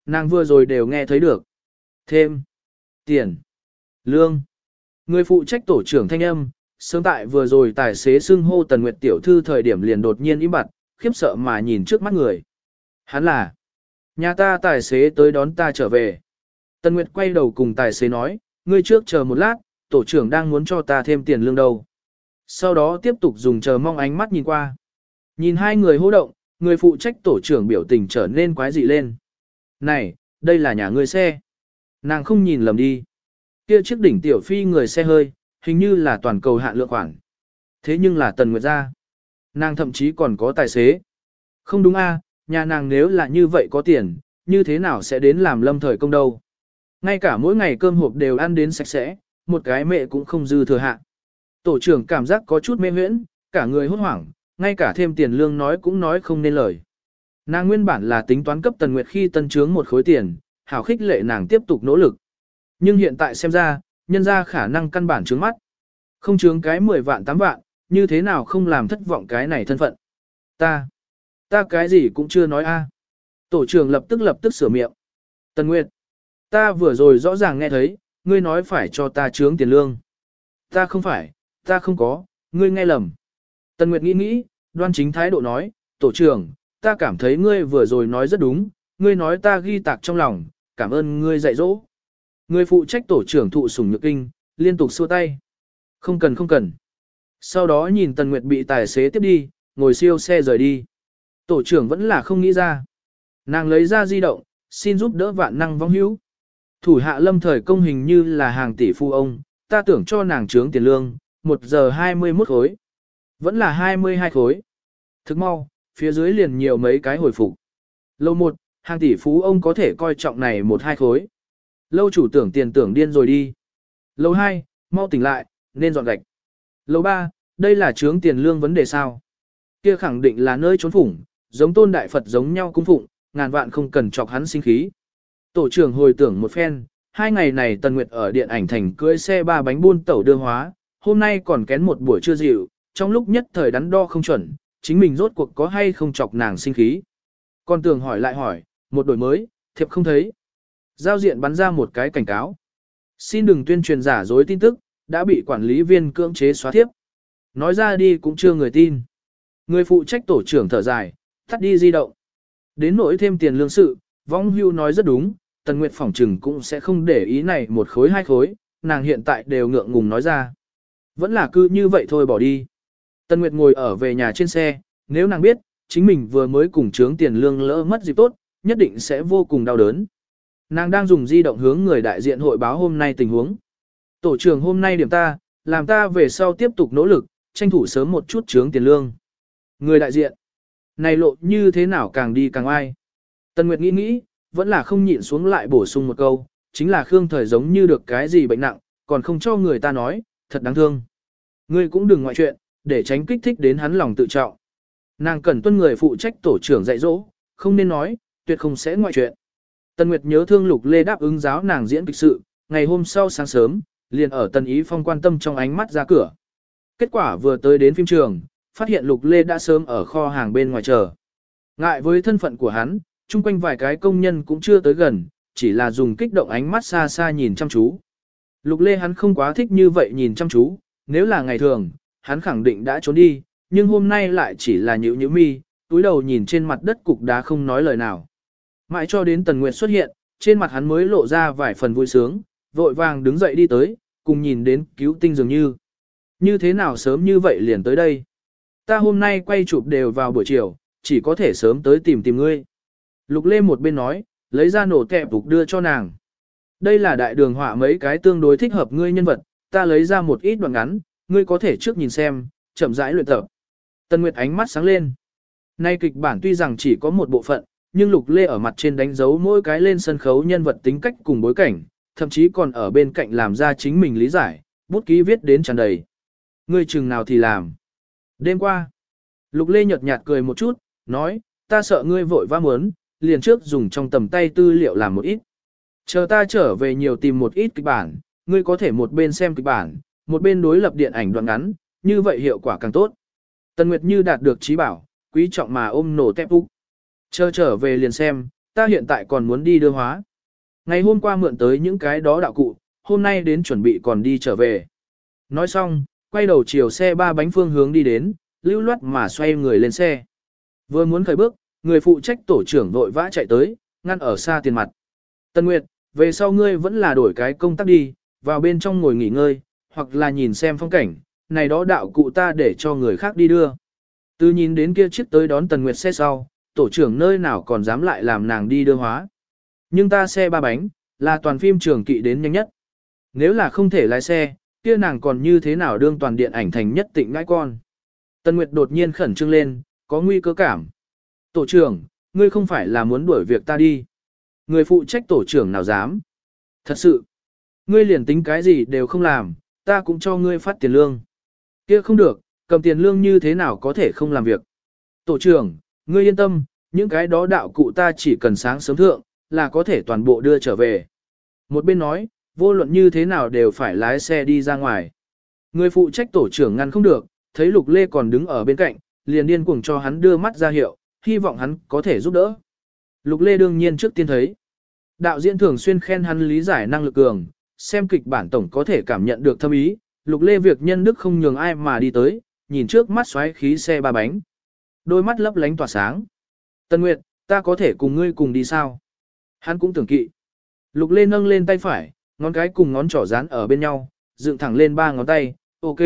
Nàng vừa rồi đều nghe thấy được. Thêm. Tiền. Lương. Người phụ trách tổ trưởng thanh âm, sớm tại vừa rồi tài xế xưng hô Tần Nguyệt tiểu thư thời điểm liền đột nhiên im bặt, khiếp sợ mà nhìn trước mắt người. Hắn là. Nhà ta tài xế tới đón ta trở về. Tần Nguyệt quay đầu cùng tài xế nói, ngươi trước chờ một lát, tổ trưởng đang muốn cho ta thêm tiền lương đâu. Sau đó tiếp tục dùng chờ mong ánh mắt nhìn qua. Nhìn hai người hô động, người phụ trách tổ trưởng biểu tình trở nên quái dị lên. Này, đây là nhà ngươi xe. Nàng không nhìn lầm đi. Kia chiếc đỉnh tiểu phi người xe hơi, hình như là toàn cầu hạn lượng khoản. Thế nhưng là Tần Nguyệt ra. Nàng thậm chí còn có tài xế. Không đúng a, nhà nàng nếu là như vậy có tiền, như thế nào sẽ đến làm lâm thời công đâu. Ngay cả mỗi ngày cơm hộp đều ăn đến sạch sẽ, một cái mẹ cũng không dư thừa hạ. Tổ trưởng cảm giác có chút mê huyễn, cả người hốt hoảng, ngay cả thêm tiền lương nói cũng nói không nên lời. Nàng nguyên bản là tính toán cấp Tần Nguyệt khi tân trướng một khối tiền, hảo khích lệ nàng tiếp tục nỗ lực. Nhưng hiện tại xem ra, nhân ra khả năng căn bản trướng mắt. Không trướng cái 10 vạn 8 vạn, như thế nào không làm thất vọng cái này thân phận. Ta cái gì cũng chưa nói a. Tổ trưởng lập tức sửa miệng. Tần Nguyệt, ta vừa rồi rõ ràng nghe thấy, ngươi nói phải cho ta trướng tiền lương. Ta không phải, ta không có, ngươi nghe lầm. Tần Nguyệt nghĩ, đoan chính thái độ nói, tổ trưởng, ta cảm thấy ngươi vừa rồi nói rất đúng, ngươi nói ta ghi tạc trong lòng, cảm ơn ngươi dạy dỗ. Người phụ trách tổ trưởng thụ sủng nhược kinh, liên tục xua tay. Không cần. Sau đó nhìn Tần Nguyệt bị tài xế tiếp đi, ngồi siêu xe rời đi. Tổ trưởng vẫn là không nghĩ ra. Nàng lấy ra di động, xin giúp đỡ vạn năng vong hữu. Thủ hạ lâm thời công hình như là hàng tỷ phu ông, ta tưởng cho nàng trướng tiền lương, 1 giờ 21 khối. Vẫn là 22 khối. Thức mau, phía dưới liền nhiều mấy cái hồi phục. Lâu 1, hàng tỷ phú ông có thể coi trọng này 1-2 khối. Lâu chủ tưởng tiền tưởng điên rồi đi. Lâu 2, mau tỉnh lại, nên dọn gạch. Lâu 3, đây là trướng tiền lương vấn đề sao? Kia khẳng định là nơi trốn phủng, giống tôn đại Phật giống nhau cung phụng, ngàn vạn không cần chọc hắn sinh khí. Tổ trưởng hồi tưởng một phen, 2 ngày này Tần Nguyệt ở điện ảnh thành cưỡi xe 3 bánh buôn tẩu đưa hóa, hôm nay còn kén một buổi trưa dịu, trong lúc nhất thời đắn đo không chuẩn, chính mình rốt cuộc có hay không chọc nàng sinh khí. Còn tưởng hỏi lại hỏi, một đổi mới, thiệp không thấy. Giao diện bắn ra một cái cảnh cáo. Xin đừng tuyên truyền giả dối tin tức, đã bị quản lý viên cưỡng chế xóa thiếp. Nói ra đi cũng chưa người tin. Người phụ trách tổ trưởng thở dài, tắt đi di động. Đến nỗi thêm tiền lương sự, Vong Hưu nói rất đúng, Tần Nguyệt phỏng trừng cũng sẽ không để ý này 1 khối 2 khối, nàng hiện tại đều ngượng ngùng nói ra. Vẫn là cứ như vậy thôi bỏ đi. Tần Nguyệt ngồi ở về nhà trên xe, nếu nàng biết, chính mình vừa mới cùng trướng tiền lương lỡ mất dịp tốt, nhất định sẽ vô cùng đau đớn. Nàng đang dùng di động hướng người đại diện hội báo hôm nay tình huống. Tổ trưởng hôm nay điểm ta, làm ta về sau tiếp tục nỗ lực, tranh thủ sớm một chút trướng tiền lương. Người đại diện, này lộ như thế nào càng đi càng ai. Tần Nguyệt nghĩ, vẫn là không nhịn xuống lại bổ sung một câu, chính là Khương Thời giống như được cái gì bệnh nặng, còn không cho người ta nói, thật đáng thương. Ngươi cũng đừng ngoại chuyện, để tránh kích thích đến hắn lòng tự trọng. Nàng cần tuân người phụ trách tổ trưởng dạy dỗ, không nên nói, tuyệt không sẽ ngoại chuyện. Tần Nguyệt nhớ thương Lục Lê đáp ứng giáo nàng diễn kịch sự, ngày hôm sau sáng sớm, liền ở Tần Ý Phong quan tâm trong ánh mắt ra cửa. Kết quả vừa tới đến phim trường, phát hiện Lục Lê đã sớm ở kho hàng bên ngoài chờ. Ngại với thân phận của hắn, chung quanh vài cái công nhân cũng chưa tới gần, chỉ là dùng kích động ánh mắt xa xa nhìn chăm chú. Lục Lê hắn không quá thích như vậy nhìn chăm chú, nếu là ngày thường, hắn khẳng định đã trốn đi, nhưng hôm nay lại chỉ là nhíu mi, túi đầu nhìn trên mặt đất cục đá không nói lời nào. Mãi cho đến Tần Nguyệt xuất hiện, trên mặt hắn mới lộ ra vài phần vui sướng, vội vàng đứng dậy đi tới, cùng nhìn đến cứu tinh dường như. Như thế nào sớm như vậy liền tới đây? Ta hôm nay quay chụp đều vào buổi chiều, chỉ có thể sớm tới tìm ngươi. Lục Lê một bên nói, lấy ra nổ kẹp phục đưa cho nàng. Đây là đại đường họa mấy cái tương đối thích hợp ngươi nhân vật, ta lấy ra một ít đoạn ngắn, ngươi có thể trước nhìn xem, chậm rãi luyện tập. Tần Nguyệt ánh mắt sáng lên. Nay kịch bản tuy rằng chỉ có một bộ phận, nhưng Lục Lê ở mặt trên đánh dấu mỗi cái lên sân khấu nhân vật tính cách cùng bối cảnh, thậm chí còn ở bên cạnh làm ra chính mình lý giải, bút ký viết đến tràn đầy. Ngươi chừng nào thì làm. Đêm qua, Lục Lê nhợt nhạt cười một chút, nói, ta sợ ngươi vội vã muốn, liền trước dùng trong tầm tay tư liệu làm một ít. Chờ ta trở về nhiều tìm một ít kịch bản, ngươi có thể một bên xem kịch bản, một bên đối lập điện ảnh đoạn ngắn, như vậy hiệu quả càng tốt. Tần Nguyệt như đạt được trí bảo, quý trọng mà ôm nổ tép úc. Chờ trở về liền xem, ta hiện tại còn muốn đi đưa hóa. Ngày hôm qua mượn tới những cái đó đạo cụ, hôm nay đến chuẩn bị còn đi trở về. Nói xong, quay đầu chiều xe ba bánh phương hướng đi đến, lưu loát mà xoay người lên xe. Vừa muốn khởi bước, người phụ trách tổ trưởng vội vã chạy tới, ngăn ở xa tiền mặt. Tân Nguyệt, về sau ngươi vẫn là đổi cái công tác đi, vào bên trong ngồi nghỉ ngơi, hoặc là nhìn xem phong cảnh, này đó đạo cụ ta để cho người khác đi đưa. Từ nhìn đến kia chiếc tới đón Tần Nguyệt xe sau, tổ trưởng nơi nào còn dám lại làm nàng đi đưa hóa. Nhưng ta xe ba bánh, là toàn phim trường kỵ đến nhanh nhất. Nếu là không thể lái xe, kia nàng còn như thế nào đương toàn điện ảnh thành nhất tịnh ngãi con. Tần Nguyệt đột nhiên khẩn trương lên, có nguy cơ cảm. Tổ trưởng, ngươi không phải là muốn đuổi việc ta đi. Người phụ trách tổ trưởng nào dám. Thật sự, ngươi liền tính cái gì đều không làm, ta cũng cho ngươi phát tiền lương. Kia không được, cầm tiền lương như thế nào có thể không làm việc. Tổ trưởng, ngươi yên tâm, những cái đó đạo cụ ta chỉ cần sáng sớm thượng, là có thể toàn bộ đưa trở về. Một bên nói, vô luận như thế nào đều phải lái xe đi ra ngoài. Người phụ trách tổ trưởng ngăn không được, thấy Lục Lê còn đứng ở bên cạnh, liền điên cuồng cho hắn đưa mắt ra hiệu, hy vọng hắn có thể giúp đỡ. Lục Lê đương nhiên trước tiên thấy. Đạo diễn thường xuyên khen hắn lý giải năng lực cường, xem kịch bản tổng có thể cảm nhận được thâm ý, Lục Lê việc nhân đức không nhường ai mà đi tới, nhìn trước mắt xoáy khí xe ba bánh. Đôi mắt lấp lánh tỏa sáng. Tân Nguyệt, ta có thể cùng ngươi cùng đi sao? Hắn cũng tưởng kỵ. Lục Lê nâng lên tay phải, ngón cái cùng ngón trỏ dán ở bên nhau, dựng thẳng lên ba ngón tay, ok.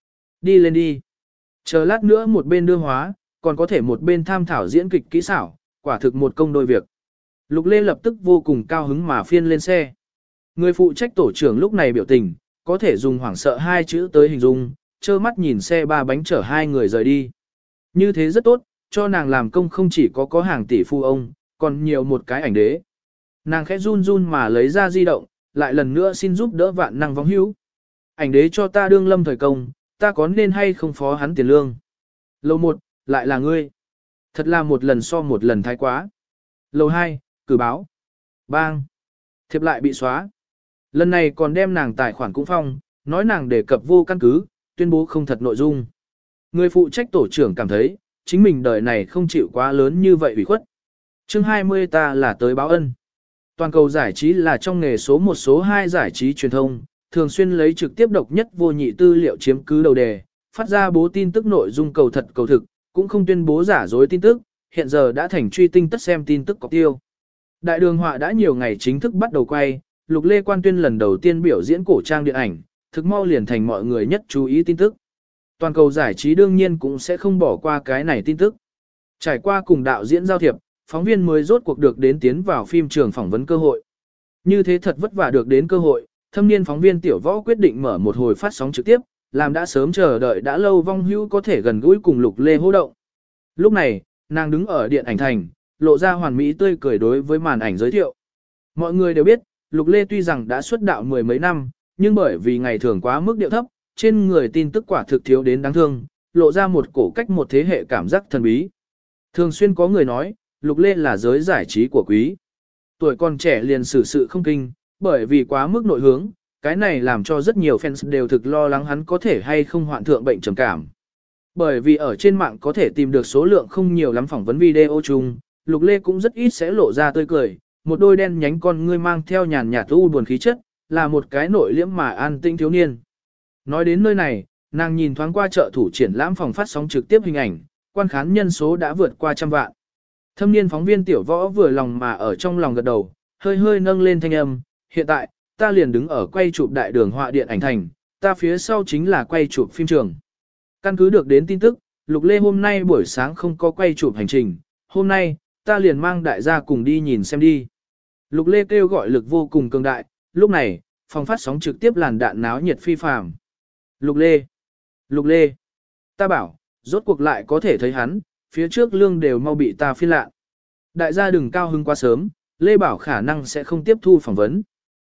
Đi lên đi. Chờ lát nữa một bên đưa hóa, còn có thể một bên tham thảo diễn kịch kỹ xảo, quả thực một công đôi việc. Lục Lê lập tức vô cùng cao hứng mà phiên lên xe. Người phụ trách tổ trưởng lúc này biểu tình, có thể dùng hoảng sợ hai chữ tới hình dung, trơ mắt nhìn xe ba bánh chở hai người rời đi. Như thế rất tốt, cho nàng làm công không chỉ có hàng tỷ phu ông, còn nhiều một cái ảnh đế. Nàng khẽ run run mà lấy ra di động, lại lần nữa xin giúp đỡ vạn năng vong hữu. Ảnh đế cho ta đương lâm thời công, ta có nên hay không phó hắn tiền lương. Lầu 1, lại là ngươi. Thật là một lần so một lần thái quá. Lầu 2, cử báo. Bang. Thiệp lại bị xóa. Lần này còn đem nàng tài khoản cũng phong, nói nàng đề cập vô căn cứ, tuyên bố không thật nội dung. Người phụ trách tổ trưởng cảm thấy, chính mình đời này không chịu quá lớn như vậy ủy khuất. Chương 20 ta là tới báo ân. Toàn cầu giải trí là trong nghề số 1 số 2 giải trí truyền thông, thường xuyên lấy trực tiếp độc nhất vô nhị tư liệu chiếm cứ đầu đề, phát ra bố tin tức nội dung cầu thật cầu thực, cũng không tuyên bố giả dối tin tức, hiện giờ đã thành truy tinh tất xem tin tức có tiêu. Đại đường họa đã nhiều ngày chính thức bắt đầu quay, Lục Lê Quan Tuyên lần đầu tiên biểu diễn cổ trang điện ảnh, thực mau liền thành mọi người nhất chú ý tin tức. Toàn cầu giải trí đương nhiên cũng sẽ không bỏ qua cái này tin tức. Trải qua cùng đạo diễn giao thiệp, phóng viên mới rốt cuộc được đến tiến vào phim trường phỏng vấn cơ hội. Như thế thật vất vả được đến cơ hội, thâm niên phóng viên Tiểu Võ quyết định mở một hồi phát sóng trực tiếp, làm đã sớm chờ đợi đã lâu vong hữu có thể gần gũi cùng Lục Lê hô động. Lúc này, nàng đứng ở điện ảnh thành, lộ ra hoàn mỹ tươi cười đối với màn ảnh giới thiệu. Mọi người đều biết, Lục Lê tuy rằng đã xuất đạo mười mấy năm, nhưng bởi vì ngày thường quá mức điệu thấp, trên người tin tức quả thực thiếu đến đáng thương, lộ ra một cổ cách một thế hệ cảm giác thần bí. Thường xuyên có người nói, Lục Lê là giới giải trí của quý. Tuổi còn trẻ liền xử sự không kinh, bởi vì quá mức nội hướng, cái này làm cho rất nhiều fans đều thực lo lắng hắn có thể hay không hoạn thượng bệnh trầm cảm. Bởi vì ở trên mạng có thể tìm được số lượng không nhiều lắm phỏng vấn video chung, Lục Lê cũng rất ít sẽ lộ ra tươi cười, một đôi đen nhánh con ngươi mang theo nhàn nhạt u buồn khí chất, là một cái nội liễm mà an tĩnh thiếu niên. Nói đến nơi này, nàng nhìn thoáng qua chợ thủ triển lãm phòng phát sóng trực tiếp hình ảnh, quan khán nhân số đã vượt qua 100 vạn. Thâm niên phóng viên Tiểu Võ vừa lòng mà ở trong lòng gật đầu, hơi hơi nâng lên thanh âm, hiện tại, ta liền đứng ở quay chụp đại đường họa điện ảnh thành, ta phía sau chính là quay chụp phim trường. Căn cứ được đến tin tức, Lục Lê hôm nay buổi sáng không có quay chụp hành trình, hôm nay, ta liền mang đại gia cùng đi nhìn xem đi. Lục Lê kêu gọi lực vô cùng cường đại, lúc này, phòng phát sóng trực tiếp làn đạn náo nhiệt phi phàm. Lục Lê, Lục Lê, ta bảo, rốt cuộc lại có thể thấy hắn, phía trước lương đều mau bị ta phiên lạ. Đại gia đừng cao hứng quá sớm, Lê Bảo khả năng sẽ không tiếp thu phỏng vấn.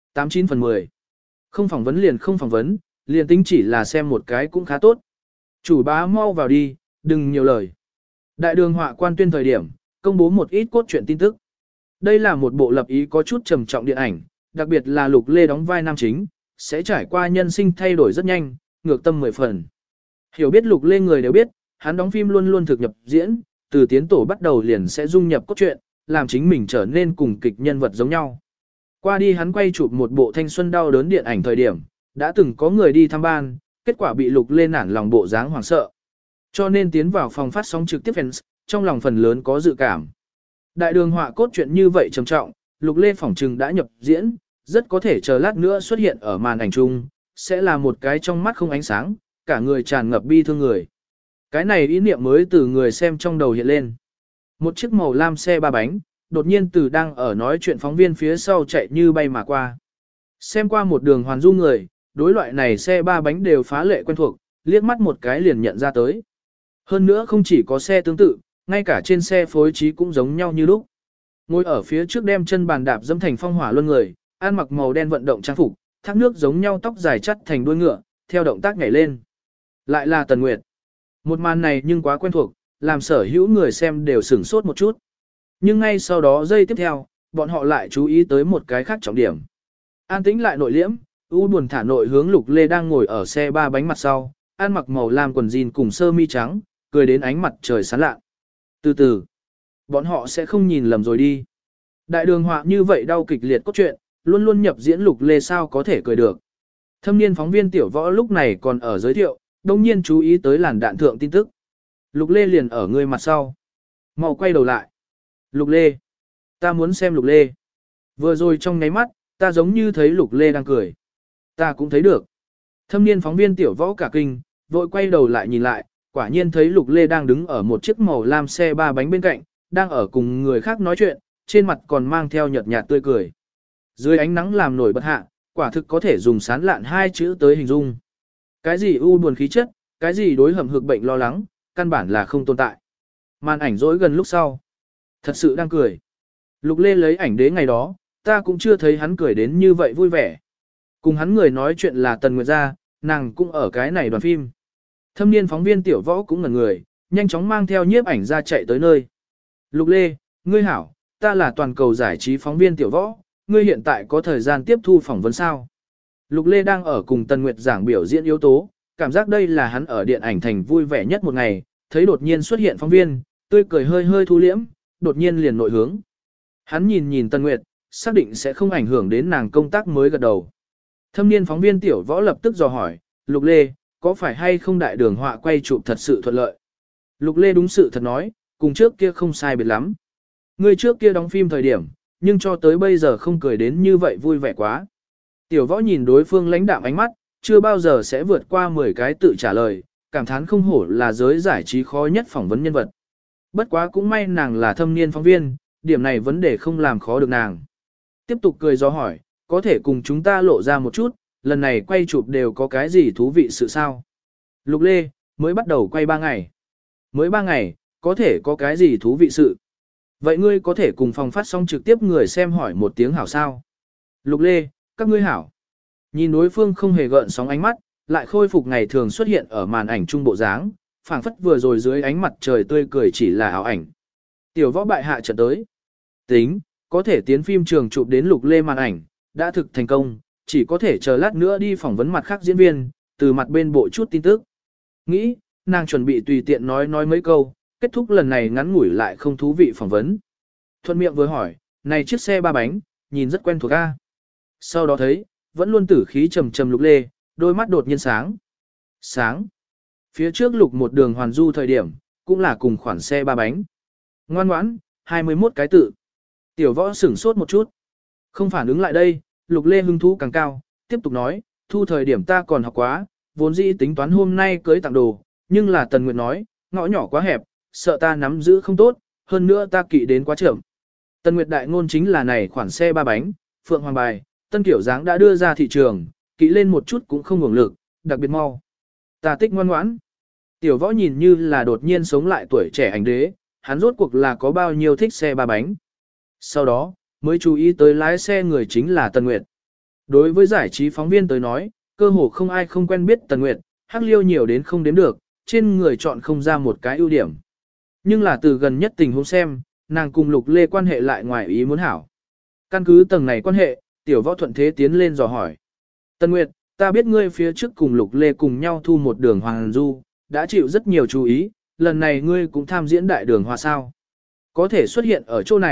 89 phần 10. Không phỏng vấn liền không phỏng vấn, liền tính chỉ là xem một cái cũng khá tốt. Chủ bá mau vào đi, đừng nhiều lời. Đại đường họa Quan Tuyên thời điểm, công bố một ít cốt truyện tin tức. Đây là một bộ lập ý có chút trầm trọng điện ảnh, đặc biệt là Lục Lê đóng vai nam chính, sẽ trải qua nhân sinh thay đổi rất nhanh, ngược tâm 10 phần. Hiểu biết Lục Lê người đều biết, hắn đóng phim luôn luôn thực nhập diễn, từ tiến tổ bắt đầu liền sẽ dung nhập cốt truyện, làm chính mình trở nên cùng kịch nhân vật giống nhau. Qua đi hắn quay chụp một bộ thanh xuân đau đớn điện ảnh thời điểm, đã từng có người đi thăm ban, kết quả bị Lục Lê nản lòng bộ dáng hoảng sợ. Cho nên tiến vào phòng phát sóng trực tiếp fans, trong lòng phần lớn có dự cảm. Đại đường họa cốt truyện như vậy trầm trọng, Lục Lê phỏng trừng đã nhập diễn, rất có thể chờ lát nữa xuất hiện ở màn ảnh chung, sẽ là một cái trong mắt không ánh sáng, cả người tràn ngập bi thương người. Cái này ý niệm mới từ người xem trong đầu hiện lên. Một chiếc màu lam xe ba bánh, đột nhiên từ đang ở nói chuyện phóng viên phía sau chạy như bay mà qua. Xem qua một đường hoàn du người, đối loại này xe ba bánh đều phá lệ quen thuộc, liếc mắt một cái liền nhận ra tới. Hơn nữa không chỉ có xe tương tự, ngay cả trên xe phối trí cũng giống nhau như lúc. Ngồi ở phía trước đem chân bàn đạp dẫm thành phong hỏa luân người, ăn mặc màu đen vận động trang phục, thác nước giống nhau tóc dài chắt thành đuôi ngựa, theo động tác nhảy lên. Lại là Tần Nguyệt. Một màn này nhưng quá quen thuộc, làm sở hữu người xem đều sửng sốt một chút. Nhưng ngay sau đó giây tiếp theo, bọn họ lại chú ý tới một cái khác trọng điểm. An tĩnh lại nội liễm, u buồn thả nội hướng Lục Lê đang ngồi ở xe ba bánh mặt sau, ăn mặc màu lam quần jean cùng sơ mi trắng, cười đến ánh mặt trời sáng lạ. Từ từ, bọn họ sẽ không nhìn lầm rồi đi. Đại đường họa như vậy đau kịch liệt cốt truyện, luôn luôn nhập diễn Lục Lê sao có thể cười được. Thâm niên phóng viên Tiểu Võ lúc này còn ở giới thiệu, đồng nhiên chú ý tới làn đạn thượng tin tức. Lục Lê liền ở người mặt sau. Mau quay đầu lại. Lục Lê. Ta muốn xem Lục Lê. Vừa rồi trong nháy mắt, ta giống như thấy Lục Lê đang cười. Ta cũng thấy được. Thâm niên phóng viên Tiểu Võ cả kinh, vội quay đầu lại nhìn lại, quả nhiên thấy Lục Lê đang đứng ở một chiếc màu lam xe ba bánh bên cạnh, đang ở cùng người khác nói chuyện, trên mặt còn mang theo nhợt nhạt tươi cười. Dưới ánh nắng làm nổi bật hạ, quả thực có thể dùng sán lạn hai chữ tới hình dung. Cái gì u buồn khí chất, cái gì đối hầm hực bệnh lo lắng, căn bản là không tồn tại. Màn ảnh dối gần lúc sau. Thật sự đang cười. Lục Lê lấy ảnh đế ngày đó, ta cũng chưa thấy hắn cười đến như vậy vui vẻ. Cùng hắn người nói chuyện là Tần Nguyệt gia, nàng cũng ở cái này đoàn phim. Thâm niên phóng viên Tiểu Võ cũng ngẩn người, nhanh chóng mang theo nhiếp ảnh ra chạy tới nơi. Lục Lê, ngươi hảo, ta là toàn cầu giải trí phóng viên Tiểu Võ, ngươi hiện tại có thời gian tiếp thu phỏng vấn sao? Lục Lê đang ở cùng Tần Nguyệt giảng biểu diễn yếu tố, cảm giác đây là hắn ở điện ảnh thành vui vẻ nhất một ngày, thấy đột nhiên xuất hiện phóng viên, tươi cười hơi hơi thu liễm, đột nhiên liền nội hướng. Hắn nhìn nhìn Tần Nguyệt, xác định sẽ không ảnh hưởng đến nàng công tác mới gật đầu. Thâm niên phóng viên Tiểu Võ lập tức dò hỏi, Lục Lê, có phải hay không đại đường họa quay chụp thật sự thuận lợi? Lục Lê đúng sự thật nói, cùng trước kia không sai biệt lắm. Người trước kia đóng phim thời điểm, nhưng cho tới bây giờ không cười đến như vậy vui vẻ quá. Tiểu Võ nhìn đối phương lãnh đạm ánh mắt, chưa bao giờ sẽ vượt qua 10 cái tự trả lời, cảm thán không hổ là giới giải trí khó nhất phỏng vấn nhân vật. Bất quá cũng may nàng là thâm niên phóng viên, điểm này vấn đề không làm khó được nàng. Tiếp tục cười do hỏi, có thể cùng chúng ta lộ ra một chút, lần này quay chụp đều có cái gì thú vị sự sao? Lục Lê, mới bắt đầu quay 3 ngày. Mới 3 ngày, có thể có cái gì thú vị sự? Vậy ngươi có thể cùng phòng phát sóng trực tiếp người xem hỏi một tiếng hảo sao? Lục Lê, các ngươi hảo. Nhìn đối phương không hề gợn sóng ánh mắt, lại khôi phục ngày thường xuất hiện ở màn ảnh trung bộ dáng, phảng phất vừa rồi dưới ánh mặt trời tươi cười chỉ là ảo ảnh. Tiểu Võ bại hạ trận tới. Tính, có thể tiến phim trường chụp đến Lục Lê màn ảnh, đã thực thành công, chỉ có thể chờ lát nữa đi phỏng vấn mặt khác diễn viên, từ mặt bên bộ chút tin tức. Nghĩ, nàng chuẩn bị tùy tiện nói mấy câu, kết thúc lần này ngắn ngủi lại không thú vị phỏng vấn. Thuận miệng vừa hỏi, này chiếc xe ba bánh, nhìn rất quen thuộc a. Sau đó thấy, vẫn luôn tử khí trầm trầm Lục Lê, đôi mắt đột nhiên sáng. Sáng. Phía trước Lục một đường hoàn du thời điểm, cũng là cùng khoản xe ba bánh. Ngoan ngoãn, 21 cái tự. Tiểu Võ sửng sốt một chút. Không phản ứng lại đây, Lục Lê hứng thú càng cao, tiếp tục nói, thu thời điểm ta còn học quá, vốn dĩ tính toán hôm nay cưới tặng đồ, nhưng là Tần Nguyệt nói, ngõ nhỏ quá hẹp, sợ ta nắm giữ không tốt, hơn nữa ta kỵ đến quá chậm. Tần Nguyệt đại ngôn chính là này khoản xe ba bánh, Phượng Hoàng bài, tân kiểu dáng đã đưa ra thị trường, kỵ lên một chút cũng không hưởng lực, đặc biệt mau. Ta tích ngoan ngoãn. Tiểu Võ nhìn như là đột nhiên sống lại tuổi trẻ ảnh đế, hắn rốt cuộc là có bao nhiêu thích xe ba bánh. Sau đó, mới chú ý tới lái xe người chính là Tần Nguyệt. Đối với giải trí phóng viên tới nói, cơ hồ không ai không quen biết Tần Nguyệt, hắc liêu nhiều đến không đếm được, trên người chọn không ra một cái ưu điểm. Nhưng là từ gần nhất tình huống xem, nàng cùng Lục Lê quan hệ lại ngoài ý muốn hảo. Căn cứ tầng này quan hệ, Tiểu Võ thuận thế tiến lên dò hỏi. Tần Nguyệt, ta biết ngươi phía trước cùng Lục Lê cùng nhau thu một đường hoàng du, đã chịu rất nhiều chú ý, lần này ngươi cũng tham diễn đại đường hoa sao. Có thể xuất hiện ở chỗ này,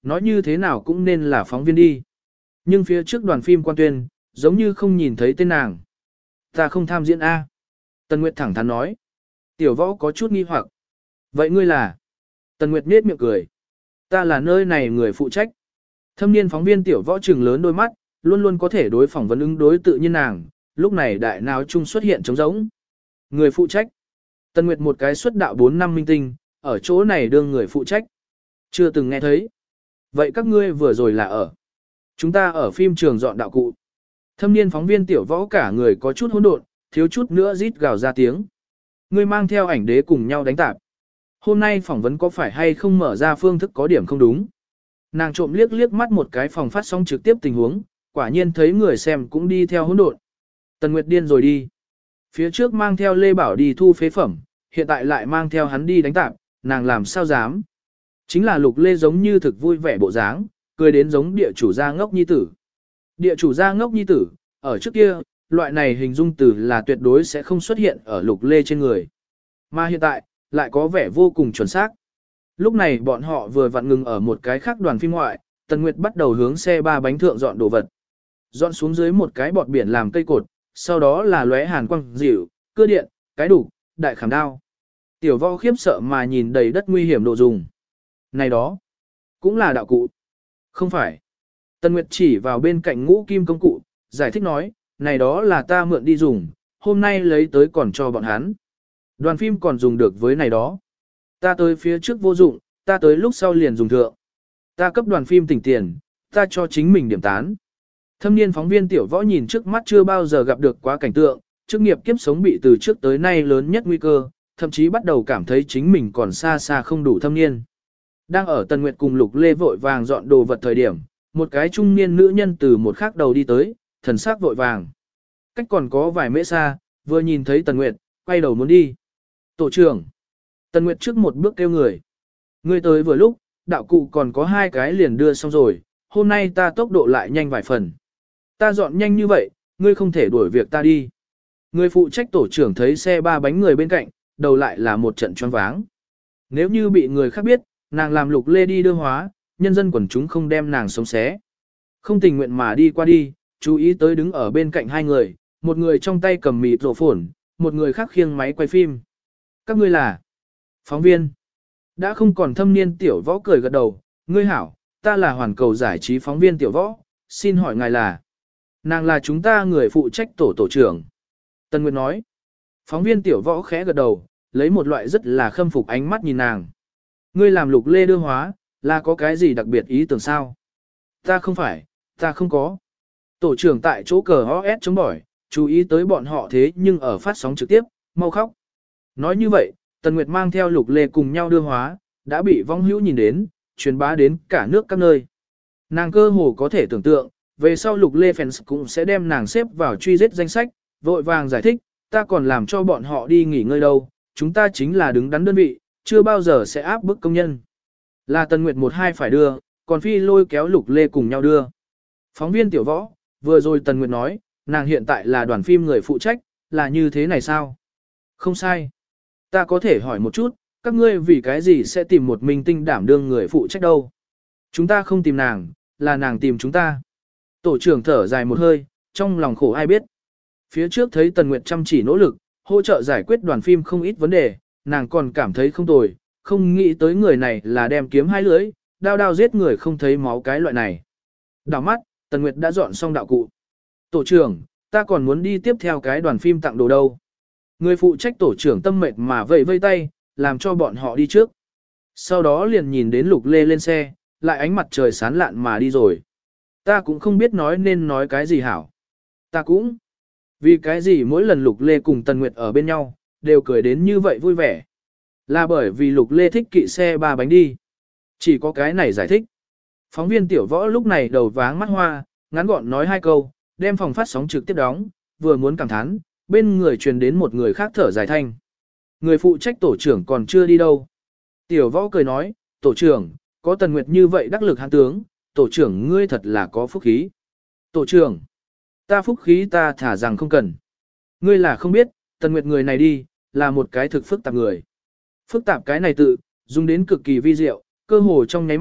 nói như thế nào cũng nên là phóng viên đi. Nhưng phía trước đoàn phim quan tuyên, giống như không nhìn thấy tên nàng. Ta không tham diễn A. Tần Nguyệt thẳng thắn nói. Tiểu võ có chút nghi hoặc. Vậy ngươi là? Tần Nguyệt nhếch miệng cười. Ta là nơi này người phụ trách. Thâm niên phóng viên tiểu võ trừng lớn đôi mắt, luôn luôn có thể đối phỏng vấn ứng đối tự nhiên nàng, lúc này đại nào chung xuất hiện trống rỗng. Người phụ trách. Tần Nguyệt một cái xuất đạo 4 năm minh tinh, ở chỗ này đương người phụ trách. Chưa từng nghe thấy. Vậy các ngươi vừa rồi là ở? Chúng ta ở phim trường dọn đạo cụ. Thâm niên phóng viên tiểu võ cả người có chút hỗn độn, thiếu chút nữa rít gào ra tiếng. Ngươi mang theo ảnh đế cùng nhau đánh tạp. Hôm nay phỏng vấn có phải hay không mở ra phương thức có điểm không đúng. Nàng trộm liếc liếc mắt một cái phòng phát sóng trực tiếp tình huống, quả nhiên thấy người xem cũng đi theo hỗn độn. Tần Nguyệt điên rồi đi. Phía trước mang theo Lê Bảo đi thu phế phẩm, hiện tại lại mang theo hắn đi đánh tạp, nàng làm sao dám. Chính là Lục Lê giống như thực vui vẻ bộ dáng, cười đến giống địa chủ gia ngốc nhi tử. Địa chủ gia ngốc nhi tử, ở trước kia, loại này hình dung từ là tuyệt đối sẽ không xuất hiện ở Lục Lê trên người. Mà hiện tại, lại có vẻ vô cùng chuẩn xác. Lúc này bọn họ vừa vặn ngừng ở một cái khác đoàn phim ngoại, Tần Nguyệt bắt đầu hướng xe ba bánh thượng dọn đồ vật. Dọn xuống dưới một cái bọt biển làm cây cột, sau đó là lóe hàn quang dịu, cưa điện, cái đủ, đại khảm đao. Tiểu võ khiếp sợ mà nhìn đầy đất nguy hiểm độ dùng. Này đó, cũng là đạo cụ. Không phải. Tần Nguyệt chỉ vào bên cạnh ngũ kim công cụ, giải thích nói, này đó là ta mượn đi dùng, hôm nay lấy tới còn cho bọn hắn. Đoàn phim còn dùng được với này đó. Ta tới phía trước vô dụng, ta tới lúc sau liền dùng thượng. Ta cấp đoàn phim tỉnh tiền, ta cho chính mình điểm tán. Thâm niên phóng viên tiểu võ nhìn trước mắt chưa bao giờ gặp được quá cảnh tượng, chức nghiệp kiếp sống bị từ trước tới nay lớn nhất nguy cơ, thậm chí bắt đầu cảm thấy chính mình còn xa xa không đủ thâm niên. Đang ở Tần Nguyệt cùng Lục Lê vội vàng dọn đồ vật thời điểm, một cái trung niên nữ nhân từ một khác đầu đi tới, thần sắc vội vàng. Cách còn có vài mễ xa, vừa nhìn thấy Tần Nguyệt, quay đầu muốn đi. Tổ trưởng. Tần Nguyệt trước một bước kêu người. Người tới vừa lúc, đạo cụ còn có 2 cái liền đưa xong rồi, hôm nay ta tốc độ lại nhanh vài phần. Ta dọn nhanh như vậy, ngươi không thể đuổi việc ta đi. Người phụ trách tổ trưởng thấy xe 3 bánh người bên cạnh, đầu lại là một trận choáng váng. Nếu như bị người khác biết, nàng làm Lục Lê đi đưa hóa, nhân dân quần chúng không đem nàng sống xé. Không tình nguyện mà đi qua đi, chú ý tới đứng ở bên cạnh 2 người, một người trong tay cầm mịt rổ phổn, một người khác khiêng máy quay phim. Các ngươi là phóng viên. Đã không còn thâm niên tiểu võ cười gật đầu, ngươi hảo, ta là hoàn cầu giải trí phóng viên tiểu võ, xin hỏi ngài là. Nàng là chúng ta người phụ trách tổ trưởng. Tần Nguyệt nói. Phóng viên tiểu võ khẽ gật đầu, lấy một loại rất là khâm phục ánh mắt nhìn nàng. Ngươi làm Lục Lê đưa hóa, là có cái gì đặc biệt ý tưởng sao? Ta không phải, ta không có. Tổ trưởng tại chỗ cờ OS chống bỏi, chú ý tới bọn họ thế nhưng ở phát sóng trực tiếp, mau khóc. Nói như vậy, Tần Nguyệt mang theo Lục Lê cùng nhau đưa hóa, đã bị vong hữu nhìn đến, truyền bá đến cả nước các nơi. Nàng cơ hồ có thể tưởng tượng, về sau Lục Lê fans cũng sẽ đem nàng xếp vào truy giết danh sách, vội vàng giải thích, ta còn làm cho bọn họ đi nghỉ ngơi đâu, chúng ta chính là đứng đắn đơn vị, chưa bao giờ sẽ áp bức công nhân. Là Tần Nguyệt 1-2 phải đưa, còn Phi lôi kéo Lục Lê cùng nhau đưa. Phóng viên tiểu võ, vừa rồi Tần Nguyệt nói, nàng hiện tại là đoàn phim người phụ trách, là như thế này sao? Không sai. Ta có thể hỏi một chút, các ngươi vì cái gì sẽ tìm một minh tinh đảm đương người phụ trách đâu? Chúng ta không tìm nàng, là nàng tìm chúng ta. Tổ trưởng thở dài một hơi, trong lòng khổ ai biết. Phía trước thấy Tần Nguyệt chăm chỉ nỗ lực, hỗ trợ giải quyết đoàn phim không ít vấn đề, nàng còn cảm thấy không tồi, không nghĩ tới người này là đem kiếm 2 lưỡi, đao đao giết người không thấy máu cái loại này. Đảo mắt, Tần Nguyệt đã dọn xong đạo cụ. Tổ trưởng, ta còn muốn đi tiếp theo cái đoàn phim tặng đồ đâu. Người phụ trách tổ trưởng tâm mệt mà vẫy vây tay, làm cho bọn họ đi trước. Sau đó liền nhìn đến Lục Lê lên xe, lại ánh mặt trời sán lạn mà đi rồi. Ta cũng không biết nói nên nói cái gì hảo. Ta cũng. Vì cái gì mỗi lần Lục Lê cùng Tần Nguyệt ở bên nhau, đều cười đến như vậy vui vẻ. Là bởi vì Lục Lê thích kỵ xe 3 bánh đi. Chỉ có cái này giải thích. Phóng viên tiểu võ lúc này đầu váng mắt hoa, ngắn gọn nói 2 câu, đem phòng phát sóng trực tiếp đóng, vừa muốn cảm thán, bên người truyền đến một người khác thở dài thanh. Người phụ trách tổ trưởng còn chưa đi đâu. Tiểu võ cười nói, tổ trưởng, có Tần Nguyệt như vậy đắc lực hãn tướng, tổ trưởng ngươi thật là có phúc khí. Tổ trưởng, ta phúc khí ta thả rằng không cần. Ngươi là không biết, Tần Nguyệt người này đi, là một cái thực phức tạp người. Phức tạp cái này tự, dùng đến cực kỳ vi diệu, cơ hồ trong nháy mắt,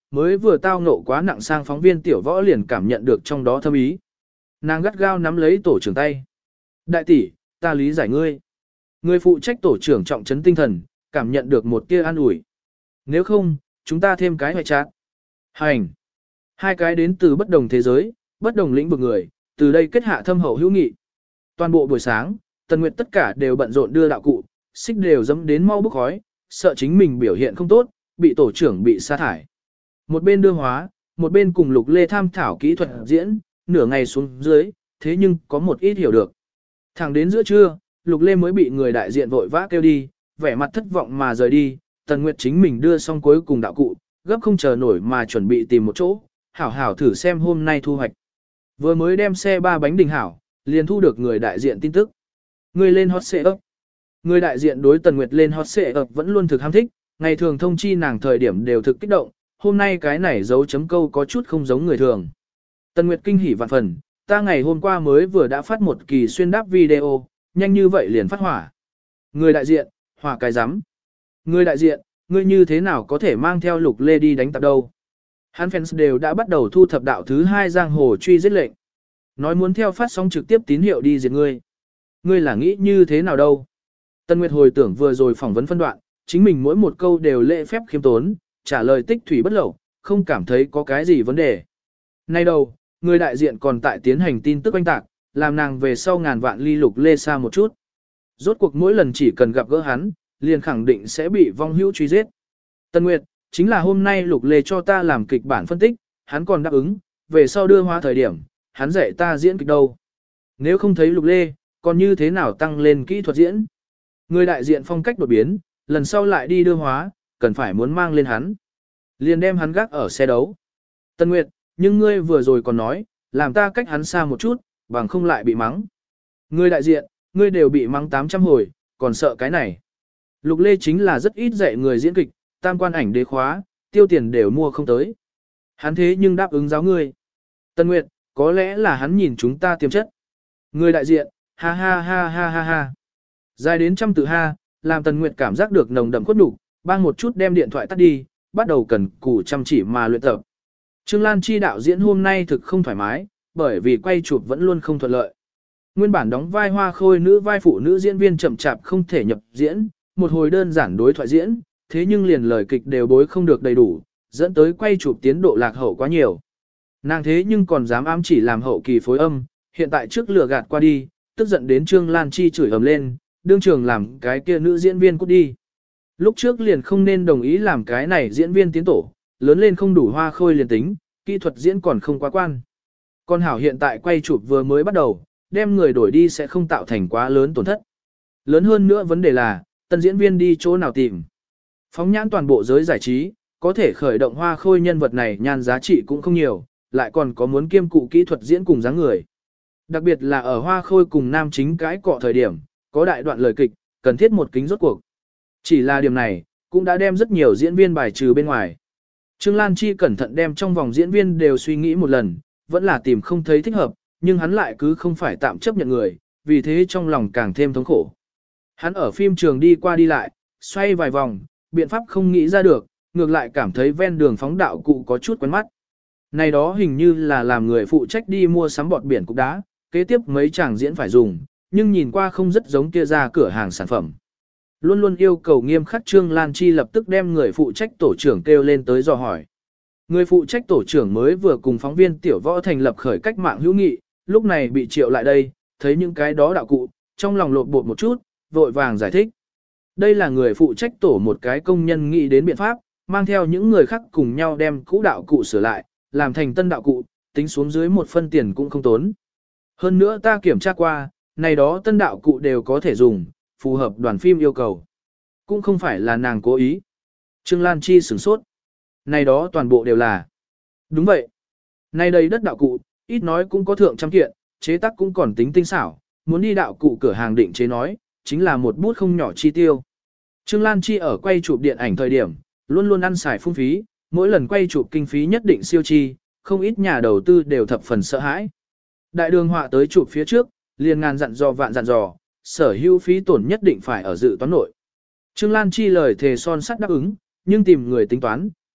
mới vừa tao ngộ quá nặng sang phóng viên tiểu võ liền cảm nhận được trong đó thâm ý. Nàng gắt gao nắm lấy tổ trưởng tay. Đại tỷ, ta lý giải ngươi. Người phụ trách tổ trưởng trọng trấn tinh thần, cảm nhận được một tia an ủi. Nếu không, chúng ta thêm cái hoại chát. Hành. Hai cái đến từ bất đồng thế giới, bất đồng lĩnh vực người, từ đây kết hạ thâm hậu hữu nghị. Toàn bộ buổi sáng, Tần Nguyệt tất cả đều bận rộn đưa đạo cụ, xích đều dẫm đến mau bức khói, sợ chính mình biểu hiện không tốt, bị tổ trưởng bị sa thải. Một bên đưa hóa, một bên cùng Lục Lê tham thảo kỹ thuật diễn, nửa ngày xuống dưới, thế nhưng có một ít hiểu được. Thẳng đến giữa trưa, Lục Lê mới bị người đại diện vội vã kêu đi, vẻ mặt thất vọng mà rời đi, Tần Nguyệt chính mình đưa xong cuối cùng đạo cụ, gấp không chờ nổi mà chuẩn bị tìm một chỗ, hảo hảo thử xem hôm nay thu hoạch. Vừa mới đem xe 3 bánh đình hảo, liền thu được người đại diện tin tức. Người lên hot xệ ấp. Người đại diện đối Tần Nguyệt lên hot xệ ấp vẫn luôn thực ham thích, ngày thường thông chi nàng thời điểm đều thực kích động, hôm nay cái này dấu chấm câu có chút không giống người thường. Tần Nguyệt kinh hỉ vạn phần, ta ngày hôm qua mới vừa đã phát một kỳ xuyên đáp video, nhanh như vậy liền phát hỏa. Người đại diện, hỏa cái rắm. Người đại diện, ngươi như thế nào có thể mang theo Lục Lê đi đánh tạp đâu? Hắn fans đều đã bắt đầu thu thập đạo thứ 2 giang hồ truy giết lệnh. Nói muốn theo phát sóng trực tiếp tín hiệu đi diệt ngươi. Ngươi là nghĩ như thế nào đâu? Tân Nguyệt hồi tưởng vừa rồi phỏng vấn phân đoạn, chính mình mỗi một câu đều lễ phép khiêm tốn, trả lời tích thủy bất lậu, không cảm thấy có cái gì vấn đề. Nay đâu, người đại diện còn tại tiến hành tin tức oanh tạc, làm nàng về sau ngàn vạn ly Lục Lê xa một chút. Rốt cuộc mỗi lần chỉ cần gặp gỡ hắn, liền khẳng định sẽ bị vong hữu truy giết. Tân Nguyệt, chính là hôm nay Lục Lê cho ta làm kịch bản phân tích, hắn còn đáp ứng, về sau đưa hóa thời điểm, hắn dạy ta diễn kịch đâu. Nếu không thấy Lục Lê, còn như thế nào tăng lên kỹ thuật diễn? Người đại diện phong cách đột biến, lần sau lại đi đưa hóa, cần phải muốn mang lên hắn. Liền đem hắn gác ở xe đấu. Tân Nguyệt, nhưng ngươi vừa rồi còn nói, làm ta cách hắn xa một chút, bằng không lại bị mắng. Người đại diện, ngươi đều bị mắng 800 hồi, còn sợ cái này. Lục Lê chính là rất ít dạy người diễn kịch, tam quan ảnh đế khóa, tiêu tiền đều mua không tới. Hắn thế nhưng đáp ứng giáo ngươi. Tân Nguyệt, có lẽ là hắn nhìn chúng ta tiềm chất. Người đại diện, ha ha ha ha ha ha. Dài đến trăm tự ha, làm Tần Nguyệt cảm giác được nồng đậm khuất nhục, bang một chút đem điện thoại tắt đi, bắt đầu cần cù chăm chỉ mà luyện tập. Trương Lan Chi đạo diễn hôm nay thực không thoải mái, bởi vì quay chụp vẫn luôn không thuận lợi. Nguyên bản đóng vai hoa khôi nữ vai phụ nữ diễn viên chậm chạp không thể nhập diễn, một hồi đơn giản đối thoại diễn, thế nhưng liền lời kịch đều bối không được đầy đủ, dẫn tới quay chụp tiến độ lạc hậu quá nhiều. Nàng thế nhưng còn dám ám chỉ làm hậu kỳ phối âm, hiện tại trước lừa gạt qua đi, tức giận đến Trương Lan Chi chửi ầm lên, đương trường làm cái kia nữ diễn viên cút đi. Lúc trước liền không nên đồng ý làm cái này diễn viên tiến tổ, lớn lên không đủ hoa khôi liền tính, kỹ thuật diễn còn không quá quan. Con hảo hiện tại quay chụp vừa mới bắt đầu, đem người đổi đi sẽ không tạo thành quá lớn tổn thất. Lớn hơn nữa vấn đề là, tân diễn viên đi chỗ nào tìm. Phóng nhãn toàn bộ giới giải trí, có thể khởi động hoa khôi nhân vật này nhan giá trị cũng không nhiều, lại còn có muốn kiêm cụ kỹ thuật diễn cùng dáng người. Đặc biệt là ở hoa khôi cùng nam chính cãi cọ thời điểm, có đại đoạn lời kịch, cần thiết một kính rốt cuộc. Chỉ là điểm này, cũng đã đem rất nhiều diễn viên bài trừ bên ngoài. Trương Lan Chi cẩn thận đem trong vòng diễn viên đều suy nghĩ một lần, vẫn là tìm không thấy thích hợp, nhưng hắn lại cứ không phải tạm chấp nhận người, vì thế trong lòng càng thêm thống khổ. Hắn ở phim trường đi qua đi lại, xoay vài vòng, biện pháp không nghĩ ra được, ngược lại cảm thấy ven đường phóng đạo cụ có chút quen mắt. Này đó hình như là làm người phụ trách đi mua sắm bọt biển cục đá, kế tiếp mấy chàng diễn phải dùng, nhưng nhìn qua không rất giống kia ra cửa hàng sản phẩm. Luôn luôn yêu cầu nghiêm khắc Trương Lan Chi lập tức đem người phụ trách tổ trưởng kêu lên tới dò hỏi. Người phụ trách tổ trưởng mới vừa cùng phóng viên tiểu võ thành lập khởi cách mạng hữu nghị, lúc này bị triệu lại đây, thấy những cái đó đạo cụ, trong lòng lột bột một chút, vội vàng giải thích. Đây là người phụ trách tổ một cái công nhân nghĩ đến biện pháp, mang theo những người khác cùng nhau đem cũ đạo cụ sửa lại, làm thành tân đạo cụ, tính xuống dưới một phân tiền cũng không tốn. Hơn nữa ta kiểm tra qua, này đó tân đạo cụ đều có thể dùng, phù hợp đoàn phim yêu cầu. Cũng không phải là nàng cố ý. Trương Lan Chi sửng sốt. Này đó toàn bộ đều là. Đúng vậy. Này đây đất đạo cụ, ít nói cũng có thượng trăm kiện, chế tác cũng còn tính tinh xảo, muốn đi đạo cụ cửa hàng định chế nói, chính là một bút không nhỏ chi tiêu. Trương Lan Chi ở quay chụp điện ảnh thời điểm, luôn luôn ăn xài phung phí, mỗi lần quay chụp kinh phí nhất định siêu chi, không ít nhà đầu tư đều thập phần sợ hãi. Đại đường họa tới chụp phía trước, liền ngàn dặn dò vạn dặn dò, sở hữu phí tổn nhất định phải ở dự toán nội. Trương Lan Chi lời thề son sắt đáp ứng, nhưng tìm người tính toán,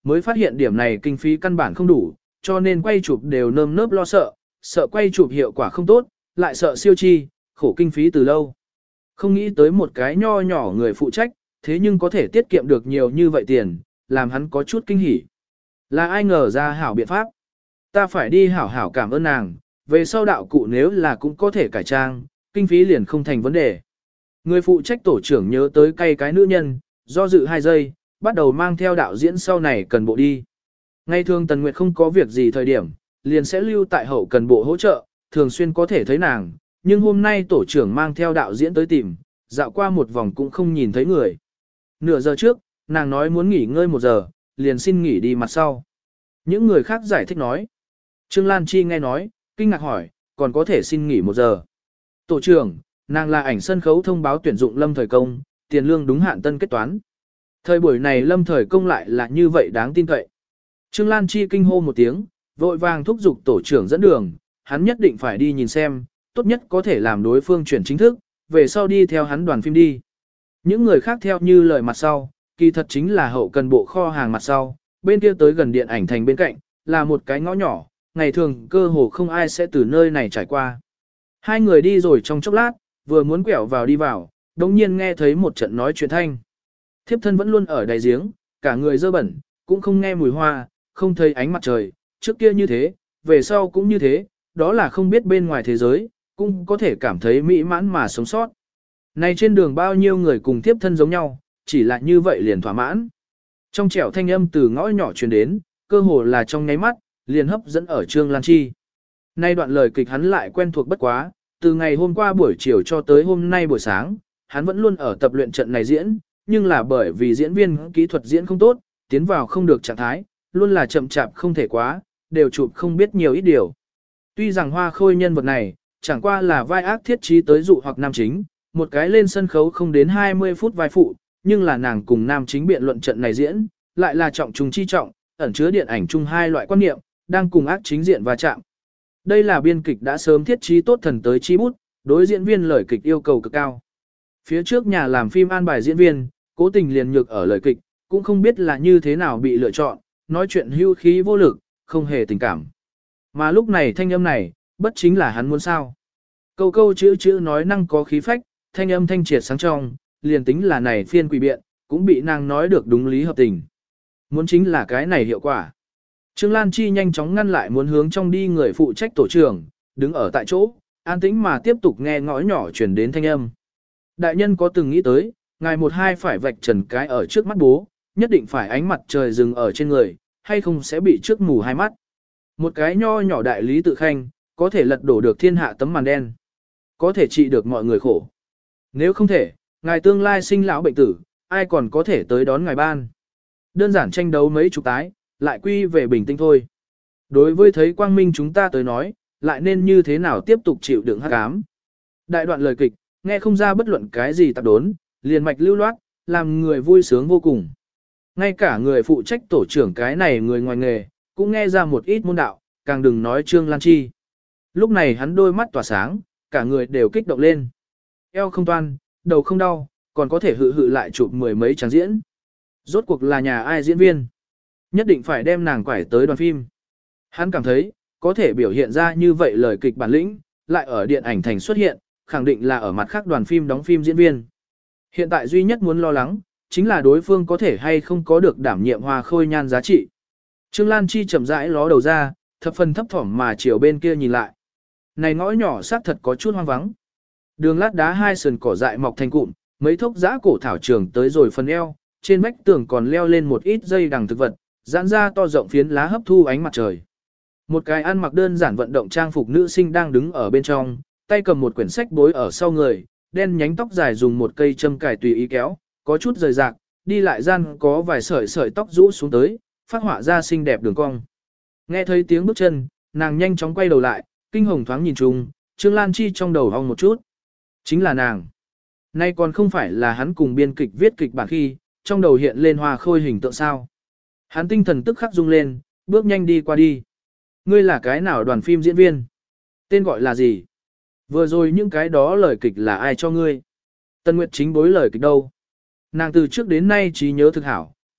mới phát hiện điểm này kinh phí căn bản không đủ, cho nên quay chụp đều nơm nớp lo sợ, sợ quay chụp hiệu quả không tốt, lại sợ siêu chi, khổ kinh phí từ lâu. Không nghĩ tới một cái nho nhỏ người phụ trách, thế nhưng có thể tiết kiệm được nhiều như vậy tiền, làm hắn có chút kinh hỉ. Là ai ngờ ra hảo biện pháp. Ta phải đi hảo hảo cảm ơn nàng, về sau đạo cụ nếu là cũng có thể cải trang, kinh phí liền không thành vấn đề. Người phụ trách tổ trưởng nhớ tới cay cái nữ nhân, do dự 2 giây, bắt đầu mang theo đạo diễn sau này cần bộ đi. Ngày thường Tần Nguyệt không có việc gì thời điểm, liền sẽ lưu tại hậu cần bộ hỗ trợ, thường xuyên có thể thấy nàng, nhưng hôm nay tổ trưởng mang theo đạo diễn tới tìm, dạo qua một vòng cũng không nhìn thấy người. Nửa giờ trước, nàng nói muốn nghỉ ngơi 1 giờ, liền xin nghỉ đi mặt sau. Những người khác giải thích nói. Trương Lan Chi nghe nói, kinh ngạc hỏi, còn có thể xin nghỉ 1 giờ. Tổ trưởng, nàng là ảnh sân khấu thông báo tuyển dụng Lâm Thời Công, tiền lương đúng hạn tân kết toán. Thời buổi này Lâm Thời Công lại là như vậy đáng tin cậy. Trương Lan Chi kinh hô một tiếng, vội vàng thúc giục tổ trưởng dẫn đường, hắn nhất định phải đi nhìn xem, tốt nhất có thể làm đối phương chuyển chính thức, về sau đi theo hắn đoàn phim đi. Những người khác theo như lời mặt sau, kỳ thật chính là hậu cần bộ kho hàng mặt sau, bên kia tới gần điện ảnh thành bên cạnh, là một cái ngõ nhỏ, ngày thường cơ hồ không ai sẽ từ nơi này trải qua. Hai người đi rồi trong chốc lát, vừa muốn quẹo vào đi vào, đồng nhiên nghe thấy một trận nói chuyện thanh. Thiếp thân vẫn luôn ở đáy giếng, cả người dơ bẩn, cũng không nghe mùi hoa, không thấy ánh mặt trời, trước kia như thế, về sau cũng như thế, đó là không biết bên ngoài thế giới, cũng có thể cảm thấy mỹ mãn mà sống sót. Này trên đường bao nhiêu người cùng thiếp thân giống nhau, chỉ là như vậy liền thỏa mãn. Trong trẻo thanh âm từ ngõ nhỏ truyền đến, cơ hồ là trong nháy mắt, liền hấp dẫn ở Trương Lan Chi. Nay đoạn lời kịch hắn lại quen thuộc bất quá, từ ngày hôm qua buổi chiều cho tới hôm nay buổi sáng, hắn vẫn luôn ở tập luyện trận này diễn, nhưng là bởi vì diễn viên kỹ thuật diễn không tốt, tiến vào không được trạng thái, luôn là chậm chạp không thể quá, đều chụp không biết nhiều ít điều. Tuy rằng Hoa Khôi nhân vật này, chẳng qua là vai ác thiết trí tới dụ hoặc nam chính, một cái lên sân khấu không đến 20 phút vai phụ, nhưng là nàng cùng nam chính biện luận trận này diễn, lại là trọng trùng chi trọng, ẩn chứa điện ảnh chung hai loại quan niệm, đang cùng ác chính diện va chạm. Đây là biên kịch đã sớm thiết trí tốt thần tới chi bút, đối diễn viên lời kịch yêu cầu cực cao. Phía trước nhà làm phim an bài diễn viên, cố tình liền nhược ở lời kịch, cũng không biết là như thế nào bị lựa chọn, nói chuyện hưu khí vô lực, không hề tình cảm. Mà lúc này thanh âm này, bất chính là hắn muốn sao. Câu câu chữ chữ nói năng có khí phách, thanh âm thanh triệt sáng trong, liền tính là này phiên quỷ biện, cũng bị nàng nói được đúng lý hợp tình. Muốn chính là cái này hiệu quả. Trương Lan Chi nhanh chóng ngăn lại muốn hướng trong đi người phụ trách tổ trưởng, đứng ở tại chỗ, an tĩnh mà tiếp tục nghe ngõ nhỏ truyền đến thanh âm. Đại nhân có từng nghĩ tới, ngài một hai phải vạch trần cái ở trước mắt bố, nhất định phải ánh mặt trời dừng ở trên người, hay không sẽ bị trước mù hai mắt. Một cái nho nhỏ đại lý tự khanh, có thể lật đổ được thiên hạ tấm màn đen, có thể trị được mọi người khổ. Nếu không thể, ngài tương lai sinh lão bệnh tử, ai còn có thể tới đón ngài ban. Đơn giản tranh đấu mấy chục tái, lại quy về bình tĩnh thôi. Đối với thấy quang minh chúng ta tới nói, lại nên như thế nào tiếp tục chịu đựng hắc ám. Đại đoạn lời kịch, nghe không ra bất luận cái gì tạp đốn, liền mạch lưu loát, làm người vui sướng vô cùng. Ngay cả người phụ trách tổ trưởng cái này người ngoài nghề, cũng nghe ra một ít môn đạo, càng đừng nói Trương Lan Chi. Lúc này hắn đôi mắt tỏa sáng, cả người đều kích động lên. Eo không toan, đầu không đau, còn có thể hự lại chụp mười mấy tràng diễn. Rốt cuộc là nhà ai diễn viên. Nhất định phải đem nàng quải tới đoàn phim. Hắn cảm thấy, có thể biểu hiện ra như vậy lời kịch bản lĩnh, lại ở điện ảnh thành xuất hiện, khẳng định là ở mặt khác đoàn phim đóng phim diễn viên. Hiện tại duy nhất muốn lo lắng, chính là đối phương có thể hay không có được đảm nhiệm Hoa Khôi nhan giá trị. Trương Lan Chi chậm rãi ló đầu ra, thập phần thấp thỏm mà chiều bên kia nhìn lại. Này ngõ nhỏ xác thật có chút hoang vắng. Đường lát đá hai sườn cỏ dại mọc thành cụm, mấy thốc giã cổ thảo trường tới rồi phần eo, trên vách tường còn leo lên một ít dây đằng thực vật, giãn ra to rộng phiến lá hấp thu ánh mặt trời. Một cái ăn mặc đơn giản vận động trang phục nữ sinh đang đứng ở bên trong, tay cầm một quyển sách bối ở sau người, đen nhánh tóc dài dùng một cây châm cài tùy ý kéo, có chút rời rạc, đi lại gian có vài sợi sợi tóc rũ xuống tới, phát họa ra xinh đẹp đường cong. Nghe thấy tiếng bước chân, nàng nhanh chóng quay đầu lại, kinh hồng thoáng nhìn chung, Trương Lan Chi trong đầu hong một chút. Chính là nàng. Nay còn không phải là hắn cùng biên kịch viết kịch bản khi, trong đầu hiện lên Hoa Khôi hình tượng sao. Hắn tinh thần tức khắc rung lên, bước nhanh đi qua đi. Ngươi là cái nào đoàn phim diễn viên? Tên gọi là gì? Vừa rồi những cái đó lời kịch là ai cho ngươi? Tân Nguyệt chính bối lời kịch đâu? Nàng từ trước đến nay trí nhớ thực hảo,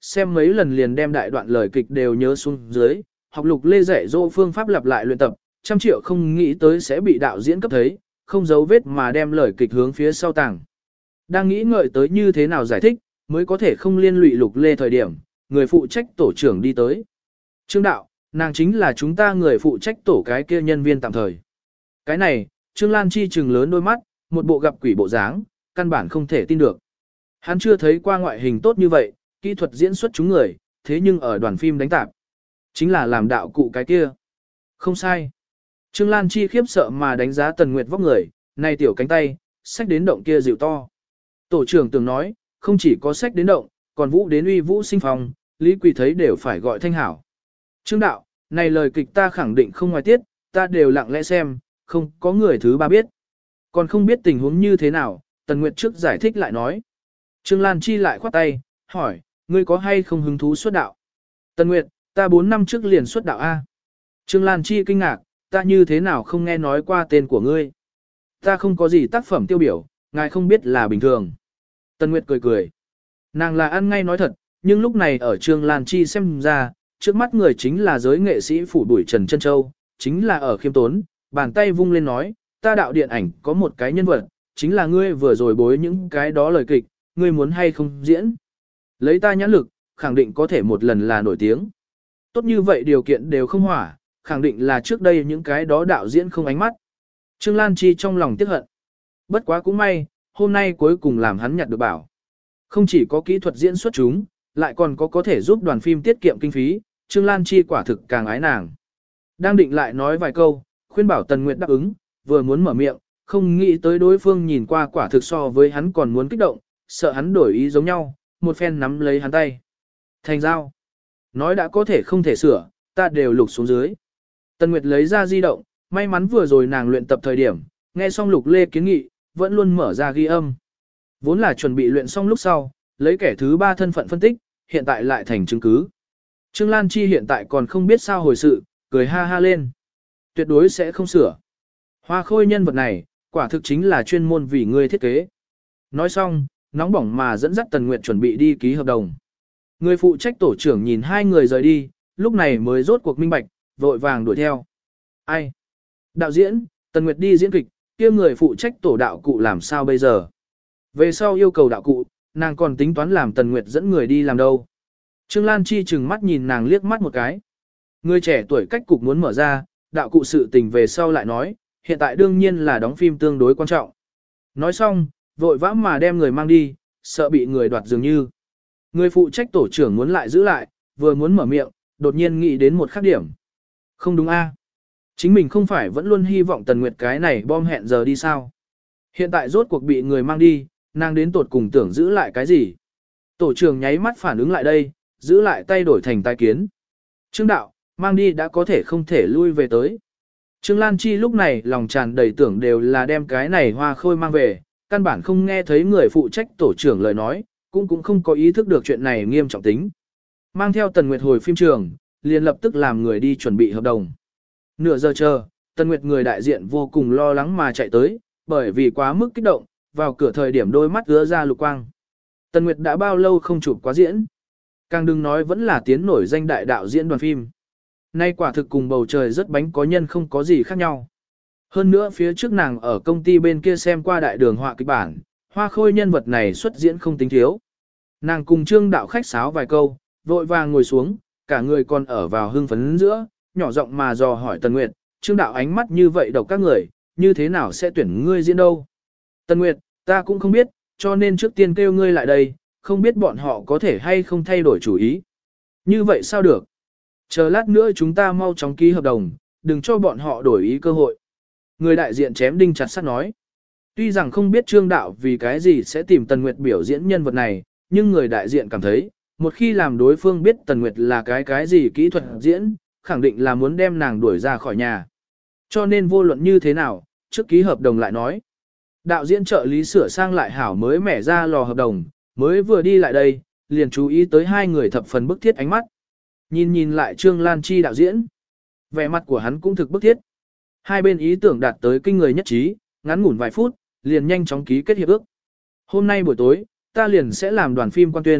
xem mấy lần liền đem đại đoạn lời kịch đều nhớ xuống dưới, học Lục Lê dạy dỗ phương pháp lặp lại luyện tập, trăm triệu không nghĩ tới sẽ bị đạo diễn cấp thấy, không giấu vết mà đem lời kịch hướng phía sau tàng. Đang nghĩ ngợi tới như thế nào giải thích, mới có thể không liên lụy Lục Lê thời điểm, người phụ trách tổ trưởng đi tới. Trương đạo, nàng chính là chúng ta người phụ trách tổ cái kia nhân viên tạm thời. Cái này, Trương Lan Chi trừng lớn đôi mắt, một bộ gặp quỷ bộ dáng, căn bản không thể tin được. Hắn chưa thấy qua ngoại hình tốt như vậy, kỹ thuật diễn xuất chúng người, thế nhưng ở đoàn phim đánh tạp. Chính là làm đạo cụ cái kia. Không sai. Trương Lan Chi khiếp sợ mà đánh giá Tần Nguyệt vóc người, này tiểu cánh tay, xách đến động kia dịu to. Tổ trưởng từng nói, không chỉ có xách đến động, còn vũ đến uy vũ sinh phong, Lý Quỳ thấy đều phải gọi thanh hảo. Trương đạo, này lời kịch ta khẳng định không ngoài tiết, ta đều lặng lẽ xem, không có người thứ ba biết. Còn không biết tình huống như thế nào, Tần Nguyệt trước giải thích lại nói. Trương Lan Chi lại khoát tay, hỏi, ngươi có hay không hứng thú xuất đạo? Tần Nguyệt, ta 4 năm trước liền xuất đạo A. Trương Lan Chi kinh ngạc, ta như thế nào không nghe nói qua tên của ngươi? Ta không có gì tác phẩm tiêu biểu, ngài không biết là bình thường. Tần Nguyệt cười cười. Nàng là ăn ngay nói thật, nhưng lúc này ở Trương Lan Chi xem ra, trước mắt người chính là giới nghệ sĩ phủ đuổi Trần Trân Châu, chính là ở khiêm tốn, bàn tay vung lên nói, ta đạo điện ảnh có một cái nhân vật, chính là ngươi vừa rồi bối những cái đó lời kịch, ngươi muốn hay không diễn. Lấy ta nhãn lực, khẳng định có thể một lần là nổi tiếng. Tốt như vậy điều kiện đều không hỏa, khẳng định là trước đây những cái đó đạo diễn không ánh mắt. Trương Lan Chi trong lòng tiếc hận. Bất quá cũng may, hôm nay cuối cùng làm hắn nhặt được bảo. Không chỉ có kỹ thuật diễn xuất chúng, lại còn có thể giúp đoàn phim tiết kiệm kinh phí, Trương Lan Chi quả thực càng ái nàng. Đang định lại nói vài câu, khuyên bảo Tần Nguyệt đáp ứng, vừa muốn mở miệng, không nghĩ tới đối phương nhìn qua quả thực so với hắn còn muốn kích động, sợ hắn đổi ý giống nhau, một phen nắm lấy hắn tay. Thành giao. Nói đã có thể không thể sửa, ta đều lục xuống dưới. Tần Nguyệt lấy ra di động, may mắn vừa rồi nàng luyện tập thời điểm, nghe xong Lục Lê kiến nghị, vẫn luôn mở ra ghi âm. Vốn là chuẩn bị luyện xong lúc sau, lấy kẻ thứ ba thân phận phân tích, hiện tại lại thành chứng cứ. Trương Lan Chi hiện tại còn không biết sao hồi sự, cười ha ha lên. Tuyệt đối sẽ không sửa. Hoa Khôi nhân vật này, quả thực chính là chuyên môn vì ngươi thiết kế. Nói xong, nóng bỏng mà dẫn dắt Tần Nguyệt chuẩn bị đi ký hợp đồng. Người phụ trách tổ trưởng nhìn hai người rời đi, lúc này mới rốt cuộc minh bạch, vội vàng đuổi theo. Ai? Đạo diễn, Tần Nguyệt đi diễn kịch, kia người phụ trách tổ đạo cụ làm sao bây giờ? Về sau yêu cầu đạo cụ, nàng còn tính toán làm Tần Nguyệt dẫn người đi làm đâu. Trương Lan Chi chừng mắt nhìn nàng liếc mắt một cái. Người trẻ tuổi cách cục muốn mở ra, đạo cụ sự tình về sau lại nói, hiện tại đương nhiên là đóng phim tương đối quan trọng. Nói xong, vội vã mà đem người mang đi, sợ bị người đoạt dường như. Người phụ trách tổ trưởng muốn lại giữ lại, vừa muốn mở miệng, đột nhiên nghĩ đến một khác điểm. Không đúng a? Chính mình không phải vẫn luôn hy vọng Tần Nguyệt cái này bom hẹn giờ đi sao? Hiện tại rốt cuộc bị người mang đi, nàng đến tột cùng tưởng giữ lại cái gì? Tổ trưởng nháy mắt phản ứng lại đây, giữ lại tay đổi thành tai kiến. Trương đạo, mang đi đã có thể không thể lui về tới. Trương Lan Chi lúc này lòng tràn đầy tưởng đều là đem cái này Hoa Khôi mang về, căn bản không nghe thấy người phụ trách tổ trưởng lời nói, cũng không có ý thức được chuyện này nghiêm trọng tính. Mang theo Tần Nguyệt hồi phim trường, liền lập tức làm người đi chuẩn bị hợp đồng. Nửa giờ chờ, Tần Nguyệt người đại diện vô cùng lo lắng mà chạy tới, bởi vì quá mức kích động, vào cửa thời điểm đôi mắt ứa ra lục quang. Tần Nguyệt đã bao lâu không chụp quá diễn. Càng đừng nói vẫn là tiến nổi danh đại đạo diễn đoàn phim. Nay quả thực cùng bầu trời rất bánh có nhân không có gì khác nhau. Hơn nữa phía trước nàng ở công ty bên kia xem qua đại đường họa kịch bản, Hoa Khôi nhân vật này xuất diễn không tính thiếu. Nàng cùng Trương đạo khách sáo vài câu, vội vàng ngồi xuống, cả người còn ở vào hưng phấn giữa, nhỏ giọng mà dò hỏi Tần Nguyệt, Trương đạo ánh mắt như vậy độc các người, như thế nào sẽ tuyển ngươi diễn đâu? Tần Nguyệt, ta cũng không biết, cho nên trước tiên kêu ngươi lại đây, không biết bọn họ có thể hay không thay đổi chủ ý. Như vậy sao được? Chờ lát nữa chúng ta mau chóng ký hợp đồng, đừng cho bọn họ đổi ý cơ hội. Người đại diện chém đinh chặt sắt nói. Tuy rằng không biết Trương đạo vì cái gì sẽ tìm Tần Nguyệt biểu diễn nhân vật này, nhưng người đại diện cảm thấy, một khi làm đối phương biết Tần Nguyệt là cái gì kỹ thuật diễn, khẳng định là muốn đem nàng đuổi ra khỏi nhà. Cho nên vô luận như thế nào, trước ký hợp đồng lại nói. Đạo diễn trợ lý sửa sang lại hảo mới mẻ ra lò hợp đồng, mới vừa đi lại đây, liền chú ý tới hai người thập phần bức thiết ánh mắt. Nhìn lại Trương Lan Chi đạo diễn. Vẻ mặt của hắn cũng thực bức thiết. Hai bên ý tưởng đạt tới kinh người nhất trí, ngắn ngủn vài phút, liền nhanh chóng ký kết hiệp ước. Hôm nay buổi tối, ta liền sẽ làm đoàn phim quan tuyên,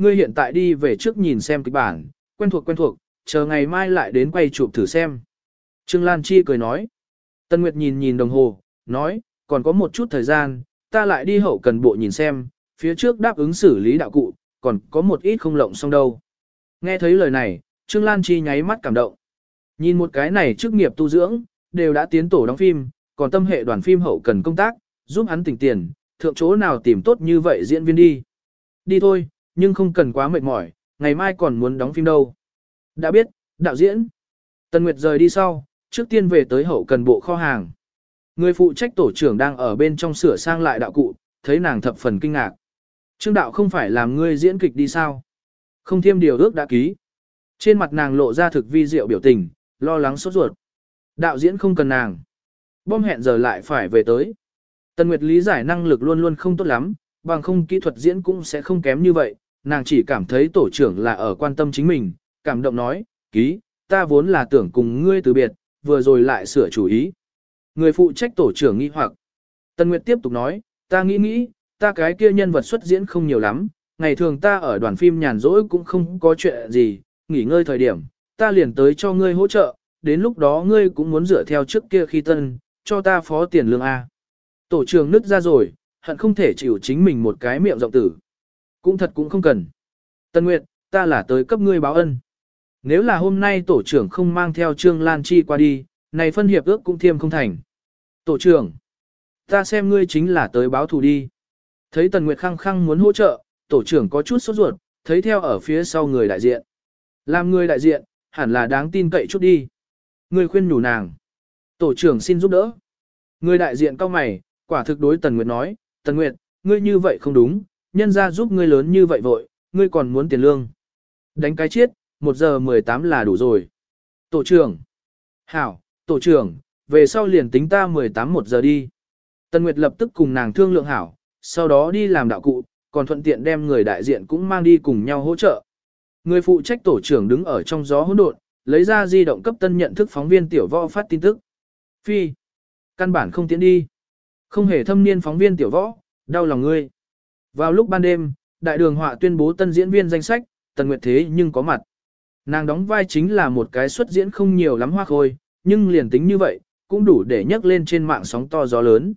ngươi hiện tại đi về trước nhìn xem kịch bản, quen thuộc, chờ ngày mai lại đến quay chụp thử xem. Trương Lan Chi cười nói. Tân Nguyệt nhìn nhìn đồng hồ, nói, còn có một chút thời gian, ta lại đi hậu cần bộ nhìn xem, phía trước đáp ứng xử lý đạo cụ, còn có một ít không lộng xong đâu. Nghe thấy lời này, Trương Lan Chi nháy mắt cảm động. Nhìn một cái này chức nghiệp tu dưỡng, đều đã tiến tổ đóng phim, còn tâm hệ đoàn phim hậu cần công tác, giúp hắn tỉnh tiền, thượng chỗ nào tìm tốt như vậy diễn viên đi. Đi thôi, nhưng không cần quá mệt mỏi, ngày mai còn muốn đóng phim đâu. Đã biết, đạo diễn. Tần Nguyệt rời đi sau, trước tiên về tới hậu cần bộ kho hàng. Người phụ trách tổ trưởng đang ở bên trong sửa sang lại đạo cụ, thấy nàng thập phần kinh ngạc. Trương đạo không phải làm ngươi diễn kịch đi sao? Không thêm điều ước đã ký. Trên mặt nàng lộ ra thực vi diệu biểu tình, lo lắng sốt ruột. Đạo diễn không cần nàng. Bom hẹn giờ lại phải về tới. Tần Nguyệt lý giải năng lực luôn luôn không tốt lắm, bằng không kỹ thuật diễn cũng sẽ không kém như vậy. Nàng chỉ cảm thấy tổ trưởng là ở quan tâm chính mình, cảm động nói, ký, ta vốn là tưởng cùng ngươi từ biệt, vừa rồi lại sửa chủ ý. Người phụ trách tổ trưởng nghi hoặc. Tần Nguyệt tiếp tục nói, ta nghĩ, ta cái kia nhân vật xuất diễn không nhiều lắm, ngày thường ta ở đoàn phim nhàn rỗi cũng không có chuyện gì, nghỉ ngơi thời điểm, ta liền tới cho ngươi hỗ trợ, đến lúc đó ngươi cũng muốn dựa theo trước kia khi tân, cho ta phó tiền lương A. Tổ trưởng nứt ra rồi, hận không thể chịu chính mình một cái miệng rộng tử. Cũng thật cũng không cần. Tân Nguyệt, ta là tới cấp ngươi báo ân. Nếu là hôm nay tổ trưởng không mang theo Trương Lan Chi qua đi, này phân hiệp ước cũng thiêm không thành. Tổ trưởng, ta xem ngươi chính là tới báo thù đi. Thấy Tần Nguyệt khăng khăng muốn hỗ trợ, tổ trưởng có chút sốt ruột, thấy theo ở phía sau người đại diện. Làm người đại diện, hẳn là đáng tin cậy chút đi. Người khuyên nhủ nàng. Tổ trưởng xin giúp đỡ. Người đại diện cau mày, quả thực đối Tần Nguyệt nói, Tần Nguyệt, ngươi như vậy không đúng, nhân ra giúp ngươi lớn như vậy vội, ngươi còn muốn tiền lương. Đánh cái chết, 1 giờ 18 là đủ rồi. Tổ trưởng. Hảo, tổ trưởng, về sau liền tính ta 18 1 giờ đi. Tần Nguyệt lập tức cùng nàng thương lượng hảo, sau đó đi làm đạo cụ, còn thuận tiện đem người đại diện cũng mang đi cùng nhau hỗ trợ. Người phụ trách tổ trưởng đứng ở trong gió hỗn độn, lấy ra di động cấp tân nhận thức phóng viên tiểu võ phát tin tức. Phi. Căn bản không tiến đi. Không hề thâm niên phóng viên tiểu võ, đau lòng ngươi. Vào lúc ban đêm, đại đường họa tuyên bố tân diễn viên danh sách, Tần Nguyệt thế nhưng có mặt. Nàng đóng vai chính là một cái xuất diễn không nhiều lắm hoa khôi, nhưng liền tính như vậy, cũng đủ để nhấc lên trên mạng sóng to gió lớn.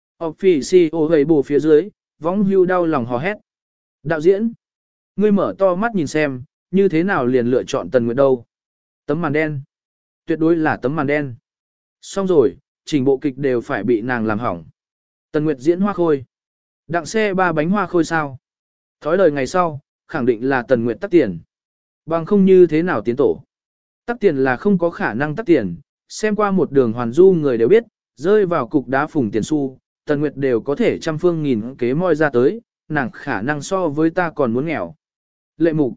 Officio gầy bù phía dưới, võng hưu đau lòng hò hét. Đạo diễn, ngươi mở to mắt nhìn xem, như thế nào liền lựa chọn Tần Nguyệt đâu. Tấm màn đen. Tuyệt đối là tấm màn đen. Xong rồi, chỉnh bộ kịch đều phải bị nàng làm hỏng. Tần Nguyệt diễn hoa khôi. Đặng xe 3 bánh hoa khôi sao. Thói lời ngày sau, khẳng định là Tần Nguyệt tắc tiền. Bằng không như thế nào tiến tổ. Tắc tiền là không có khả năng tắc tiền, xem qua một đường hoàn du người đều biết, rơi vào cục đá phùng tiền xu, Tần Nguyệt đều có thể trăm phương nghìn kế moi ra tới, nàng khả năng so với ta còn muốn nghèo. Lệ mục.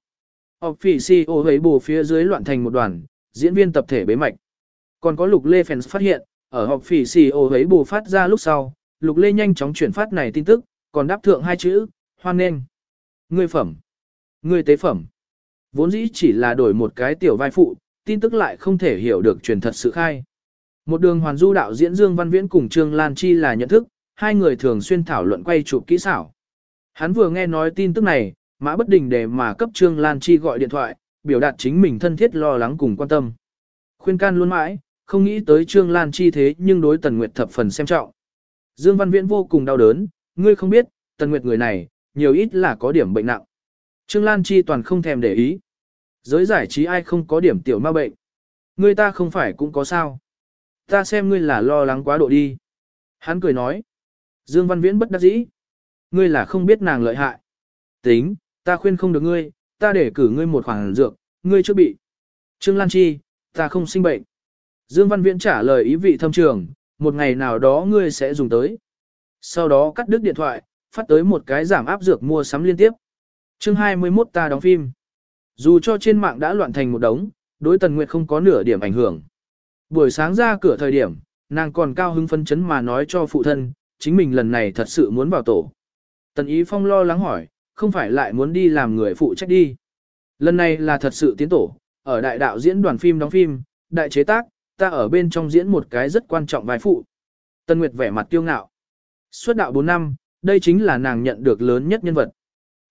Officio ấy bù phía dưới loạn thành một đoàn, diễn viên tập thể bế mạch. Còn có Lục Lê fans phát hiện, ở Officio ấy bù phát ra lúc sau, Lục Lê nhanh chóng chuyển phát này tin tức, còn đáp thượng 2 chữ, hoan nghênh. Ngươi phẩm. Ngươi tế phẩm. Vốn dĩ chỉ là đổi một cái tiểu vai phụ, tin tức lại không thể hiểu được truyền thật sự khai. Một đường hoàn du đạo diễn Dương Văn Viễn cùng Trương Lan Chi là nhận thức, hai người thường xuyên thảo luận quay chụp kỹ xảo. Hắn vừa nghe nói tin tức này, Mã Bất Đình để mà cấp Trương Lan Chi gọi điện thoại, biểu đạt chính mình thân thiết lo lắng cùng quan tâm. Khuyên can luôn mãi, không nghĩ tới Trương Lan Chi thế nhưng đối Tần Nguyệt thập phần xem trọng. Dương Văn Viễn vô cùng đau đớn, ngươi không biết, Tần Nguyệt người này, nhiều ít là có điểm bệnh nặng. Trương Lan Chi toàn không thèm để ý. Giới giải trí ai không có điểm tiểu ma bệnh. Ngươi ta không phải cũng có sao. Ta xem ngươi là lo lắng quá độ đi. Hắn cười nói. Dương Văn Viễn bất đắc dĩ. Ngươi là không biết nàng lợi hại. Tính, ta khuyên không được ngươi, ta để cử ngươi một khoản dược, ngươi chưa bị. Trương Lan Chi, ta không sinh bệnh. Dương Văn Viễn trả lời ý vị thâm trường, một ngày nào đó ngươi sẽ dùng tới. Sau đó cắt đứt điện thoại, phát tới một cái giảm áp dược mua sắm liên tiếp. Chương 21 ta đóng phim. Dù cho trên mạng đã loạn thành một đống, đối Tần Nguyệt không có nửa điểm ảnh hưởng. Buổi sáng ra cửa thời điểm, nàng còn cao hứng phấn chấn mà nói cho phụ thân, chính mình lần này thật sự muốn vào tổ. Tần Ý Phong lo lắng hỏi, không phải lại muốn đi làm người phụ trách đi. Lần này là thật sự tiến tổ, ở đại đạo diễn đoàn phim đóng phim, đại chế tác, ta ở bên trong diễn một cái rất quan trọng vai phụ. Tần Nguyệt vẻ mặt kiêu ngạo. Xuất đạo 4 năm, đây chính là nàng nhận được lớn nhất nhân vật.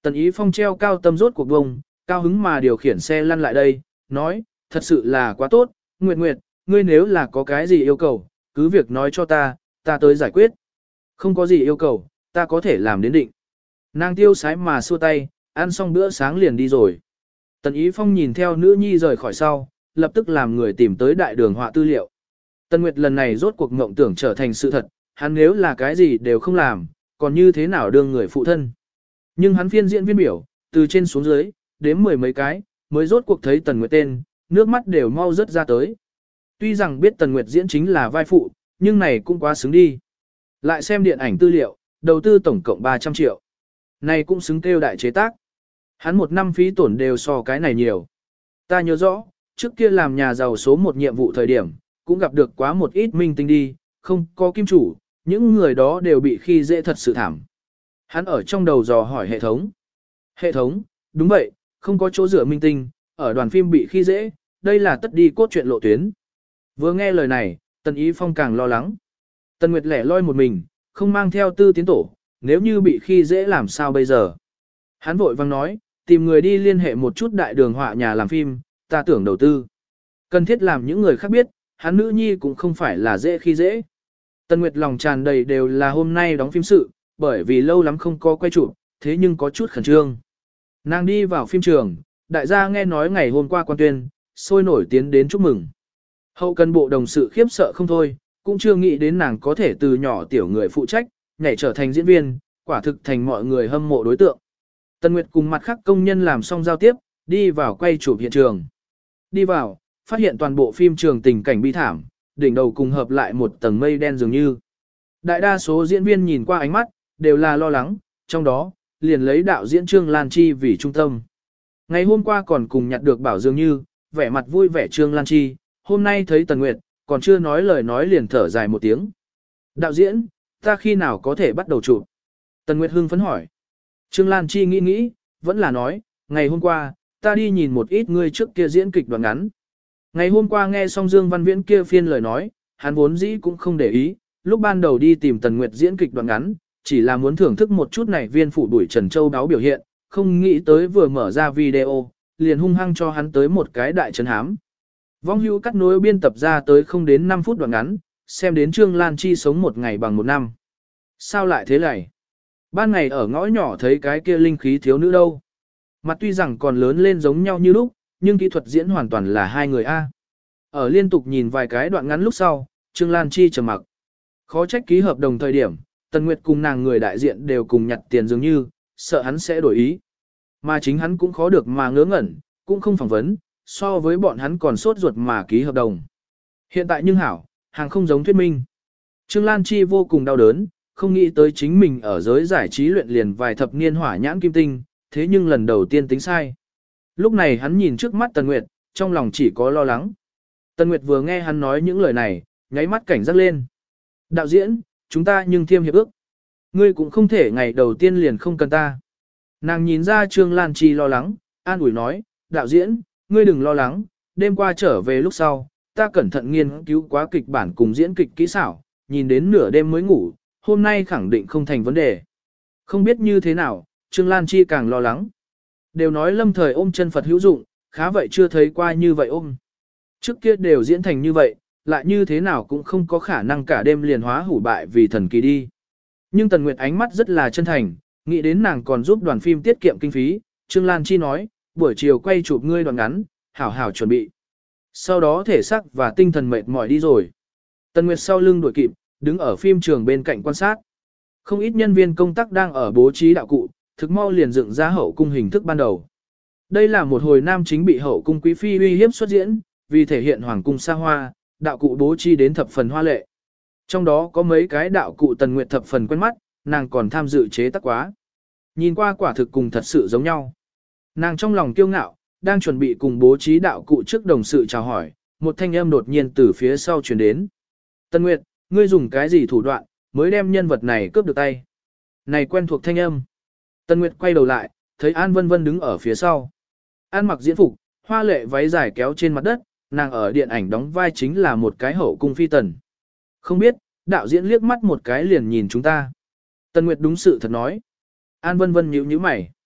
Tần Ý Phong treo cao tâm rốt cuộc bông, cao hứng mà điều khiển xe lăn lại đây, nói, thật sự là quá tốt, Nguyệt Nguyệt, ngươi nếu là có cái gì yêu cầu, cứ việc nói cho ta tới giải quyết. Không có gì yêu cầu, ta có thể làm đến định. Nàng tiêu sái mà xua tay, ăn xong bữa sáng liền đi rồi. Tần Ý Phong nhìn theo nữ nhi rời khỏi sau, lập tức làm người tìm tới đại đường họa tư liệu. Tần Nguyệt lần này rốt cuộc mộng tưởng trở thành sự thật, hắn nếu là cái gì đều không làm, còn như thế nào đương người phụ thân. Nhưng hắn phiên diễn viên biểu, từ trên xuống dưới, đếm mười mấy cái, mới rốt cuộc thấy Tần Nguyệt tên, nước mắt đều mau rớt ra tới. Tuy rằng biết Tần Nguyệt diễn chính là vai phụ, nhưng này cũng quá xứng đi. Lại xem điện ảnh tư liệu, đầu tư tổng cộng 300 triệu. Này cũng xứng kêu đại chế tác. Hắn một năm phí tổn đều so cái này nhiều. Ta nhớ rõ, trước kia làm nhà giàu số một nhiệm vụ thời điểm, cũng gặp được quá một ít minh tinh đi, không có kim chủ, những người đó đều bị khi dễ thật sự thảm. Hắn ở trong đầu dò hỏi hệ thống. Hệ thống, đúng vậy, không có chỗ dựa minh tinh, ở đoàn phim bị khi dễ, đây là tất đi cốt truyện lộ tuyến. Vừa nghe lời này, Tần Ý Phong càng lo lắng. Tần Nguyệt lẻ loi một mình, không mang theo tư tiến tổ, nếu như bị khi dễ làm sao bây giờ. Hắn vội vang nói, tìm người đi liên hệ một chút đại đường họa nhà làm phim, ta tưởng đầu tư. Cần thiết làm những người khác biết, hắn nữ nhi cũng không phải là dễ khi dễ. Tần Nguyệt lòng tràn đầy đều là hôm nay đóng phim sự, bởi vì lâu lắm không có quay chụp, thế nhưng có chút khẩn trương. Nàng đi vào phim trường, đại gia nghe nói ngày hôm qua quan tuyên, sôi nổi tiến đến chúc mừng. Hậu cần bộ đồng sự khiếp sợ không thôi, cũng chưa nghĩ đến nàng có thể từ nhỏ tiểu người phụ trách, nhảy trở thành diễn viên, quả thực thành mọi người hâm mộ đối tượng. Tần Nguyệt cùng mặt khác công nhân làm xong giao tiếp, đi vào quay chụp hiện trường. Đi vào, phát hiện toàn bộ phim trường tình cảnh bi thảm, đỉnh đầu cùng hợp lại một tầng mây đen dường như. Đại đa số diễn viên nhìn qua ánh mắt, đều là lo lắng, trong đó, liền lấy đạo diễn Trương Lan Chi vì trung tâm. Ngày hôm qua còn cùng nhặt được bảo dường như, vẻ mặt vui vẻ Trương Lan Chi, hôm nay thấy Tần Nguyệt, còn chưa nói lời nói liền thở dài một tiếng. Đạo diễn, ta khi nào có thể bắt đầu chụp? Tần Nguyệt hưng phấn hỏi. Trương Lan Chi nghĩ nghĩ, vẫn là nói, ngày hôm qua, ta đi nhìn một ít ngươi trước kia diễn kịch đoạn ngắn. Ngày hôm qua nghe xong Dương Văn Viễn kia phiên lời nói, hắn vốn dĩ cũng không để ý, lúc ban đầu đi tìm Tần Nguyệt diễn kịch đoạn ngắn, chỉ là muốn thưởng thức một chút này viên phủ đuổi Trần Châu đáo biểu hiện, không nghĩ tới vừa mở ra video, liền hung hăng cho hắn tới một cái đại trấn hám. Vong hưu cắt nối biên tập ra tới không đến 5 phút đoạn ngắn, xem đến Trương Lan Chi sống một ngày bằng một năm. Sao lại thế này? Ban ngày ở ngõ nhỏ thấy cái kia linh khí thiếu nữ đâu. Mặt tuy rằng còn lớn lên giống nhau như lúc, nhưng kỹ thuật diễn hoàn toàn là hai người A. Ở liên tục nhìn vài cái đoạn ngắn lúc sau, Trương Lan Chi trầm mặc. Khó trách ký hợp đồng thời điểm, Tần Nguyệt cùng nàng người đại diện đều cùng nhặt tiền dường như, sợ hắn sẽ đổi ý. Mà chính hắn cũng khó được mà ngớ ngẩn, cũng không phỏng vấn, so với bọn hắn còn sốt ruột mà ký hợp đồng. Hiện tại nhưng hảo, hàng không giống thuyết minh. Trương Lan Chi vô cùng đau đớn, không nghĩ tới chính mình ở giới giải trí luyện liền vài thập niên hỏa nhãn kim tinh, thế nhưng lần đầu tiên tính sai. Lúc này hắn nhìn trước mắt Tần Nguyệt, trong lòng chỉ có lo lắng. Tần Nguyệt vừa nghe hắn nói những lời này, nháy mắt cảnh giác lên. Đạo diễn, chúng ta nhưng thiêm hiệp ước. Ngươi cũng không thể ngày đầu tiên liền không cần ta. Nàng nhìn ra Trương Lan Chi lo lắng, an ủi nói, đạo diễn, ngươi đừng lo lắng, đêm qua trở về lúc sau, ta cẩn thận nghiên cứu quá kịch bản cùng diễn kịch kỹ xảo, nhìn đến nửa đêm mới ngủ, hôm nay khẳng định không thành vấn đề. Không biết như thế nào, Trương Lan Chi càng lo lắng. Đều nói lâm thời ôm chân Phật hữu dụng, khá vậy chưa thấy qua như vậy ôm. Trước kia đều diễn thành như vậy, lại như thế nào cũng không có khả năng cả đêm liền hóa hủ bại vì thần kỳ đi. Nhưng Tần Nguyệt ánh mắt rất là chân thành, nghĩ đến nàng còn giúp đoàn phim tiết kiệm kinh phí, Trương Lan Chi nói, buổi chiều quay chụp ngươi đoạn ngắn, hảo hảo chuẩn bị. Sau đó thể xác và tinh thần mệt mỏi đi rồi. Tần Nguyệt sau lưng đuổi kịp, đứng ở phim trường bên cạnh quan sát. Không ít nhân viên công tác đang ở bố trí đạo cụ, thực mau liền dựng ra hậu cung hình thức ban đầu. Đây là một hồi nam chính bị hậu cung quý phi uy hiếp xuất diễn, vì thể hiện hoàng cung xa hoa, đạo cụ bố trí đến thập phần hoa lệ. Trong đó có mấy cái đạo cụ Tần Nguyệt thập phần quen mắt, nàng còn tham dự chế tác quá. Nhìn qua quả thực cùng thật sự giống nhau. Nàng trong lòng kiêu ngạo, đang chuẩn bị cùng bố trí đạo cụ trước đồng sự chào hỏi, một thanh âm đột nhiên từ phía sau truyền đến. Tần Nguyệt, ngươi dùng cái gì thủ đoạn, mới đem nhân vật này cướp được tay? Này quen thuộc thanh âm. Tần Nguyệt quay đầu lại, thấy An Vân Vân đứng ở phía sau. An mặc diễn phục, hoa lệ váy dài kéo trên mặt đất, nàng ở điện ảnh đóng vai chính là một cái hậu cung phi tần. Không biết, đạo diễn liếc mắt một cái liền nhìn chúng ta. Tần Nguyệt đúng sự thật nói. An Vân Vân nhíu nhíu mày.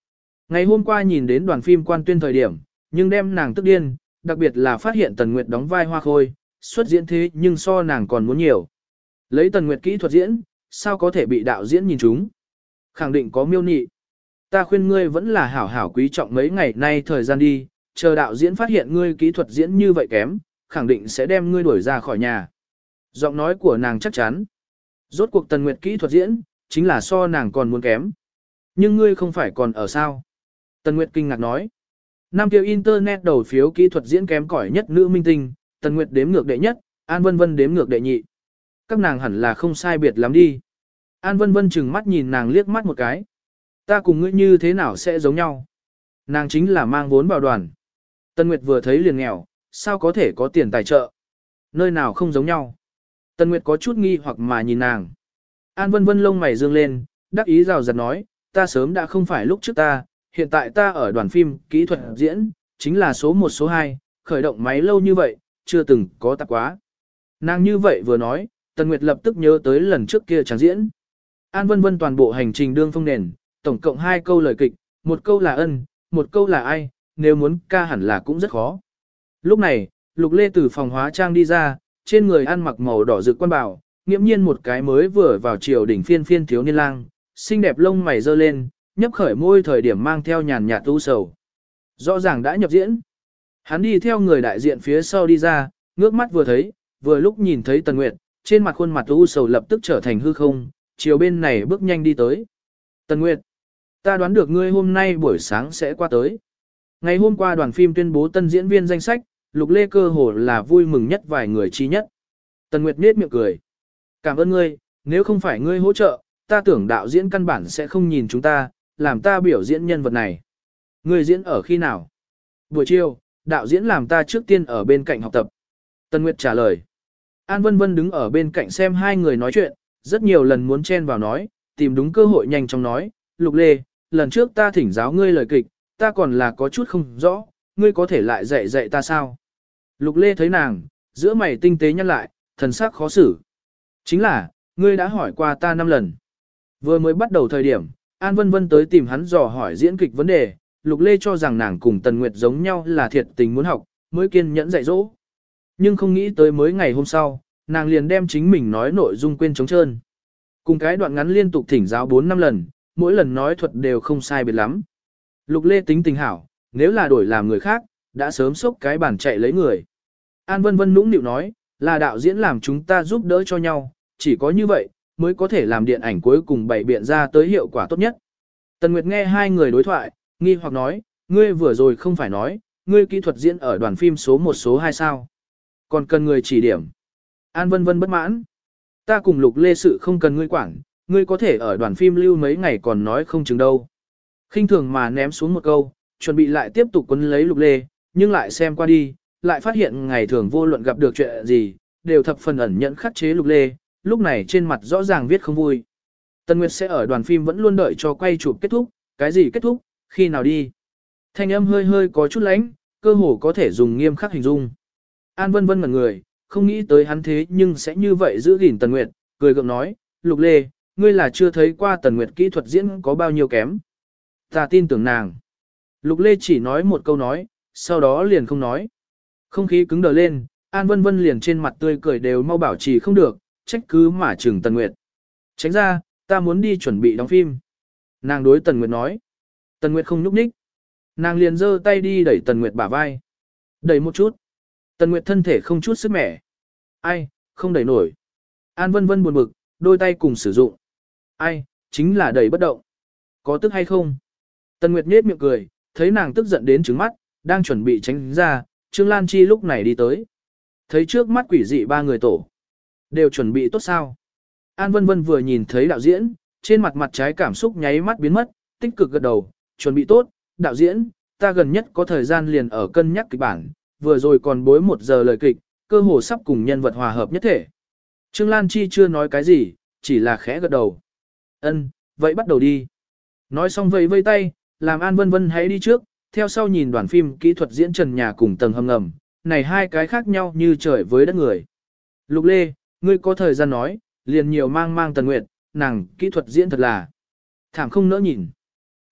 Ngày hôm qua nhìn đến đoàn phim quan tuyên thời điểm, nhưng đem nàng tức điên, đặc biệt là phát hiện Tần Nguyệt đóng vai Hoa Khôi, xuất diễn thế nhưng so nàng còn muốn nhiều. Lấy Tần Nguyệt kỹ thuật diễn, sao có thể bị đạo diễn nhìn trúng? Khẳng định có miêu nị. Ta khuyên ngươi vẫn là hảo hảo quý trọng mấy ngày nay thời gian đi, chờ đạo diễn phát hiện ngươi kỹ thuật diễn như vậy kém, khẳng định sẽ đem ngươi đuổi ra khỏi nhà. Giọng nói của nàng chắc chắn. Rốt cuộc Tần Nguyệt kỹ thuật diễn, chính là so nàng còn muốn kém. Nhưng ngươi không phải còn ở sao? Tần Nguyệt kinh ngạc nói. Năm kia Internet đầu phiếu kỹ thuật diễn kém cỏi nhất nữ minh tinh, Tần Nguyệt đếm ngược đệ nhất, An Vân Vân đếm ngược đệ nhị. Các nàng hẳn là không sai biệt lắm đi. An Vân Vân chừng mắt nhìn nàng liếc mắt một cái. Ta cùng ngươi như thế nào sẽ giống nhau? Nàng chính là mang vốn vào đoàn. Tần Nguyệt vừa thấy liền nghèo, sao có thể có tiền tài trợ? Nơi nào không giống nhau? Tần Nguyệt có chút nghi hoặc mà nhìn nàng. An Vân Vân lông mày dương lên, đắc ý rào rạt nói, ta sớm đã không phải lúc trước ta, hiện tại ta ở đoàn phim, kỹ thuật diễn, chính là số 1 số 2, khởi động máy lâu như vậy, chưa từng có tạp quá. Nàng như vậy vừa nói, Tần Nguyệt lập tức nhớ tới lần trước kia tràng diễn. An Vân Vân toàn bộ hành trình đương phong nền, tổng cộng 2 câu lời kịch, một câu là ân, một câu là ai, nếu muốn ca hẳn là cũng rất khó. Lúc này, Lục Lê từ phòng hóa trang đi ra, trên người ăn mặc màu đỏ rực quan bảo, nghiễm nhiên một cái mới vừa vào triều đỉnh phiên phiên thiếu niên lang, xinh đẹp lông mày dơ lên, nhấp khởi môi thời điểm mang theo nhàn nhạt u sầu. Rõ ràng đã nhập diễn. Hắn đi theo người đại diện phía sau đi ra, ngước mắt vừa thấy, vừa lúc nhìn thấy Tần Nguyệt, trên mặt khuôn mặt u sầu lập tức trở thành hư không, chiều bên này bước nhanh đi tới. Tần Nguyệt, ta đoán được ngươi hôm nay buổi sáng sẽ qua tới. Ngày hôm qua đoàn phim tuyên bố tân diễn viên danh sách, Lục Lê cơ hồ là vui mừng nhất vài người chi nhất. Tần Nguyệt nết miệng cười. Cảm ơn ngươi, nếu không phải ngươi hỗ trợ, ta tưởng đạo diễn căn bản sẽ không nhìn chúng ta, làm ta biểu diễn nhân vật này. Ngươi diễn ở khi nào? Buổi chiều, đạo diễn làm ta trước tiên ở bên cạnh học tập. Tần Nguyệt trả lời. An Vân Vân đứng ở bên cạnh xem hai người nói chuyện, rất nhiều lần muốn chen vào nói, tìm đúng cơ hội nhanh chóng nói. Lục Lê, lần trước ta thỉnh giáo ngươi lời kịch, ta còn là có chút không rõ, ngươi có thể lại dạy dạy ta sao? Lục Lê thấy nàng, giữa mày tinh tế nhăn lại, thần sắc khó xử. Chính là, ngươi đã hỏi qua ta 5 lần. Vừa mới bắt đầu thời điểm, An Vân Vân tới tìm hắn dò hỏi diễn kịch vấn đề, Lục Lê cho rằng nàng cùng Tần Nguyệt giống nhau là thiệt tình muốn học, mới kiên nhẫn dạy dỗ. Nhưng không nghĩ tới mới ngày hôm sau, nàng liền đem chính mình nói nội dung quên trống trơn. Cùng cái đoạn ngắn liên tục thỉnh giáo 4-5 lần, mỗi lần nói thuật đều không sai biệt lắm. Lục Lê tính tình hảo, nếu là đổi làm người khác, đã sớm xốc cái bàn chạy lấy người. An Vân Vân nũng nịu nói, là đạo diễn làm chúng ta giúp đỡ cho nhau, chỉ có như vậy, mới có thể làm điện ảnh cuối cùng bày biện ra tới hiệu quả tốt nhất. Tần Nguyệt nghe hai người đối thoại, nghi hoặc nói, ngươi vừa rồi không phải nói, ngươi kỹ thuật diễn ở đoàn phim số 1 số 2 sao. Còn cần người chỉ điểm. An Vân Vân bất mãn. Ta cùng Lục Lê sự không cần ngươi quản, ngươi có thể ở đoàn phim lưu mấy ngày còn nói không chừng đâu. Khinh thường mà ném xuống một câu, chuẩn bị lại tiếp tục quấn lấy Lục Lê, nhưng lại xem qua đi, lại phát hiện ngày thường vô luận gặp được chuyện gì, đều thập phần ẩn nhẫn khắc chế Lục Lê, lúc này trên mặt rõ ràng viết không vui. Tần Nguyệt sẽ ở đoàn phim vẫn luôn đợi cho quay chụp kết thúc, cái gì kết thúc, khi nào đi. Thanh âm hơi hơi có chút lãnh, cơ hồ có thể dùng nghiêm khắc hình dung. An Vân Vân ngẩn người, không nghĩ tới hắn thế nhưng sẽ như vậy giữ gìn Tần Nguyệt, cười gượng nói, Lục Lê, ngươi là chưa thấy qua Tần Nguyệt kỹ thuật diễn có bao nhiêu kém. Ta tin tưởng nàng. Lục Lê chỉ nói một câu nói, sau đó liền không nói. Không khí cứng đờ lên, An Vân Vân liền trên mặt tươi cười đều mau bảo trì không được, trách cứ mà chừng Tần Nguyệt. Tránh ra, ta muốn đi chuẩn bị đóng phim. Nàng đối Tần Nguyệt nói. Tần Nguyệt không nhúc nhích. Nàng liền giơ tay đi đẩy Tần Nguyệt bả vai. Đẩy một chút. Tần Nguyệt thân thể không chút sức mẻ. Ai, không đẩy nổi. An Vân Vân buồn bực, đôi tay cùng sử dụng. Ai, chính là đẩy bất động. Có tức hay không? Tần Nguyệt nhếch miệng cười, thấy nàng tức giận đến trứng mắt, đang chuẩn bị tránh ra, Trương Lan Chi lúc này đi tới. Thấy trước mắt quỷ dị ba người tổ. Đều chuẩn bị tốt sao? An Vân Vân vừa nhìn thấy đạo diễn, trên mặt mặt trái cảm xúc nháy mắt biến mất, tích cực gật đầu, chuẩn bị tốt, đạo diễn, ta gần nhất có thời gian liền ở cân nhắc kịch bản, vừa rồi còn bối 1 giờ lời kịch, cơ hồ sắp cùng nhân vật hòa hợp nhất thể. Trương Lan Chi chưa nói cái gì, chỉ là khẽ gật đầu. Ân, vậy bắt đầu đi. Nói xong vẫy vây tay, làm An Vân Vân hãy đi trước, theo sau nhìn đoàn phim kỹ thuật diễn trần nhà cùng tầng hầm ngầm, này hai cái khác nhau như trời với đất người. Lục Lê, ngươi có thời gian nói, liền nhiều mang Tần Nguyệt, nàng kỹ thuật diễn thật là thảm không nỡ nhìn.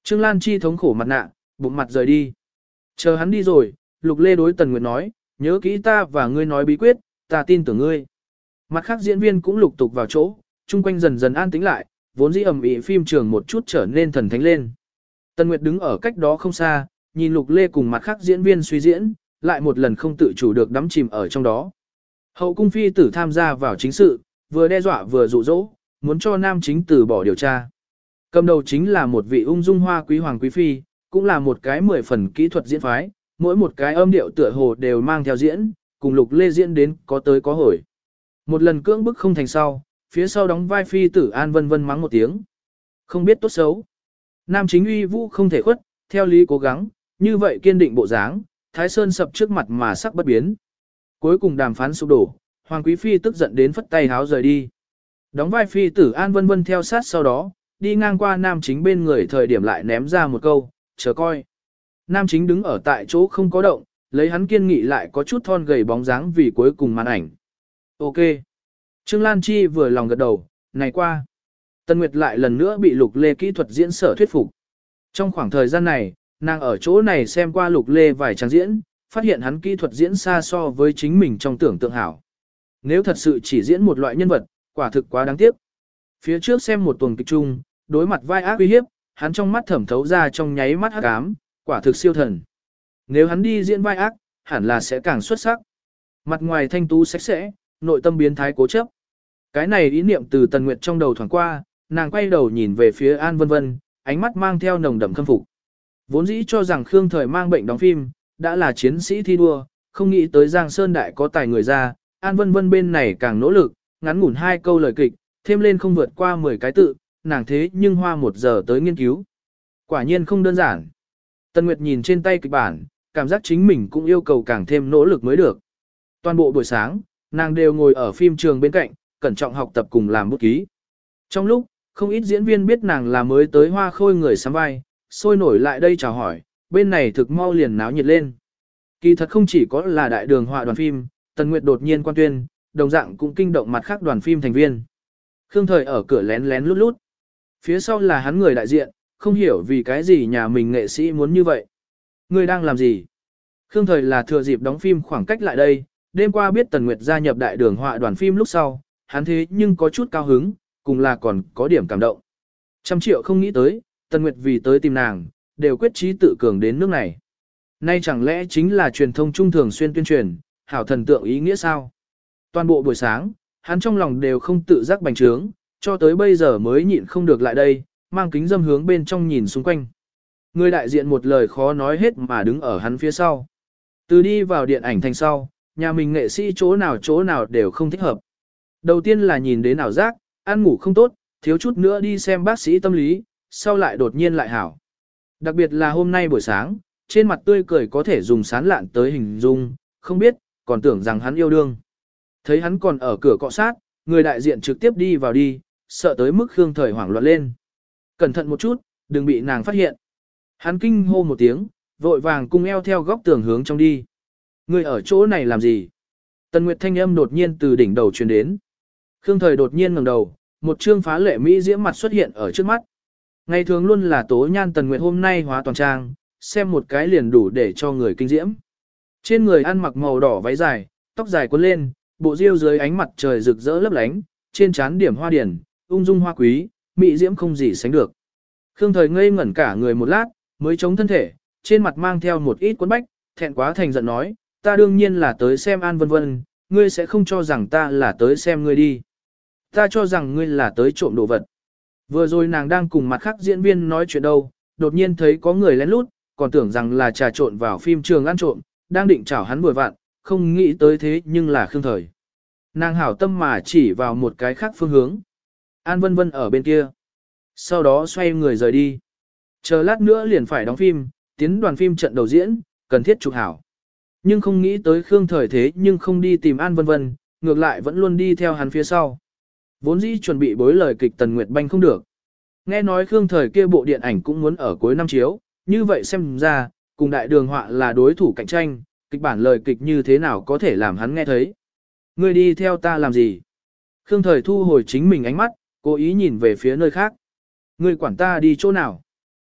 Trương Lan Chi thống khổ mặt nạ, bụng mặt rời đi. Chờ hắn đi rồi, Lục Lê đối Tần Nguyệt nói, nhớ kỹ ta và ngươi nói bí quyết, ta tin tưởng ngươi. Mặt khác diễn viên cũng lục tục vào chỗ, chung quanh dần dần an tĩnh lại, vốn dĩ ầm ĩ phim trường một chút trở nên thần thánh lên. Tần Nguyệt đứng ở cách đó không xa, nhìn Lục Lê cùng mặt khác diễn viên suy diễn, lại một lần không tự chủ được đắm chìm ở trong đó. Hậu cung phi tử tham gia vào chính sự, vừa đe dọa vừa dụ dỗ, muốn cho nam chính từ bỏ điều tra. Cầm đầu chính là một vị ung dung hoa quý hoàng quý phi, cũng là một cái 10 phần kỹ thuật diễn phái, mỗi một cái âm điệu tựa hồ đều mang theo diễn, cùng Lục Lê diễn đến có tới có hồi. Một lần cưỡng bức không thành sau, phía sau đóng vai phi tử An Vân Vân mắng một tiếng. Không biết tốt xấu. Nam chính uy vũ không thể khuất, theo lý cố gắng, như vậy kiên định bộ dáng, Thái Sơn sập trước mặt mà sắc bất biến. Cuối cùng đàm phán sụp đổ, Hoàng Quý Phi tức giận đến phất tay háo rời đi. Đóng vai phi tử An Vân Vân theo sát sau đó, đi ngang qua nam chính bên người thời điểm lại ném ra một câu, chờ coi. Nam chính đứng ở tại chỗ không có động, lấy hắn kiên nghị lại có chút thon gầy bóng dáng vì cuối cùng màn ảnh. Ok. Trương Lan Chi vừa lòng gật đầu, này qua. Tân Nguyệt lại lần nữa bị Lục Lê kỹ thuật diễn sở thuyết phục. Trong khoảng thời gian này, nàng ở chỗ này xem qua Lục Lê vài trang diễn, phát hiện hắn kỹ thuật diễn xa so với chính mình trong tưởng tượng hảo. Nếu thật sự chỉ diễn một loại nhân vật, quả thực quá đáng tiếc. Phía trước xem một tuần kịch chung, đối mặt vai ác uy hiếp, hắn trong mắt thẩm thấu ra trong nháy mắt hắc ám, quả thực siêu thần. Nếu hắn đi diễn vai ác, hẳn là sẽ càng xuất sắc. Mặt ngoài thanh tú sạch sẽ, nội tâm biến thái cố chấp. Cái này ý niệm từ Tần Nguyệt trong đầu thoảng qua, nàng quay đầu nhìn về phía An Vân Vân, ánh mắt mang theo nồng đậm khâm phục. Vốn dĩ cho rằng Khương Thời mang bệnh đóng phim, đã là chiến sĩ thi đua, không nghĩ tới Giang Sơn Đại có tài người ra, An Vân Vân bên này càng nỗ lực, ngắn ngủn 2 câu lời kịch, thêm lên không vượt qua 10 cái tự, nàng thế nhưng hoa 1 giờ tới nghiên cứu. Quả nhiên không đơn giản. Tần Nguyệt nhìn trên tay kịch bản, cảm giác chính mình cũng yêu cầu càng thêm nỗ lực mới được. Toàn bộ buổi sáng, nàng đều ngồi ở phim trường bên cạnh, cẩn trọng học tập cùng làm bút ký. Trong lúc, không ít diễn viên biết nàng là mới tới Hoa Khôi người sắm vai, sôi nổi lại đây chào hỏi, bên này thực mau liền náo nhiệt lên. Kỳ thật không chỉ có là đại đường họa đoàn phim, Tần Nguyệt đột nhiên quan tuyên, đồng dạng cũng kinh động mặt khác đoàn phim thành viên. Khương Thời ở cửa lén lén lút lút. Phía sau là hắn người đại diện, không hiểu vì cái gì nhà mình nghệ sĩ muốn như vậy. Người đang làm gì? Khương Thời là thừa dịp đóng phim khoảng cách lại đây, đêm qua biết Tần Nguyệt gia nhập đại đường họa đoàn phim lúc sau, hắn thế nhưng có chút cao hứng, cùng là còn có điểm cảm động. 100 triệu không nghĩ tới, Tần Nguyệt vì tới tìm nàng, đều quyết chí tự cường đến nước này. Nay chẳng lẽ chính là truyền thông trung thường xuyên tuyên truyền, hảo thần tượng ý nghĩa sao? Toàn bộ buổi sáng, hắn trong lòng đều không tự giác bành trướng, cho tới bây giờ mới nhịn không được lại đây, mang kính dâm hướng bên trong nhìn xung quanh. Người đại diện một lời khó nói hết mà đứng ở hắn phía sau. Từ đi vào điện ảnh thành sau, nhà mình nghệ sĩ chỗ nào đều không thích hợp. Đầu tiên là nhìn đến ảo giác, ăn ngủ không tốt, thiếu chút nữa đi xem bác sĩ tâm lý, sau lại đột nhiên lại hảo. Đặc biệt là hôm nay buổi sáng, trên mặt tươi cười có thể dùng sán lạn tới hình dung, không biết, còn tưởng rằng hắn yêu đương. Thấy hắn còn ở cửa cọ sát, người đại diện trực tiếp đi vào đi, sợ tới mức Khương Thời hoảng loạn lên. Cẩn thận một chút, đừng bị nàng phát hiện. Hắn kinh hô một tiếng, vội vàng cung eo theo góc tường hướng trong đi. Người ở chỗ này làm gì? Tần Nguyệt thanh âm đột nhiên từ đỉnh đầu truyền đến. Khương Thời đột nhiên ngẩng đầu, một trương phá lệ mỹ diễm mặt xuất hiện ở trước mắt. Ngày thường luôn là tố nhan Tần Nguyệt hôm nay hóa toàn trang, xem một cái liền đủ để cho người kinh diễm. Trên người ăn mặc màu đỏ váy dài, tóc dài quấn lên, bộ diêu dưới ánh mặt trời rực rỡ lấp lánh, trên trán điểm hoa điển, ung dung hoa quý, mỹ diễm không gì sánh được. Khương Thời ngây ngẩn cả người một lát, mới chống thân thể, trên mặt mang theo một ít quấn bách, thẹn quá thành giận nói, ta đương nhiên là tới xem An Vân Vân, ngươi sẽ không cho rằng ta là tới xem ngươi đi. Ta cho rằng ngươi là tới trộm đồ vật. Vừa rồi nàng đang cùng mặt khác diễn viên nói chuyện đâu, đột nhiên thấy có người lén lút, còn tưởng rằng là trà trộn vào phim trường ăn trộm, đang định chảo hắn vừa vặn, không nghĩ tới thế nhưng là Khương Thời. Nàng hảo tâm mà chỉ vào một cái khác phương hướng. An Vân Vân ở bên kia. Sau đó xoay người rời đi. Chờ lát nữa liền phải đóng phim, tiến đoàn phim trận đầu diễn, cần thiết chụp hảo. Nhưng không nghĩ tới Khương Thời thế nhưng không đi tìm An Vân Vân, ngược lại vẫn luôn đi theo hắn phía sau. Vốn dĩ chuẩn bị bối lời kịch Tần Nguyệt Banh không được. Nghe nói Khương Thời kia bộ điện ảnh cũng muốn ở cuối năm chiếu, như vậy xem ra, cùng đại đường họa là đối thủ cạnh tranh, kịch bản lời kịch như thế nào có thể làm hắn nghe thấy. Ngươi đi theo ta làm gì? Khương Thời thu hồi chính mình ánh mắt, cố ý nhìn về phía nơi khác. Ngươi quản ta đi chỗ nào?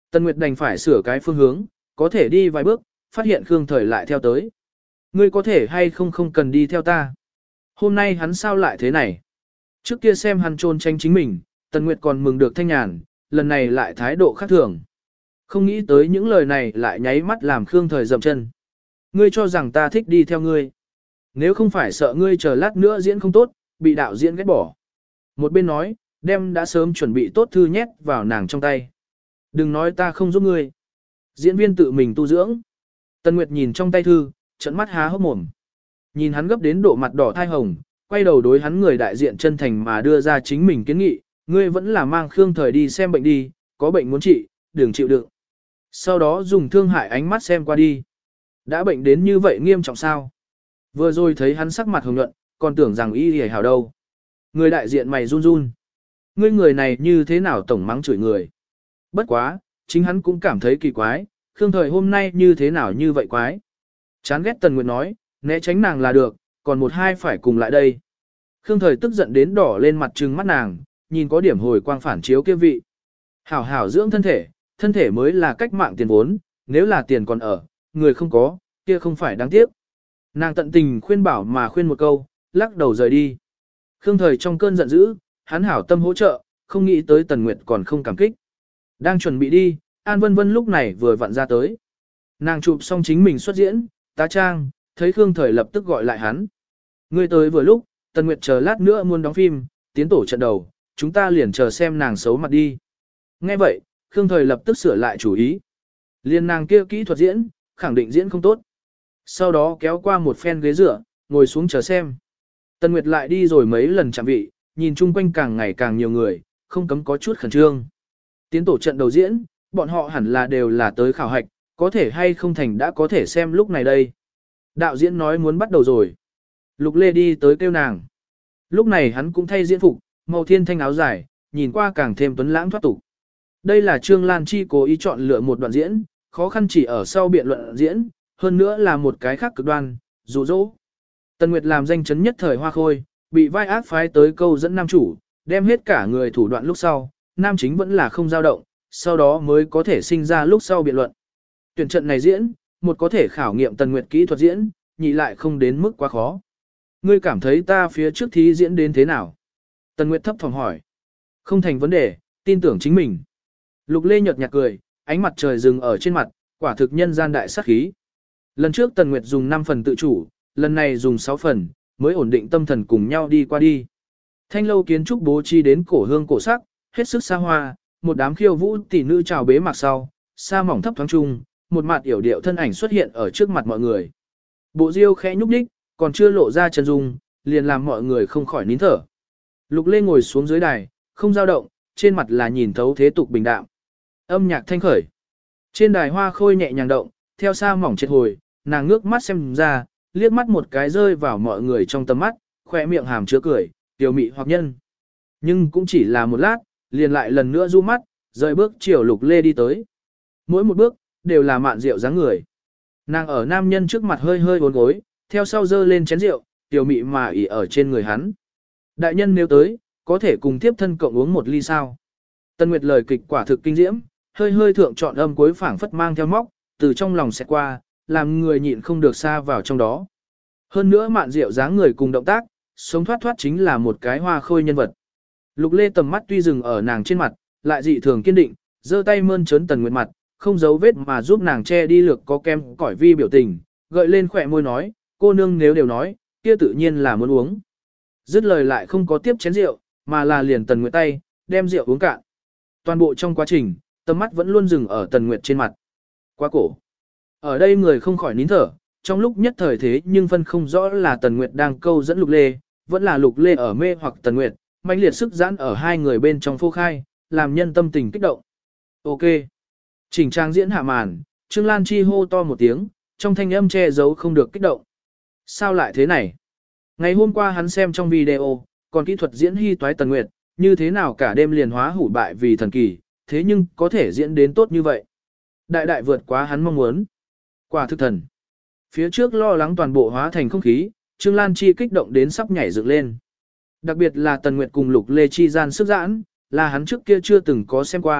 Tần Nguyệt đành phải sửa cái phương hướng, có thể đi vài bước, phát hiện Khương Thời lại theo tới. Ngươi có thể hay không không cần đi theo ta. Hôm nay hắn sao lại thế này? Trước kia xem hắn trôn tranh chính mình, Tần Nguyệt còn mừng được thanh nhàn, lần này lại thái độ khác thường. Không nghĩ tới những lời này lại nháy mắt làm Khương Thời dậm chân. Ngươi cho rằng ta thích đi theo ngươi. Nếu không phải sợ ngươi chờ lát nữa diễn không tốt, bị đạo diễn ghét bỏ. Một bên nói, đem đã sớm chuẩn bị tốt thư nhét vào nàng trong tay. Đừng nói ta không giúp ngươi. Diễn viên tự mình tu dưỡng. Tần Nguyệt nhìn trong tay thư, trận mắt há hốc mồm. Nhìn hắn gấp đến độ mặt đỏ thai hồng, quay đầu đối hắn người đại diện chân thành mà đưa ra chính mình kiến nghị, ngươi vẫn là mang Khương Thời đi xem bệnh đi, có bệnh muốn trị, đừng chịu đựng. Sau đó dùng thương hại ánh mắt xem qua đi. Đã bệnh đến như vậy nghiêm trọng sao? Vừa rồi thấy hắn sắc mặt hồng nhuận, còn tưởng rằng y hề hảo đâu. Người đại diện mày run run. Ngươi người này như thế nào tổng mắng chửi người? Bất quá, chính hắn cũng cảm thấy kỳ quái, Khương Thời hôm nay như thế nào như vậy quái? Chán ghét Tần Nguyệt nói, né tránh nàng là được, còn một hai phải cùng lại đây. Khương Thời tức giận đến đỏ lên mặt trừng mắt nàng, nhìn có điểm hồi quang phản chiếu kia vị. Hảo hảo dưỡng thân thể mới là cách mạng tiền vốn, nếu là tiền còn ở, người không có, kia không phải đáng tiếc. Nàng tận tình khuyên bảo mà khuyên một câu, lắc đầu rời đi. Khương Thời trong cơn giận dữ, hắn hảo tâm hỗ trợ, không nghĩ tới Tần Nguyệt còn không cảm kích. Đang chuẩn bị đi, An Vân Vân lúc này vừa vặn ra tới. Nàng chụp xong chính mình xuất diễn, tá trang, thấy Khương Thời lập tức gọi lại hắn. Ngươi tới vừa lúc, Tần Nguyệt chờ lát nữa muốn đóng phim, tiến tổ trận đầu, chúng ta liền chờ xem nàng xấu mặt đi. Nghe vậy, Khương Thời lập tức sửa lại chủ ý. Liên nàng kia kỹ thuật diễn, khẳng định diễn không tốt. Sau đó kéo qua một phen ghế dựa, ngồi xuống chờ xem. Tần Nguyệt lại đi rồi mấy lần chạm vị, nhìn chung quanh càng ngày càng nhiều người, không cấm có chút khẩn trương. Tiến tổ trận đầu diễn, bọn họ hẳn là đều là tới khảo hạch, có thể hay không thành đã có thể xem lúc này đây. Đạo diễn nói muốn bắt đầu rồi. Lục Lê đi tới kêu nàng. Lúc này hắn cũng thay diễn phục, màu thiên thanh áo dài, nhìn qua càng thêm tuấn lãng thoát tục. Đây là Trương Lan Chi cố ý chọn lựa một đoạn diễn, khó khăn chỉ ở sau biện luận diễn, hơn nữa là một cái khác cực đoan, dụ dỗ. Tần Nguyệt làm danh chấn nhất thời hoa khôi, bị vai ác phái tới câu dẫn nam chủ, đem hết cả người thủ đoạn lúc sau, nam chính vẫn là không dao động, sau đó mới có thể sinh ra lúc sau biện luận. Tuyển trận này diễn, một có thể khảo nghiệm Tần Nguyệt kỹ thuật diễn, nhị lại không đến mức quá khó. Ngươi cảm thấy ta phía trước thí diễn đến thế nào? Tần Nguyệt thấp phòng hỏi. Không thành vấn đề, tin tưởng chính mình. Lục Lê nhợt nhạt cười, ánh mặt trời dừng ở trên mặt, quả thực nhân gian đại sát khí. Lần trước Tần Nguyệt dùng 5 phần tự chủ, lần này dùng 6 phần, mới ổn định tâm thần cùng nhau đi qua đi. Thanh lâu kiến trúc bố trí đến cổ hương cổ sắc, hết sức xa hoa, một đám khiêu vũ tỷ nữ chào bế mạc sau, sa mỏng thấp thoáng trung, một mặt yểu điệu thân ảnh xuất hiện ở trước mặt mọi người. Bộ diêu khẽ nhúc nhích, còn chưa lộ ra chân dung, liền làm mọi người không khỏi nín thở. Lục Lê ngồi xuống dưới đài, không dao động, trên mặt là nhìn thấu thế tục bình đạm. Âm nhạc thanh khởi. Trên đài hoa khôi nhẹ nhàng động, theo sa mỏng triệt hồi, nàng ngước mắt xem ra, liếc mắt một cái rơi vào mọi người trong tầm mắt, khỏe miệng hàm chứa cười, tiểu mị hoặc nhân. Nhưng cũng chỉ là một lát, liền lại lần nữa du mắt, rời bước chiều Lục Lê đi tới. Mỗi một bước, đều là mạn rượu dáng người. Nàng ở nam nhân trước mặt hơi hơi uốn gối, theo sau dơ lên chén rượu, tiểu mị mà ỉ ở trên người hắn. Đại nhân nếu tới, có thể cùng tiếp thân cộng uống một ly sao. Tân Nguyệt lời kịch quả thực kinh diễm, hơi hơi thượng chọn âm cuối phảng phất mang theo móc, từ trong lòng xẹt qua, làm người nhịn không được xa vào trong đó. Hơn nữa mạn rượu dáng người cùng động tác, sống thoát thoát chính là một cái hoa khôi nhân vật. Lục Lê tầm mắt tuy dừng ở nàng trên mặt, lại dị thường kiên định, giơ tay mơn trớn Tần Nguyệt mặt, không giấu vết mà giúp nàng che đi lược có kem cỏi vi biểu tình, gợi lên khỏe môi nói, cô nương nếu đều nói, kia tự nhiên là muốn uống. Dứt lời lại không có tiếp chén rượu, mà là liền Tần Nguyệt tay, đem rượu uống cạn. Toàn bộ trong quá trình, tầm mắt vẫn luôn dừng ở Tần Nguyệt trên mặt. Qua cổ. Ở đây người không khỏi nín thở, trong lúc nhất thời thế nhưng phân không rõ là Tần Nguyệt đang câu dẫn Lục Lê, vẫn là Lục Lê ở mê hoặc Tần Nguyệt, mãnh liệt sức giãn ở hai người bên trong phô khai, làm nhân tâm tình kích động. Ok. Chỉnh trang diễn hạ màn, Trương Lan Chi hô to một tiếng, trong thanh âm che giấu không được kích động. Sao lại thế này? Ngày hôm qua hắn xem trong video, còn kỹ thuật diễn hy toái Tần Nguyệt, như thế nào cả đêm liền hóa hủ bại vì thần kỳ, thế nhưng có thể diễn đến tốt như vậy. Đại đại vượt quá hắn mong muốn. Quả thực thần. Phía trước lo lắng toàn bộ hóa thành không khí, Trương Lan Chi kích động đến sắp nhảy dựng lên. Đặc biệt là Tần Nguyệt cùng Lục Lê Chi gian sức giãn, là hắn trước kia chưa từng có xem qua,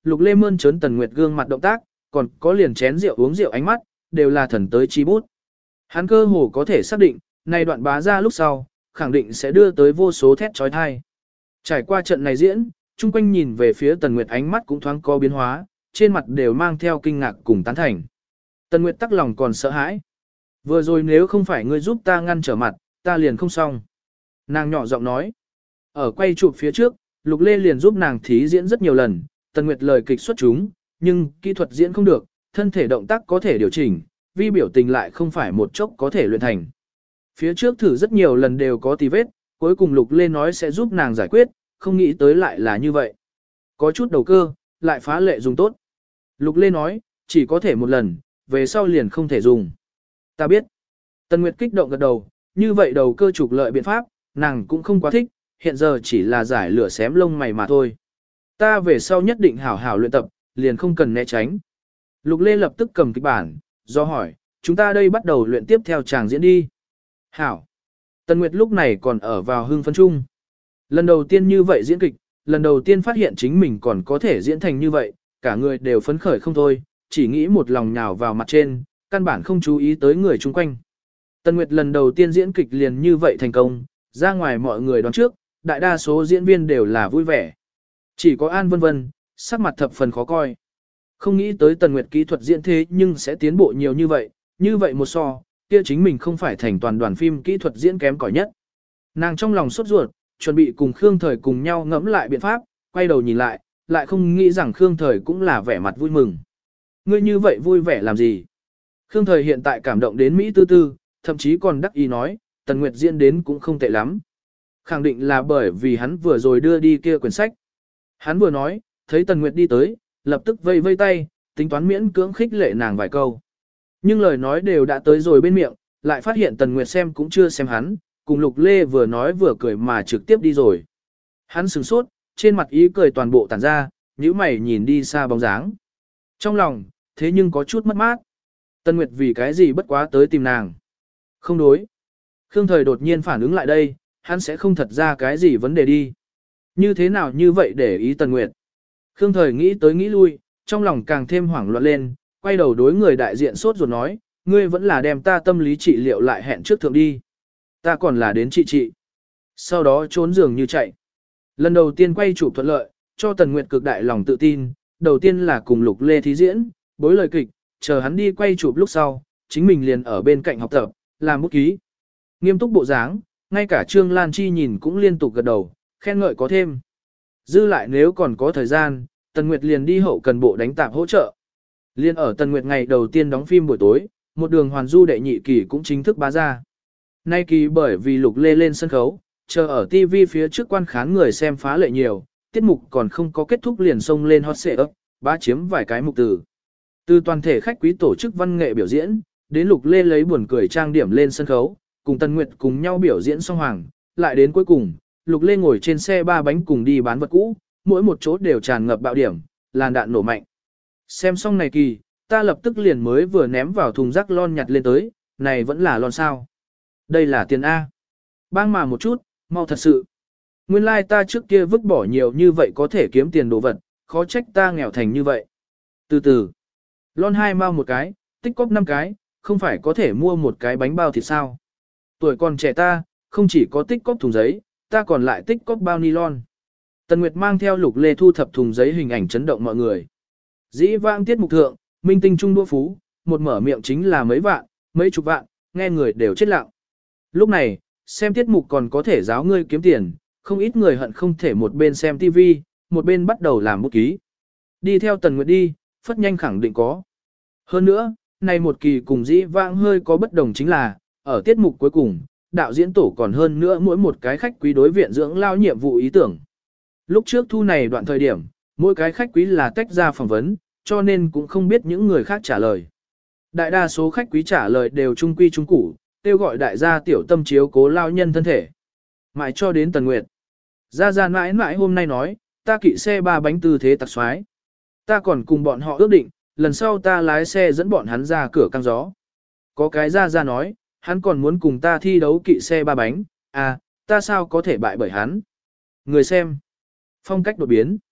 Lục Lê mơn trớn Tần Nguyệt gương mặt động tác, còn có liền chén rượu uống rượu ánh mắt, đều là thần tới chi bút. Hắn cơ hồ có thể xác định, này đoạn bá ra lúc sau, khẳng định sẽ đưa tới vô số thét trói thai. Trải qua trận này diễn, chung quanh nhìn về phía Tần Nguyệt ánh mắt cũng thoáng có biến hóa, trên mặt đều mang theo kinh ngạc cùng tán thành. Tần Nguyệt tắc lòng còn sợ hãi. Vừa rồi nếu không phải ngươi giúp ta ngăn trở mặt, ta liền không xong. Nàng nhỏ giọng nói. Ở quay chụp phía trước, Lục Lê liền giúp nàng thí diễn rất nhiều lần, Tần Nguyệt lời kịch xuất chúng, nhưng kỹ thuật diễn không được, thân thể động tác có thể điều chỉnh, vi biểu tình lại không phải một chốc có thể luyện thành. Phía trước thử rất nhiều lần đều có tì vết, cuối cùng Lục Lê nói sẽ giúp nàng giải quyết, không nghĩ tới lại là như vậy. Có chút đầu cơ, lại phá lệ dùng tốt. Lục Lê nói, chỉ có thể một lần, về sau liền không thể dùng. Ta biết. Tần Nguyệt kích động gật đầu, như vậy đầu cơ trục lợi biện pháp, nàng cũng không quá thích, hiện giờ chỉ là giải lửa xém lông mày mà thôi. Ta về sau nhất định hảo hảo luyện tập, liền không cần né tránh. Lục Lê lập tức cầm kịch bản, do hỏi, chúng ta đây bắt đầu luyện tiếp theo chàng diễn đi. Hảo. Tần Nguyệt lúc này còn ở vào hưng phấn chung. Lần đầu tiên như vậy diễn kịch, lần đầu tiên phát hiện chính mình còn có thể diễn thành như vậy, cả người đều phấn khởi không thôi, chỉ nghĩ một lòng nhào vào mặt trên, căn bản không chú ý tới người chung quanh. Tần Nguyệt lần đầu tiên diễn kịch liền như vậy thành công, ra ngoài mọi người đoán trước, đại đa số diễn viên đều là vui vẻ. Chỉ có An Vân Vân, sắc mặt thập phần khó coi. Không nghĩ tới Tần Nguyệt kỹ thuật diễn thế nhưng sẽ tiến bộ nhiều như vậy một so, kia chính mình không phải thành toàn đoàn phim kỹ thuật diễn kém cỏi nhất. Nàng trong lòng sốt ruột, chuẩn bị cùng Khương Thời cùng nhau ngẫm lại biện pháp, quay đầu nhìn lại không nghĩ rằng Khương Thời cũng là vẻ mặt vui mừng. Ngươi như vậy vui vẻ làm gì? Khương Thời hiện tại cảm động đến Mỹ tư tư, thậm chí còn đắc ý nói, Tần Nguyệt diễn đến cũng không tệ lắm. Khẳng định là bởi vì hắn vừa rồi đưa đi kia quyển sách. Hắn vừa nói, thấy Tần Nguyệt đi tới, lập tức vây vây tay, tính toán miễn cưỡng khích lệ nàng vài câu. Nhưng lời nói đều đã tới rồi bên miệng, lại phát hiện Tần Nguyệt xem cũng chưa xem hắn, cùng Lục Lê vừa nói vừa cười mà trực tiếp đi rồi. Hắn sửng sốt, trên mặt ý cười toàn bộ tản ra, nhíu mày nhìn đi xa bóng dáng. Trong lòng, thế nhưng có chút mất mát. Tần Nguyệt vì cái gì bất quá tới tìm nàng. Không đối. Khương Thời đột nhiên phản ứng lại đây, hắn sẽ không thật ra cái gì vấn đề đi. Như thế nào như vậy để ý Tần Nguyệt. Khương Thời nghĩ tới nghĩ lui, trong lòng càng thêm hoảng loạn lên, quay đầu đối người đại diện sốt ruột nói, ngươi vẫn là đem ta tâm lý trị liệu lại hẹn trước thượng đi. Ta còn là đến trị. Sau đó trốn giường như chạy. Lần đầu tiên quay chụp thuận lợi, cho Tần Nguyệt cực đại lòng tự tin, đầu tiên là cùng Lục Lê thí diễn, bối lời kịch, chờ hắn đi quay chụp lúc sau, chính mình liền ở bên cạnh học tập, làm bút ký. Nghiêm túc bộ dáng, ngay cả Trương Lan Chi nhìn cũng liên tục gật đầu, khen ngợi có thêm. Dư lại nếu còn có thời gian, Tần Nguyệt liền đi hậu cần bộ đánh tạp hỗ trợ. Liên ở Tần Nguyệt ngày đầu tiên đóng phim buổi tối, một đường hoàn du đệ nhị kỳ cũng chính thức bá ra. Nay kỳ bởi vì Lục Lê lên sân khấu, chờ ở TV phía trước quan khán người xem phá lệ nhiều, tiết mục còn không có kết thúc liền xông lên hot search, bá chiếm vài cái mục từ. Từ toàn thể khách quý tổ chức văn nghệ biểu diễn, đến Lục Lê lấy buồn cười trang điểm lên sân khấu, cùng Tần Nguyệt cùng nhau biểu diễn song hoàng, lại đến cuối cùng, Lục Lê ngồi trên xe ba bánh cùng đi bán vật cũ, mỗi một chỗ đều tràn ngập bạo điểm, làn đạn nổ mạnh. Xem xong này kỳ, ta lập tức liền mới vừa ném vào thùng rác lon nhặt lên tới, này vẫn là lon sao. Đây là tiền A. Bang mà một chút, mau thật sự. Nguyên lai ta trước kia vứt bỏ nhiều như vậy có thể kiếm tiền đồ vật, khó trách ta nghèo thành như vậy. Từ từ, lon 2 mao một cái, tích cóp 5 cái, không phải có thể mua một cái bánh bao thịt sao. Tuổi còn trẻ ta, không chỉ có tích cóp thùng giấy, ta còn lại tích cóp bao nylon. Tần Nguyệt mang theo Lục Lê thu thập thùng giấy hình ảnh chấn động mọi người. Dĩ vãng tiết mục thượng, minh tinh trung đua phú, một mở miệng chính là mấy vạn, mấy chục vạn, nghe người đều chết lặng. Lúc này, xem tiết mục còn có thể giáo ngươi kiếm tiền, không ít người hận không thể một bên xem TV, một bên bắt đầu làm bút ký. Đi theo Tần Nguyệt đi, phất nhanh khẳng định có. Hơn nữa, này một kỳ cùng dĩ vãng hơi có bất đồng chính là, ở tiết mục cuối cùng, đạo diễn tổ còn hơn nữa mỗi một cái khách quý đối viện dưỡng lao nhiệm vụ ý tưởng. Lúc trước thu này đoạn thời điểm, mỗi cái khách quý là tách ra phỏng vấn, cho nên cũng không biết những người khác trả lời. Đại đa số khách quý trả lời đều trung quy trung củ, kêu gọi đại gia tiểu tâm chiếu cố lao nhân thân thể. Mãi cho đến Tần Nguyệt. Gia mãi mãi hôm nay nói, ta kỵ xe ba bánh tư thế tặc xoái. Ta còn cùng bọn họ ước định, lần sau ta lái xe dẫn bọn hắn ra cửa căng gió. Có cái Gia nói, hắn còn muốn cùng ta thi đấu kỵ xe ba bánh, à, ta sao có thể bại bởi hắn. Người xem. Phong cách đột biến.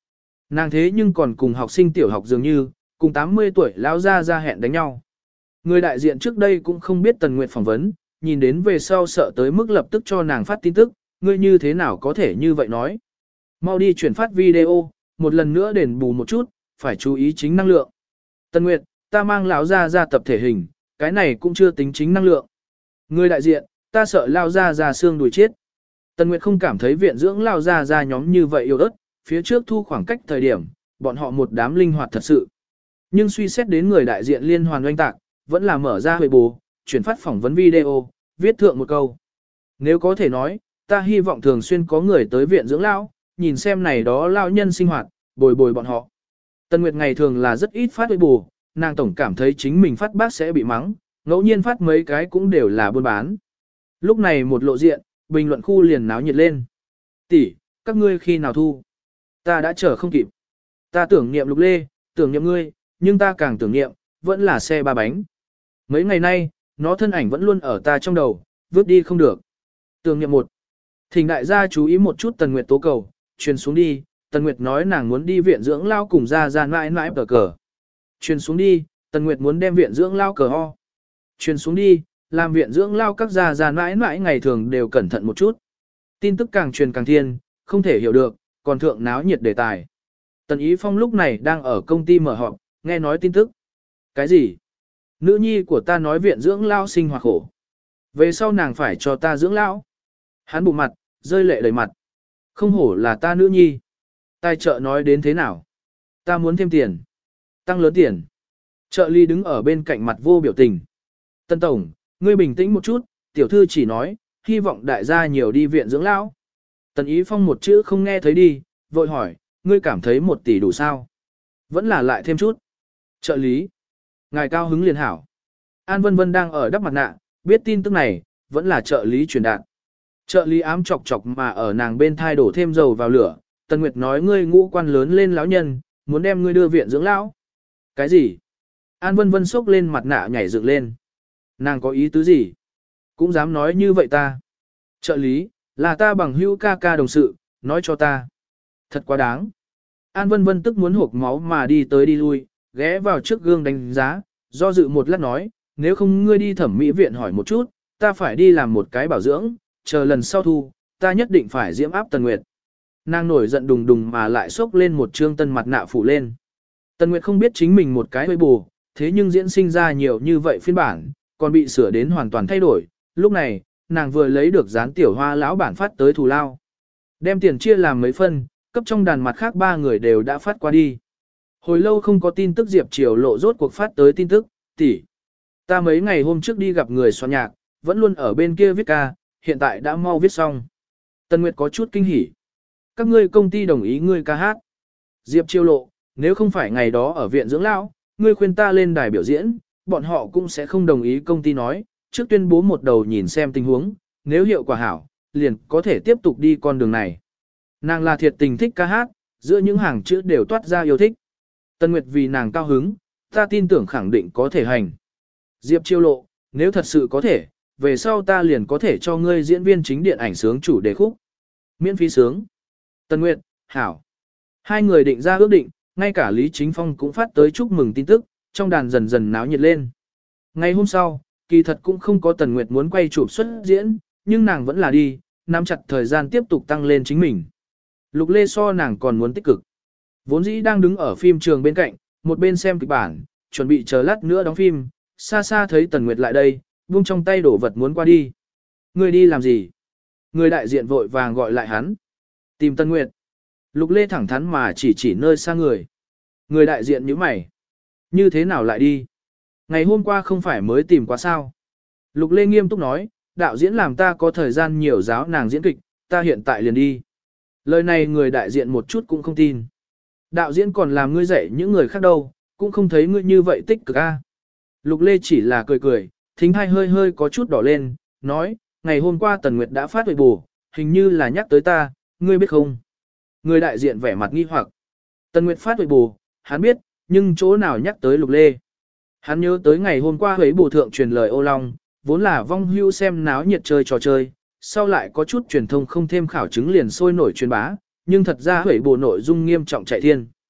Nàng thế nhưng còn cùng học sinh tiểu học dường như, cùng 80 tuổi lão ra hẹn đánh nhau. Người đại diện trước đây cũng không biết Tần Nguyệt phỏng vấn, nhìn đến về sau sợ tới mức lập tức cho nàng phát tin tức, ngươi như thế nào có thể như vậy nói. Mau đi chuyển phát video, một lần nữa đền bù một chút, phải chú ý chính năng lượng. Tần Nguyệt, ta mang lão ra tập thể hình, cái này cũng chưa tính chính năng lượng. Người đại diện, ta sợ lao ra xương đùi chết. Tần Nguyệt không cảm thấy viện dưỡng lao ra nhóm như vậy yêu ớt, phía trước thu khoảng cách thời điểm, bọn họ một đám linh hoạt thật sự. Nhưng suy xét đến người đại diện liên hoàn oanh tạc, vẫn là mở ra huệ bù, chuyển phát phỏng vấn video, viết thượng một câu. Nếu có thể nói, ta hy vọng thường xuyên có người tới viện dưỡng lão, nhìn xem này đó lao nhân sinh hoạt, bồi bồi bọn họ. Tần Nguyệt ngày thường là rất ít phát huệ bù, nàng tổng cảm thấy chính mình phát bác sẽ bị mắng, ngẫu nhiên phát mấy cái cũng đều là buôn bán. Lúc này một lộ diện, bình luận khu liền náo nhiệt lên. Tỷ, các ngươi khi nào thu? Ta đã chờ không kịp. Ta tưởng niệm Lục Lê, tưởng niệm ngươi, nhưng ta càng tưởng niệm, vẫn là xe ba bánh. Mấy ngày nay, nó thân ảnh vẫn luôn ở ta trong đầu, vứt đi không được. Tưởng niệm một. Thỉnh đại gia chú ý một chút Tần Nguyệt tố cầu, truyền xuống đi, Tần Nguyệt nói nàng muốn đi viện dưỡng lao cùng ra mãi mãi cờ. Truyền xuống đi, Tần Nguyệt muốn đem viện dưỡng lao cờ ho. Truyền xuống đi, làm viện dưỡng lao các ra mãi mãi ngày thường đều cẩn thận một chút. Tin tức càng truyền càng thiên, không thể hiểu được, còn thượng náo nhiệt đề tài. Tần Ý Phong lúc này đang ở công ty mở họp, nghe nói tin tức. Cái gì? Nữ nhi của ta nói viện dưỡng lao sinh hoạt khổ. Về sau nàng phải cho ta dưỡng lão. Hắn bụng mặt, rơi lệ đầy mặt. Không hổ là ta nữ nhi. Tài trợ nói đến thế nào? Ta muốn thêm tiền. Tăng lớn tiền. Trợ lý đứng ở bên cạnh mặt vô biểu tình. Tân Tổng, ngươi bình tĩnh một chút, tiểu thư chỉ nói, hy vọng đại gia nhiều đi viện dưỡng lão. Tần Ý Phong một chữ không nghe thấy đi, vội hỏi, ngươi cảm thấy 1 tỷ đủ sao? Vẫn là lại thêm chút. Trợ lý. Ngài cao hứng liền hảo. An Vân Vân đang ở đắp mặt nạ, biết tin tức này, vẫn là trợ lý truyền đạt. Trợ lý ám chọc chọc mà ở nàng bên thai đổ thêm dầu vào lửa. Tần Nguyệt nói ngươi ngũ quan lớn lên lão nhân, muốn đem ngươi đưa viện dưỡng lão. Cái gì? An Vân Vân sốc lên mặt nạ nhảy dựng lên. Nàng có ý tứ gì? Cũng dám nói như vậy ta. Trợ lý, là ta bằng hữu ca đồng sự, nói cho ta. Thật quá đáng. An Vân Vân tức muốn hộc máu mà đi tới đi lui, ghé vào trước gương đánh giá, do dự một lát nói, nếu không ngươi đi thẩm mỹ viện hỏi một chút, ta phải đi làm một cái bảo dưỡng, chờ lần sau thu, ta nhất định phải diễm áp Tần Nguyệt. Nàng nổi giận đùng đùng mà lại xốc lên một trương tân mặt nạ phủ lên. Tần Nguyệt không biết chính mình một cái hơi bù, thế nhưng diễn sinh ra nhiều như vậy phiên bản, còn bị sửa đến hoàn toàn thay đổi. Lúc này, nàng vừa lấy được dán tiểu hoa lão bản phát tới thù lao. Đem tiền chia làm mấy phân, cấp trong đàn mặt khác 3 người đều đã phát qua đi. Hồi lâu không có tin tức Diệp Triều Lộ rốt cuộc phát tới tin tức, tỷ. Ta mấy ngày hôm trước đi gặp người soạn nhạc, vẫn luôn ở bên kia viết ca, hiện tại đã mau viết xong. Tần Nguyệt có chút kinh hỉ. Các ngươi công ty đồng ý ngươi ca hát. Diệp Triều Lộ, nếu không phải ngày đó ở viện dưỡng lão, ngươi khuyên ta lên đài biểu diễn, bọn họ cũng sẽ không đồng ý công ty nói, trước tuyên bố một đầu nhìn xem tình huống, nếu hiệu quả hảo, liền có thể tiếp tục đi con đường này. Nàng là thiệt tình thích ca hát, giữa những hàng chữ đều toát ra yêu thích. Tần Nguyệt vì nàng cao hứng, ta tin tưởng khẳng định có thể hành. Diệp Chiêu Lộ, nếu thật sự có thể, về sau ta liền có thể cho ngươi diễn viên chính điện ảnh sướng chủ đề khúc. Miễn phí sướng. Tần Nguyệt, hảo. Hai người định ra ước định, ngay cả Lý Chính Phong cũng phát tới chúc mừng tin tức, trong đàn dần dần náo nhiệt lên. Ngày hôm sau, kỳ thật cũng không có Tần Nguyệt muốn quay chụp xuất diễn, nhưng nàng vẫn là đi, nắm chặt thời gian tiếp tục tăng lên chính mình. Lục Lê so nàng còn muốn tích cực. Vốn dĩ đang đứng ở phim trường bên cạnh, một bên xem kịch bản, chuẩn bị chờ lát nữa đóng phim, xa xa thấy Tần Nguyệt lại đây, buông trong tay đổ vật muốn qua đi. Người đi làm gì? Người đại diện vội vàng gọi lại hắn. Tìm Tần Nguyệt. Lục Lê thẳng thắn mà chỉ nơi xa người. Người đại diện nhíu mày. Như thế nào lại đi? Ngày hôm qua không phải mới tìm qua sao? Lục Lê nghiêm túc nói, đạo diễn làm ta có thời gian nhiều giáo nàng diễn kịch, ta hiện tại liền đi. Lời này người đại diện một chút cũng không tin. Đạo diễn còn làm ngươi dạy những người khác đâu, cũng không thấy ngươi như vậy tích cực a. Lục Lê chỉ là cười cười, thính hai hơi hơi có chút đỏ lên, nói, ngày hôm qua Tần Nguyệt đã phát huệ bù, hình như là nhắc tới ta, ngươi biết không? Người đại diện vẻ mặt nghi hoặc. Tần Nguyệt phát huệ bù, hắn biết, nhưng chỗ nào nhắc tới Lục Lê. Hắn nhớ tới ngày hôm qua huệ bù thượng truyền lời ô long, vốn là vong hưu xem náo nhiệt chơi trò chơi, sau lại có chút truyền thông không thêm khảo chứng liền sôi nổi truyền bá, nhưng thật ra huệ bù nội dung nghiêm trọng chạy thiên.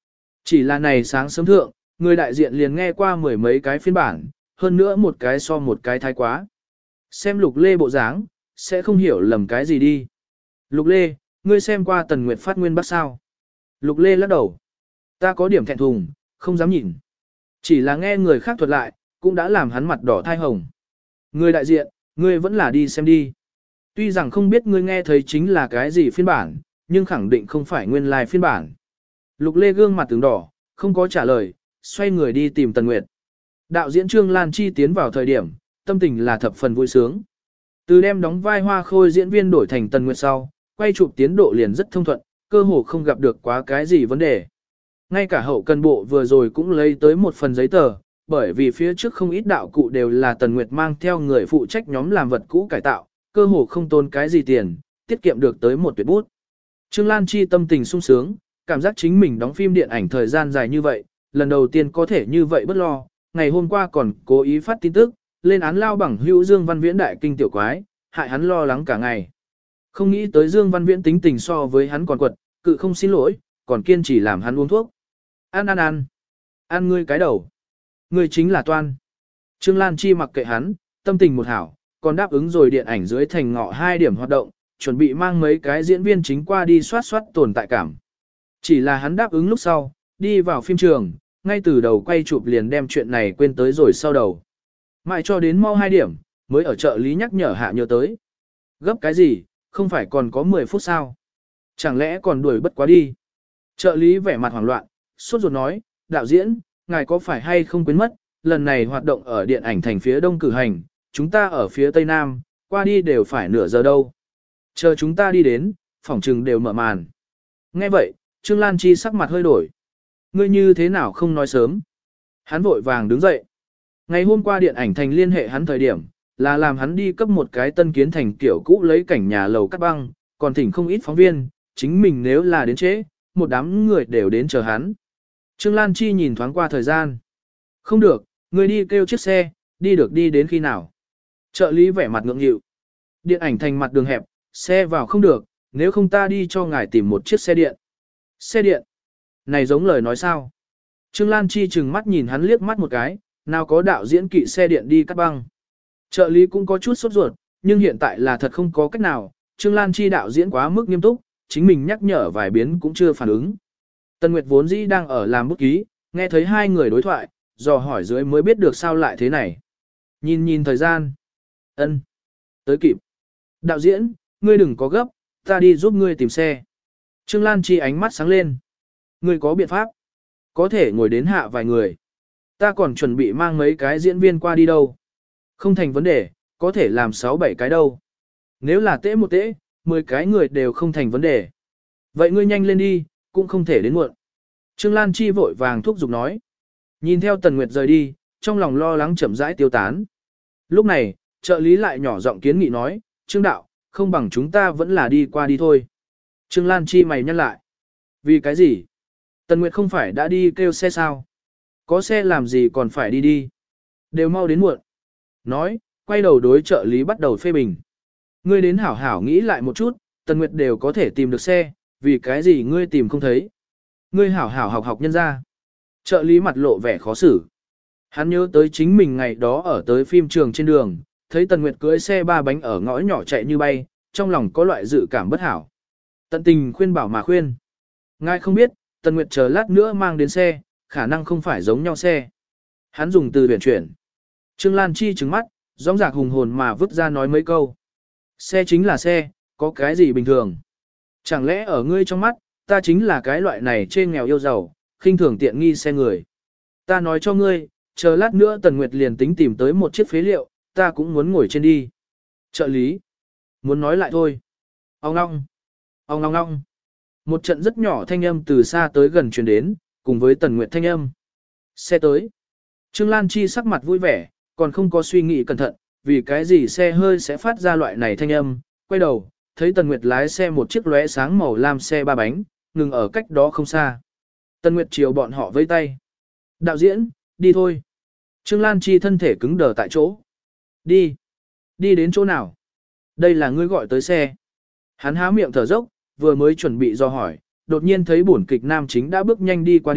Chỉ là này sáng sớm thượng, người đại diện liền nghe qua mười mấy cái phiên bản, hơn nữa một cái so một cái thái quá. Xem Lục Lê bộ dáng, sẽ không hiểu lầm cái gì đi. Lục Lê, ngươi xem qua Tần Nguyệt phát nguyên bác sao? Lục Lê lắc đầu. Ta có điểm thẹn thùng, không dám nhìn. Chỉ là nghe người khác thuật lại, cũng đã làm hắn mặt đỏ thai hồng. Người đại diện, ngươi vẫn là đi xem đi. Tuy rằng không biết ngươi nghe thấy chính là cái gì phiên bản, nhưng khẳng định không phải nguyên lai phiên bản. Lục Lê gương mặt tướng đỏ, không có trả lời, xoay người đi tìm Tần Nguyệt. Đạo diễn Trương Lan Chi tiến vào thời điểm, tâm tình là thập phần vui sướng. Từ đem đóng vai Hoa Khôi diễn viên đổi thành Tần Nguyệt sau, quay chụp tiến độ liền rất thông thuận, cơ hồ không gặp được quá cái gì vấn đề. Ngay cả hậu cần bộ vừa rồi cũng lấy tới một phần giấy tờ, bởi vì phía trước không ít đạo cụ đều là Tần Nguyệt mang theo người phụ trách nhóm làm vật cũ cải tạo, cơ hồ không tốn cái gì tiền, tiết kiệm được tới một tuyệt bút. Trương Lan Chi tâm tình sung sướng, cảm giác chính mình đóng phim điện ảnh thời gian dài như vậy, lần đầu tiên có thể như vậy bất lo, ngày hôm qua còn cố ý phát tin tức, lên án lao bằng hữu Dương Văn Viễn đại kinh tiểu quái, hại hắn lo lắng cả ngày. Không nghĩ tới Dương Văn Viễn tính tình so với hắn còn quật, cự không xin lỗi, còn kiên trì làm hắn uống thuốc. Ăn ngươi cái đầu. Ngươi chính là Toan. Trương Lan Chi mặc kệ hắn, tâm tình một hảo, còn đáp ứng rồi điện ảnh dưới thành ngọ 2 điểm hoạt động, chuẩn bị mang mấy cái diễn viên chính qua đi soát tồn tại cảm. Chỉ là hắn đáp ứng lúc sau, đi vào phim trường, ngay từ đầu quay chụp liền đem chuyện này quên tới rồi sau đầu. Mãi cho đến mau 2 điểm, mới ở trợ lý nhắc nhở hạ nhớ tới. Gấp cái gì, không phải còn có 10 phút sao? Chẳng lẽ còn đuổi bất quá đi? Trợ lý vẻ mặt hoảng loạn, sốt ruột nói, đạo diễn, ngài có phải hay không quên mất, lần này hoạt động ở điện ảnh thành phía đông cử hành, chúng ta ở phía tây nam, qua đi đều phải nửa giờ đâu. Chờ chúng ta đi đến, phòng trừng đều mở màn. Nghe vậy, Trương Lan Chi sắc mặt hơi đổi. Ngươi như thế nào không nói sớm? Hắn vội vàng đứng dậy. Ngày hôm qua điện ảnh thành liên hệ hắn thời điểm, là làm hắn đi cấp một cái tân kiến thành kiểu cũ lấy cảnh nhà lầu cắt băng, còn thỉnh không ít phóng viên, chính mình nếu là đến trễ, một đám người đều đến chờ hắn. Trương Lan Chi nhìn thoáng qua thời gian. Không được, người đi kêu chiếc xe, đi được đi đến khi nào. Trợ lý vẻ mặt ngượng nghịu. Điện ảnh thành mặt đường hẹp, xe vào không được, nếu không ta đi cho ngài tìm một chiếc xe điện. Xe điện? Này giống lời nói sao? Trương Lan Chi chừng mắt nhìn hắn liếc mắt một cái, nào có đạo diễn kỵ xe điện đi cắt băng. Trợ lý cũng có chút sốt ruột, nhưng hiện tại là thật không có cách nào, Trương Lan Chi đạo diễn quá mức nghiêm túc, chính mình nhắc nhở vài biến cũng chưa phản ứng. Tần Nguyệt vốn dĩ đang ở làm bút ký, nghe thấy hai người đối thoại, dò hỏi dưới mới biết được sao lại thế này. Nhìn thời gian. Ân, tới kịp. Đạo diễn, ngươi đừng có gấp, ta đi giúp ngươi tìm xe. Trương Lan Chi ánh mắt sáng lên. Ngươi có biện pháp? Có thể ngồi đến hạ vài người. Ta còn chuẩn bị mang mấy cái diễn viên qua đi đâu. Không thành vấn đề, có thể làm 6-7 cái đâu. Nếu là tễ một tễ, 10 cái người đều không thành vấn đề. Vậy ngươi nhanh lên đi, cũng không thể đến muộn. Trương Lan Chi vội vàng thúc giục nói. Nhìn theo Tần Nguyệt rời đi, trong lòng lo lắng chậm rãi tiêu tán. Lúc này, trợ lý lại nhỏ giọng kiến nghị nói, Trương Đạo, không bằng chúng ta vẫn là đi qua đi thôi. Trương Lan Chi mày nhăn lại. Vì cái gì? Tần Nguyệt không phải đã đi kêu xe sao? Có xe làm gì còn phải đi đi? Đều mau đến muộn. Nói, quay đầu đối trợ lý bắt đầu phê bình. Ngươi đến hảo hảo nghĩ lại một chút, Tần Nguyệt đều có thể tìm được xe, vì cái gì ngươi tìm không thấy? Ngươi hảo hảo học nhân ra. Trợ lý mặt lộ vẻ khó xử. Hắn nhớ tới chính mình ngày đó ở tới phim trường trên đường, thấy Tần Nguyệt cưỡi xe 3 bánh ở ngõ nhỏ chạy như bay, trong lòng có loại dự cảm bất hảo. Tận tình khuyên bảo mà khuyên. Ngài không biết, Tần Nguyệt chờ lát nữa mang đến xe, khả năng không phải giống nhau xe. Hắn dùng từ huyền chuyển. Trương Lan Chi trừng mắt, rõng rạc hùng hồn mà vứt ra nói mấy câu. Xe chính là xe, có cái gì bình thường? Chẳng lẽ ở ngươi trong mắt, ta chính là cái loại này chê nghèo yêu giàu, khinh thường tiện nghi xe người. Ta nói cho ngươi, chờ lát nữa Tần Nguyệt liền tính tìm tới một chiếc phế liệu, ta cũng muốn ngồi trên đi. Trợ lý. Muốn nói lại thôi. Ông ngong. Ông ngong ngong. Một trận rất nhỏ thanh âm từ xa tới gần truyền đến, cùng với Tần Nguyệt thanh âm. Xe tới. Trương Lan Chi sắc mặt vui vẻ, còn không có suy nghĩ cẩn thận, vì cái gì xe hơi sẽ phát ra loại này thanh âm. Quay đầu, thấy Tần Nguyệt lái xe một chiếc lóe sáng màu lam xe 3 bánh, ngừng ở cách đó không xa. Tần Nguyệt chiều bọn họ vây tay. Đạo diễn, đi thôi. Trương Lan Chi thân thể cứng đờ tại chỗ. Đi. Đi đến chỗ nào? Đây là ngươi gọi tới xe. Hắn há miệng thở dốc, vừa mới chuẩn bị do hỏi, đột nhiên thấy bổn kịch nam chính đã bước nhanh đi qua đi,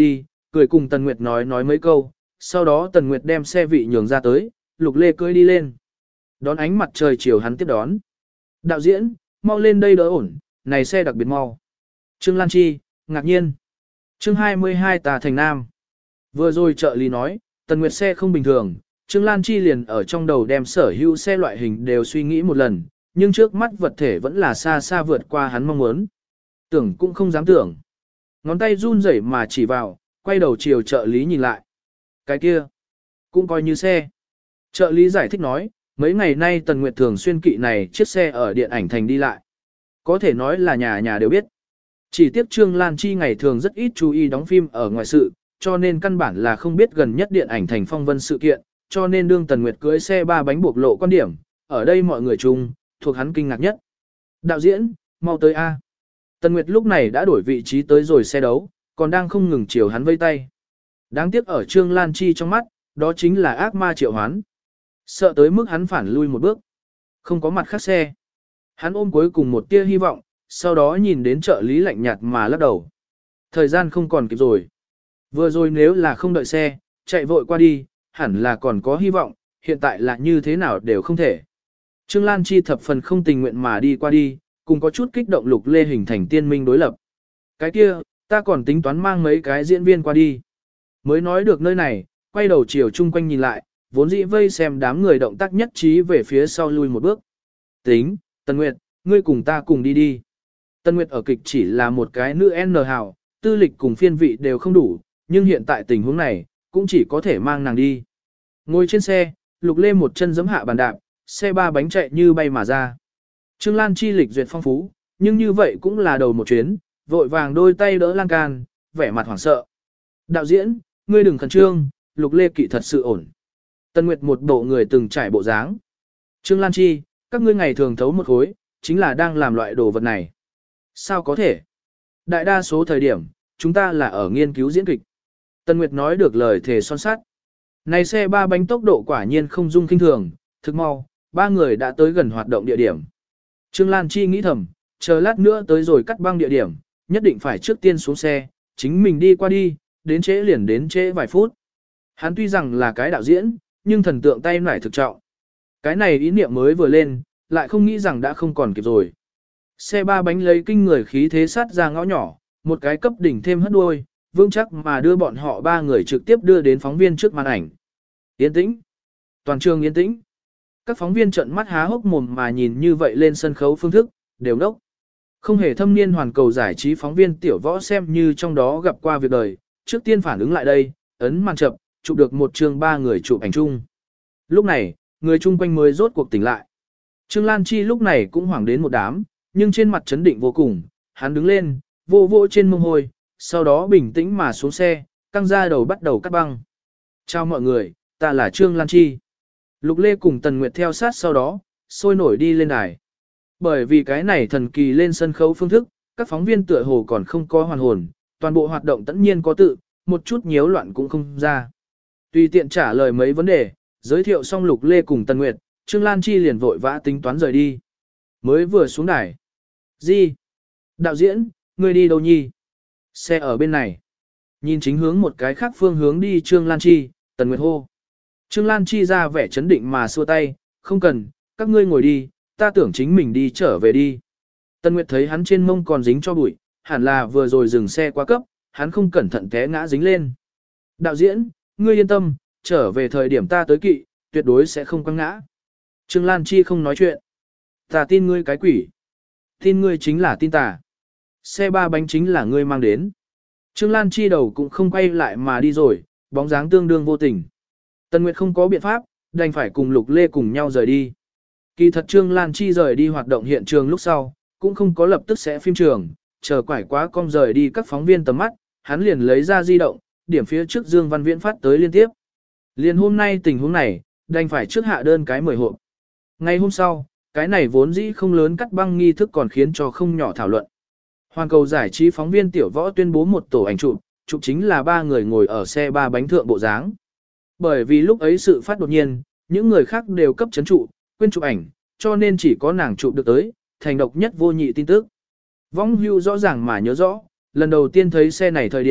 cười cùng Tần Nguyệt nói mấy câu, sau đó Tần Nguyệt đem xe vị nhường ra tới, Lục Lê cưỡi đi lên. Đón ánh mặt trời chiều hắn tiếp đón. Đạo diễn, mau lên đây đỡ ổn, này xe đặc biệt mau. Trương Lan Chi, ngạc nhiên. Chương 22 Tà Thành Nam. Vừa rồi trợ lý nói, Tần Nguyệt xe không bình thường, Trương Lan Chi liền ở trong đầu đem sở hữu xe loại hình đều suy nghĩ một lần, nhưng trước mắt vật thể vẫn là xa xa vượt qua hắn mong muốn. Tưởng cũng không dám tưởng. Ngón tay run rẩy mà chỉ vào, quay đầu chiều trợ lý nhìn lại. Cái kia, cũng coi như xe. Trợ lý giải thích nói, mấy ngày nay Tần Nguyệt thường xuyên kỵ này chiếc xe ở điện ảnh thành đi lại. Có thể nói là nhà nhà đều biết. Chỉ tiếc Trương Lan Chi ngày thường rất ít chú ý đóng phim ở ngoài sự, cho nên căn bản là không biết gần nhất điện ảnh thành phong vân sự kiện, cho nên đương Tần Nguyệt cưới xe ba bánh buộc lộ quan điểm, ở đây mọi người chung, thuộc hắn kinh ngạc nhất. Đạo diễn, mau tới A. Tần Nguyệt lúc này đã đổi vị trí tới rồi xe đấu, còn đang không ngừng chiều hắn vây tay. Đáng tiếc ở Trương Lan Chi trong mắt, đó chính là ác ma triệu hoán. Sợ tới mức hắn phản lui một bước. Không có mặt khác xe. Hắn ôm cuối cùng một tia hy vọng, sau đó nhìn đến trợ lý lạnh nhạt mà lắc đầu. Thời gian không còn kịp rồi. Vừa rồi nếu là không đợi xe, chạy vội qua đi, hẳn là còn có hy vọng, hiện tại là như thế nào đều không thể. Trương Lan Chi thập phần không tình nguyện mà đi qua đi, cùng có chút kích động Lục Lê hình thành tiên minh đối lập. Cái kia, ta còn tính toán mang mấy cái diễn viên qua đi. Mới nói được nơi này, quay đầu chiều chung quanh nhìn lại, vốn dĩ vây xem đám người động tác nhất trí về phía sau lui một bước. Tính, Tần Nguyệt, ngươi cùng ta cùng đi đi. Tần Nguyệt ở kịch chỉ là một cái nữ N hào, tư lịch cùng phiên vị đều không đủ, nhưng hiện tại tình huống này, cũng chỉ có thể mang nàng đi. Ngồi trên xe, Lục Lê một chân giẫm hạ bàn đạp, xe ba bánh chạy như bay mà ra. Trương Lan Chi lịch duyệt phong phú, nhưng như vậy cũng là đầu một chuyến, vội vàng đôi tay đỡ lan can, vẻ mặt hoảng sợ. Đạo diễn, ngươi đừng khẩn trương, Lục Lê kỵ thật sự ổn. Tần Nguyệt một bộ người từng trải bộ dáng. Trương Lan Chi, các ngươi ngày thường thấu một khối, chính là đang làm loại đồ vật này. Sao có thể? Đại đa số thời điểm, chúng ta là ở nghiên cứu diễn kịch. Tần Nguyệt nói được lời thề son sắt. Này xe ba bánh tốc độ quả nhiên không dung kinh thường, thực mau, ba người đã tới gần hoạt động địa điểm. Trương Lan Chi nghĩ thầm, chờ lát nữa tới rồi cắt băng địa điểm, nhất định phải trước tiên xuống xe, chính mình đi qua đi, đến trễ liền đến trễ vài phút. Hắn tuy rằng là cái đạo diễn, nhưng thần tượng tay nải thực trọng. Cái này ý niệm mới vừa lên, lại không nghĩ rằng đã không còn kịp rồi. Xe ba bánh lấy kinh người khí thế sát ra ngõ nhỏ, một cái cấp đỉnh thêm hất đuôi, vững chắc mà đưa bọn họ ba người trực tiếp đưa đến phóng viên trước màn ảnh. Yên tĩnh. Toàn trường yên tĩnh. Các phóng viên trợn mắt há hốc mồm mà nhìn như vậy lên sân khấu phương thức, đều đốc. Không hề thâm niên hoàn cầu giải trí phóng viên tiểu võ xem như trong đó gặp qua việc đời, trước tiên phản ứng lại đây, ấn màn chập, chụp được một trường ba người chụp ảnh chung. Lúc này, người chung quanh mới rốt cuộc tỉnh lại. Trương Lan Chi lúc này cũng hoảng đến một đám, nhưng trên mặt chấn định vô cùng, hắn đứng lên, vô vô trên mông hôi, sau đó bình tĩnh mà xuống xe, căng ra đầu bắt đầu cắt băng. Chào mọi người, ta là Trương Lan Chi. Lục Lê cùng Tần Nguyệt theo sát sau đó, sôi nổi đi lên đài. Bởi vì cái này thần kỳ lên sân khấu phương thức, các phóng viên tựa hồ còn không có hoàn hồn, toàn bộ hoạt động tất nhiên có tự, một chút nhiễu loạn cũng không ra. Tùy tiện trả lời mấy vấn đề, giới thiệu xong Lục Lê cùng Tần Nguyệt, Trương Lan Chi liền vội vã tính toán rời đi. Mới vừa xuống đài. Gì? Đạo diễn, ngươi đi đâu nhi? Xe ở bên này. Nhìn chính hướng một cái khác phương hướng đi Trương Lan Chi, Tần Nguyệt hô. Trương Lan Chi ra vẻ chấn định mà xua tay, không cần, các ngươi ngồi đi, ta tưởng chính mình đi trở về đi. Tần Nguyệt thấy hắn trên mông còn dính cho bụi, hẳn là vừa rồi dừng xe quá cấp, hắn không cẩn thận té ngã dính lên. Đạo diễn, ngươi yên tâm, trở về thời điểm ta tới kỵ, tuyệt đối sẽ không quăng ngã. Trương Lan Chi không nói chuyện. Ta tin ngươi cái quỷ. Tin ngươi chính là tin tà. Xe ba bánh chính là ngươi mang đến. Trương Lan Chi đầu cũng không quay lại mà đi rồi, bóng dáng tương đương vô tình. Tần Nguyệt không có biện pháp, đành phải cùng Lục Lê cùng nhau rời đi. Kỳ thật Trương Lan Chi rời đi hoạt động hiện trường lúc sau, cũng không có lập tức sẽ phim trường, chờ quải quá cong rời đi các phóng viên tầm mắt, hắn liền lấy ra di động, điểm phía trước Dương Văn Viễn phát tới liên tiếp. Liền hôm nay tình huống này, đành phải trước hạ đơn cái 10 hộp. Ngày hôm sau, cái này vốn dĩ không lớn cắt băng nghi thức còn khiến cho không nhỏ thảo luận. Hoàn cầu giải trí phóng viên tiểu võ tuyên bố một tổ ảnh chụp, chụp chính là ba người ngồi ở xe ba bánh thượng bộ dáng. Bởi vì lúc ấy sự phát đột nhiên, những người khác đều cấp chấn trụ, quên chụp ảnh, cho nên chỉ có nàng chụp được tới, thành độc nhất vô nhị tin tức. Vong Hưu rõ ràng mà nhớ rõ, lần đầu tiên thấy xe này thời điểm,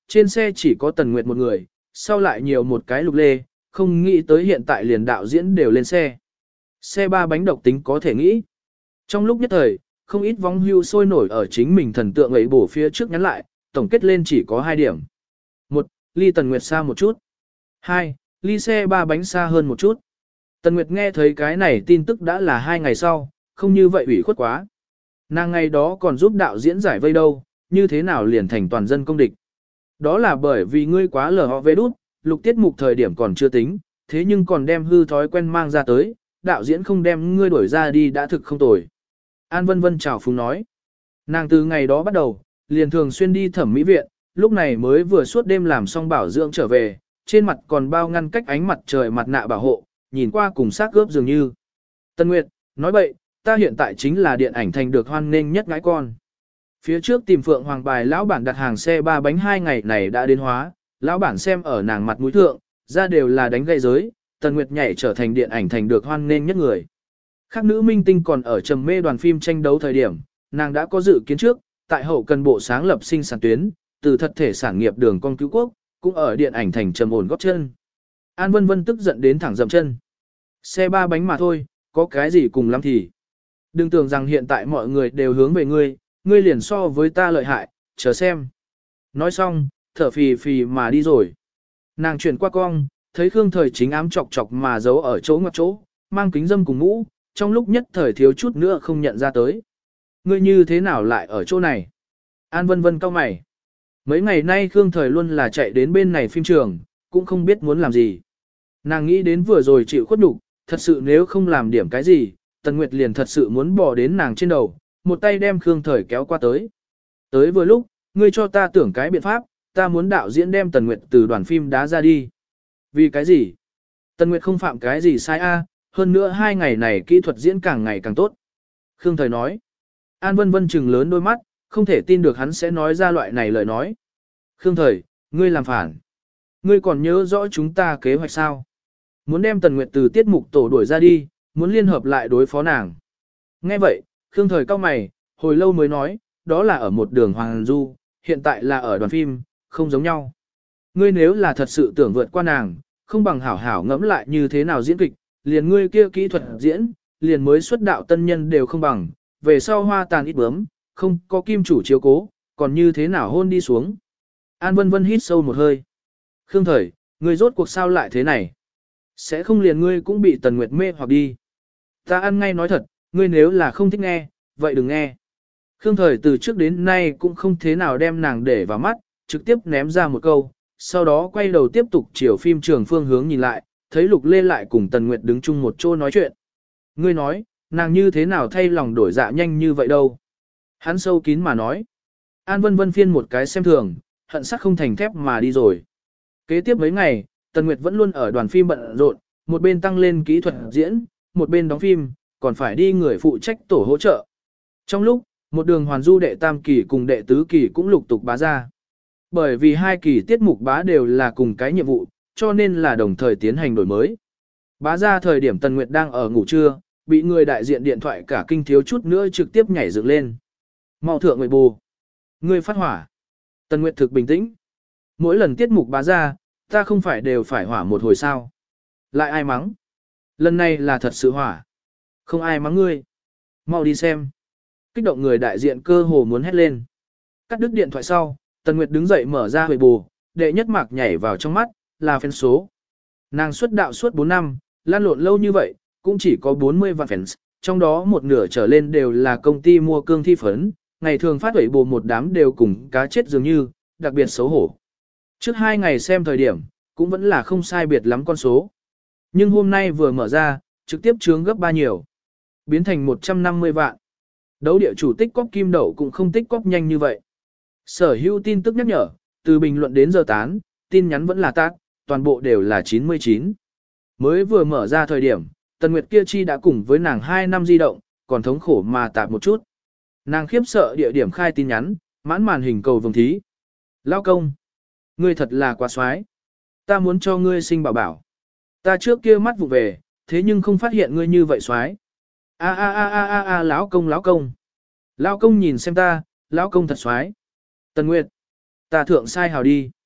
trên xe chỉ có Tần Nguyệt một người, sau lại nhiều một cái Lục Lê, không nghĩ tới hiện tại liền đạo diễn đều lên xe. Xe ba bánh độc tính có thể nghĩ. Trong lúc nhất thời, không ít vong hưu sôi nổi ở chính mình thần tượng ấy bổ phía trước nhắn lại, tổng kết lên chỉ có 2 điểm. 1. Ly Tần Nguyệt xa một chút. 2. Ly xe ba bánh xa hơn một chút. Tần Nguyệt nghe thấy cái này tin tức đã là 2 ngày sau, không như vậy ủy khuất quá. Nàng ngày đó còn giúp đạo diễn giải vây đâu, như thế nào liền thành toàn dân công địch. Đó là bởi vì ngươi quá lờ họ vế đút, lục tiết mục thời điểm còn chưa tính, thế nhưng còn đem hư thói quen mang ra tới, đạo diễn không đem ngươi đuổi ra đi đã thực không tồi. An Vân Vân chào phúng nói. Nàng từ ngày đó bắt đầu, liền thường xuyên đi thẩm mỹ viện, lúc này mới vừa suốt đêm làm xong bảo dưỡng trở về, trên mặt còn bao ngăn cách ánh mặt trời mặt nạ bảo hộ, nhìn qua cùng xác gớp dường như. Tân Nguyệt, nói bậy, ta hiện tại chính là điện ảnh thành được hoan nghênh nhất ngãi con. Phía trước tìm Phượng Hoàng bài lão bản đặt hàng xe 3 bánh 2 ngày này đã đến hóa, lão bản xem ở nàng mặt mũi thượng, ra đều là đánh gậy giới, Tần Nguyệt nhảy trở thành điện ảnh thành được hoan nghênh nhất người. Khác nữ minh tinh còn ở trầm mê đoàn phim tranh đấu thời điểm, nàng đã có dự kiến trước, tại hậu cần bộ sáng lập sinh sản tuyến, từ thật thể sản nghiệp đường con cứu quốc, cũng ở điện ảnh thành trầm ổn góp chân. An Vân Vân tức giận đến thẳng dậm chân. Xe 3 bánh mà thôi, có cái gì cùng lắm thì. Đừng tưởng rằng hiện tại mọi người đều hướng về ngươi, ngươi liền so với ta lợi hại, chờ xem. Nói xong, thở phì phì mà đi rồi. Nàng chuyển qua cong, thấy Khương Thời chính ám chọc chọc mà giấu ở chỗ ngoặc chỗ, mang kính dâm cùng mũ, trong lúc nhất thời thiếu chút nữa không nhận ra tới. Ngươi như thế nào lại ở chỗ này? An Vân Vân cau mày. Mấy ngày nay Khương Thời luôn là chạy đến bên này phim trường, cũng không biết muốn làm gì. Nàng nghĩ đến vừa rồi chịu khuất nhục, thật sự nếu không làm điểm cái gì, Tần Nguyệt liền thật sự muốn bỏ đến nàng trên đầu, một tay đem Khương Thời kéo qua tới. Tới vừa lúc, ngươi cho ta tưởng cái biện pháp, ta muốn đạo diễn đem Tần Nguyệt từ đoàn phim đá ra đi. Vì cái gì? Tần Nguyệt không phạm cái gì sai a, hơn nữa 2 ngày này kỹ thuật diễn càng ngày càng tốt. Khương Thời nói. An Vân Vân trừng lớn đôi mắt, không thể tin được hắn sẽ nói ra loại này lời nói. Khương Thời, ngươi làm phản. Ngươi còn nhớ rõ chúng ta kế hoạch sao? Muốn đem Tần Nguyệt từ tiết mục tổ đuổi ra đi, muốn liên hợp lại đối phó nàng. Nghe vậy, Khương Thời cau mày, hồi lâu mới nói, đó là ở một đường Hoàng Du, hiện tại là ở đoàn phim, không giống nhau. Ngươi nếu là thật sự tưởng vượt qua nàng, không bằng hảo hảo ngẫm lại như thế nào diễn kịch, liền ngươi kia kỹ thuật diễn, liền mới xuất đạo tân nhân đều không bằng, về sau hoa tàn ít bướm, không có kim chủ chiếu cố, còn như thế nào hôn đi xuống. An Vân Vân hít sâu một hơi. Khương Thời, ngươi rốt cuộc sao lại thế này? Sẽ không liền ngươi cũng bị Tần Nguyệt mê hoặc đi. Ta ăn ngay nói thật, ngươi nếu là không thích nghe, vậy đừng nghe. Khương Thời từ trước đến nay cũng không thế nào đem nàng để vào mắt, trực tiếp ném ra một câu, sau đó quay đầu tiếp tục chiều phim trường phương hướng nhìn lại, thấy Lục Lê lại cùng Tần Nguyệt đứng chung một chỗ nói chuyện. Ngươi nói, nàng như thế nào thay lòng đổi dạ nhanh như vậy đâu? Hắn sâu kín mà nói. An Vân Vân phiên một cái xem thường, hận sắc không thành thép mà đi rồi. Kế tiếp mấy ngày, Tần Nguyệt vẫn luôn ở đoàn phim bận rộn, một bên tăng lên kỹ thuật diễn, một bên đóng phim, còn phải đi người phụ trách tổ hỗ trợ. Trong lúc, một đường hoàn du đệ tam kỳ cùng đệ tứ kỳ cũng lục tục bá ra. Bởi vì 2 kỳ tiết mục bá đều là cùng cái nhiệm vụ, cho nên là đồng thời tiến hành đổi mới. Bá ra thời điểm Tần Nguyệt đang ở ngủ trưa, bị người đại diện điện thoại cả kinh thiếu chút nữa trực tiếp nhảy dựng lên. Mau thượng người bù. Ngươi phát hỏa. Tần Nguyệt thực bình tĩnh. Mỗi lần tiết mục bá ra, ta không phải đều phải hỏa một hồi sao. Lại ai mắng? Lần này là thật sự hỏa. Không ai mắng ngươi. Mau đi xem. Kích động người đại diện cơ hồ muốn hét lên. Cắt đứt điện thoại sau, Tần Nguyệt đứng dậy mở ra huệ bù, đệ nhất mạc nhảy vào trong mắt, là fan số. Nàng xuất đạo suốt 4 năm, lan lộn lâu như vậy, cũng chỉ có 40 vạn fans, trong đó một nửa trở lên đều là công ty mua cương thi phấn, ngày thường phát huệ bù một đám đều cùng cá chết dường như, đặc biệt xấu hổ. Trước 2 ngày xem thời điểm, cũng vẫn là không sai biệt lắm con số. Nhưng hôm nay vừa mở ra, trực tiếp chướng gấp 3 nhiều. Biến thành 150 vạn. Đấu địa chủ tích cóp kim đậu cũng không tích cóp nhanh như vậy. Sở hữu tin tức nhắc nhở, từ bình luận đến giờ tán, tin nhắn vẫn là tác, toàn bộ đều là 99. Mới vừa mở ra thời điểm, Tần Nguyệt kia chi đã cùng với nàng 2 năm di động, còn thống khổ mà tạp một chút. Nàng khiếp sợ địa điểm khai tin nhắn, mãn màn hình cầu vồng thí. Lao công, ngươi thật là quá xoái. Ta muốn cho ngươi sinh bảo bảo. Ta trước kia mắt vụ về, thế nhưng không phát hiện ngươi như vậy xoái. Lão công lão công. Lão công nhìn xem ta, lão công thật xoái. Tần Nguyệt, ta thượng sai hào đi.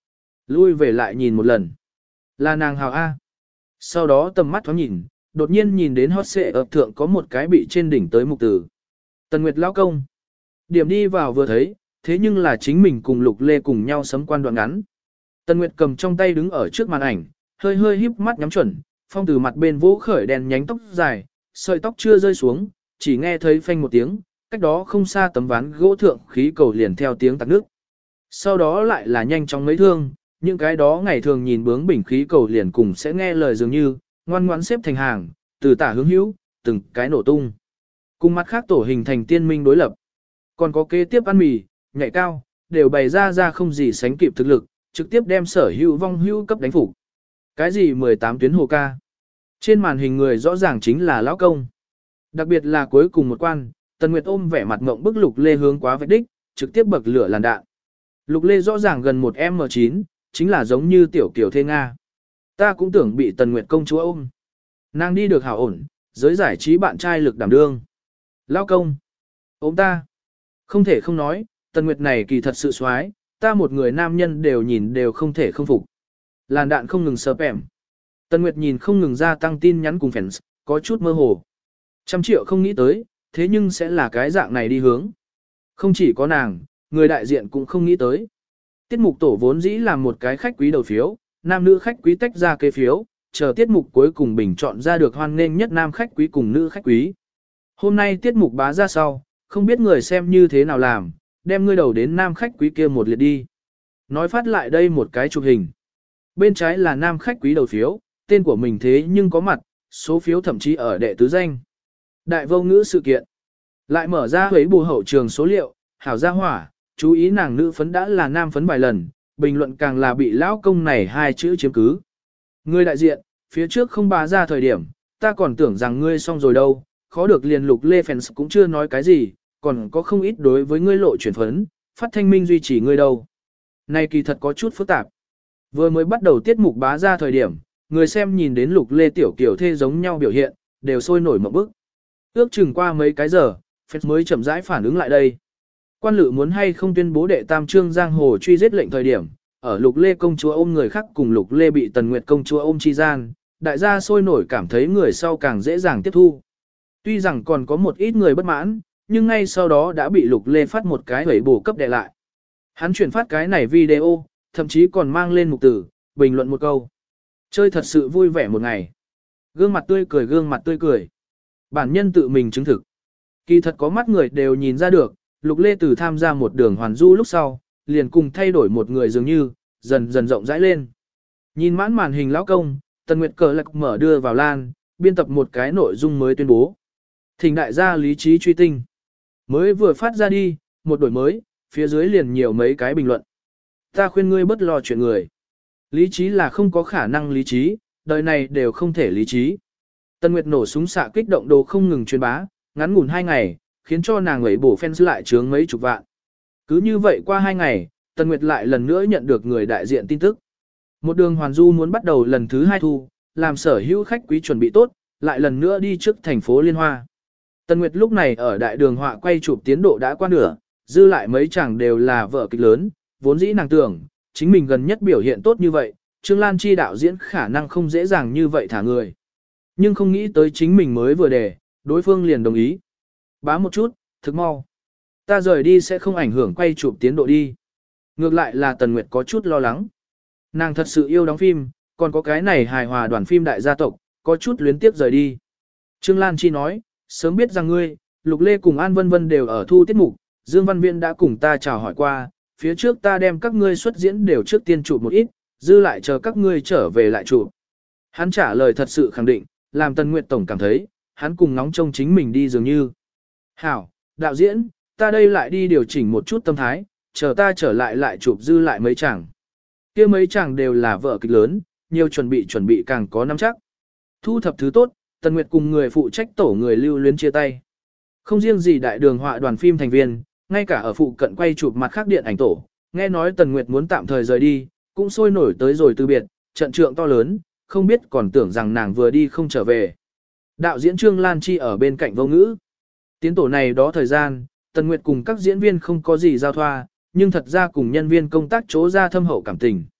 Lui về lại nhìn một lần. Là nàng hào A. Sau đó tầm mắt thoáng nhìn, đột nhiên nhìn đến hot xệ ập thượng có một cái bị trên đỉnh tới mục tử. Tần Nguyệt lão công. Điểm đi vào vừa thấy, thế nhưng là chính mình cùng Lục Lê cùng nhau sấm quan đoạn ngắn. Tần Nguyệt cầm trong tay đứng ở trước màn ảnh, hơi hơi híp mắt nhắm chuẩn, phong từ mặt bên vỗ khởi đèn nhánh tóc dài, sợi tóc chưa rơi xuống, chỉ nghe thấy phanh một tiếng, cách đó không xa tấm ván gỗ thượng khí cầu liền theo tiếng tạc nước. Sau đó lại là nhanh chóng mấy thương, những cái đó ngày thường nhìn bướng bỉnh khí cầu liền cùng sẽ nghe lời dường như, ngoan ngoãn xếp thành hàng, từ tả hướng hữu, từng cái nổ tung. Cùng mặt khác tổ hình thành tiên minh đối lập. Còn có kế tiếp ăn mì, nhảy cao, đều bày ra không gì sánh kịp thực lực, trực tiếp đem sở hữu vong hữu cấp đánh phục. Cái gì 18 tuyến hồ ca? Trên màn hình người rõ ràng chính là lão công. Đặc biệt là cuối cùng một quan, Tần Nguyệt ôm vẻ mặt ngộng bức Lục Lê hướng quá vạch đích, trực tiếp bậc lửa làn đạn. Lục Lê rõ ràng gần một M9, chính là giống như tiểu kiểu thê Nga. Ta cũng tưởng bị Tần Nguyệt công chúa ôm. Nàng đi được hảo ổn, giới giải trí bạn trai lực đảm đương. Lão công, ôm ta. Không thể không nói, Tần Nguyệt này kỳ thật sự xoái, ta một người nam nhân đều nhìn đều không thể không phục. Làn đạn không ngừng spam. Tần Nguyệt nhìn không ngừng gia tăng tin nhắn cùng fans, có chút mơ hồ. 100 triệu không nghĩ tới, thế nhưng sẽ là cái dạng này đi hướng. Không chỉ có nàng, người đại diện cũng không nghĩ tới. Tiết mục tổ vốn dĩ là một cái khách quý đầu phiếu, nam nữ khách quý tách ra kế phiếu, chờ tiết mục cuối cùng bình chọn ra được hoan nghênh nhất nam khách quý cùng nữ khách quý. Hôm nay tiết mục bá ra sau, không biết người xem như thế nào làm, đem ngươi đầu đến nam khách quý kia một liệt đi. Nói phát lại đây một cái chụp hình. Bên trái là nam khách quý đầu phiếu, tên của mình thế nhưng có mặt, số phiếu thậm chí ở đệ tứ danh. Đại vô ngữ sự kiện. Lại mở ra huế bù hậu trường số liệu, hảo gia hỏa, chú ý nàng nữ phấn đã là nam phấn vài lần, bình luận càng là bị lão công này hai chữ chiếm cứ. Người đại diện, phía trước không bá ra thời điểm, ta còn tưởng rằng ngươi xong rồi đâu, khó được liền Lục Lê fans cũng chưa nói cái gì, còn có không ít đối với ngươi lộ chuyển phấn, phát thanh minh duy trì ngươi đâu. Này kỳ thật có chút phức tạp. Vừa mới bắt đầu tiết mục bá ra thời điểm, người xem nhìn đến Lục Lê tiểu kiểu thê giống nhau biểu hiện, đều sôi nổi một bức. Ước chừng qua mấy cái giờ, fans mới chậm rãi phản ứng lại đây. Quan lự muốn hay không tuyên bố đệ tam trương giang hồ truy giết lệnh thời điểm, ở Lục Lê công chúa ôm người khác cùng Lục Lê bị Tần Nguyệt công chúa ôm chi gian, đại gia sôi nổi cảm thấy người sau càng dễ dàng tiếp thu. Tuy rằng còn có một ít người bất mãn, nhưng ngay sau đó đã bị Lục Lê phát một cái hủy bổ cấp đè lại. Hắn chuyển phát cái này video, thậm chí còn mang lên mục tử, bình luận một câu. Chơi thật sự vui vẻ một ngày. Gương mặt tươi cười gương mặt tươi cười. Bản nhân tự mình chứng thực. Kỳ thật có mắt người đều nhìn ra được, Lục Lê từ tham gia một đường hoàn du lúc sau, liền cùng thay đổi một người dường như, dần dần rộng rãi lên. Nhìn mãn màn hình lão công, Tần Nguyệt cờ lạc mở đưa vào lan, biên tập một cái nội dung mới tuyên bố. Thỉnh đại gia lý trí truy tinh. Mới vừa phát ra đi, một đổi mới, phía dưới liền nhiều mấy cái bình luận. Ta khuyên ngươi bất lo chuyện người. Lý trí là không có khả năng lý trí, đời này đều không thể lý trí. Tần Nguyệt nổ súng xạ kích động đồ không ngừng truyền bá, ngắn ngủn 2 ngày, khiến cho nàng ấy bổ fans lại chướng mấy chục vạn. Cứ như vậy qua 2 ngày, Tần Nguyệt lại lần nữa nhận được người đại diện tin tức. Một đường hoàn du muốn bắt đầu lần thứ 2 thu, làm sở hữu khách quý chuẩn bị tốt, lại lần nữa đi trước thành phố Liên Hoa. Tần Nguyệt lúc này ở đại đường họa quay chụp tiến độ đã qua nửa, dư lại mấy chàng đều là vở kịch lớn, vốn dĩ nàng tưởng, chính mình gần nhất biểu hiện tốt như vậy, Trương Lan Chi đạo diễn khả năng không dễ dàng như vậy thả người. Nhưng không nghĩ tới chính mình mới vừa đề, đối phương liền đồng ý. Bá một chút, thực mau. Ta rời đi sẽ không ảnh hưởng quay chụp tiến độ đi. Ngược lại là Tần Nguyệt có chút lo lắng. Nàng thật sự yêu đóng phim, còn có cái này hài hòa đoàn phim đại gia tộc, có chút luyến tiếp rời đi. Trương Lan Chi nói, sớm biết rằng ngươi, Lục Lê cùng An Vân Vân đều ở thu tiết mục, Dương Văn Viễn đã cùng ta chào hỏi qua, phía trước ta đem các ngươi xuất diễn đều trước tiên chụp một ít, dư lại chờ các ngươi trở về lại chụp. Hắn trả lời thật sự khẳng định, làm Tần Nguyệt Tổng cảm thấy, hắn cùng nóng trông chính mình đi dường như. Hảo, đạo diễn, ta đây lại đi điều chỉnh một chút tâm thái, chờ ta trở lại lại chụp dư lại mấy chàng. Kia mấy chàng đều là vở kịch lớn, nhiều chuẩn bị càng có nắm chắc. Thu thập thứ tốt, Tần Nguyệt cùng người phụ trách tổ người lưu luyến chia tay. Không riêng gì đại đường họa đoàn phim thành viên, ngay cả ở phụ cận quay chụp mặt khác điện ảnh tổ, nghe nói Tần Nguyệt muốn tạm thời rời đi, cũng sôi nổi tới rồi từ biệt, trận trượng to lớn, không biết còn tưởng rằng nàng vừa đi không trở về. Đạo diễn Trương Lan Chi ở bên cạnh vô ngữ. Tiến tổ này đó thời gian, Tần Nguyệt cùng các diễn viên không có gì giao thoa, nhưng thật ra cùng nhân viên công tác chỗ ra thâm hậu cảm tình.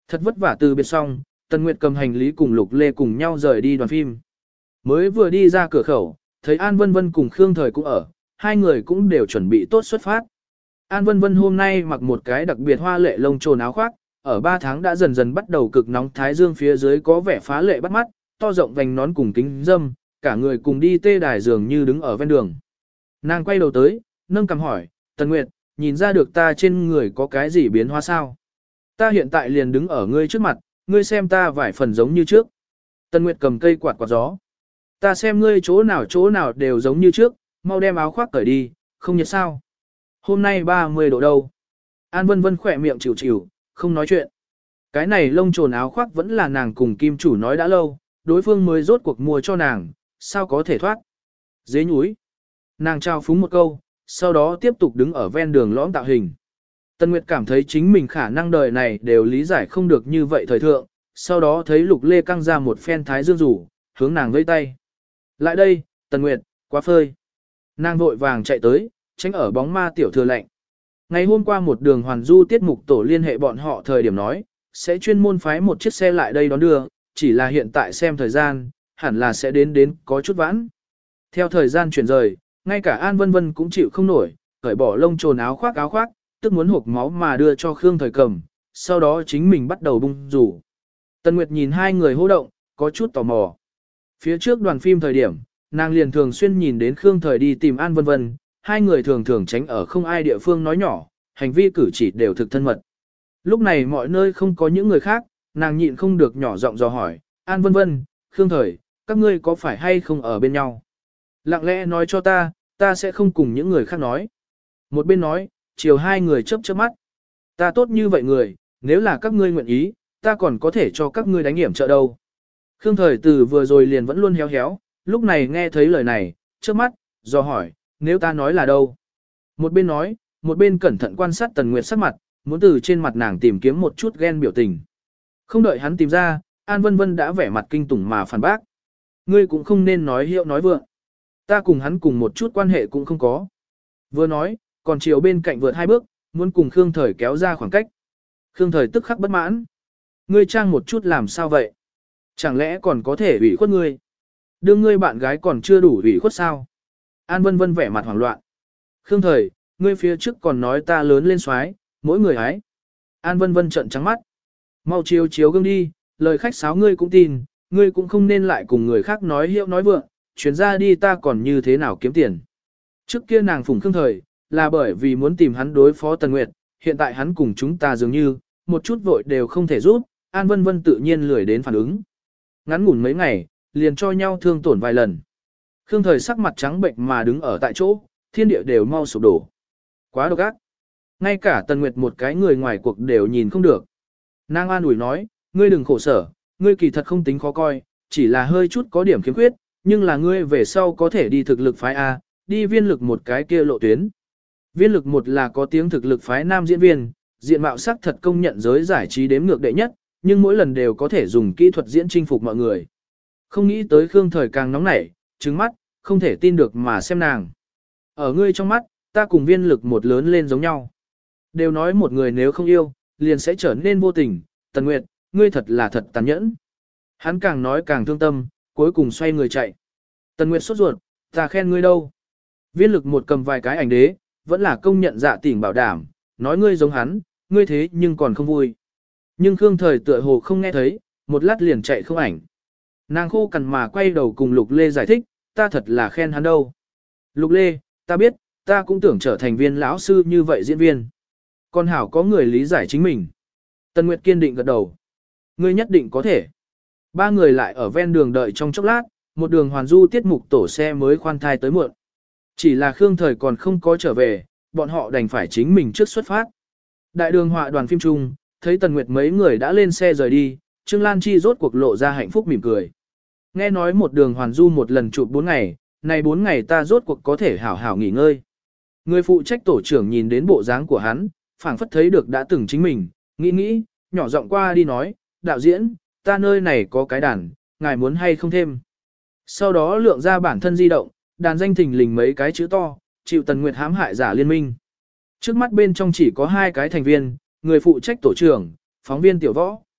Thật vất vả từ biệt xong, Tần Nguyệt cầm hành lý cùng Lục Lê cùng nhau rời đi đoàn phim. Mới vừa đi ra cửa khẩu, thấy An Vân Vân cùng Khương Thời cũng ở, hai người cũng đều chuẩn bị tốt xuất phát. An Vân Vân hôm nay mặc một cái đặc biệt hoa lệ lông trồn áo khoác, ở 3 tháng đã dần dần bắt đầu cực nóng thái dương phía dưới có vẻ phá lệ bắt mắt, to rộng vành nón cùng kính dâm, cả người cùng đi tê đài dường như đứng ở ven đường. Nàng quay đầu tới, nâng cằm hỏi, Tần Nguyệt, nhìn ra được ta trên người có cái gì biến hóa sao? Ta hiện tại liền đứng ở ngươi trước mặt, ngươi xem ta vài phần giống như trước. Tần Nguyệt cầm cây quạt quạt gió. Ta xem ngươi chỗ nào đều giống như trước, mau đem áo khoác cởi đi, không nhiệt sao? Hôm nay 30 độ đâu? An Vân Vân khỏe miệng chịu chịu, không nói chuyện. Cái này lông trồn áo khoác vẫn là nàng cùng kim chủ nói đã lâu, đối phương mới rốt cuộc mua cho nàng, sao có thể thoát? Dế nhúi. Nàng trao phúng một câu, sau đó tiếp tục đứng ở ven đường lõm tạo hình. Tân Nguyệt cảm thấy chính mình khả năng đời này đều lý giải không được như vậy thời thượng, sau đó thấy Lục Lê căng ra một phen thái dương rủ, hướng nàng vẫy tay. Lại đây, Tần Nguyệt, quá phơi. Nàng vội vàng chạy tới, tránh ở bóng ma tiểu thừa lạnh. Ngày hôm qua một đường hoàn du tiết mục tổ liên hệ bọn họ thời điểm nói, sẽ chuyên môn phái một chiếc xe lại đây đón đưa, chỉ là hiện tại xem thời gian, hẳn là sẽ đến có chút vãn. Theo thời gian chuyển rời, ngay cả An Vân Vân cũng chịu không nổi, cởi bỏ lông trồn áo khoác, tức muốn hộp máu mà đưa cho Khương Thời cầm, sau đó chính mình bắt đầu bung rủ. Tần Nguyệt nhìn hai người hô động, có chút tò mò. Phía trước đoàn phim thời điểm, nàng liền thường xuyên nhìn đến Khương Thời đi tìm An Vân Vân, hai người thường thường tránh ở không ai địa phương nói nhỏ, hành vi cử chỉ đều thực thân mật. Lúc này mọi nơi không có những người khác, nàng nhịn không được nhỏ giọng dò hỏi, An Vân Vân, Khương Thời, các ngươi có phải hay không ở bên nhau? Lặng lẽ nói cho ta sẽ không cùng những người khác nói. Một bên nói, chiều hai người chớp chớp mắt. Ta tốt như vậy người, nếu là các ngươi nguyện ý, ta còn có thể cho các ngươi đánh hiểm trợ đâu. Khương Thời từ vừa rồi liền vẫn luôn héo héo, lúc này nghe thấy lời này, chớp mắt, do hỏi, nếu ta nói là đâu. Một bên nói, một bên cẩn thận quan sát Tần Nguyệt sắc mặt, muốn từ trên mặt nàng tìm kiếm một chút ghen biểu tình. Không đợi hắn tìm ra, An Vân Vân đã vẻ mặt kinh tủng mà phản bác. Ngươi cũng không nên nói hiệu nói vượng. Ta cùng hắn cùng một chút quan hệ cũng không có. Vừa nói, còn chiều bên cạnh vượt hai bước, muốn cùng Khương Thời kéo ra khoảng cách. Khương Thời tức khắc bất mãn. Ngươi trang một chút làm sao vậy? Chẳng lẽ còn có thể ủy khuất ngươi? Đương ngươi bạn gái còn chưa đủ ủy khuất sao? An Vân Vân vẻ mặt hoảng loạn. Khương Thời, ngươi phía trước còn nói ta lớn lên xoái, mỗi người hái. An Vân Vân trợn trắng mắt. Mau chiếu chiếu gương đi, lời khách sáo ngươi cũng tin, ngươi cũng không nên lại cùng người khác nói hiệu nói vượng, chuyến ra đi ta còn như thế nào kiếm tiền. Trước kia nàng phụng Khương Thời, là bởi vì muốn tìm hắn đối phó Tần Nguyệt, hiện tại hắn cùng chúng ta dường như, một chút vội đều không thể giúp, An Vân Vân tự nhiên lười đến phản ứng. Ngắn ngủn mấy ngày, liền cho nhau thương tổn vài lần. Khương Thời sắc mặt trắng bệnh mà đứng ở tại chỗ, thiên địa đều mau sụp đổ. Quá độc ác. Ngay cả Tần Nguyệt một cái người ngoài cuộc đều nhìn không được. Nàng an ủi nói, ngươi đừng khổ sở, ngươi kỳ thật không tính khó coi, chỉ là hơi chút có điểm khiếm khuyết, nhưng là ngươi về sau có thể đi thực lực phái A, đi viên lực một cái kia lộ tuyến. Viên lực một là có tiếng thực lực phái nam diễn viên, diện mạo sắc thật công nhận giới giải trí đếm ngược đệ nhất, nhưng mỗi lần đều có thể dùng kỹ thuật diễn chinh phục mọi người. Không nghĩ tới Khương Thời càng nóng nảy, trứng mắt, không thể tin được mà xem nàng. Ở ngươi trong mắt, ta cùng viên lực một lớn lên giống nhau. Đều nói một người nếu không yêu, liền sẽ trở nên vô tình, Tần Nguyệt, ngươi thật là thật tàn nhẫn. Hắn càng nói càng thương tâm, cuối cùng xoay người chạy. Tần Nguyệt sốt ruột, ta khen ngươi đâu. Viên lực một cầm vài cái ảnh đế, vẫn là công nhận dạ tỉnh bảo đảm, nói ngươi giống hắn, ngươi thế nhưng còn không vui. Nhưng Khương Thời tựa hồ không nghe thấy, một lát liền chạy không ảnh. Nàng khô cằn mà quay đầu cùng Lục Lê giải thích, ta thật là khen hắn đâu. Lục Lê, ta biết, ta cũng tưởng trở thành viên lão sư như vậy diễn viên. Con hảo có người lý giải chính mình. Tần Nguyệt kiên định gật đầu. Ngươi nhất định có thể. Ba người lại ở ven đường đợi trong chốc lát, một đường hoàn du tiết mục tổ xe mới khoan thai tới muộn. Chỉ là Khương Thời còn không có trở về, bọn họ đành phải chính mình trước xuất phát. Đại đường họa đoàn phim chung, thấy Tần Nguyệt mấy người đã lên xe rời đi, Trương Lan Chi rốt cuộc lộ ra hạnh phúc mỉm cười. Nghe nói một đường hoàn du một lần chụp 4 ngày, này 4 ngày ta rốt cuộc có thể hảo hảo nghỉ ngơi. Người phụ trách tổ trưởng nhìn đến bộ dáng của hắn, phảng phất thấy được đã từng chính mình, nghĩ, nhỏ giọng qua đi nói, đạo diễn, ta nơi này có cái đàn, ngài muốn hay không thêm. Sau đó lượng ra bản thân di động, đàn danh thình lình mấy cái chữ to, chịu Tần Nguyệt hãm hại giả liên minh. Trước mắt bên trong chỉ có 2 cái thành viên, người phụ trách tổ trưởng, phóng viên tiểu võ.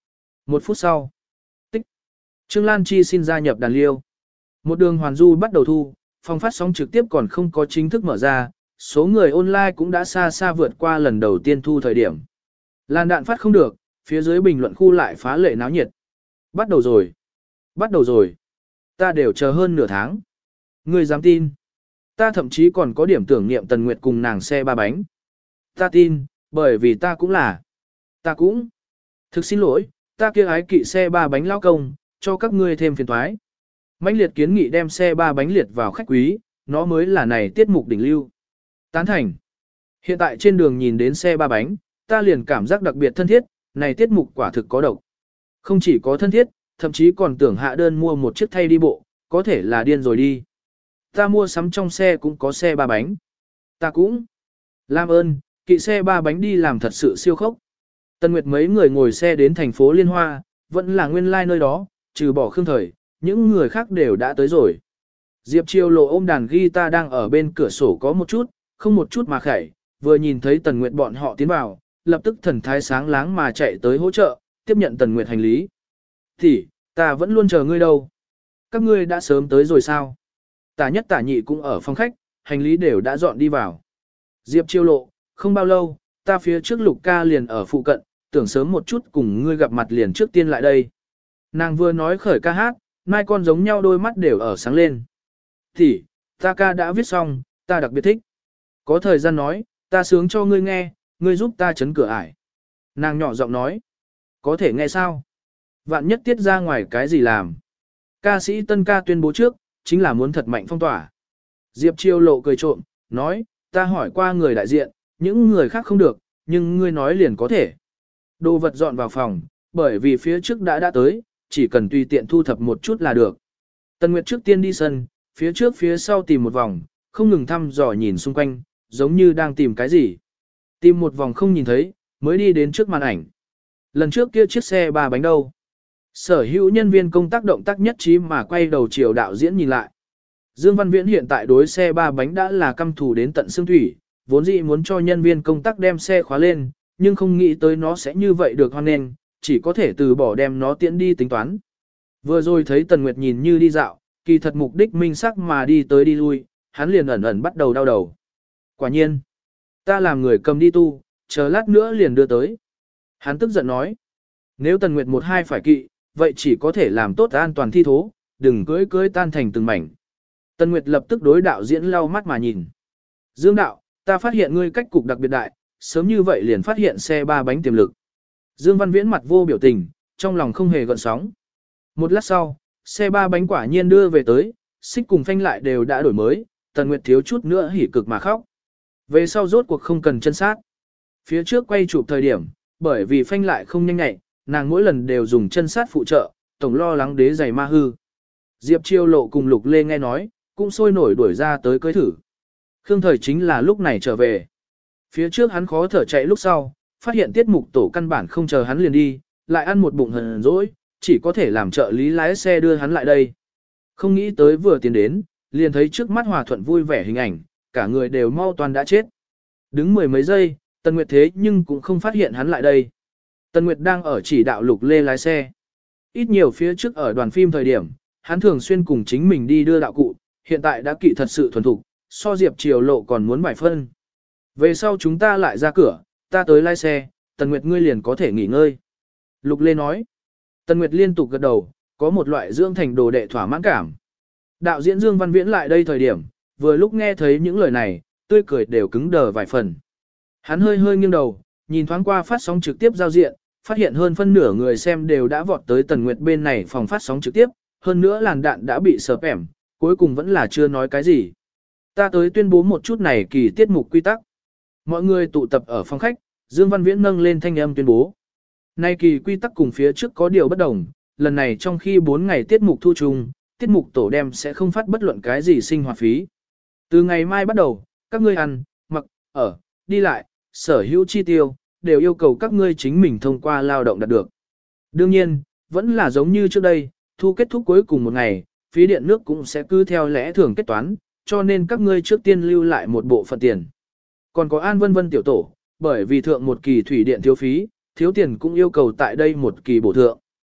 1 phút sau. Tích. Trương Lan Chi xin gia nhập đàn liêu. Một đường hoàn du bắt đầu thu, phòng phát sóng trực tiếp còn không có chính thức mở ra, số người online cũng đã xa xa vượt qua lần đầu tiên thu thời điểm. Làn đạn phát không được, phía dưới bình luận khu lại phá lệ náo nhiệt. Bắt đầu rồi. Bắt đầu rồi. Ta đều chờ hơn nửa tháng. Ngươi dám tin. Ta thậm chí còn có điểm tưởng niệm Tần Nguyệt cùng nàng xe ba bánh. Ta tin, bởi vì ta cũng là. Ta cũng. Thực xin lỗi, ta kia ái kỵ xe ba bánh lao công, cho các ngươi thêm phiền toái. Mãnh liệt kiến nghị đem xe ba bánh liệt vào khách quý, nó mới là này tiết mục đỉnh lưu. Tán thành. Hiện tại trên đường nhìn đến xe ba bánh, ta liền cảm giác đặc biệt thân thiết, này tiết mục quả thực có độc. Không chỉ có thân thiết, thậm chí còn tưởng hạ đơn mua một chiếc thay đi bộ, có thể là điên rồi đi. Ta mua sắm trong xe cũng có xe ba bánh. Ta cũng. Làm ơn, kỵ xe ba bánh đi làm thật sự siêu khốc. Tần Nguyệt mấy người ngồi xe đến thành phố Liên Hoa, vẫn là nguyên lai nơi đó, trừ bỏ Khương Thời, những người khác đều đã tới rồi. Diệp Chiêu Lộ ôm đàn guitar đang ở bên cửa sổ có một chút, không một chút mà khẩy, vừa nhìn thấy Tần Nguyệt bọn họ tiến vào, lập tức thần thái sáng láng mà chạy tới hỗ trợ, tiếp nhận Tần Nguyệt hành lý. Thì, ta vẫn luôn chờ ngươi đâu. Các ngươi đã sớm tới rồi sao? Tả nhất tả nhị cũng ở phòng khách, hành lý đều đã dọn đi vào. Diệp Chiêu Lộ, không bao lâu, ta phía trước Lục ca liền ở phụ cận, tưởng sớm một chút cùng ngươi gặp mặt liền trước tiên lại đây. Nàng vừa nói khởi ca hát, mai con giống nhau đôi mắt đều ở sáng lên. Thì, ta ca đã viết xong, ta đặc biệt thích. Có thời gian nói, ta sướng cho ngươi nghe, ngươi giúp ta chấn cửa ải. Nàng nhỏ giọng nói, có thể nghe sao? Vạn nhất tiết ra ngoài cái gì làm? Ca sĩ Tân ca tuyên bố trước, chính là muốn thật mạnh phong tỏa. Diệp Chiêu Lộ cười trộm, nói, ta hỏi qua người đại diện, những người khác không được, nhưng ngươi nói liền có thể. Đồ vật dọn vào phòng, bởi vì phía trước đã tới, chỉ cần tùy tiện thu thập một chút là được. Tần Nguyệt trước tiên đi sân, phía trước phía sau tìm một vòng, không ngừng thăm dò nhìn xung quanh, giống như đang tìm cái gì. Tìm một vòng không nhìn thấy, mới đi đến trước màn ảnh. Lần trước kia chiếc xe ba bánh đâu? Sở hữu nhân viên công tác động tác nhất trí mà quay đầu chiều đạo diễn nhìn lại. Dương Văn Viễn hiện tại đối xe ba bánh đã là căm thù đến tận xương thủy, vốn dĩ muốn cho nhân viên công tác đem xe khóa lên, nhưng không nghĩ tới nó sẽ như vậy được hoan nghênh, chỉ có thể từ bỏ đem nó tiễn đi tính toán. Vừa rồi thấy Tần Nguyệt nhìn như đi dạo, kỳ thật mục đích minh sắc mà đi tới đi lui, hắn liền ẩn ẩn bắt đầu đau đầu. Quả nhiên, ta làm người cầm đi tu, chờ lát nữa liền đưa tới. Hắn tức giận nói, nếu Tần Nguyệt một hai phải kỵ, vậy chỉ có thể làm tốt an toàn thi thố, đừng cưới tan thành từng mảnh. Tần Nguyệt lập tức đối đạo diễn lau mắt mà nhìn. Dương đạo, ta phát hiện ngươi cách cục đặc biệt đại, sớm như vậy liền phát hiện xe ba bánh tiềm lực. Dương Văn Viễn mặt vô biểu tình, trong lòng không hề gợn sóng. Một lát sau, xe ba bánh quả nhiên đưa về tới, xích cùng phanh lại đều đã đổi mới, Tần Nguyệt thiếu chút nữa hỉ cực mà khóc. Về sau rốt cuộc không cần chân sát. Phía trước quay chụp thời điểm, bởi vì phanh lại không nhanh nhạy, nàng mỗi lần đều dùng chân sát phụ trợ, tổng lo lắng đế giày ma hư. Diệp Chiêu Lộ cùng Lục Lê nghe nói, cũng sôi nổi đuổi ra tới cưới thử. Khương Thời chính là lúc này trở về. Phía trước hắn khó thở chạy lúc sau, phát hiện tiết mục tổ căn bản không chờ hắn liền đi, lại ăn một bụng hờn dỗi, chỉ có thể làm trợ lý lái xe đưa hắn lại đây. Không nghĩ tới vừa tiến đến, liền thấy trước mắt hòa thuận vui vẻ hình ảnh, cả người đều mau toàn đã chết. Đứng mười mấy giây, Tần Nguyệt thế nhưng cũng không phát hiện hắn lại đây. Tần Nguyệt đang ở chỉ đạo Lục Lê lái xe. Ít nhiều phía trước ở đoàn phim thời điểm, hắn thường xuyên cùng chính mình đi đưa đạo cụ, hiện tại đã kỵ thật sự thuần thục, so Diệp Chiêu Lộ còn muốn bài phân. Về sau chúng ta lại ra cửa, ta tới lái xe, Tần Nguyệt ngươi liền có thể nghỉ ngơi. Lục Lê nói. Tần Nguyệt liên tục gật đầu, có một loại dưỡng thành đồ đệ thỏa mãn cảm. Đạo diễn Dương Văn Viễn lại đây thời điểm, vừa lúc nghe thấy những lời này, tươi cười đều cứng đờ vài phần. Hắn hơi hơi nghiêng đầu, nhìn thoáng qua phát sóng trực tiếp giao diện, phát hiện hơn phân nửa người xem đều đã vọt tới Tần Nguyệt bên này phòng phát sóng trực tiếp, hơn nữa làn đạn đã bị sợp ẻm, cuối cùng vẫn là chưa nói cái gì. Ta tới tuyên bố một chút này kỳ tiết mục quy tắc. Mọi người tụ tập ở phòng khách, Dương Văn Viễn nâng lên thanh âm tuyên bố. Nay kỳ quy tắc cùng phía trước có điều bất đồng, lần này trong khi 4 ngày tiết mục thu chung, tiết mục tổ đem sẽ không phát bất luận cái gì sinh hoạt phí. Từ ngày mai bắt đầu, các ngươi ăn, mặc, ở, đi lại, sở hữu chi tiêu, đều yêu cầu các ngươi chính mình thông qua lao động đạt được. Đương nhiên, vẫn là giống như trước đây, thu kết thúc cuối cùng một ngày, phí điện nước cũng sẽ cứ theo lẽ thường kết toán, cho nên các ngươi trước tiên lưu lại một bộ phận tiền. Còn có An Vân Vân tiểu tổ, bởi vì thượng một kỳ thủy điện thiếu phí, thiếu tiền cũng yêu cầu tại đây một kỳ bổ thượng.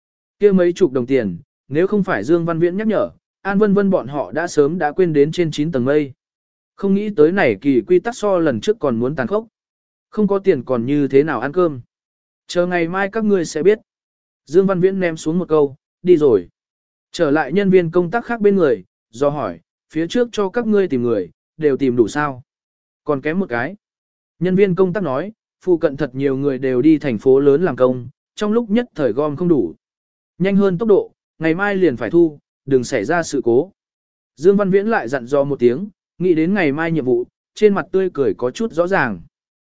kia mấy chục đồng tiền, nếu không phải Dương Văn Viễn nhắc nhở, An Vân Vân bọn họ đã sớm đã quên đến trên 9 tầng mây. Không nghĩ tới này kỳ quy tắc so lần trước còn muốn tàn khốc. Không có tiền còn như thế nào ăn cơm. Chờ ngày mai các ngươi sẽ biết. Dương Văn Viễn ném xuống một câu, đi rồi. Trở lại nhân viên công tác khác bên người, do hỏi, phía trước cho các ngươi tìm người, đều tìm đủ sao. Còn kém một cái. Nhân viên công tác nói, phụ cận thật nhiều người đều đi thành phố lớn làm công, trong lúc nhất thời gom không đủ. Nhanh hơn tốc độ, ngày mai liền phải thu, đừng xảy ra sự cố. Dương Văn Viễn lại dặn dò một tiếng, nghĩ đến ngày mai nhiệm vụ, trên mặt tươi cười có chút rõ ràng.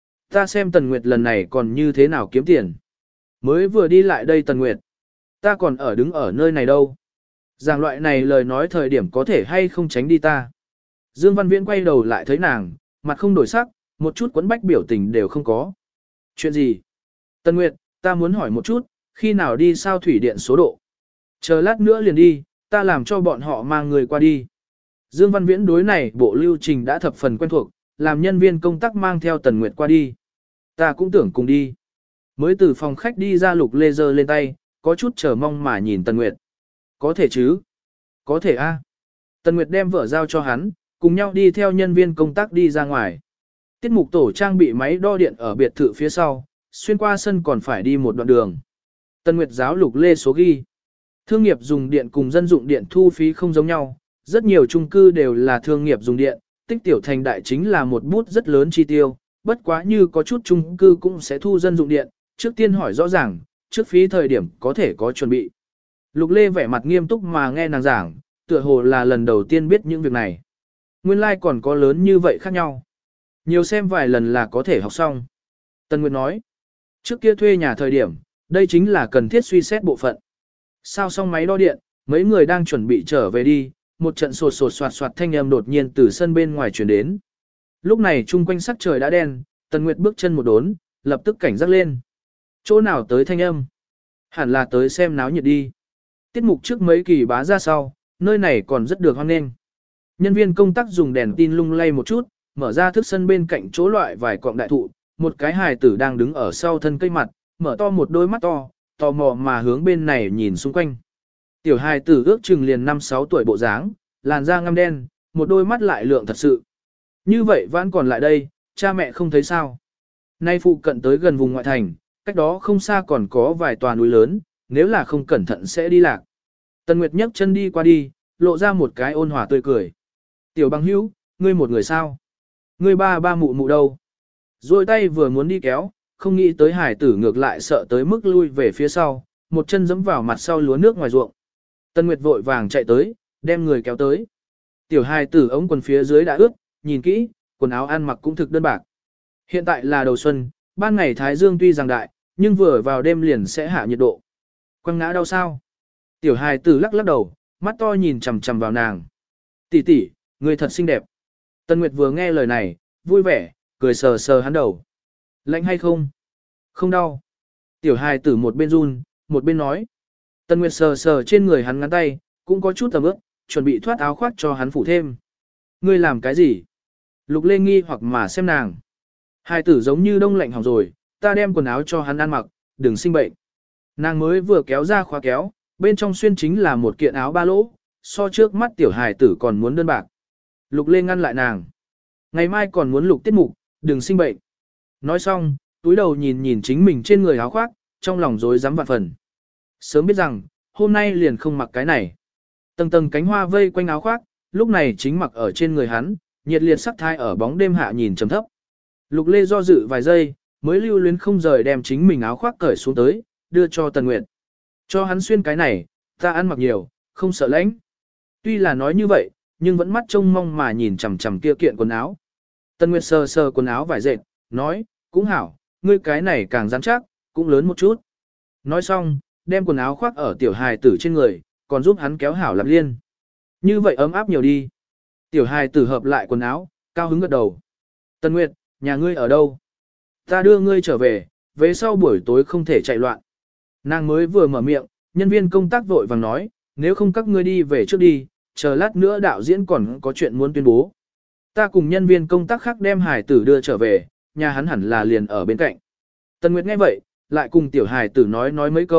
Ta xem Tần Nguyệt lần này còn như thế nào kiếm tiền. Mới vừa đi lại đây Tần Nguyệt. Ta còn đứng ở nơi này đâu. Giảng loại này lời nói thời điểm có thể hay không tránh đi ta. Dương Văn Viễn quay đầu lại thấy nàng, mặt không đổi sắc, một chút quấn bách biểu tình đều không có. Chuyện gì? Tần Nguyệt, ta muốn hỏi một chút, khi nào đi sao thủy điện số độ? Chờ lát nữa liền đi, ta làm cho bọn họ mang người qua đi. Dương Văn Viễn đối này bộ lưu trình đã thập phần quen thuộc, làm nhân viên công tác mang theo Tần Nguyệt qua đi. Ta cũng tưởng cùng đi. Mới từ phòng khách đi ra Lục Lê giơ lên tay, có chút chờ mong mà nhìn Tần Nguyệt. Có thể chứ? Có thể a. Tần Nguyệt đem vợ giao cho hắn, cùng nhau đi theo nhân viên công tác đi ra ngoài. Tiết mục tổ trang bị máy đo điện ở biệt thự phía sau, xuyên qua sân còn phải đi một đoạn đường. Tần Nguyệt giáo Lục Lê số ghi. Thương nghiệp dùng điện cùng dân dụng điện thu phí không giống nhau, rất nhiều chung cư đều là thương nghiệp dùng điện, tích tiểu thành đại chính là một bút rất lớn chi tiêu, bất quá như có chút chung cư cũng sẽ thu dân dụng điện, trước tiên hỏi rõ ràng, trước phí thời điểm có thể có chuẩn bị. Lục Lê vẻ mặt nghiêm túc mà nghe nàng giảng, tựa hồ là lần đầu tiên biết những việc này. Nguyên lai like còn có lớn như vậy khác nhau. Nhiều xem vài lần là có thể học xong. Tần Nguyệt nói, trước kia thuê nhà thời điểm, đây chính là cần thiết suy xét bộ phận. Sao xong máy đo điện, mấy người đang chuẩn bị trở về đi, một trận sột sột soạt soạt thanh âm đột nhiên từ sân bên ngoài truyền đến. Lúc này chung quanh sắc trời đã đen, Tần Nguyệt bước chân một đốn, lập tức cảnh giác lên. Chỗ nào tới thanh âm? Hẳn là tới xem náo nhiệt đi. Tiết mục trước mấy kỳ bá ra sau, nơi này còn rất được hoan nghênh. Nhân viên công tác dùng đèn tin lung lay một chút, mở ra thức sân bên cạnh chỗ loại vài cọng đại thụ, một cái hài tử đang đứng ở sau thân cây mặt, mở to một đôi mắt to, tò mò mà hướng bên này nhìn xung quanh. Tiểu hài tử ước chừng liền 5-6 tuổi bộ dáng, làn da ngăm đen, một đôi mắt lại lượng thật sự. Như vậy vẫn còn lại đây, cha mẹ không thấy sao. Nay phụ cận tới gần vùng ngoại thành, cách đó không xa còn có vài tòa núi lớn, nếu là không cẩn thận sẽ đi lạc. Tần Nguyệt nhấc chân đi qua đi, lộ ra một cái ôn hòa tươi cười. Tiểu bằng hữu, ngươi một người sao? Ngươi ba mụ mụ đâu? Rồi tay vừa muốn đi kéo, không nghĩ tới hải tử ngược lại sợ tới mức lui về phía sau, một chân giẫm vào mặt sau lúa nước ngoài ruộng. Tần Nguyệt vội vàng chạy tới, đem người kéo tới. Tiểu hài tử ống quần phía dưới đã ướt, nhìn kỹ, quần áo ăn mặc cũng thực đơn bạc. Hiện tại là đầu xuân, ban ngày thái dương tuy rằng đại, nhưng vừa vào đêm liền sẽ hạ nhiệt độ. Quăng ngã đau sao? Tiểu hài tử lắc lắc đầu, mắt to nhìn chằm chằm vào nàng. Tỷ tỷ, người thật xinh đẹp. Tần Nguyệt vừa nghe lời này, vui vẻ, cười sờ sờ hắn đầu. Lạnh hay không? Không đau. Tiểu hài tử một bên run, một bên nói. Tần Nguyệt sờ sờ trên người hắn ngắn tay, cũng có chút tầm ướp, chuẩn bị thoát áo khoác cho hắn phủ thêm. Ngươi làm cái gì? Lục Lê nghi hoặc mà xem nàng. Hài tử giống như đông lạnh hỏng rồi, ta đem quần áo cho hắn ăn mặc, đừng sinh bệnh. Nàng mới vừa kéo ra khóa kéo, bên trong xuyên chính là một kiện áo ba lỗ, so trước mắt tiểu hài tử còn muốn đơn bạc. Lục Lê ngăn lại nàng. Ngày mai còn muốn lục tiết mục, đừng sinh bệnh. Nói xong, túi đầu nhìn nhìn chính mình trên người áo khoác, trong lòng rối rắm vạn phần. Sớm biết rằng, hôm nay liền không mặc cái này. Tầng tầng cánh hoa vây quanh áo khoác, lúc này chính mặc ở trên người hắn, nhiệt liệt sắc thái ở bóng đêm hạ nhìn trầm thấp. Lục Lê do dự vài giây, mới lưu luyến không rời đem chính mình áo khoác cởi xuống tới, đưa cho Tần Nguyệt. Cho hắn xuyên cái này, ta ăn mặc nhiều, không sợ lạnh. Tuy là nói như vậy, nhưng vẫn mắt trông mong mà nhìn chằm chằm kia kiện quần áo. Tần Nguyệt sờ sờ quần áo vải dệt, nói, cũng hảo, ngươi cái này càng rắn chắc, cũng lớn một chút. Nói xong, đem quần áo khoác ở tiểu hài tử trên người, còn giúp hắn kéo hảo lạp liên. Như vậy ấm áp nhiều đi. Tiểu hài tử hợp lại quần áo, cao hứng gật đầu. Tần Nguyệt, nhà ngươi ở đâu? Ta đưa ngươi trở về, về sau buổi tối không thể chạy loạn. Nàng mới vừa mở miệng, nhân viên công tác vội vàng nói, nếu không các ngươi đi về trước đi, chờ lát nữa đạo diễn còn có chuyện muốn tuyên bố. Ta cùng nhân viên công tác khác đem hài tử đưa trở về, nhà hắn hẳn là liền ở bên cạnh. Tần Nguyệt nghe vậy, lại cùng tiểu hài tử nói mấy câu,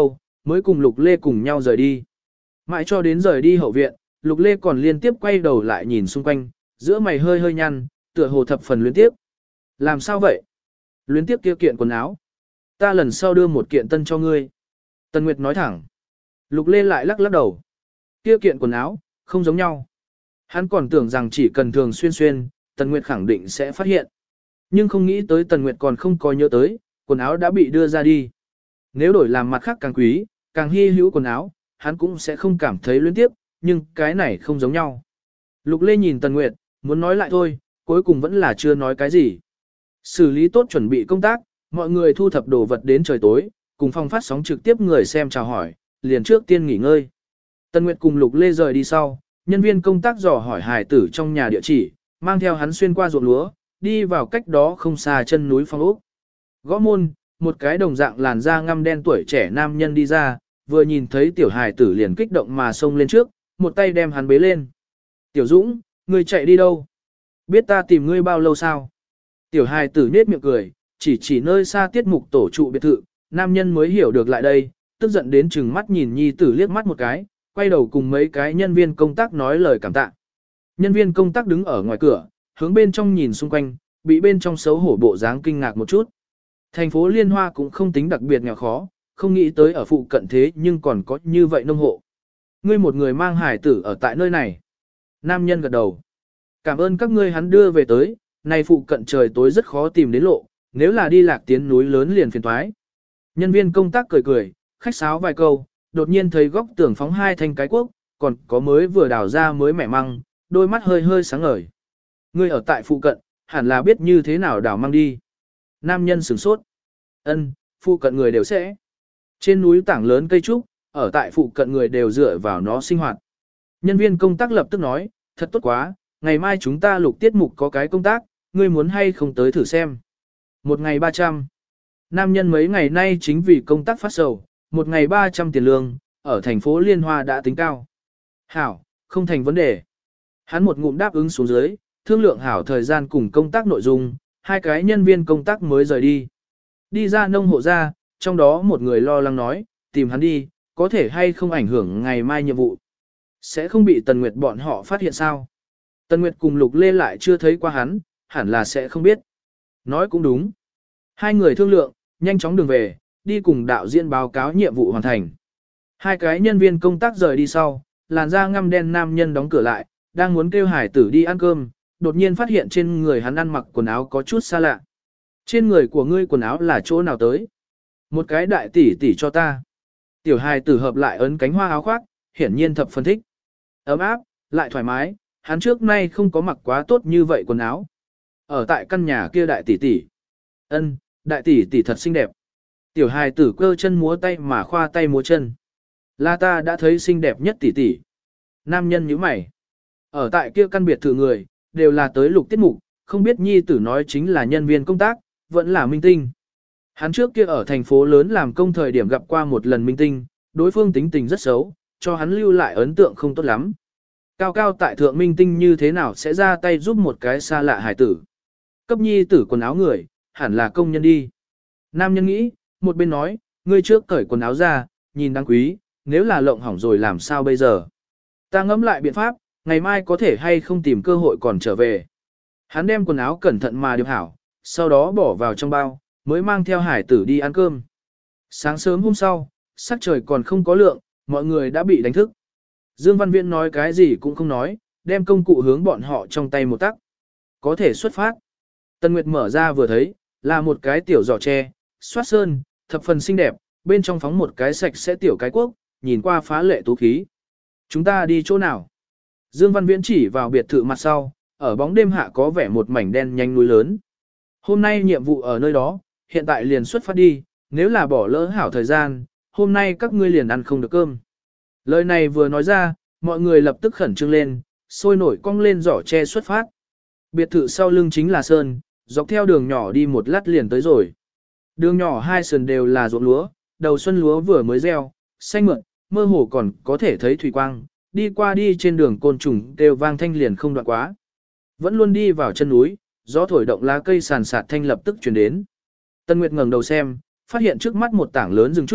mới cùng Lục Lê cùng nhau rời đi. Mãi cho đến rời đi hậu viện, Lục Lê còn liên tiếp quay đầu lại nhìn xung quanh, giữa mày hơi hơi nhăn, tựa hồ thập phần luyến tiếp. Làm sao vậy? Luyến tiếp kia kiện quần áo. Ta lần sau đưa một kiện tân cho ngươi. Tần Nguyệt nói thẳng. Lục Lê lại lắc lắc đầu. Kia kiện quần áo, không giống nhau. Hắn còn tưởng rằng chỉ cần thường xuyên xuyên, Tần Nguyệt khẳng định sẽ phát hiện. Nhưng không nghĩ tới Tần Nguyệt còn không có nhớ tới, quần áo đã bị đưa ra đi. Nếu đổi làm mặt khác càng quý, càng hy hữu quần áo, hắn cũng sẽ không cảm thấy luyến tiếp, nhưng cái này không giống nhau. Lục Lê nhìn Tần Nguyệt, muốn nói lại thôi, cuối cùng vẫn là chưa nói cái gì. Xử lý tốt chuẩn bị công tác, mọi người thu thập đồ vật đến trời tối, cùng phòng phát sóng trực tiếp người xem chào hỏi, liền trước tiên nghỉ ngơi. Tần Nguyệt cùng Lục Lê rời đi sau, nhân viên công tác dò hỏi hài tử trong nhà địa chỉ, mang theo hắn xuyên qua ruộng lúa, đi vào cách đó không xa chân núi phong ốc. Gõ môn, một cái đồng dạng làn da ngăm đen tuổi trẻ nam nhân đi ra, vừa nhìn thấy tiểu hài tử liền kích động mà xông lên trước, một tay đem hắn bế lên. Tiểu Dũng, ngươi chạy đi đâu? Biết ta tìm ngươi bao lâu sao? Tiểu hài tử nết miệng cười, chỉ nơi xa tiết mục tổ trụ biệt thự, nam nhân mới hiểu được lại đây, tức giận đến chừng mắt nhìn nhi tử liếc mắt một cái, quay đầu cùng mấy cái nhân viên công tác nói lời cảm tạ. Nhân viên công tác đứng ở ngoài cửa, hướng bên trong nhìn xung quanh, bị bên trong xấu hổ bộ dáng kinh ngạc một chút. Thành phố Liên Hoa cũng không tính đặc biệt nghèo khó, không nghĩ tới ở phụ cận thế nhưng còn có như vậy nông hộ. Ngươi một người mang hải tử ở tại nơi này. Nam nhân gật đầu. Cảm ơn các ngươi hắn đưa về tới, này phụ cận trời tối rất khó tìm đến lộ, nếu là đi lạc tiến núi lớn liền phiền toái. Nhân viên công tác cười cười, khách sáo vài câu, đột nhiên thấy góc tường phóng hai thanh cái cuốc, còn có mới vừa đào ra mới mẻ măng, đôi mắt hơi hơi sáng ngời. Ngươi ở tại phụ cận, hẳn là biết như thế nào đào măng đi. Nam nhân sửng sốt. Ân, phụ cận người đều sẽ. Trên núi tảng lớn cây trúc, ở tại phụ cận người đều dựa vào nó sinh hoạt. Nhân viên công tác lập tức nói, thật tốt quá, ngày mai chúng ta lục tiết mục có cái công tác, ngươi muốn hay không tới thử xem. Một ngày 300. Nam nhân mấy ngày nay chính vì công tác phát sầu, một ngày 300 tiền lương, ở thành phố Liên Hoa đã tính cao. Hảo, không thành vấn đề. Hắn một ngụm đáp ứng xuống dưới, thương lượng hảo thời gian cùng công tác nội dung, hai cái nhân viên công tác mới rời đi. Đi ra nông hộ ra, trong đó một người lo lắng nói, tìm hắn đi, có thể hay không ảnh hưởng ngày mai nhiệm vụ. Sẽ không bị Tần Nguyệt bọn họ phát hiện sao? Tần Nguyệt cùng Lục Lê lại chưa thấy qua hắn, hẳn là sẽ không biết. Nói cũng đúng. Hai người thương lượng, nhanh chóng đường về, đi cùng đạo diễn báo cáo nhiệm vụ hoàn thành. Hai cái nhân viên công tác rời đi sau, làn da ngăm đen nam nhân đóng cửa lại, đang muốn kêu hải tử đi ăn cơm, đột nhiên phát hiện trên người hắn ăn mặc quần áo có chút xa lạ. Trên người của ngươi quần áo là chỗ nào tới? Một cái đại tỷ tỷ cho ta. Tiểu hài tử hợp lại ấn cánh hoa áo khoác, hiển nhiên thập phân thích. Ấm áp, lại thoải mái, hắn trước nay không có mặc quá tốt như vậy quần áo. Ở tại căn nhà kia đại tỷ tỷ. Ân, đại tỷ tỷ thật xinh đẹp. Tiểu hài tử cơ chân múa tay mà khoa tay múa chân. Là ta đã thấy xinh đẹp nhất tỷ tỷ. Nam nhân nhíu mày. Ở tại kia căn biệt thự người, đều là tới lục tiết mục, không biết nhi tử nói chính là nhân viên công tác, vẫn là minh tinh. Hắn trước kia ở thành phố lớn làm công thời điểm gặp qua một lần minh tinh, đối phương tính tình rất xấu, cho hắn lưu lại ấn tượng không tốt lắm. Cao cao tại thượng minh tinh như thế nào sẽ ra tay giúp một cái xa lạ hải tử. Cấp nhi tử quần áo người, hẳn là công nhân đi. Nam nhân nghĩ, một bên nói, ngươi trước cởi quần áo ra, nhìn đáng quý, nếu là lộng hỏng rồi làm sao bây giờ. Ta ngẫm lại biện pháp, ngày mai có thể hay không tìm cơ hội còn trở về. Hắn đem quần áo cẩn thận mà điệp hảo, sau đó bỏ vào trong bao, mới mang theo hải tử đi ăn cơm. Sáng sớm hôm sau, sắc trời còn không có lượng, mọi người đã bị đánh thức. Dương Văn Viễn nói cái gì cũng không nói, đem công cụ hướng bọn họ trong tay một tắc. Có thể xuất phát. Tân Nguyệt mở ra vừa thấy, là một cái tiểu giỏ tre, xoát sơn, thập phần xinh đẹp, bên trong phóng một cái sạch sẽ tiểu cái quốc, nhìn qua phá lệ tú khí. Chúng ta đi chỗ nào? Dương Văn Viễn chỉ vào biệt thự mặt sau, ở bóng đêm hạ có vẻ một mảnh đen nhanh núi lớn. Hôm nay nhiệm vụ ở nơi đó, hiện tại liền xuất phát đi, nếu là bỏ lỡ hảo thời gian, hôm nay các ngươi liền ăn không được cơm. Lời này vừa nói ra, mọi người lập tức khẩn trương lên, sôi nổi cong lên giỏ che xuất phát. Biệt thự sau lưng chính là sơn, dọc theo đường nhỏ đi một lát liền tới rồi. Đường nhỏ hai sườn đều là ruộng lúa, đầu xuân lúa vừa mới gieo, xanh mượn, mơ hồ còn có thể thấy thủy quang, đi qua đi trên đường côn trùng đều vang thanh liền không đoạn quá. Vẫn luôn đi vào chân núi, gió thổi động lá cây sàn sạt thanh lập tức truyền đến. Tân Nguyệt ngẩng đầu xem, phát hiện trước mắt một tảng lớn rừng trúc,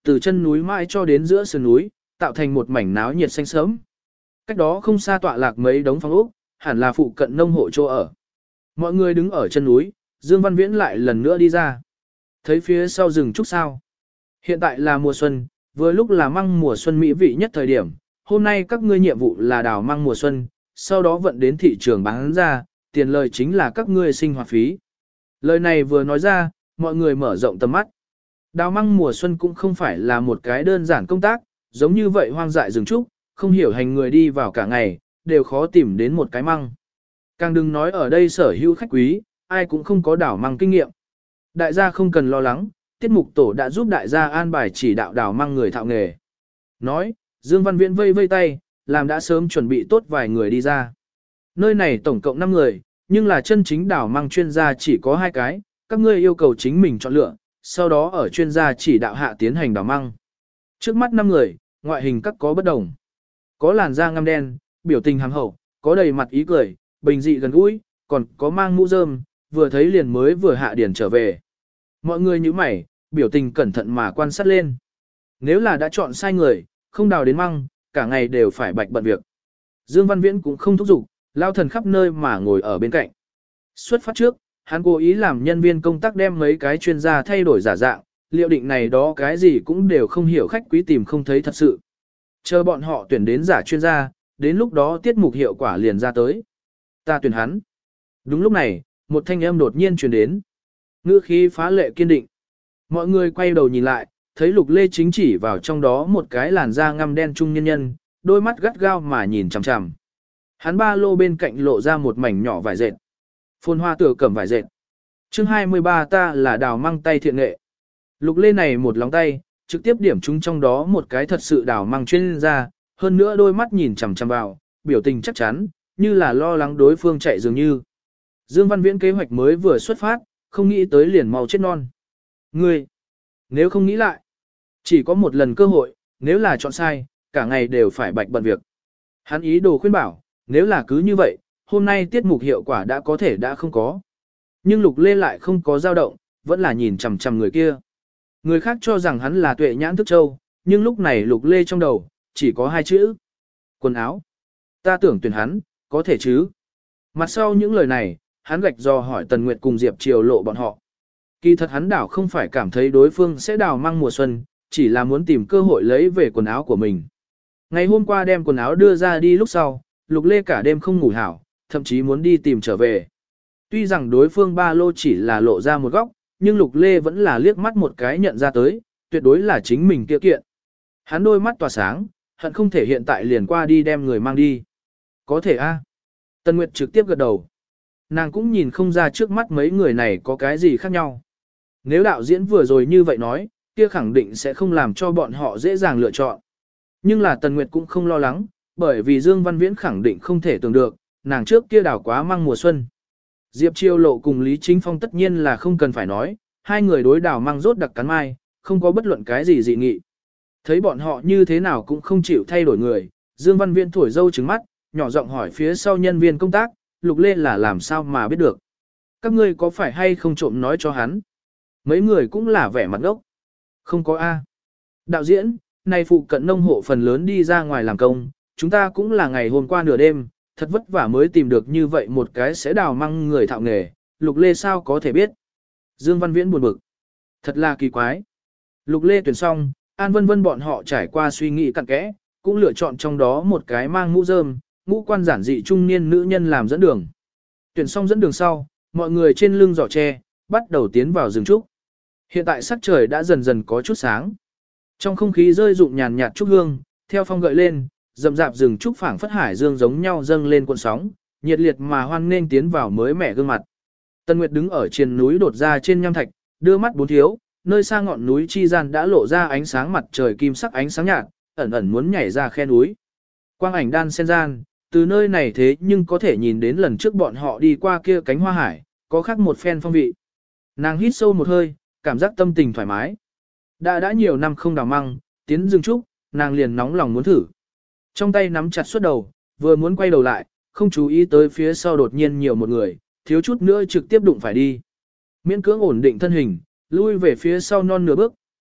từ chân núi mãi cho đến giữa sườn núi, tạo thành một mảnh náo nhiệt xanh sớm. Cách đó không xa tọa lạc mấy đống phong ốc, hẳn là phụ cận nông hộ chỗ ở. Mọi người đứng ở chân núi, Dương Văn Viễn lại lần nữa đi ra. Thấy phía sau rừng trúc sao. Hiện tại là mùa xuân, vừa lúc là măng mùa xuân mỹ vị nhất thời điểm. Hôm nay các ngươi nhiệm vụ là đào măng mùa xuân, sau đó vận đến thị trường bán ra, tiền lời chính là các ngươi sinh hoạt phí. Lời này vừa nói ra, mọi người mở rộng tầm mắt. Đào măng mùa xuân cũng không phải là một cái đơn giản công tác, giống như vậy hoang dại rừng trúc, không hiểu hành người đi vào cả ngày, đều khó tìm đến một cái măng. Càng đừng nói ở đây sở hữu khách quý, ai cũng không có đào măng kinh nghiệm. Đại gia không cần lo lắng, tiết mục tổ đã giúp đại gia an bài chỉ đạo đào măng người thạo nghề. Nói, Dương Văn Viễn vây vây tay, làm đã sớm chuẩn bị tốt vài người đi ra. Nơi này tổng cộng 5 người, nhưng là chân chính đào măng chuyên gia chỉ có 2 cái, các ngươi yêu cầu chính mình chọn lựa, sau đó ở chuyên gia chỉ đạo hạ tiến hành đào măng. Trước mắt 5 người, ngoại hình các có bất đồng. Có làn da ngăm đen, biểu tình hàm hậu, có đầy mặt ý cười, bình dị gần gũi, còn có mang mũ rơm, vừa thấy liền mới vừa hạ điển trở về. Mọi người như mày, biểu tình cẩn thận mà quan sát lên. Nếu là đã chọn sai người, không đào đến măng, cả ngày đều phải bạch bận việc. Dương Văn Viễn cũng không thúc giục, lao thần khắp nơi mà ngồi ở bên cạnh. Xuất phát trước, hắn cố ý làm nhân viên công tác đem mấy cái chuyên gia thay đổi giả dạng, liệu định này đó cái gì cũng đều không hiểu khách quý tìm không thấy thật sự. Chờ bọn họ tuyển đến giả chuyên gia, đến lúc đó tiết mục hiệu quả liền ra tới. Ta tuyển hắn. Đúng lúc này, một thanh âm đột nhiên truyền đến. Ngữ khí phá lệ kiên định. Mọi người quay đầu nhìn lại, thấy Lục Lê chính chỉ vào trong đó một cái làn da ngăm đen trung nhân nhân, đôi mắt gắt gao mà nhìn chằm chằm. Hắn ba lô bên cạnh lộ ra một mảnh nhỏ vải dệt. Phồn hoa tựa cẩm vải dệt. Chương 23 ta là đào măng tay thiện nghệ. Lục Lê này một lóng tay, trực tiếp điểm trúng trong đó một cái thật sự đào măng chuyên gia, hơn nữa đôi mắt nhìn chằm chằm vào, biểu tình chắc chắn, như là lo lắng đối phương chạy dường như. Dương Văn Viễn kế hoạch mới vừa xuất phát, không nghĩ tới liền mau chết non. Ngươi, nếu không nghĩ lại, chỉ có một lần cơ hội, nếu là chọn sai, cả ngày đều phải bạch bận việc. Hắn ý đồ khuyên bảo, nếu là cứ như vậy, hôm nay tiết mục hiệu quả đã có thể đã không có. Nhưng Lục Lê lại không có dao động, vẫn là nhìn chằm chằm người kia. Người khác cho rằng hắn là tuệ nhãn thức châu, nhưng lúc này Lục Lê trong đầu, chỉ có 2 chữ. Quần áo. Ta tưởng tuyển hắn, có thể chứ. Mặt sau những lời này, hắn gạch dò hỏi Tần Nguyệt cùng Diệp Triều Lộ bọn họ. Kỳ thật hắn đảo không phải cảm thấy đối phương sẽ đào măng mùa xuân, chỉ là muốn tìm cơ hội lấy về quần áo của mình. Ngày hôm qua đem quần áo đưa ra đi lúc sau, Lục Lê cả đêm không ngủ hảo, thậm chí muốn đi tìm trở về. Tuy rằng đối phương ba lô chỉ là lộ ra một góc, nhưng Lục Lê vẫn là liếc mắt một cái nhận ra tới, tuyệt đối là chính mình kia kiện. Hắn đôi mắt tỏa sáng, hận không thể hiện tại liền qua đi đem người mang đi. Có thể a. Tần Nguyệt trực tiếp gật đầu. Nàng cũng nhìn không ra trước mắt mấy người này có cái gì khác nhau. Nếu đạo diễn vừa rồi như vậy nói, kia khẳng định sẽ không làm cho bọn họ dễ dàng lựa chọn. Nhưng là Tần Nguyệt cũng không lo lắng, bởi vì Dương Văn Viễn khẳng định không thể tưởng được, nàng trước kia đào quá măng mùa xuân. Diệp Chiêu Lộ cùng Lý Chính Phong tất nhiên là không cần phải nói, hai người đối đào măng rốt đặc cắn mai, không có bất luận cái gì dị nghị. Thấy bọn họ như thế nào cũng không chịu thay đổi người, Dương Văn Viễn thổi dâu trứng mắt, nhỏ giọng hỏi phía sau nhân viên công tác, Lục Lê là làm sao mà biết được. Các ngươi có phải hay không trộm nói cho hắn? Mấy người cũng là vẻ mặt ngốc. Không có A. Đạo diễn, này phụ cận nông hộ phần lớn đi ra ngoài làm công, chúng ta cũng là ngày hôm qua nửa đêm, thật vất vả mới tìm được như vậy một cái sẽ đào măng người thạo nghề, Lục Lê sao có thể biết. Dương Văn Viễn buồn bực. Thật là kỳ quái. Lục Lê tuyển xong, An Vân Vân bọn họ trải qua suy nghĩ cặn kẽ, cũng lựa chọn trong đó một cái mang mũ rơm, ngũ quan giản dị trung niên nữ nhân làm dẫn đường. Tuyển xong dẫn đường sau, mọi người trên lưng giỏ tre, bắt đầu tiến vào rừng trúc. Hiện tại sắc trời đã dần dần có chút sáng. Trong không khí rơi rụng nhàn nhạt trúc hương, theo phong gợi lên, rậm rạp rừng trúc phảng phất hải dương giống nhau dâng lên cuộn sóng, nhiệt liệt mà hoan nghênh tiến vào mới mẻ gương mặt. Tân Nguyệt đứng ở trên núi đột ra trên nham thạch, đưa mắt bốn thiếu, nơi xa ngọn núi chi gian đã lộ ra ánh sáng mặt trời kim sắc ánh sáng nhạt, ẩn ẩn muốn nhảy ra khe núi. Quang ảnh đan sen gian, từ nơi này thế nhưng có thể nhìn đến lần trước bọn họ đi qua kia cánh hoa hải, có khác một phen phong vị. Nàng hít sâu một hơi, cảm giác tâm tình thoải mái. Đã nhiều năm không đào măng, tiến rừng trúc, nàng liền nóng lòng muốn thử. Trong tay nắm chặt suốt đầu, vừa muốn quay đầu lại, không chú ý tới phía sau đột nhiên nhiều một người, thiếu chút nữa trực tiếp đụng phải đi. Miễn cưỡng ổn định thân hình, lui về phía sau non nửa bước,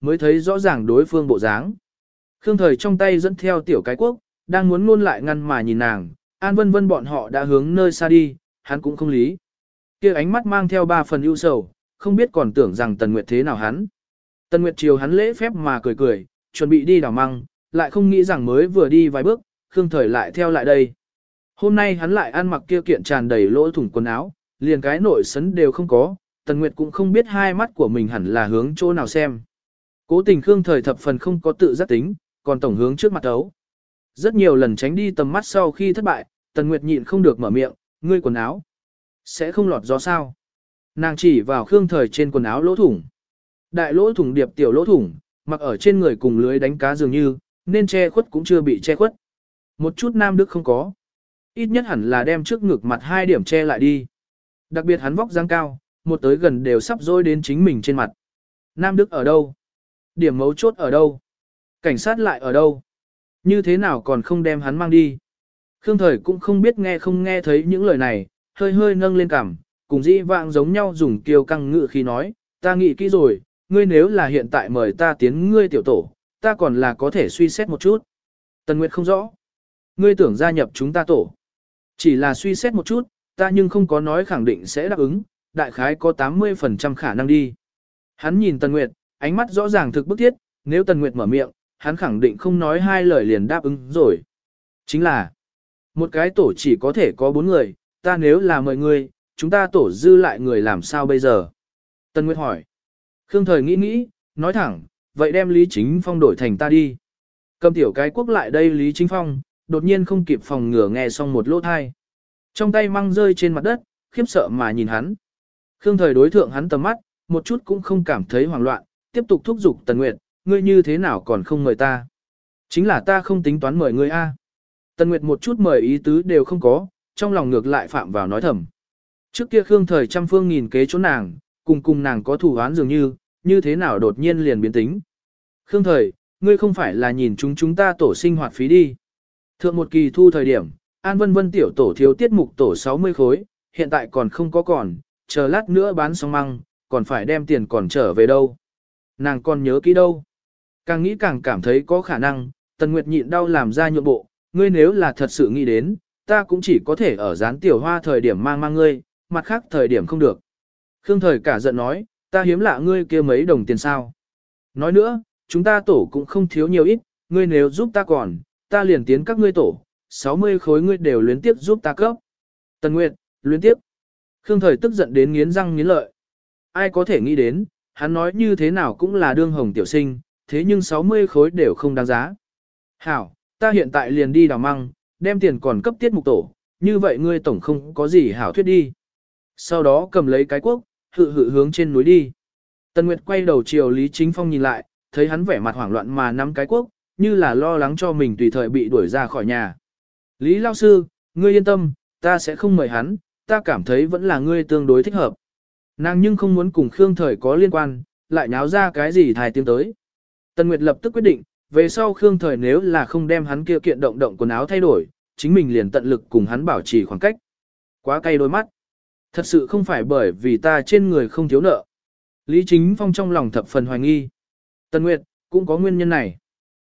mới thấy rõ ràng đối phương bộ dáng. Khương Thời trong tay dẫn theo tiểu cái quốc, đang muốn luôn lại ngăn mà nhìn nàng, An Vân Vân bọn họ đã hướng nơi xa đi, hắn cũng không lý. Kia ánh mắt mang theo 3 phần ưu sầu, không biết còn tưởng rằng Tần Nguyệt thế nào hắn. Tần Nguyệt chiều hắn lễ phép mà cười cười, chuẩn bị đi đảo măng, lại không nghĩ rằng mới vừa đi vài bước, Khương Thời lại theo lại đây. Hôm nay hắn lại ăn mặc kia kiện tràn đầy lỗ thủng quần áo, liền cái nội sấn đều không có, Tần Nguyệt cũng không biết hai mắt của mình hẳn là hướng chỗ nào xem. Cố tình Khương Thời thập phần không có tự giác tính, còn tổng hướng trước mặt ấu. Rất nhiều lần tránh đi tầm mắt sau khi thất bại, Tần Nguyệt nhịn không được mở miệng, ngươi quần áo sẽ không lọt gió sao. Nàng chỉ vào Khương Thời trên quần áo lỗ thủng. Đại lỗ thủng điệp tiểu lỗ thủng, mặc ở trên người cùng lưới đánh cá dường như, nên che khuất cũng chưa bị che khuất. Một chút nam đức không có. Ít nhất hẳn là đem trước ngực mặt 2 điểm che lại đi. Đặc biệt hắn vóc dáng cao, một tới gần đều sắp dối đến chính mình trên mặt. Nam đức ở đâu? Điểm mấu chốt ở đâu? Cảnh sát lại ở đâu? Như thế nào còn không đem hắn mang đi? Khương Thời cũng không biết nghe không nghe thấy những lời này, hơi hơi nâng lên cằm, cùng dĩ vãng giống nhau dùng kiêu căng ngự khi nói, ta nghĩ kỹ rồi, ngươi nếu là hiện tại mời ta tiến ngươi tiểu tổ, ta còn là có thể suy xét một chút. Tần Nguyệt không rõ. Ngươi tưởng gia nhập chúng ta tổ. Chỉ là suy xét một chút, ta nhưng không có nói khẳng định sẽ đáp ứng, đại khái có 80% khả năng đi. Hắn nhìn Tần Nguyệt, ánh mắt rõ ràng thực bức thiết, nếu Tần Nguyệt mở miệng, hắn khẳng định không nói 2 lời liền đáp ứng rồi. Chính là, một cái tổ chỉ có thể có 4 người, ta nếu là mời ngươi, chúng ta tổ dư lại người làm sao bây giờ? Tần Nguyệt hỏi. Khương Thời nghĩ nghĩ, nói thẳng, vậy đem Lý Chính Phong đổi thành ta đi. Cầm tiểu cái quốc lại đây Lý Chính Phong, đột nhiên không kịp phòng ngừa nghe xong một lỗ thai. Trong tay măng rơi trên mặt đất, khiếp sợ mà nhìn hắn. Khương Thời đối thượng hắn tầm mắt, một chút cũng không cảm thấy hoảng loạn, tiếp tục thúc giục Tần Nguyệt, ngươi như thế nào còn không mời ta? Chính là ta không tính toán mời ngươi a. Tần Nguyệt một chút mời ý tứ đều không có, trong lòng ngược lại phạm vào nói thầm. Trước kia Khương Thời trăm phương nghìn kế trốn nàng, cùng nàng có thủ án dường như thế nào đột nhiên liền biến tính. Khương Thời, ngươi không phải là nhìn chúng ta tổ sinh hoạt phí đi. Thượng một kỳ thu thời điểm, An Vân Vân tiểu tổ thiếu tiết mục tổ 60 khối, hiện tại còn không có còn, chờ lát nữa bán xong măng, còn phải đem tiền còn trở về đâu. Nàng còn nhớ kỹ đâu. Càng nghĩ càng cảm thấy có khả năng, Tần Nguyệt nhịn đau làm ra nhượng bộ, ngươi nếu là thật sự nghĩ đến, ta cũng chỉ có thể ở gián tiểu hoa thời điểm mang ngươi, mặt khác thời điểm không được. Khương Thời cả giận nói, ta hiếm lạ ngươi kia mấy đồng tiền sao. Nói nữa, chúng ta tổ cũng không thiếu nhiều ít, ngươi nếu giúp ta còn, ta liền tiến các ngươi tổ, 60 khối ngươi đều luyến tiếp giúp ta cấp. Tần Nguyệt, luyến tiếp. Khương Thời tức giận đến nghiến răng nghiến lợi. Ai có thể nghĩ đến, hắn nói như thế nào cũng là đương hồng tiểu sinh, thế nhưng 60 khối đều không đáng giá. Hảo, ta hiện tại liền đi đào măng, đem tiền còn cấp tiết mục tổ, như vậy ngươi tổng không có gì hảo thuyết đi. Sau đó cầm lấy cái quốc, hự hướng trên núi đi. Tần Nguyệt quay đầu chiều Lý Chính Phong nhìn lại, thấy hắn vẻ mặt hoảng loạn mà nắm cái quốc, như là lo lắng cho mình tùy thời bị đuổi ra khỏi nhà. Lý Lao Sư, ngươi yên tâm, ta sẽ không mời hắn, ta cảm thấy vẫn là ngươi tương đối thích hợp. Nàng nhưng không muốn cùng Khương Thời có liên quan, lại nháo ra cái gì thai tiếng tới. Tần Nguyệt lập tức quyết định, về sau Khương Thời nếu là không đem hắn kia kiện động quần áo thay đổi, chính mình liền tận lực cùng hắn bảo trì khoảng cách. Quá cay đôi mắt. Thật sự không phải bởi vì ta trên người không thiếu nợ. Lý Chính Phong trong lòng thập phần hoài nghi. Tần Nguyệt, cũng có nguyên nhân này.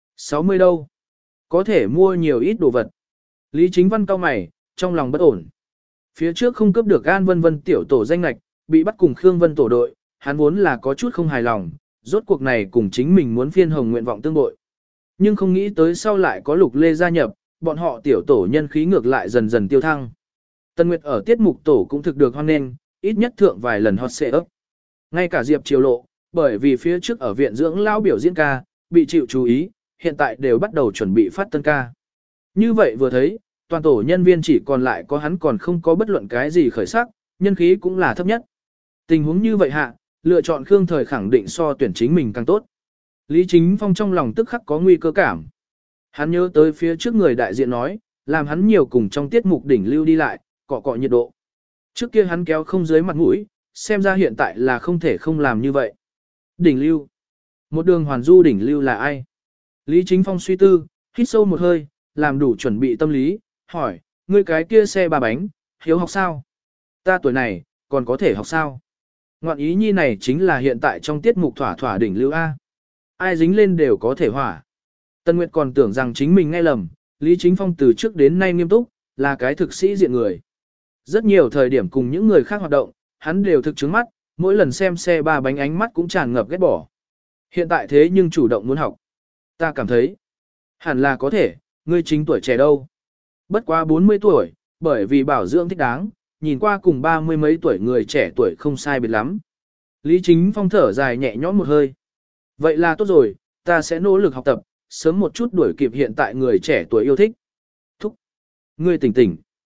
60 đâu? Có thể mua nhiều ít đồ vật. Lý Chính Văn cau mày, trong lòng bất ổn. Phía trước không cướp được An Vân Vân tiểu tổ danh lạch, bị bắt cùng Khương Vân tổ đội, hắn vốn là có chút không hài lòng, rốt cuộc này cùng chính mình muốn phiên hồng nguyện vọng tương bội. Nhưng không nghĩ tới sau lại có Lục Lê gia nhập, bọn họ tiểu tổ nhân khí ngược lại dần dần tiêu thăng. Tần Nguyệt ở tiết mục tổ cũng thực được hoan nghênh, ít nhất thượng vài lần hot xệ ấp. Ngay cả Diệp Triều Lộ, bởi vì phía trước ở viện dưỡng lão biểu diễn ca, bị chịu chú ý, hiện tại đều bắt đầu chuẩn bị phát tân ca. Như vậy vừa thấy, toàn tổ nhân viên chỉ còn lại có hắn còn không có bất luận cái gì khởi sắc, nhân khí cũng là thấp nhất. Tình huống như vậy hạ, lựa chọn Khương Thời khẳng định so tuyển chính mình càng tốt. Lý Chính Phong trong lòng tức khắc có nguy cơ cảm. Hắn nhớ tới phía trước người đại diện nói, làm hắn nhiều cùng trong tiết mục đỉnh lưu đi lại, cọ nhiệt độ. Trước kia hắn kéo không dưới mặt mũi, xem ra hiện tại là không thể không làm như vậy. Đỉnh lưu. Một đường hoàn du đỉnh lưu là ai? Lý Chính Phong suy tư, hít sâu một hơi, làm đủ chuẩn bị tâm lý, hỏi, ngươi cái kia xe ba bánh, hiếu học sao? Ta tuổi này, còn có thể học sao? Ngoạn ý nhi này chính là hiện tại trong tiết mục thỏa thỏa đỉnh lưu A. Ai dính lên đều có thể hỏa. Tân Nguyệt còn tưởng rằng chính mình nghe lầm, Lý Chính Phong từ trước đến nay nghiêm túc, là cái thực sĩ diện người. Rất nhiều thời điểm cùng những người khác hoạt động, hắn đều thực chứng mắt, mỗi lần xem xe ba bánh ánh mắt cũng tràn ngập ghét bỏ. Hiện tại thế nhưng chủ động muốn học. Ta cảm thấy, hẳn là có thể, ngươi chính tuổi trẻ đâu. Bất quá 40 tuổi, bởi vì bảo dưỡng thích đáng, nhìn qua cùng 30 mấy tuổi người trẻ tuổi không sai biệt lắm. Lý Chính Phong thở dài nhẹ nhõm một hơi. Vậy là tốt rồi, ta sẽ nỗ lực học tập, sớm một chút đuổi kịp hiện tại người trẻ tuổi yêu thích. Thúc, ngươi tỉnh tỉnh.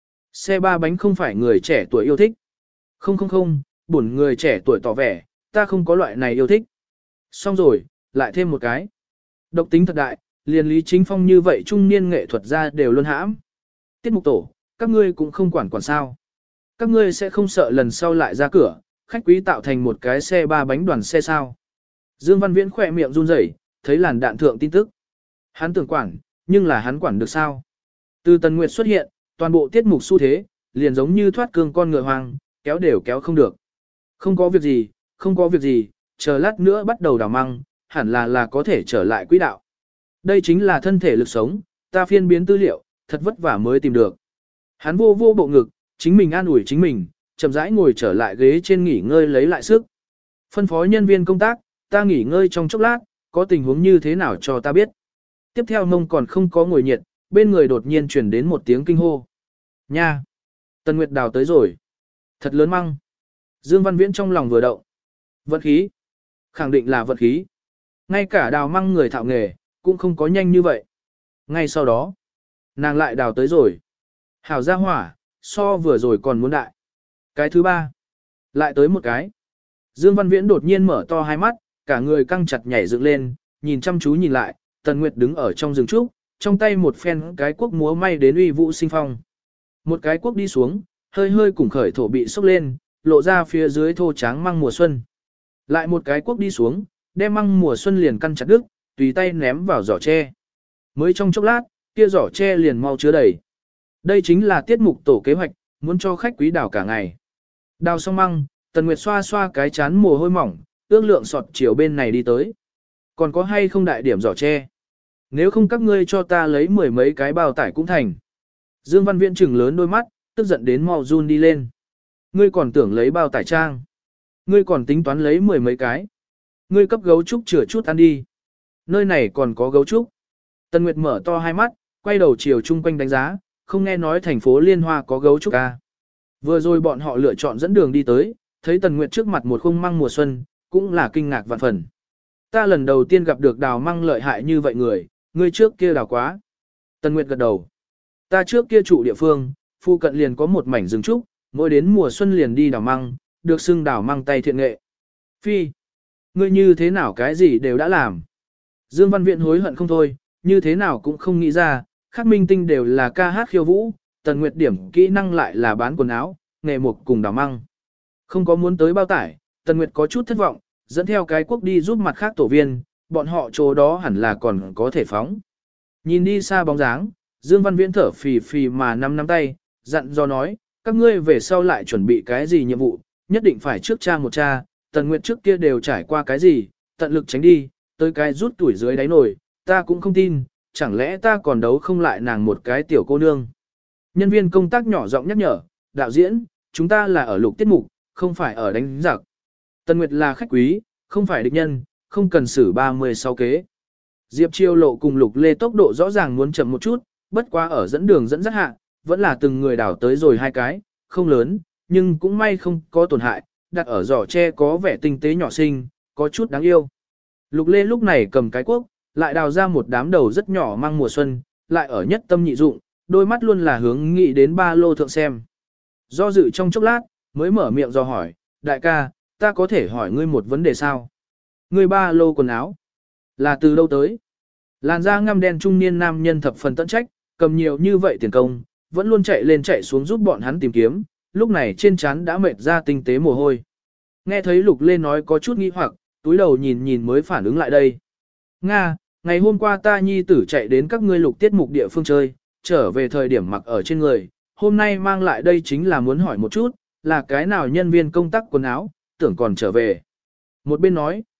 Xe ba bánh không phải người trẻ tuổi yêu thích. Không, bổn người trẻ tuổi tỏ vẻ, ta không có loại này yêu thích. Xong rồi, lại thêm một cái. Độc tính thật đại, liền Lý Chính Phong như vậy trung niên nghệ thuật gia đều luôn hãm. Tiết mục tổ, các ngươi cũng không quản sao. Các ngươi sẽ không sợ lần sau lại ra cửa, khách quý tạo thành một cái xe ba bánh đoàn xe sao. Dương Văn Viễn khỏe miệng run rẩy, thấy làn đạn thượng tin tức. Hắn tưởng quản, nhưng là hắn quản được sao? Từ Tần Nguyệt xuất hiện, toàn bộ tiết mục xu thế, liền giống như thoát cương con ngựa hoang, kéo đều kéo không được. Không có việc gì, chờ lát nữa bắt đầu đào măng, hẳn là có thể trở lại quỹ đạo. Đây chính là thân thể lực sống, ta phiên biến tư liệu, thật vất vả mới tìm được. Hắn vô bộ ngực, chính mình an ủi chính mình, chậm rãi ngồi trở lại ghế trên nghỉ ngơi lấy lại sức. Phân phó nhân viên công tác, ta nghỉ ngơi trong chốc lát, có tình huống như thế nào cho ta biết. Tiếp theo mông còn không có ngồi nhiệt, bên người đột nhiên truyền đến một tiếng kinh hô. Nha! Tần Nguyệt đào tới rồi. Thật lớn măng. Dương Văn Viễn trong lòng vừa động. Vận khí. Khẳng định là vận khí. Ngay cả đào măng người thạo nghề, cũng không có nhanh như vậy. Ngay sau đó, nàng lại đào tới rồi. Hảo ra hỏa, so vừa rồi còn muốn đại. Cái thứ ba. Lại tới một cái. Dương Văn Viễn đột nhiên mở to hai mắt, cả người căng chặt nhảy dựng lên, nhìn chăm chú nhìn lại, Tần Nguyệt đứng ở trong rừng trúc, trong tay một phen cái cuốc múa may đến uy vũ sinh phong. Một cái cuốc đi xuống, hơi cùng khởi thổ bị sốc lên, lộ ra phía dưới thô tráng măng mùa xuân. Lại một cái cuốc đi xuống, đem măng mùa xuân liền căn chặt đứt, tùy tay ném vào giỏ tre. Mới trong chốc lát, kia giỏ tre liền mau chứa đầy. Đây chính là tiết mục tổ kế hoạch, muốn cho khách quý đào cả ngày. Đào xong măng, Tần Nguyệt xoa xoa cái chán mồ hôi mỏng, ước lượng sọt chiều bên này đi tới. Còn có hay không đại điểm giỏ tre? Nếu không các ngươi cho ta lấy 10 mấy cái bao tải cũng thành. Dương Văn Viễn trừng lớn đôi mắt, tức giận đến mau run đi lên. Ngươi còn tưởng lấy bao tải trang. Ngươi còn tính toán lấy 10 mấy cái. Ngươi cấp gấu trúc chừa chút ăn đi. Nơi này còn có gấu trúc. Tần Nguyệt mở to hai mắt, quay đầu chiều chung quanh đánh giá, không nghe nói thành phố Liên Hoa có gấu trúc à. Vừa rồi bọn họ lựa chọn dẫn đường đi tới, thấy Tần Nguyệt trước mặt một khung măng mùa xuân, cũng là kinh ngạc vạn phần. Ta lần đầu tiên gặp được đào măng lợi hại như vậy người, ngươi trước kia đào quá. Tần Nguyệt gật đầu. Ta trước kia trụ địa phương, phụ cận liền có một mảnh rừng trúc, mỗi đến mùa xuân liền đi đào măng, được xưng đào măng tay thiện nghệ. Phi, ngươi như thế nào cái gì đều đã làm. Dương Văn Viễn hối hận không thôi, như thế nào cũng không nghĩ ra, khác minh tinh đều là ca hát khiêu vũ, Tần Nguyệt điểm kỹ năng lại là bán quần áo, nghề mục cùng đào măng. Không có muốn tới bao tải, Tần Nguyệt có chút thất vọng, dẫn theo cái quốc đi giúp mặt khác tổ viên, bọn họ chỗ đó hẳn là còn có thể phóng. Nhìn đi xa bóng dáng, Dương Văn Viễn thở phì phì mà nắm tay, dặn dò nói, các ngươi về sau lại chuẩn bị cái gì nhiệm vụ, nhất định phải trước tra một tra, Tần Nguyệt trước kia đều trải qua cái gì, tận lực tránh đi, tới cái rút tuổi dưới đáy nổi, ta cũng không tin, chẳng lẽ ta còn đấu không lại nàng một cái tiểu cô nương. Nhân viên công tác nhỏ giọng nhắc nhở, đạo diễn, chúng ta là ở lục tiết mục, không phải ở đánh giặc. Tần Nguyệt là khách quý, không phải địch nhân, không cần xử 36 kế. Diệp Chiêu Lộ cùng Lục Lê tốc độ rõ ràng muốn chậm một chút, bất quá ở dẫn đường dẫn dắt hạ, vẫn là từng người đảo tới rồi hai cái, không lớn, nhưng cũng may không có tổn hại, đặt ở giỏ tre có vẻ tinh tế nhỏ xinh, có chút đáng yêu. Lục Lê lúc này cầm cái cuốc, lại đào ra một đám đầu rất nhỏ măng mùa xuân, lại ở nhất tâm nhị dụng, đôi mắt luôn là hướng nghĩ đến ba lô thượng xem. Do dự trong chốc lát, mới mở miệng do hỏi, đại ca, ta có thể hỏi ngươi một vấn đề sao? Ngươi ba lô quần áo, là từ đâu tới? Làn da ngăm đen trung niên nam nhân thập phần tận trách, cầm nhiều như vậy tiền công, vẫn luôn chạy lên chạy xuống giúp bọn hắn tìm kiếm, lúc này trên trán đã mệt ra tinh tế mồ hôi. Nghe thấy Lục Lê nói có chút nghi hoặc, túi đầu nhìn nhìn mới phản ứng lại đây. Nga, ngày hôm qua ta nhi tử chạy đến các ngươi lục tiết mục địa phương chơi, trở về thời điểm mặc ở trên người, hôm nay mang lại đây chính là muốn hỏi một chút, là cái nào nhân viên công tác quần áo, tưởng còn trở về. Một bên nói,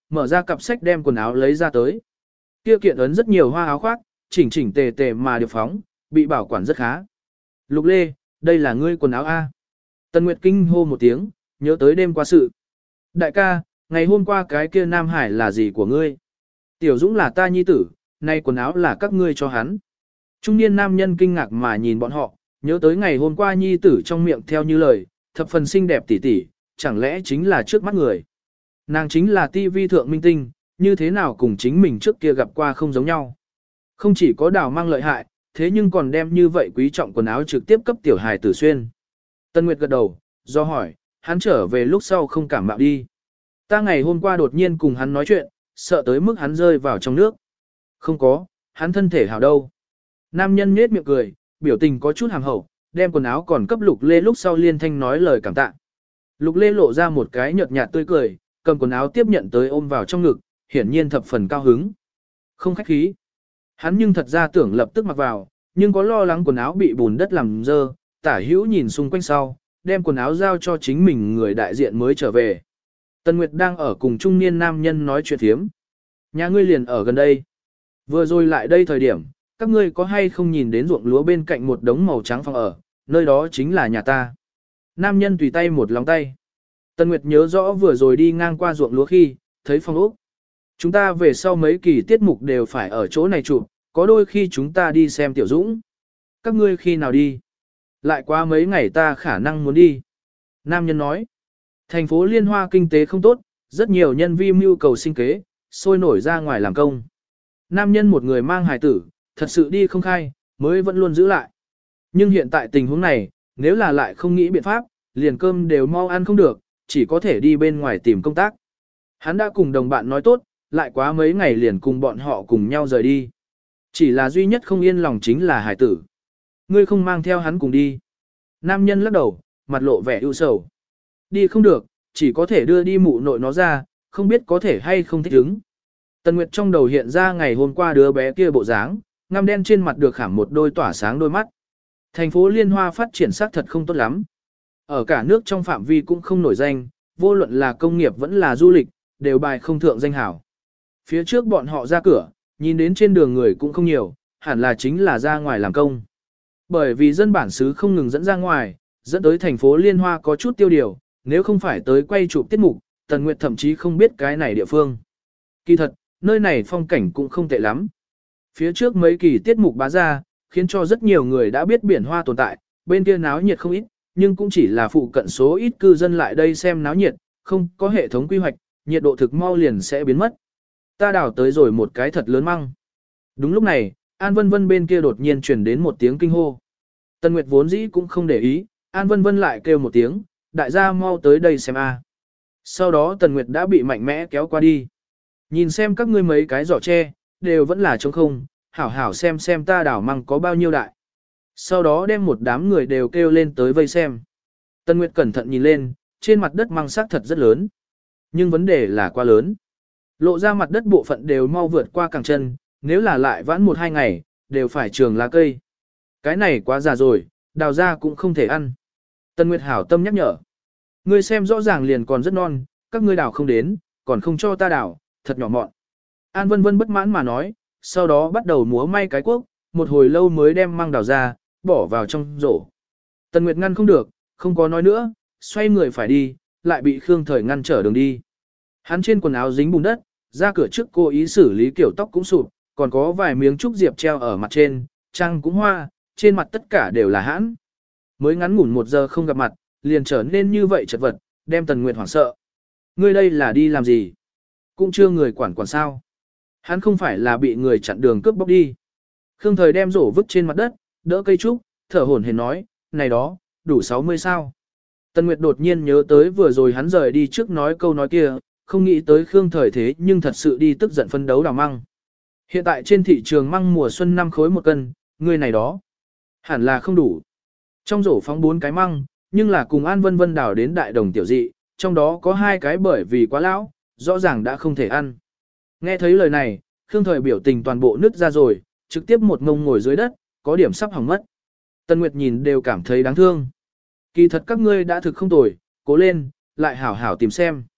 mở ra cặp sách đem quần áo lấy ra tới. Kia kiện ấn rất nhiều hoa áo khoác, chỉnh chỉnh tề tề mà điệp phóng, bị bảo quản rất khá. Lục Lê, đây là ngươi quần áo A. Tần Nguyệt kinh hô một tiếng, nhớ tới đêm qua sự. Đại ca, ngày hôm qua cái kia Nam Hải là gì của ngươi? Tiểu Dũng là ta nhi tử, nay quần áo là các ngươi cho hắn. Trung niên nam nhân kinh ngạc mà nhìn bọn họ, nhớ tới ngày hôm qua nhi tử trong miệng theo như lời, thập phần xinh đẹp tỉ tỉ, chẳng lẽ chính là trước mắt người. Nàng chính là tivi thượng minh tinh, như thế nào cùng chính mình trước kia gặp qua không giống nhau. Không chỉ có đào mang lợi hại, thế nhưng còn đem như vậy quý trọng quần áo trực tiếp cấp tiểu hài tử xuyên. Tân Nguyệt gật đầu, do hỏi, hắn trở về lúc sau không cảm mạo đi. Ta ngày hôm qua đột nhiên cùng hắn nói chuyện, sợ tới mức hắn rơi vào trong nước. Không có, hắn thân thể hảo đâu. Nam nhân nhếch miệng cười, biểu tình có chút hàm hậu, đem quần áo còn cấp Lục Lê lúc sau liên thanh nói lời cảm tạ. Lục Lê lộ ra một cái nhợt nhạt tươi cười, cầm quần áo tiếp nhận tới ôm vào trong ngực, hiển nhiên thập phần cao hứng. Không khách khí. Hắn nhưng thật ra tưởng lập tức mặc vào, nhưng có lo lắng quần áo bị bùn đất làm dơ, tả hữu nhìn xung quanh sau, đem quần áo giao cho chính mình người đại diện mới trở về. Tân Nguyệt đang ở cùng trung niên nam nhân nói chuyện thiếm. Nhà ngươi liền ở gần đây. Vừa rồi lại đây thời điểm, các ngươi có hay không nhìn đến ruộng lúa bên cạnh một đống màu trắng phòng ở, nơi đó chính là nhà ta. Nam nhân tùy tay một lòng tay. Tân Nguyệt nhớ rõ vừa rồi đi ngang qua ruộng lúa khi, thấy phòng ốc. Chúng ta về sau mấy kỳ tiết mục đều phải ở chỗ này chụp, có đôi khi chúng ta đi xem Tiểu Dũng. Các ngươi khi nào đi? Lại qua mấy ngày ta khả năng muốn đi. Nam nhân nói, thành phố Liên Hoa kinh tế không tốt, rất nhiều nhân vi mưu cầu sinh kế, sôi nổi ra ngoài làm công. Nam nhân một người mang hài tử, thật sự đi không khai, mới vẫn luôn giữ lại. Nhưng hiện tại tình huống này, nếu là lại không nghĩ biện pháp, liền cơm đều mau ăn không được, chỉ có thể đi bên ngoài tìm công tác. Hắn đã cùng đồng bạn nói tốt, lại quá mấy ngày liền cùng bọn họ cùng nhau rời đi. Chỉ là duy nhất không yên lòng chính là hải tử. Ngươi không mang theo hắn cùng đi. Nam nhân lắc đầu, mặt lộ vẻ ưu sầu. Đi không được, chỉ có thể đưa đi mụ nội nó ra, không biết có thể hay không thích ứng. Tần Nguyệt trong đầu hiện ra ngày hôm qua đứa bé kia bộ dáng, ngăm đen trên mặt được khảm một đôi tỏa sáng đôi mắt. Thành phố Liên Hoa phát triển xác thật không tốt lắm. Ở cả nước trong phạm vi cũng không nổi danh, vô luận là công nghiệp vẫn là du lịch, đều bài không thượng danh hảo. Phía trước bọn họ ra cửa, nhìn đến trên đường người cũng không nhiều, hẳn là chính là ra ngoài làm công. Bởi vì dân bản xứ không ngừng dẫn ra ngoài, dẫn tới thành phố Liên Hoa có chút tiêu điều, nếu không phải tới quay chụp tiết mục, Tần Nguyệt thậm chí không biết cái này địa phương. Kỳ thật, nơi này phong cảnh cũng không tệ lắm. Phía trước mấy kỳ tiết mục bá ra, khiến cho rất nhiều người đã biết biển hoa tồn tại, bên kia náo nhiệt không ít, nhưng cũng chỉ là phụ cận số ít cư dân lại đây xem náo nhiệt, không có hệ thống quy hoạch, nhiệt độ thực mau liền sẽ biến mất. Ta đào tới rồi một cái thật lớn măng. Đúng lúc này, An Vân Vân bên kia đột nhiên truyền đến một tiếng kinh hô. Tần Nguyệt vốn dĩ cũng không để ý, An Vân Vân lại kêu một tiếng, đại gia mau tới đây xem a. Sau đó Tần Nguyệt đã bị mạnh mẽ kéo qua đi. Nhìn xem các ngươi mấy cái giỏ tre, đều vẫn là trống không, hảo hảo xem ta đào măng có bao nhiêu đại. Sau đó đem một đám người đều kêu lên tới vây xem. Tần Nguyệt cẩn thận nhìn lên, trên mặt đất măng sắc thật rất lớn. Nhưng vấn đề là quá lớn. Lộ ra mặt đất bộ phận đều mau vượt qua cẳng chân, nếu là lại vãn 1-2 ngày, đều phải trường lá cây. Cái này quá già rồi, đào ra cũng không thể ăn. Tần Nguyệt hảo tâm nhắc nhở. Ngươi xem rõ ràng liền còn rất non, các ngươi đào không đến, còn không cho ta đào, thật nhỏ mọn. An Vân Vân bất mãn mà nói, sau đó bắt đầu múa may cái cuốc, một hồi lâu mới đem măng đào ra, bỏ vào trong rổ. Tần Nguyệt ngăn không được, không có nói nữa, xoay người phải đi, lại bị Khương Thời ngăn trở đường đi. Hắn trên quần áo dính bùn đất, ra cửa trước cố ý xử lý kiểu tóc cũng sụp, còn có vài miếng trúc diệp treo ở mặt trên, trăng cũng hoa, trên mặt tất cả đều là hãn. Mới ngắn ngủn 1 giờ không gặp mặt, liền trở nên như vậy chật vật, đem Tần Nguyệt hoảng sợ. Ngươi đây là đi làm gì? Cũng chưa người quản sao. Hắn không phải là bị người chặn đường cướp bóc đi. Khương Thời đem rổ vứt trên mặt đất, đỡ cây trúc, thở hổn hển nói, này đó, đủ 60 sao. Tần Nguyệt đột nhiên nhớ tới vừa rồi hắn rời đi trước nói câu nói kia, không nghĩ tới Khương Thời thế nhưng thật sự đi tức giận phân đấu đào măng. Hiện tại trên thị trường măng mùa xuân 5 khối 1 cân, người này đó, hẳn là không đủ. Trong rổ phóng 4 cái măng, nhưng là cùng An Vân Vân đào đến đại đồng tiểu dị, trong đó có 2 cái bởi vì quá lão, rõ ràng đã không thể ăn. Nghe thấy lời này, Khương Thời biểu tình toàn bộ nứt ra rồi, trực tiếp một ngông ngồi dưới đất, có điểm sắp hỏng mất. Tần Nguyệt nhìn đều cảm thấy đáng thương. Kỳ thật các ngươi đã thực không tồi, cố lên, lại hảo hảo tìm xem.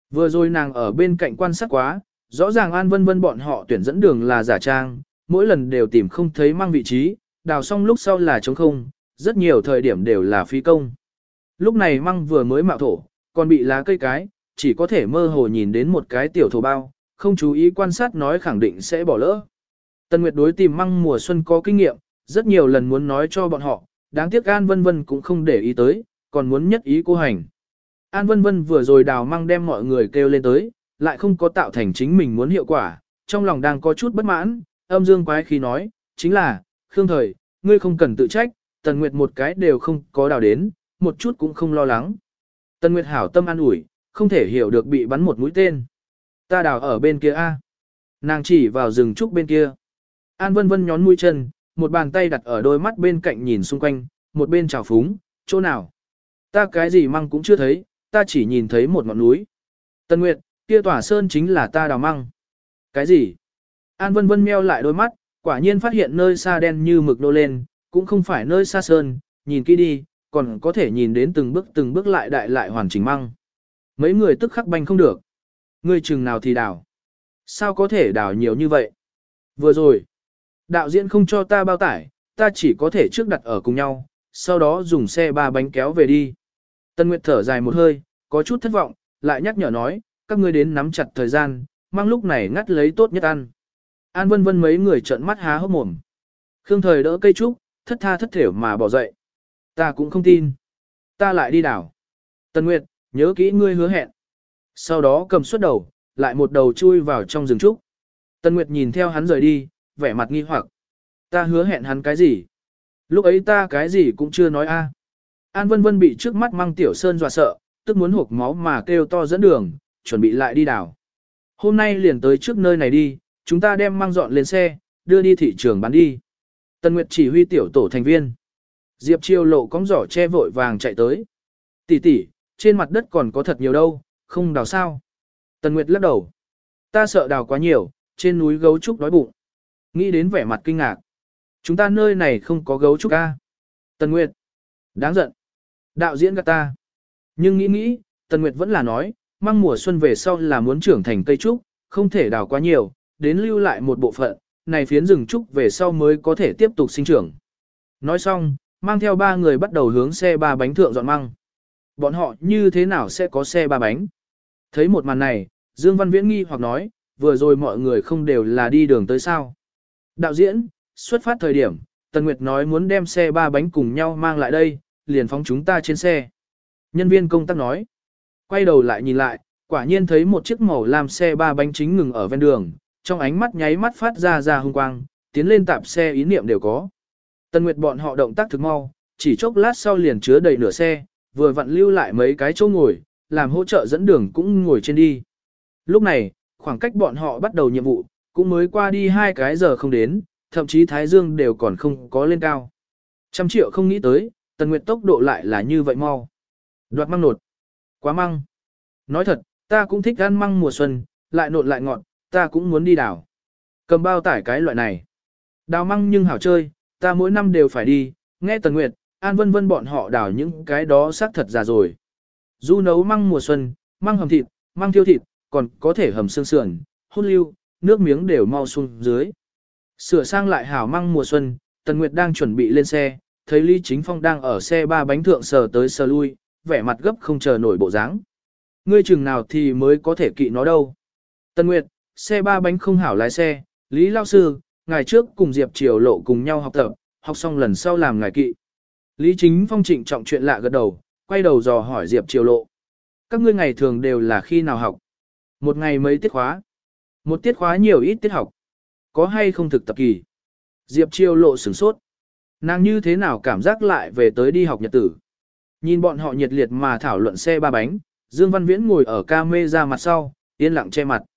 Vừa rồi nàng ở bên cạnh quan sát quá, rõ ràng An Vân Vân bọn họ tuyển dẫn đường là giả trang, mỗi lần đều tìm không thấy mang vị trí, đào xong lúc sau là trống không, rất nhiều thời điểm đều là phi công. Lúc này măng vừa mới mạo thổ, còn bị lá cây cái, chỉ có thể mơ hồ nhìn đến một cái tiểu thổ bao, không chú ý quan sát nói khẳng định sẽ bỏ lỡ. Tần Nguyệt đối tìm măng mùa xuân có kinh nghiệm, rất nhiều lần muốn nói cho bọn họ, đáng tiếc An Vân Vân cũng không để ý tới, còn muốn nhất ý cô hành. An Vân Vân vừa rồi đào măng đem mọi người kêu lên tới, lại không có tạo thành chính mình muốn hiệu quả, trong lòng đang có chút bất mãn, âm dương quái khí nói, chính là, Khương Thời, ngươi không cần tự trách, Tần Nguyệt một cái đều không có đào đến, một chút cũng không lo lắng. Tần Nguyệt hảo tâm an ủi, không thể hiểu được bị bắn một mũi tên. Ta đào ở bên kia a. Nàng chỉ vào rừng trúc bên kia. An Vân Vân nhón mũi chân, một bàn tay đặt ở đôi mắt bên cạnh nhìn xung quanh, một bên chào phúng, chỗ nào? Ta cái gì măng cũng chưa thấy, ta chỉ nhìn thấy một ngọn núi. Tần Nguyệt, kia tỏa sơn chính là ta đào măng. Cái gì? An Vân Vân meo lại đôi mắt, quả nhiên phát hiện nơi xa đen như mực nô lên, cũng không phải nơi xa sơn, nhìn kỹ đi, còn có thể nhìn đến từng bước lại đại lại hoàn chỉnh măng. Mấy người tức khắc banh không được. Ngươi chừng nào thì đào. Sao có thể đào nhiều như vậy? Vừa rồi, đạo diễn không cho ta bao tải, ta chỉ có thể trước đặt ở cùng nhau, sau đó dùng xe ba bánh kéo về đi. Tân Nguyệt thở dài một hơi, có chút thất vọng, lại nhắc nhở nói, các ngươi đến nắm chặt thời gian, mang lúc này ngắt lấy tốt nhất ăn. An Vân Vân mấy người trợn mắt há hốc mồm. Khương Thời đỡ cây trúc, thất tha thất thểu mà bỏ dậy. Ta cũng không tin. Ta lại đi đảo. Tân Nguyệt, nhớ kỹ ngươi hứa hẹn. Sau đó cầm suất đầu, lại một đầu chui vào trong rừng trúc. Tân Nguyệt nhìn theo hắn rời đi, vẻ mặt nghi hoặc. Ta hứa hẹn hắn cái gì? Lúc ấy ta cái gì cũng chưa nói a. An Vân Vân bị trước mắt Măng Tiểu Sơn dọa sợ, tức muốn hộc máu mà kêu to dẫn đường, chuẩn bị lại đi đảo. Hôm nay liền tới trước nơi này đi, chúng ta đem măng dọn lên xe, đưa đi thị trường bán đi. Tân Nguyệt chỉ huy tiểu tổ thành viên. Diệp Chiêu Lộ cong giỏ che vội vàng chạy tới. Tỷ tỷ, trên mặt đất còn có thật nhiều đâu, không đào sao? Tân Nguyệt lắc đầu. Ta sợ đào quá nhiều, trên núi gấu trúc đói bụng. Nghĩ đến vẻ mặt kinh ngạc. Chúng ta nơi này không có gấu trúc a. Tân Nguyệt. Đáng giận. Đạo diễn gạt ta. Nhưng nghĩ, Tân Nguyệt vẫn là nói, măng mùa xuân về sau là muốn trưởng thành cây trúc, không thể đào quá nhiều, đến lưu lại một bộ phận, này phiến rừng trúc về sau mới có thể tiếp tục sinh trưởng. Nói xong, mang theo ba người bắt đầu hướng xe ba bánh thượng dọn măng. Bọn họ như thế nào sẽ có xe ba bánh? Thấy một màn này, Dương Văn Viễn nghi hoặc nói, vừa rồi mọi người không đều là đi đường tới sao. Đạo diễn, xuất phát thời điểm, Tần Nguyệt nói muốn đem xe ba bánh cùng nhau mang lại đây, liền phóng chúng ta trên xe. Nhân viên công tác nói, quay đầu lại nhìn lại, quả nhiên thấy một chiếc màu lam xe ba bánh chính ngừng ở ven đường, trong ánh mắt nháy mắt phát ra hung quang, tiến lên tạp xe ý niệm đều có. Tần Nguyệt bọn họ động tác thực mau, chỉ chốc lát sau liền chứa đầy nửa xe, vừa vặn lưu lại mấy cái chỗ ngồi, làm hỗ trợ dẫn đường cũng ngồi trên đi. Lúc này, khoảng cách bọn họ bắt đầu nhiệm vụ, cũng mới qua đi 2 cái giờ không đến, thậm chí Thái Dương đều còn không có lên cao. 100 triệu không nghĩ tới, Tần Nguyệt tốc độ lại là như vậy mau. Đoạt măng nột. Quá măng. Nói thật, ta cũng thích ăn măng mùa xuân, lại nột lại ngọt, ta cũng muốn đi đảo. Cầm bao tải cái loại này. Đào măng nhưng hảo chơi, ta mỗi năm đều phải đi, nghe Tần Nguyệt, An Vân Vân bọn họ đào những cái đó xác thật già rồi. Du nấu măng mùa xuân, măng hầm thịt, măng thiêu thịt, còn có thể hầm xương sườn, hút lưu, nước miếng đều mau xuống dưới. Sửa sang lại hảo măng mùa xuân, Tần Nguyệt đang chuẩn bị lên xe, thấy Lý Chính Phong đang ở xe ba bánh thượng sờ tới sờ lui, vẻ mặt gấp không chờ nổi bộ dáng. Ngươi chừng nào thì mới có thể kỵ nó đâu. Tần Nguyệt, xe ba bánh không hảo lái xe, Lý Lao Sư, ngày trước cùng Diệp Triều Lộ cùng nhau học tập, học xong lần sau làm ngài kỵ. Lý Chính Phong trịnh trọng chuyện lạ gật đầu, quay đầu dò hỏi Diệp Triều Lộ. Các ngươi ngày thường đều là khi nào học? Một ngày mấy tiết khóa? Một tiết khóa nhiều ít tiết học? Có hay không thực tập kỳ? Diệp Triều Lộ sửng sốt. Nàng như thế nào cảm giác lại về tới đi học nhật tử? Nhìn bọn họ nhiệt liệt mà thảo luận xe ba bánh, Dương Văn Viễn ngồi ở ca mê ra mặt sau, yên lặng che mặt.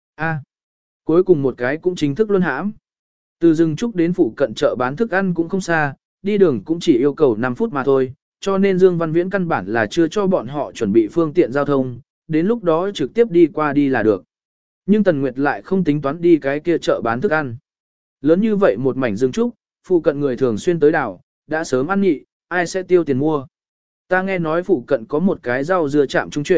Cuối cùng một cái cũng chính thức luân hãm. Từ rừng trúc đến phụ cận chợ bán thức ăn cũng không xa, đi đường cũng chỉ yêu cầu 5 phút mà thôi, cho nên Dương Văn Viễn căn bản là chưa cho bọn họ chuẩn bị phương tiện giao thông, đến lúc đó trực tiếp đi qua đi là được. Nhưng Tần Nguyệt lại không tính toán đi cái kia chợ bán thức ăn. Lớn như vậy một mảnh rừng trúc, phụ cận người thường xuyên tới đảo, đã sớm ăn nhị, ai sẽ tiêu tiền mua. Ta nghe nói phụ cận có một cái rau dưa chạm trung chuyển,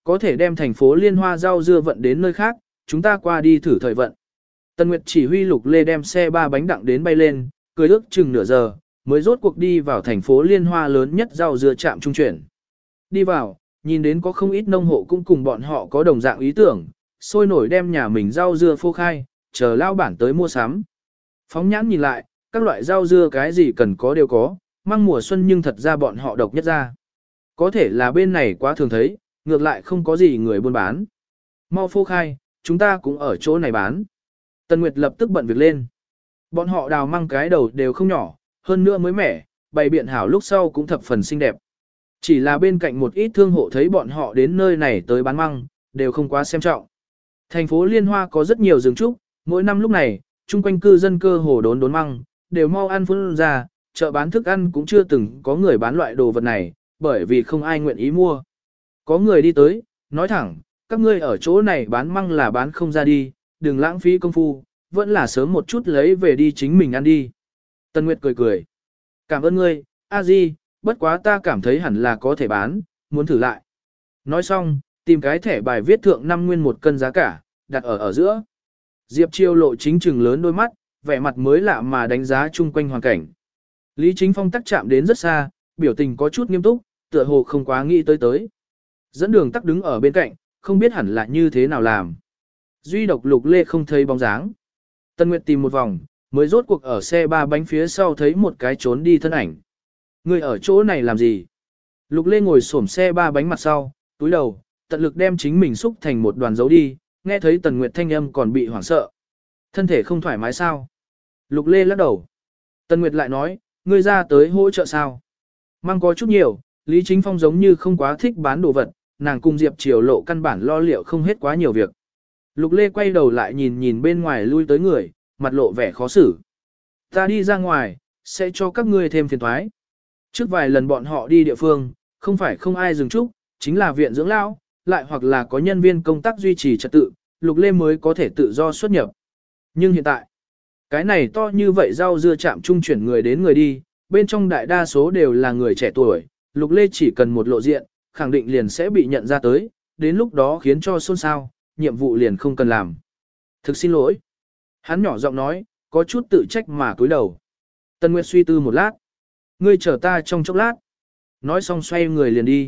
có thể đem thành phố Liên Hoa rau dưa vận đến nơi khác, chúng ta qua đi thử thời vận. Tần Nguyệt chỉ huy Lục Lê đem xe 3 bánh đặng đến bay lên, cười ước chừng nửa giờ, mới rốt cuộc đi vào thành phố Liên Hoa lớn nhất rau dưa trạm trung chuyển. Đi vào, nhìn đến có không ít nông hộ cũng cùng bọn họ có đồng dạng ý tưởng, sôi nổi đem nhà mình rau dưa phô khai, chờ lao bản tới mua sắm. Phóng nhãn nhìn lại, các loại rau dưa cái gì cần có đều có, măng mùa xuân nhưng thật ra bọn họ độc nhất ra. Có thể là bên này quá thường thấy, ngược lại không có gì người buôn bán. Mau phô khai, chúng ta cũng ở chỗ này bán. Tần Nguyệt lập tức bận việc lên. Bọn họ đào măng cái đầu đều không nhỏ, hơn nữa mới mẻ, bày biện hảo lúc sau cũng thập phần xinh đẹp. Chỉ là bên cạnh một ít thương hộ thấy bọn họ đến nơi này tới bán măng, đều không quá xem trọng. Thành phố Liên Hoa có rất nhiều rừng trúc, mỗi năm lúc này, chung quanh cư dân cơ hồ đốn măng, đều mau ăn phun ra, chợ bán thức ăn cũng chưa từng có người bán loại đồ vật này, bởi vì không ai nguyện ý mua. Có người đi tới, nói thẳng, các ngươi ở chỗ này bán măng là bán không ra đi, đừng lãng phí công phu, vẫn là sớm một chút lấy về đi chính mình ăn đi. Tân Nguyệt cười cười. Cảm ơn ngươi, a di, bất quá ta cảm thấy hẳn là có thể bán, muốn thử lại. Nói xong, tìm cái thẻ bài viết thượng 5 nguyên một cân giá cả, đặt ở giữa. Diệp Chiêu lộ chính trừng lớn đôi mắt, vẻ mặt mới lạ mà đánh giá chung quanh hoàn cảnh. Lý Chính Phong tắc chạm đến rất xa, biểu tình có chút nghiêm túc, tựa hồ không quá nghĩ tới. Dẫn đường tắc đứng ở bên cạnh, không biết hẳn là như thế nào làm. Duy độc Lục Lê không thấy bóng dáng. Tân Nguyệt tìm một vòng, mới rốt cuộc ở xe 3 bánh phía sau thấy một cái trốn đi thân ảnh. Người ở chỗ này làm gì? Lục Lê ngồi xổm xe 3 bánh mặt sau, túi đầu, tận lực đem chính mình xúc thành một đoàn dấu đi, nghe thấy Tần Nguyệt thanh âm còn bị hoảng sợ. Thân thể không thoải mái sao? Lục Lê lắc đầu. Tần Nguyệt lại nói, ngươi ra tới hỗ trợ sao? Mang có chút nhiều, Lý Chính Phong giống như không quá thích bán đồ vật, nàng cùng Diệp Triều lộ căn bản lo liệu không hết quá nhiều việc. Lục Lê quay đầu lại nhìn bên ngoài lui tới người, mặt lộ vẻ khó xử. Ta đi ra ngoài, sẽ cho các ngươi thêm phiền toái. Trước vài lần bọn họ đi địa phương, không phải không ai dừng trúc, chính là viện dưỡng lão, lại hoặc là có nhân viên công tác duy trì trật tự, Lục Lê mới có thể tự do xuất nhập. Nhưng hiện tại, cái này to như vậy rau dưa chạm trung chuyển người đến người đi, bên trong đại đa số đều là người trẻ tuổi, Lục Lê chỉ cần một lộ diện, khẳng định liền sẽ bị nhận ra tới, đến lúc đó khiến cho xôn xao, nhiệm vụ liền không cần làm. Thực xin lỗi. Hắn nhỏ giọng nói, có chút tự trách mà cúi đầu. Tân Nguyệt suy tư một lát. Ngươi chờ ta trong chốc lát. Nói xong xoay người liền đi.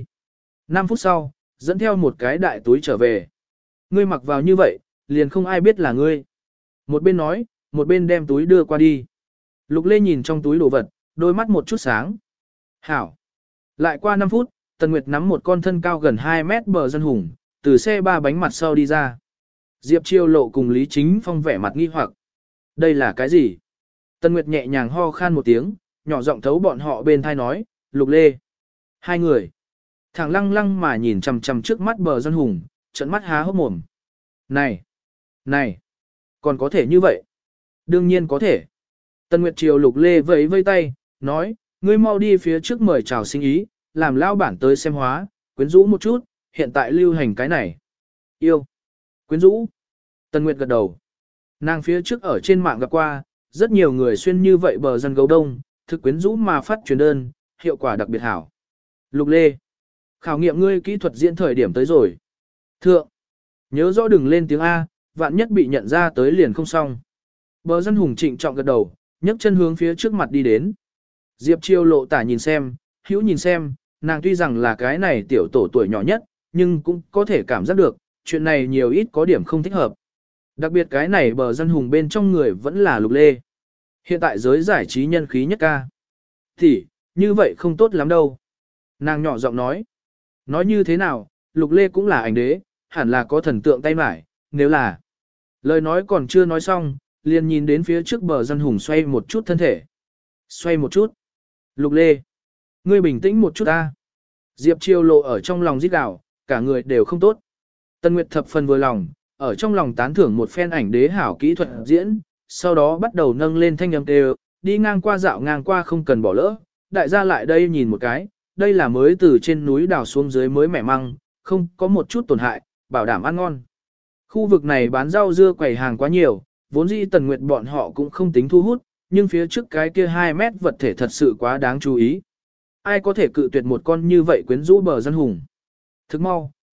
5 phút sau, dẫn theo một cái đại túi trở về. Ngươi mặc vào như vậy, liền không ai biết là ngươi. Một bên nói, một bên đem túi đưa qua đi. Lục Lê nhìn trong túi đồ vật, đôi mắt một chút sáng. Hảo. Lại qua 5 phút, Tần Nguyệt nắm một con thân cao gần 2 mét bờ dân hùng, từ xe 3 bánh mặt sau đi ra. Diệp Chiêu lộ cùng Lý Chính Phong vẻ mặt nghi hoặc. Đây là cái gì? Tần Nguyệt nhẹ nhàng ho khan một tiếng, nhỏ giọng thấu bọn họ bên thai nói, Lục Lê. Hai người. Thằng lăng lăng mà nhìn chằm chằm trước mắt bờ dân hùng, trận mắt há hốc mồm. Này! Này! Còn có thể như vậy? Đương nhiên có thể. Tần Nguyệt chiều Lục Lê vẫy vây tay, nói, ngươi mau đi phía trước mời chào sinh ý, làm lao bản tới xem hóa, quyến rũ một chút, hiện tại lưu hành cái này. Yêu. Quyến rũ. Tần Nguyệt gật đầu. Nàng phía trước ở trên mạng gặp qua, rất nhiều người xuyên như vậy bờ dân gấu đông, thực quyến rũ mà phát truyền đơn, hiệu quả đặc biệt hảo. Lục Lê. Khảo nghiệm ngươi kỹ thuật diễn thời điểm tới rồi. Thượng. Nhớ rõ đừng lên tiếng A, vạn nhất bị nhận ra tới liền không xong. Bờ dân hùng trịnh trọng gật đầu, nhấc chân hướng phía trước mặt đi đến. Diệp Chiêu lộ tả nhìn xem, hữu nhìn xem, nàng tuy rằng là cái này tiểu tổ tuổi nhỏ nhất, nhưng cũng có thể cảm giác được, chuyện này nhiều ít có điểm không thích hợp. Đặc biệt cái này bờ dân hùng bên trong người vẫn là Lục Lê. Hiện tại giới giải trí nhân khí nhất ca. Thì, như vậy không tốt lắm đâu. Nàng nhỏ giọng nói. Nói như thế nào, Lục Lê cũng là ảnh đế, hẳn là có thần tượng tay mải, nếu là. Lời nói còn chưa nói xong, liền nhìn đến phía trước bờ dân hùng xoay một chút thân thể. Xoay một chút. Lục Lê. Ngươi bình tĩnh một chút ta. Diệp Chiêu lộ ở trong lòng rít gào, cả người đều không tốt. Tân Nguyệt thập phần vừa lòng, ở trong lòng tán thưởng một phen ảnh đế hảo kỹ thuật diễn, sau đó bắt đầu nâng lên thanh âm đều, đi ngang qua dạo ngang qua không cần bỏ lỡ. Đại gia lại đây nhìn một cái, đây là mới từ trên núi đào xuống dưới mới mẻ măng, không có một chút tổn hại, bảo đảm ăn ngon. Khu vực này bán rau dưa quầy hàng quá nhiều, vốn dĩ Tần Nguyệt bọn họ cũng không tính thu hút, nhưng phía trước cái kia 2 mét vật thể thật sự quá đáng chú ý. Ai có thể cự tuyệt một con như vậy quyến rũ bờ dân hùng. Thức mau,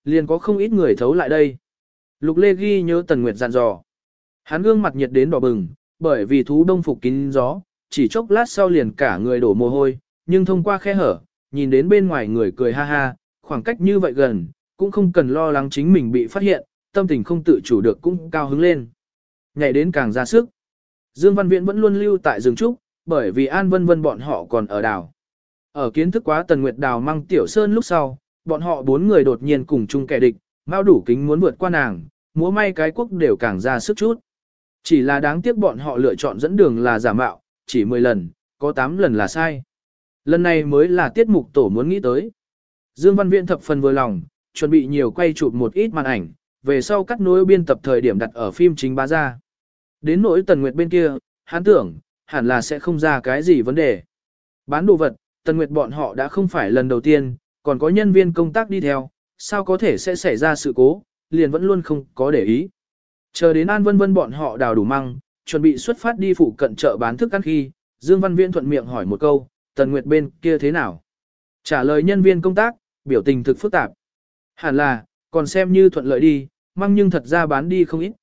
liền có không ít người thấu lại đây. Lục Lê ghi nhớ Tần Nguyệt dặn dò. Hắn gương mặt nhiệt đến đỏ bừng, bởi vì thú đông phục kín gió, chỉ chốc lát sau liền cả người đổ mồ hôi, nhưng thông qua khe hở, nhìn đến bên ngoài người cười ha ha, khoảng cách như vậy gần, cũng không cần lo lắng chính mình bị phát hiện, tâm tình không tự chủ được cũng cao hứng lên. Nhảy đến càng ra sức. Dương Văn Viễn vẫn luôn lưu tại rừng trúc, bởi vì An Vân Vân bọn họ còn ở đảo. Ở kiến thức quá Tần Nguyệt đào Măng Tiểu Sơn lúc sau, bọn họ 4 người đột nhiên cùng chung kẻ địch, Mao đủ kính muốn vượt qua nàng, múa may cái quốc đều càng ra sức chút. Chỉ là đáng tiếc bọn họ lựa chọn dẫn đường là giả mạo, chỉ 10 lần, có 8 lần là sai. Lần này mới là tiết mục tổ muốn nghĩ tới. Dương Văn Viễn thập phần vừa lòng, chuẩn bị nhiều quay chụp một ít màn ảnh, về sau cắt nối biên tập thời điểm đặt ở phim chính bá ra. Đến nỗi Tần Nguyệt bên kia, hắn tưởng, hẳn là sẽ không ra cái gì vấn đề. Bán đồ vật, Tần Nguyệt bọn họ đã không phải lần đầu tiên, còn có nhân viên công tác đi theo, sao có thể sẽ xảy ra sự cố, liền vẫn luôn không có để ý. Chờ đến An Vân Vân bọn họ đào đủ măng, chuẩn bị xuất phát đi phụ cận chợ bán thức ăn khi, Dương Văn Viễn thuận miệng hỏi một câu, Tần Nguyệt bên kia thế nào? Trả lời nhân viên công tác, biểu tình thực phức tạp. Hẳn là, còn xem như thuận lợi đi, măng nhưng thật ra bán đi không ít,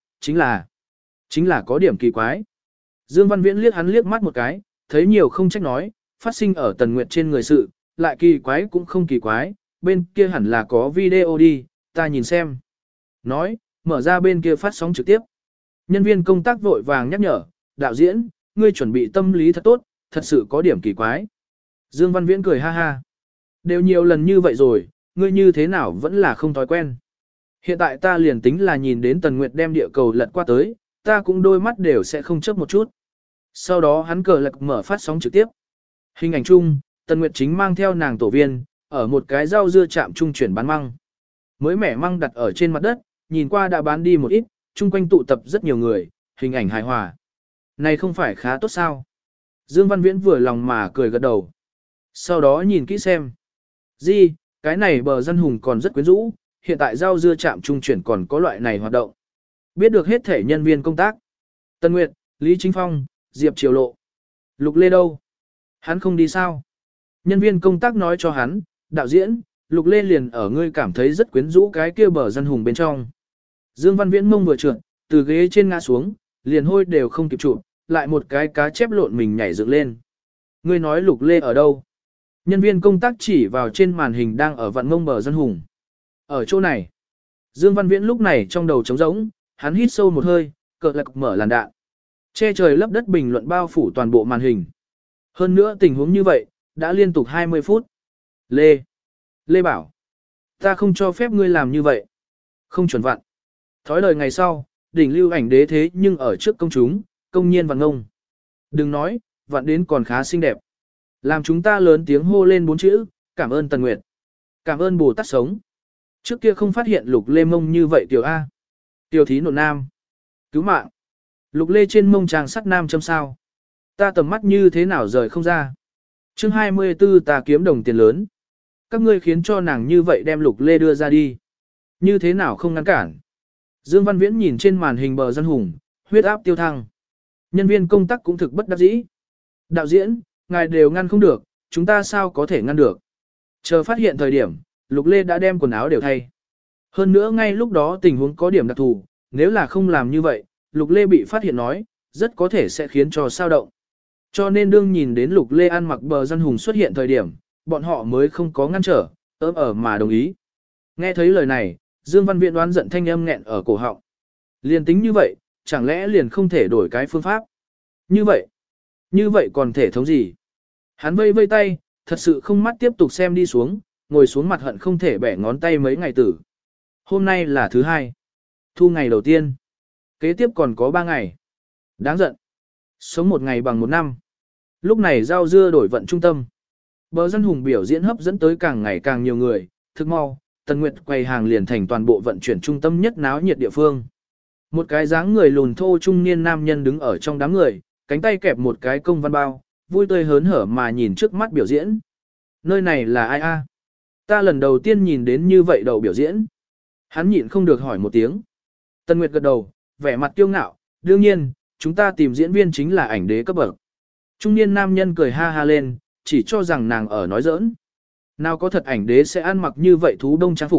chính là có điểm kỳ quái. Dương Văn Viễn liếc hắn liếc mắt một cái, thấy nhiều không trách nói, phát sinh ở Tần Nguyệt trên người sự, lại kỳ quái cũng không kỳ quái, bên kia hẳn là có video đi, ta nhìn xem. Nói, mở ra bên kia phát sóng trực tiếp. Nhân viên công tác vội vàng nhắc nhở, đạo diễn, ngươi chuẩn bị tâm lý thật tốt, thật sự có điểm kỳ quái. Dương Văn Viễn cười ha ha. Đều nhiều lần như vậy rồi, ngươi như thế nào vẫn là không thói quen. Hiện tại ta liền tính là nhìn đến Tần Nguyệt đem địa cầu lật qua tới, ta cũng đôi mắt đều sẽ không chớp một chút. Sau đó hắn cờ lạc mở phát sóng trực tiếp. Hình ảnh chung, Tần Nguyệt chính mang theo nàng tổ viên, ở một cái rau dưa chạm trung chuyển bán măng. Mới mẻ măng đặt ở trên mặt đất, nhìn qua đã bán đi một ít, chung quanh tụ tập rất nhiều người, hình ảnh hài hòa. Này không phải khá tốt sao? Dương Văn Viễn vừa lòng mà cười gật đầu. Sau đó nhìn kỹ xem. Di, cái này bờ dân hùng còn rất quyến rũ, hiện tại rau dưa chạm trung chuyển còn có loại này hoạt động. Biết được hết thể nhân viên công tác. Tân Nguyệt, Lý Chính Phong, Diệp Triều Lộ. Lục Lê đâu? Hắn không đi sao? Nhân viên công tác nói cho hắn, đạo diễn, Lục Lê liền ở ngươi cảm thấy rất quyến rũ cái kia bờ dân hùng bên trong. Dương Văn Viễn mông vừa trượt, từ ghế trên ngã xuống, liền hôi đều không kịp chụp, lại một cái cá chép lộn mình nhảy dựng lên. Ngươi nói Lục Lê ở đâu? Nhân viên công tác chỉ vào trên màn hình đang ở vạn mông bờ dân hùng. Ở chỗ này. Dương Văn Viễn lúc này trong đầu trống rỗng, hắn hít sâu một hơi, cờ lạc mở làn đạn. Che trời lấp đất bình luận bao phủ toàn bộ màn hình. Hơn nữa tình huống như vậy, đã liên tục 20 phút. Lê bảo. Ta không cho phép ngươi làm như vậy. Không chuẩn vặn. Thói lời ngày sau, đỉnh lưu ảnh đế thế nhưng ở trước công chúng, công nhiên vặn ngông. Đừng nói, vặn đến còn khá xinh đẹp. Làm chúng ta lớn tiếng hô lên 4 chữ, cảm ơn Tần Nguyệt. Cảm ơn Bồ Tát sống. Trước kia không phát hiện Lục Lê mông như vậy tiểu A. Tiểu thí nộn nam. Cứu mạng. Lục Lê trên mông tràng sắt nam châm sao. Ta tầm mắt như thế nào rời không ra. Chương 24 ta kiếm đồng tiền lớn. Các ngươi khiến cho nàng như vậy đem Lục Lê đưa ra đi. Như thế nào không ngăn cản. Dương Văn Viễn nhìn trên màn hình bờ dân hùng, huyết áp tiêu thăng. Nhân viên công tác cũng thực bất đắc dĩ. Đạo diễn, ngài đều ngăn không được, chúng ta sao có thể ngăn được. Chờ phát hiện thời điểm, Lục Lê đã đem quần áo đều thay. Hơn nữa ngay lúc đó tình huống có điểm đặc thù, nếu là không làm như vậy, Lục Lê bị phát hiện nói, rất có thể sẽ khiến cho sao động. Cho nên đương nhìn đến Lục Lê ăn mặc bờ dân hùng xuất hiện thời điểm, bọn họ mới không có ngăn trở, ớm ở mà đồng ý. Nghe thấy lời này, Dương Văn Viễn đoán giận thanh âm nghẹn ở cổ họng. Liền tính như vậy, chẳng lẽ liền không thể đổi cái phương pháp? Như vậy còn thể thống gì? Hắn vây vây tay, thật sự không mắt tiếp tục xem đi xuống, ngồi xuống mặt hận không thể bẻ ngón tay mấy ngày tử. Hôm nay là thứ 2. Thu ngày đầu tiên. Kế tiếp còn có 3 ngày. Đáng giận. Sống một ngày bằng một năm. Lúc này rau dưa đổi vận trung tâm. Bờ dân hùng biểu diễn hấp dẫn tới càng ngày càng nhiều người. Thức mau, Tần Nguyệt quầy hàng liền thành toàn bộ vận chuyển trung tâm nhất náo nhiệt địa phương. Một cái dáng người lùn thô trung niên nam nhân đứng ở trong đám người, cánh tay kẹp một cái công văn bao, vui tươi hớn hở mà nhìn trước mắt biểu diễn. Nơi này là ai a? Ta lần đầu tiên nhìn đến như vậy đầu biểu diễn. Hắn nhịn không được hỏi một tiếng. Tần Nguyệt gật đầu, vẻ mặt kiêu ngạo, đương nhiên, chúng ta tìm diễn viên chính là ảnh đế cấp bậc. Trung niên nam nhân cười ha ha lên, chỉ cho rằng nàng ở nói giỡn. Nào có thật ảnh đế sẽ ăn mặc như vậy thú đông trang phục,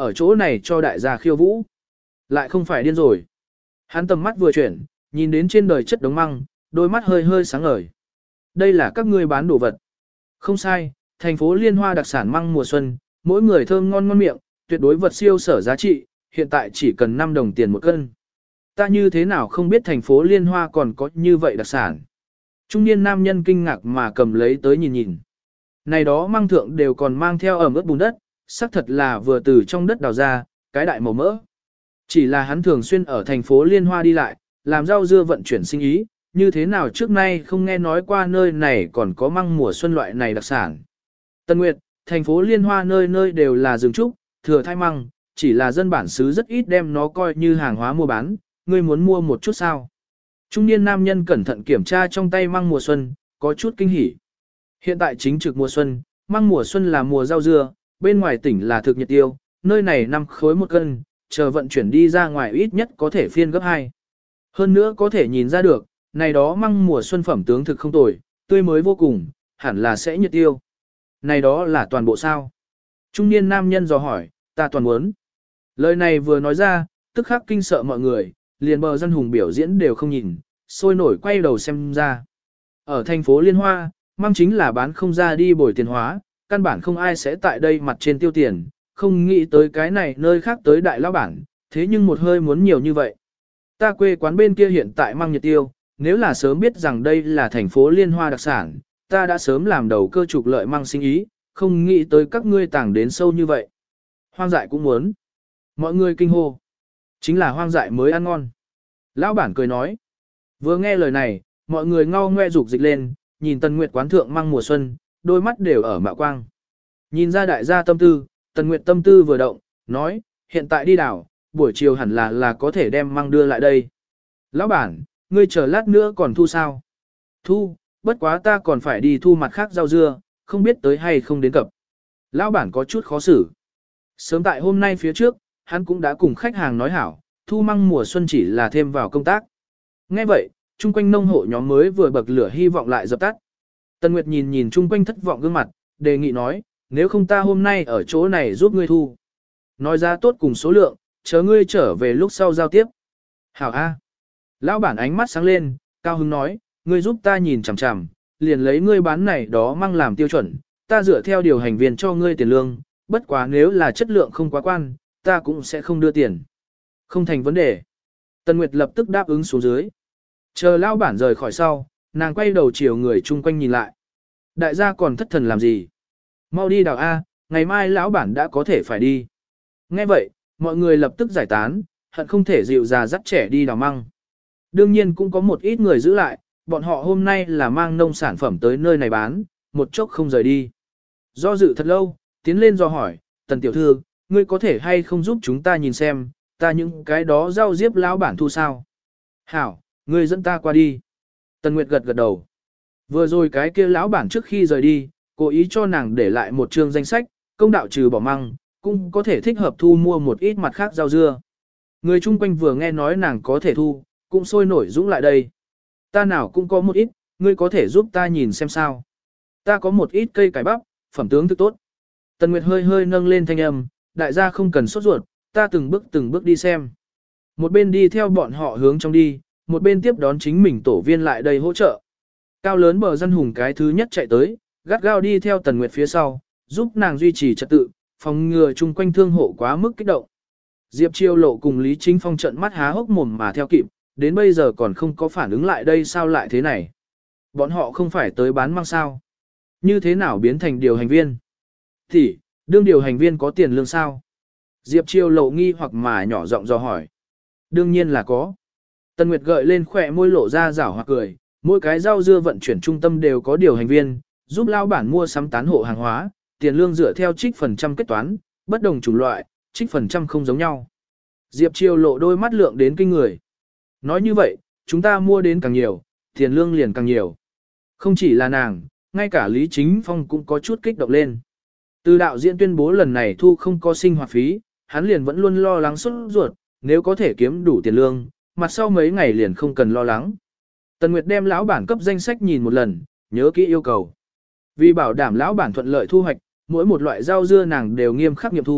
ở chỗ này cho đại gia khiêu vũ. Lại không phải điên rồi. Hắn tầm mắt vừa chuyển, nhìn đến trên đời chất đống măng, đôi mắt hơi hơi sáng ngời. Đây là các ngươi bán đồ vật. Không sai, thành phố Liên Hoa đặc sản măng mùa xuân, mỗi người thơm ngon ngon miệng, tuyệt đối vật siêu sở giá trị, hiện tại chỉ cần 5 đồng tiền một cân. Ta như thế nào không biết thành phố Liên Hoa còn có như vậy đặc sản. Trung niên nam nhân kinh ngạc mà cầm lấy tới nhìn nhìn. Này đó măng thượng đều còn mang theo ẩm ướt bùn đất, xác thật là vừa từ trong đất đào ra, cái đại màu mỡ. Chỉ là hắn thường xuyên ở thành phố Liên Hoa đi lại, làm rau dưa vận chuyển sinh ý, như thế nào trước nay không nghe nói qua nơi này còn có măng mùa xuân loại này đặc sản. Tân Nguyệt, thành phố Liên Hoa nơi nơi đều là rừng trúc, thừa thai măng, chỉ là dân bản xứ rất ít đem nó coi như hàng hóa mua bán, ngươi muốn mua một chút sao? Trung niên nam nhân cẩn thận kiểm tra trong tay măng mùa xuân, có chút kinh hỉ. Hiện tại chính trực mùa xuân, măng mùa xuân là mùa rau dưa, bên ngoài tỉnh là thực nhiệt tiêu, nơi này 5 khối một cân, chờ vận chuyển đi ra ngoài ít nhất có thể phiên gấp 2. Hơn nữa có thể nhìn ra được, này đó măng mùa xuân phẩm tướng thực không tồi, tươi mới vô cùng, hẳn là sẽ nhiệt tiêu. Này đó là toàn bộ sao? Trung niên nam nhân dò hỏi, ta toàn muốn. Lời này vừa nói ra, tức khắc kinh sợ mọi người, liền bờ dân hùng biểu diễn đều không nhìn, sôi nổi quay đầu xem ra. Ở thành phố Liên Hoa, măng chính là bán không ra đi bồi tiền hóa, căn bản không ai sẽ tại đây mặt trên tiêu tiền, không nghĩ tới cái này nơi khác tới đại lão bản, thế nhưng một hơi muốn nhiều như vậy. Ta quê quán bên kia hiện tại măng nhiệt tiêu, nếu là sớm biết rằng đây là thành phố Liên Hoa đặc sản, ta đã sớm làm đầu cơ trục lợi măng sinh ý, không nghĩ tới các ngươi tàng đến sâu như vậy. Hoang dại cũng muốn. Mọi người kinh hô. Chính là hoang dại mới ăn ngon. Lão bản cười nói. Vừa nghe lời này, mọi người ngao ngoe rục dịch lên, nhìn Tần Nguyệt quán thượng măng mùa xuân, đôi mắt đều ở mạo quang. Nhìn ra đại gia tâm tư, Tần Nguyệt tâm tư vừa động, nói, hiện tại đi đảo, buổi chiều hẳn là có thể đem măng đưa lại đây. Lão bản, ngươi chờ lát nữa còn thu sao? Thu, bất quá ta còn phải đi thu mặt khác rau dưa, không biết tới hay không đến cập. Lão bản có chút khó xử. Sớm tại hôm nay phía trước, hắn cũng đã cùng khách hàng nói hảo, thu măng mùa xuân chỉ là thêm vào công tác. Nghe vậy, chung quanh nông hộ nhóm mới vừa bậc lửa hy vọng lại dập tắt. Tần Nguyệt nhìn nhìn chung quanh thất vọng gương mặt, đề nghị nói, nếu không ta hôm nay ở chỗ này giúp ngươi thu. Nói ra tốt cùng số lượng, chờ ngươi trở về lúc sau giao tiếp. Hảo A. Lão bản ánh mắt sáng lên, cao hứng nói, ngươi giúp ta nhìn chằm chằm, liền lấy ngươi bán này đó măng làm tiêu chuẩn, ta dựa theo điều hành viên cho ngươi tiền lương, bất quá nếu là chất lượng không quá quan, ta cũng sẽ không đưa tiền. Không thành vấn đề. Tần Nguyệt lập tức đáp ứng xuống dưới. Chờ lão bản rời khỏi sau, nàng quay đầu chiều người chung quanh nhìn lại. Đại gia còn thất thần làm gì? Mau đi đào A, ngày mai lão bản đã có thể phải đi. Nghe vậy, mọi người lập tức giải tán, hận không thể dịu già dắt trẻ đi đào măng. Đương nhiên cũng có một ít người giữ lại, bọn họ hôm nay là mang nông sản phẩm tới nơi này bán, một chốc không rời đi. Do dự thật lâu, tiến lên do hỏi, Tần tiểu thư, ngươi có thể hay không giúp chúng ta nhìn xem, ta những cái đó rau diếp lão bản thu sao? Hảo, ngươi dẫn ta qua đi. Tần Nguyệt gật gật đầu. Vừa rồi cái kia lão bản trước khi rời đi, cố ý cho nàng để lại một chương danh sách, công đạo trừ bỏ măng, cũng có thể thích hợp thu mua một ít mặt khác rau dưa. Người chung quanh vừa nghe nói nàng có thể thu, cũng sôi nổi dũng lại đây. Ta nào cũng có một ít, ngươi có thể giúp ta nhìn xem sao. Ta có một ít cây cải bắp, phẩm tướng thực tốt. Tần Nguyệt hơi hơi nâng lên thanh âm, đại gia không cần sốt ruột, ta từng bước đi xem. Một bên đi theo bọn họ hướng trong đi, một bên tiếp đón chính mình tổ viên lại đây hỗ trợ. Cao lớn bờ dân hùng cái thứ nhất chạy tới, gắt gao đi theo Tần Nguyệt phía sau, giúp nàng duy trì trật tự, phòng ngừa chung quanh thương hộ quá mức kích động. Diệp Chiêu Lộ cùng Lý Chính Phong trận mắt há hốc mồm mà theo kịp, đến bây giờ còn không có phản ứng lại đây sao lại thế này. Bọn họ không phải tới bán măng sao. Như thế nào biến thành điều hành viên? Thì, đương điều hành viên có tiền lương sao? Diệp Chiêu Lộ nghi hoặc mà nhỏ giọng dò hỏi. Đương nhiên là có. Tần Nguyệt gợi lên khỏe môi lộ ra rảo hoặc cười, mỗi cái rau dưa vận chuyển trung tâm đều có điều hành viên, giúp lao bản mua sắm tán hộ hàng hóa, tiền lương dựa theo trích phần trăm kết toán, bất đồng chủng loại, trích phần trăm không giống nhau. Diệp Chiêu Lộ đôi mắt lượng đến kinh người. Nói như vậy, chúng ta mua đến càng nhiều, tiền lương liền càng nhiều. Không chỉ là nàng, ngay cả Lý Chính Phong cũng có chút kích động lên. Từ đạo diễn tuyên bố lần này thu không có sinh hoạt phí, hắn liền vẫn luôn lo lắng sốt ruột, nếu có thể kiếm đủ tiền lương, mặt sau mấy ngày liền không cần lo lắng. Tần Nguyệt đem lão bản cấp danh sách nhìn một lần, nhớ kỹ yêu cầu. Vì bảo đảm lão bản thuận lợi thu hoạch, mỗi một loại rau dưa nàng đều nghiêm khắc nghiệm thu,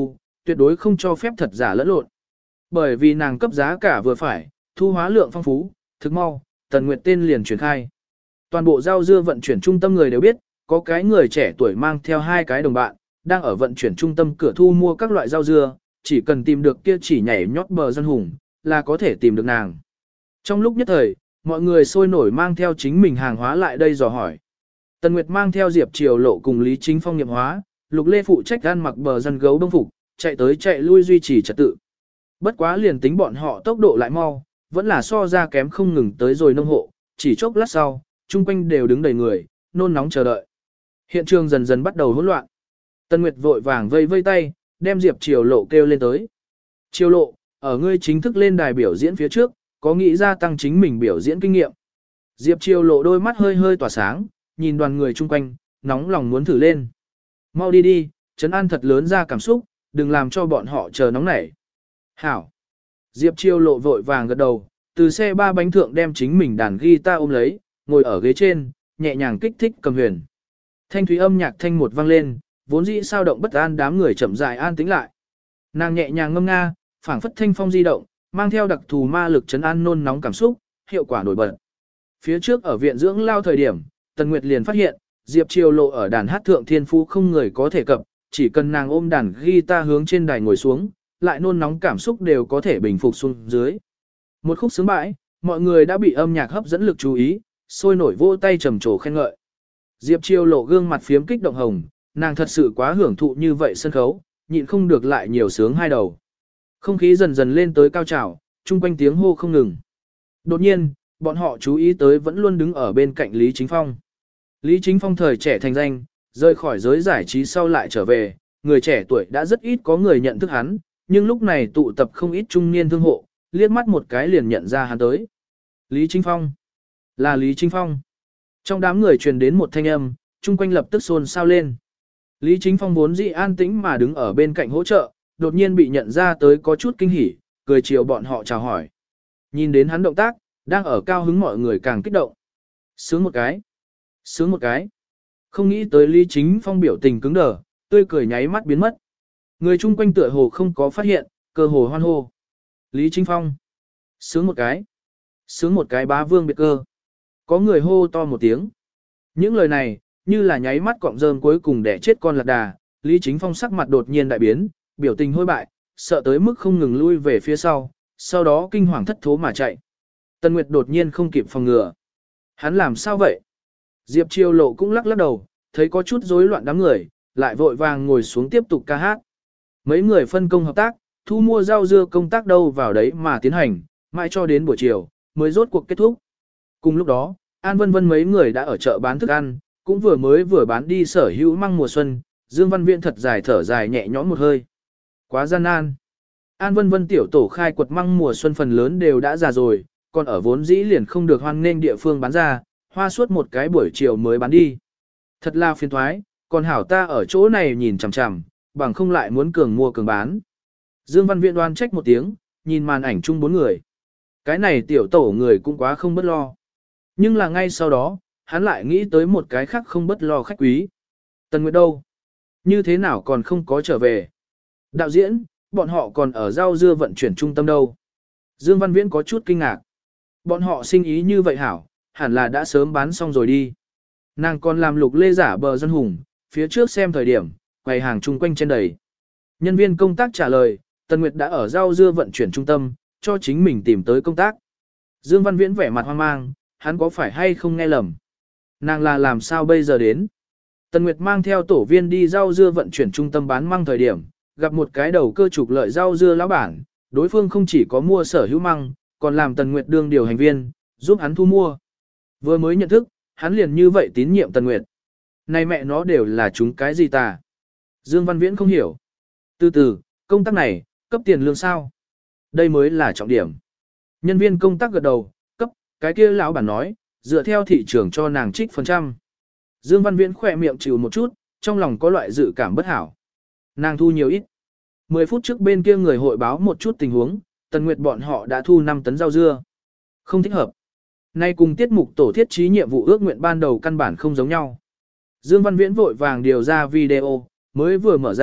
tuyệt đối không cho phép thật giả lẫn lộn. Bởi vì nàng cấp giá cả vừa phải, thu hóa lượng phong phú, thực mau, Tần Nguyệt tên liền truyền khai. Toàn bộ rau dưa vận chuyển trung tâm người đều biết, có cái người trẻ tuổi mang theo 2 cái đồng bạn, đang ở vận chuyển trung tâm cửa thu mua các loại rau dưa, chỉ cần tìm được kia chỉ nhảy nhót bờ dân hùng, là có thể tìm được nàng. Trong lúc nhất thời, mọi người sôi nổi mang theo chính mình hàng hóa lại đây dò hỏi. Tần Nguyệt mang theo Diệp Triều Lộ cùng Lý Chính Phong nghiệm hóa, Lục Lê phụ trách ăn mặc bờ dân gấu đông phục, chạy tới chạy lui duy trì trật tự. Bất quá liền tính bọn họ tốc độ lại mau, vẫn là so ra kém không ngừng tới rồi nông hộ, chỉ chốc lát sau, chung quanh đều đứng đầy người, nôn nóng chờ đợi. Hiện trường dần dần bắt đầu hỗn loạn. Tần Nguyệt vội vàng vây vây tay, đem Diệp Triều Lộ kêu lên tới. Triều Lộ, ở ngươi chính thức lên đài biểu diễn phía trước, có nghĩ ra tăng chính mình biểu diễn kinh nghiệm. Diệp Triều Lộ đôi mắt hơi hơi tỏa sáng, nhìn đoàn người chung quanh, nóng lòng muốn thử lên. Mau đi đi, trấn an thật lớn ra cảm xúc, đừng làm cho bọn họ chờ nóng nảy. Hảo. Diệp Triều Lộ vội vàng gật đầu, từ xe 3 bánh thượng đem chính mình đàn guitar ôm lấy, ngồi ở ghế trên, nhẹ nhàng kích thích cầm huyền. Thanh thúy âm nhạc thanh một vang lên, vốn dĩ sao động bất an đám người chậm rãi an tĩnh lại. Nàng nhẹ nhàng ngâm nga, phảng phất thanh phong di động, mang theo đặc thù ma lực trấn an nôn nóng cảm xúc, hiệu quả nổi bật. Phía trước ở viện dưỡng lao thời điểm, Tần Nguyệt liền phát hiện, Diệp Triều Lộ ở đàn hát thượng thiên phú không người có thể cập, chỉ cần nàng ôm đàn guitar hướng trên đài ngồi xuống, lại nôn nóng cảm xúc đều có thể bình phục xuống dưới. Một khúc sướng bãi, mọi người đã bị âm nhạc hấp dẫn lực chú ý, sôi nổi vỗ tay trầm trồ khen ngợi. Diệp Triều Lộ gương mặt phiếm kích động hồng, nàng thật sự quá hưởng thụ như vậy sân khấu, nhịn không được lại nhiều sướng hai đầu. Không khí dần dần lên tới cao trào, chung quanh tiếng hô không ngừng. Đột nhiên, bọn họ chú ý tới vẫn luôn đứng ở bên cạnh Lý Chính Phong. Lý Chính Phong thời trẻ thành danh, rời khỏi giới giải trí sau lại trở về, người trẻ tuổi đã rất ít có người nhận thức hắn, nhưng lúc này tụ tập không ít trung niên thương hộ, liếc mắt một cái liền nhận ra hắn tới. Lý Chính Phong. Là Lý Chính Phong. Trong đám người truyền đến một thanh âm, chung quanh lập tức xôn xao lên. Lý Chính Phong vốn dĩ an tĩnh mà đứng ở bên cạnh hỗ trợ, đột nhiên bị nhận ra tới có chút kinh hỉ, cười chiều bọn họ chào hỏi. Nhìn đến hắn động tác, đang ở cao hứng mọi người càng kích động. Sướng một cái. Sướng một cái. Không nghĩ tới Lý Chính Phong biểu tình cứng đờ, tươi cười nháy mắt biến mất. Người chung quanh tựa hồ không có phát hiện, cơ hồ hoan hô. Lý Chính Phong. Sướng một cái. Sướng một cái bá vương biệt cơ. Có người hô to một tiếng. Những lời này, như là nháy mắt cọng rơm cuối cùng để chết con lạc đà. Lý Chính Phong sắc mặt đột nhiên đại biến, biểu tình hôi bại, sợ tới mức không ngừng lui về phía sau đó kinh hoàng thất thố mà chạy. Tần Nguyệt đột nhiên không kịp phòng ngừa. Hắn làm sao vậy? Diệp Triều Lộ cũng lắc lắc đầu, thấy có chút rối loạn đám người, lại vội vàng ngồi xuống tiếp tục ca hát. Mấy người phân công hợp tác, thu mua rau dưa công tác đâu vào đấy mà tiến hành, mãi cho đến buổi chiều, mới rốt cuộc kết thúc. Cùng lúc đó, An Vân Vân mấy người đã ở chợ bán thức ăn, cũng vừa bán đi sở hữu măng mùa xuân, Dương Văn Viễn thật dài thở dài nhẹ nhõm một hơi. Quá gian nan. An Vân Vân tiểu tổ khai quật măng mùa xuân phần lớn đều đã già rồi, còn ở vốn dĩ liền không được hoan nghênh địa phương bán ra, hoa suốt một cái buổi chiều mới bán đi. Thật là phiền thoái, còn hảo ta ở chỗ này nhìn chằm chằm, bằng không lại muốn cường mua cường bán. Dương Văn Viễn đoan trách một tiếng, nhìn màn ảnh chung 4 người. Cái này tiểu tổ người cũng quá không bất lo. Nhưng là ngay sau đó, hắn lại nghĩ tới một cái khác không bất lo khách quý. Tần Nguyệt đâu? Như thế nào còn không có trở về? Đạo diễn, bọn họ còn ở rau dưa vận chuyển trung tâm đâu? Dương Văn Viễn có chút kinh ngạc. Bọn họ sinh ý như vậy hảo, hẳn là đã sớm bán xong rồi đi. Nàng còn làm Lục Lê giả bờ dân hùng, phía trước xem thời điểm, quầy hàng chung quanh trên đầy. Nhân viên công tác trả lời, Tần Nguyệt đã ở rau dưa vận chuyển trung tâm, cho chính mình tìm tới công tác. Dương Văn Viễn vẻ mặt hoang mang, hắn có phải hay không nghe lầm? Nàng là làm sao bây giờ đến? Tần Nguyệt mang theo tổ viên đi rau dưa vận chuyển trung tâm bán măng thời điểm, gặp một cái đầu cơ trục lợi rau dưa lão bản, đối phương không chỉ có mua sở hữu măng, còn làm Tần Nguyệt đương điều hành viên, giúp hắn thu mua. Vừa mới nhận thức, hắn liền như vậy tín nhiệm Tần Nguyệt. Này mẹ nó đều là chúng cái gì ta? Dương Văn Viễn không hiểu. Từ từ, công tác này, cấp tiền lương sao? Đây mới là trọng điểm. Nhân viên công tác gật đầu, cấp, cái kia lão bản nói, dựa theo thị trường cho nàng trích phần trăm. Dương Văn Viễn khỏe miệng chịu một chút, trong lòng có loại dự cảm bất hảo. Nàng thu nhiều ít. 10 phút trước bên kia người hội báo một chút tình huống, Tần Nguyệt bọn họ đã thu 5 tấn rau dưa. Không thích hợp. Nay cùng tiết mục tổ thiết trí nhiệm vụ ước nguyện ban đầu căn bản không giống nhau. Dương Văn Viễn vội vàng điều ra video, mới vừa mở ra,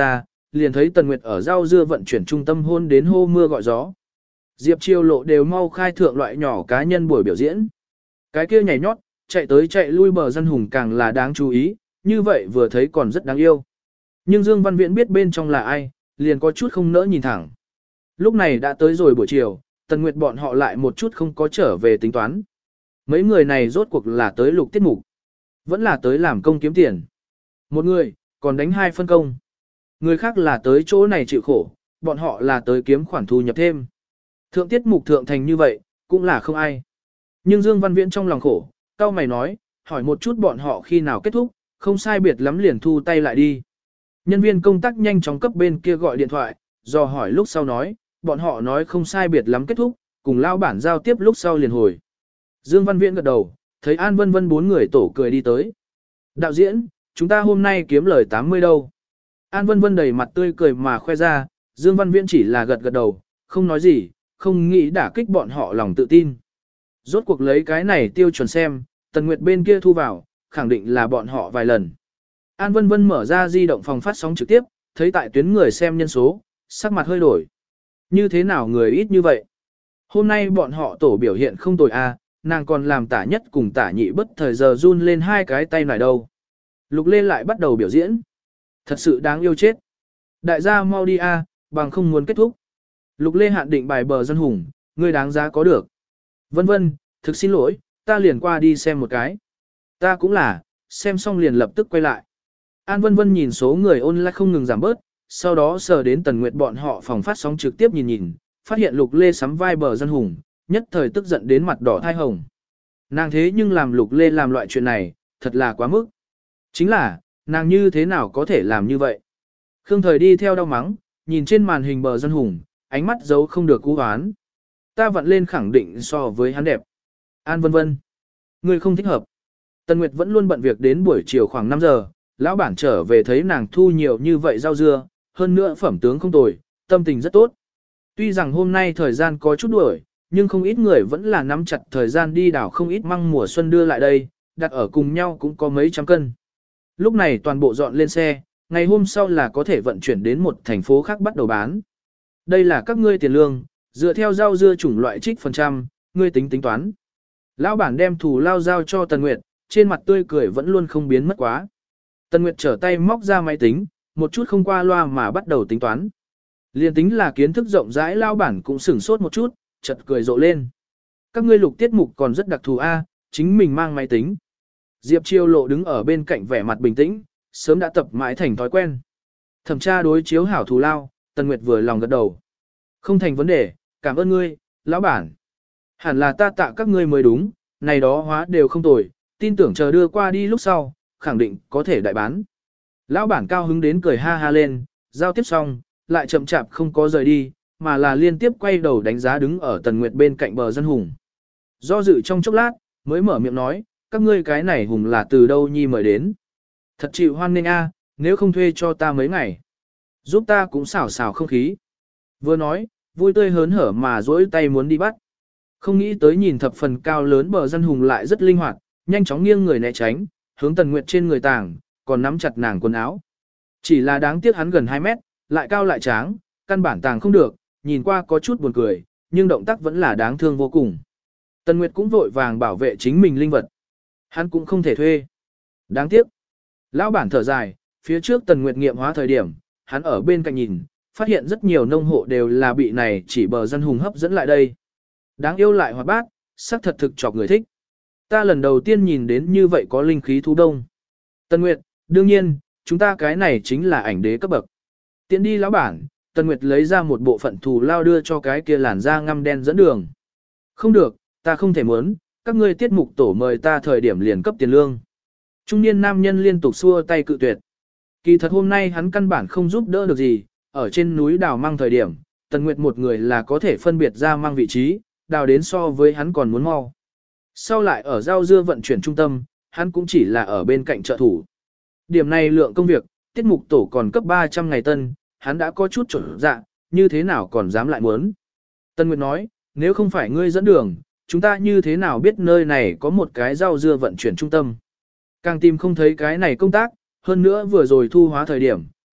liền thấy Tần Nguyệt ở rau dưa vận chuyển trung tâm hôn đến hô mưa gọi gió. Diệp Chiêu Lộ đều mau khai thượng loại nhỏ cá nhân buổi biểu diễn. Cái kia nhảy nhót, chạy tới chạy lui bờ dân hùng càng là đáng chú ý, như vậy vừa thấy còn rất đáng yêu. Nhưng Dương Văn Viễn biết bên trong là ai, liền có chút không nỡ nhìn thẳng. Lúc này đã tới rồi buổi chiều, Tần Nguyệt bọn họ lại một chút không có trở về tính toán. Mấy người này rốt cuộc là tới lục tiết mục, vẫn là tới làm công kiếm tiền. Một người, còn đánh hai phân công. Người khác là tới chỗ này chịu khổ, bọn họ là tới kiếm khoản thu nhập thêm. Thượng tiết mục thượng thành như vậy, cũng là không ai. Nhưng Dương Văn Viễn trong lòng khổ, cao mày nói, hỏi một chút bọn họ khi nào kết thúc, không sai biệt lắm liền thu tay lại đi. Nhân viên công tác nhanh chóng cấp bên kia gọi điện thoại, do hỏi lúc sau nói, bọn họ nói không sai biệt lắm kết thúc, cùng lao bản giao tiếp lúc sau liền hồi. Dương Văn Viễn gật đầu, thấy An Vân Vân bốn người tổ cười đi tới. Đạo diễn, chúng ta hôm nay kiếm lời 80 đâu. An Vân Vân đầy mặt tươi cười mà khoe ra, Dương Văn Viễn chỉ là gật gật đầu, không nói gì, không nghĩ đả kích bọn họ lòng tự tin. Rốt cuộc lấy cái này tiêu chuẩn xem, Tần Nguyệt bên kia thu vào, khẳng định là bọn họ vài lần. An Vân Vân mở ra di động phòng phát sóng trực tiếp, thấy tại tuyến người xem nhân số, sắc mặt hơi đổi. Như thế nào người ít như vậy? Hôm nay bọn họ tổ biểu hiện không tồi a, nàng còn làm tả nhất cùng tả nhị bất thời giờ run lên hai cái tay lại đâu. Lục Lê lại bắt đầu biểu diễn. Thật sự đáng yêu chết. Đại gia mau đi a, bằng không muốn kết thúc. Lục Lê hạn định bài bờ dân hùng, ngươi đáng giá có được. Vân Vân, thực xin lỗi, ta liền qua đi xem một cái. Ta cũng là, xem xong liền lập tức quay lại. An Vân Vân nhìn số người online không ngừng giảm bớt, sau đó sờ đến Tần Nguyệt bọn họ phòng phát sóng trực tiếp nhìn, phát hiện Lục Lê sắm vai bờ dân hùng, nhất thời tức giận đến mặt đỏ thai hồng. Nàng thế nhưng làm Lục Lê làm loại chuyện này, thật là quá mức. Chính là, nàng như thế nào có thể làm như vậy? Khương Thời đi theo đau mắng, nhìn trên màn hình bờ dân hùng, ánh mắt giấu không được cú hoán. Ta vặn lên khẳng định so với hắn đẹp. An Vân Vân, người không thích hợp. Tần Nguyệt vẫn luôn bận việc đến buổi chiều khoảng 5 giờ, lão bản trở về thấy nàng thu nhiều như vậy rau dưa, hơn nữa phẩm tướng không tồi, tâm tình rất tốt. Tuy rằng hôm nay thời gian có chút đuổi, nhưng không ít người vẫn là nắm chặt thời gian đi đảo không ít măng mùa xuân đưa lại đây, đặt ở cùng nhau cũng có mấy trăm cân. Lúc này toàn bộ dọn lên xe, ngày hôm sau là có thể vận chuyển đến một thành phố khác bắt đầu bán. Đây là các ngươi tiền lương, dựa theo rau dưa chủng loại trích phần trăm, ngươi tính toán. Lão bản đem thù lao giao cho Tần Nguyệt, trên mặt tươi cười vẫn luôn không biến mất quá. Tần Nguyệt trở tay móc ra máy tính, một chút không qua loa mà bắt đầu tính toán. Liên tính là kiến thức rộng rãi lão bản cũng sửng sốt một chút, chợt cười rộ lên. Các ngươi lục tiết mục còn rất đặc thù a, chính mình mang máy tính. Diệp Chiêu Lộ đứng ở bên cạnh vẻ mặt bình tĩnh, sớm đã tập mãi thành thói quen. Thẩm tra đối chiếu hảo thù lao, Tần Nguyệt vừa lòng gật đầu. Không thành vấn đề, cảm ơn ngươi, lão bản. Hẳn là ta tạ các ngươi mới đúng, này đó hóa đều không tồi, tin tưởng chờ đưa qua đi lúc sau, khẳng định có thể đại bán. Lão bản cao hứng đến cười ha ha lên, giao tiếp xong, lại chậm chạp không có rời đi, mà là liên tiếp quay đầu đánh giá đứng ở Tần Nguyệt bên cạnh bờ dân hùng. Do dự trong chốc lát, mới mở miệng nói, các ngươi cái này hùng là từ đâu nhi mời đến. Thật chịu hoan nghênh a, nếu không thuê cho ta mấy ngày. Giúp ta cũng xảo xảo không khí. Vừa nói, vui tươi hớn hở mà dỗi tay muốn đi bắt. Không nghĩ tới nhìn thập phần cao lớn bờ dân hùng lại rất linh hoạt, nhanh chóng nghiêng người né tránh, hướng Tần Nguyệt trên người tảng, còn nắm chặt nàng quần áo. Chỉ là đáng tiếc hắn gần 2 mét, lại cao lại tráng, căn bản tàng không được, nhìn qua có chút buồn cười, nhưng động tác vẫn là đáng thương vô cùng. Tần Nguyệt cũng vội vàng bảo vệ chính mình linh vật. Hắn cũng không thể thuê. Đáng tiếc. Lão bản thở dài, phía trước Tần Nguyệt nghiệm hóa thời điểm, hắn ở bên cạnh nhìn, phát hiện rất nhiều nông hộ đều là bị này chỉ bờ dân hùng hấp dẫn lại đây. Đáng yêu lại hoạt bát, sắc thật thực chọc người thích. Ta lần đầu tiên nhìn đến như vậy có linh khí thú đông. Tần Nguyệt, đương nhiên, chúng ta cái này chính là ảnh đế cấp bậc. Tiến đi lão bản, Tần Nguyệt lấy ra một bộ phận thù lao đưa cho cái kia làn da ngăm đen dẫn đường. Không được, ta không thể muốn, các ngươi tiết mục tổ mời ta thời điểm liền cấp tiền lương. Trung niên nam nhân liên tục xua tay cự tuyệt. Kỳ thật hôm nay hắn căn bản không giúp đỡ được gì, ở trên núi đào măng thời điểm, Tần Nguyệt một người là có thể phân biệt ra măng vị trí, đào đến so với hắn còn muốn mau. Sau lại ở rau dưa vận chuyển trung tâm, hắn cũng chỉ là ở bên cạnh trợ thủ. Điểm này lượng công việc, tiết mục tổ còn cấp 300 ngày tân, hắn đã có chút chuẩn dạ, như thế nào còn dám lại muốn. Tân Nguyệt nói, nếu không phải ngươi dẫn đường, chúng ta như thế nào biết nơi này có một cái rau dưa vận chuyển trung tâm. Càng tìm không thấy cái này công tác, hơn nữa vừa rồi thu hóa thời điểm,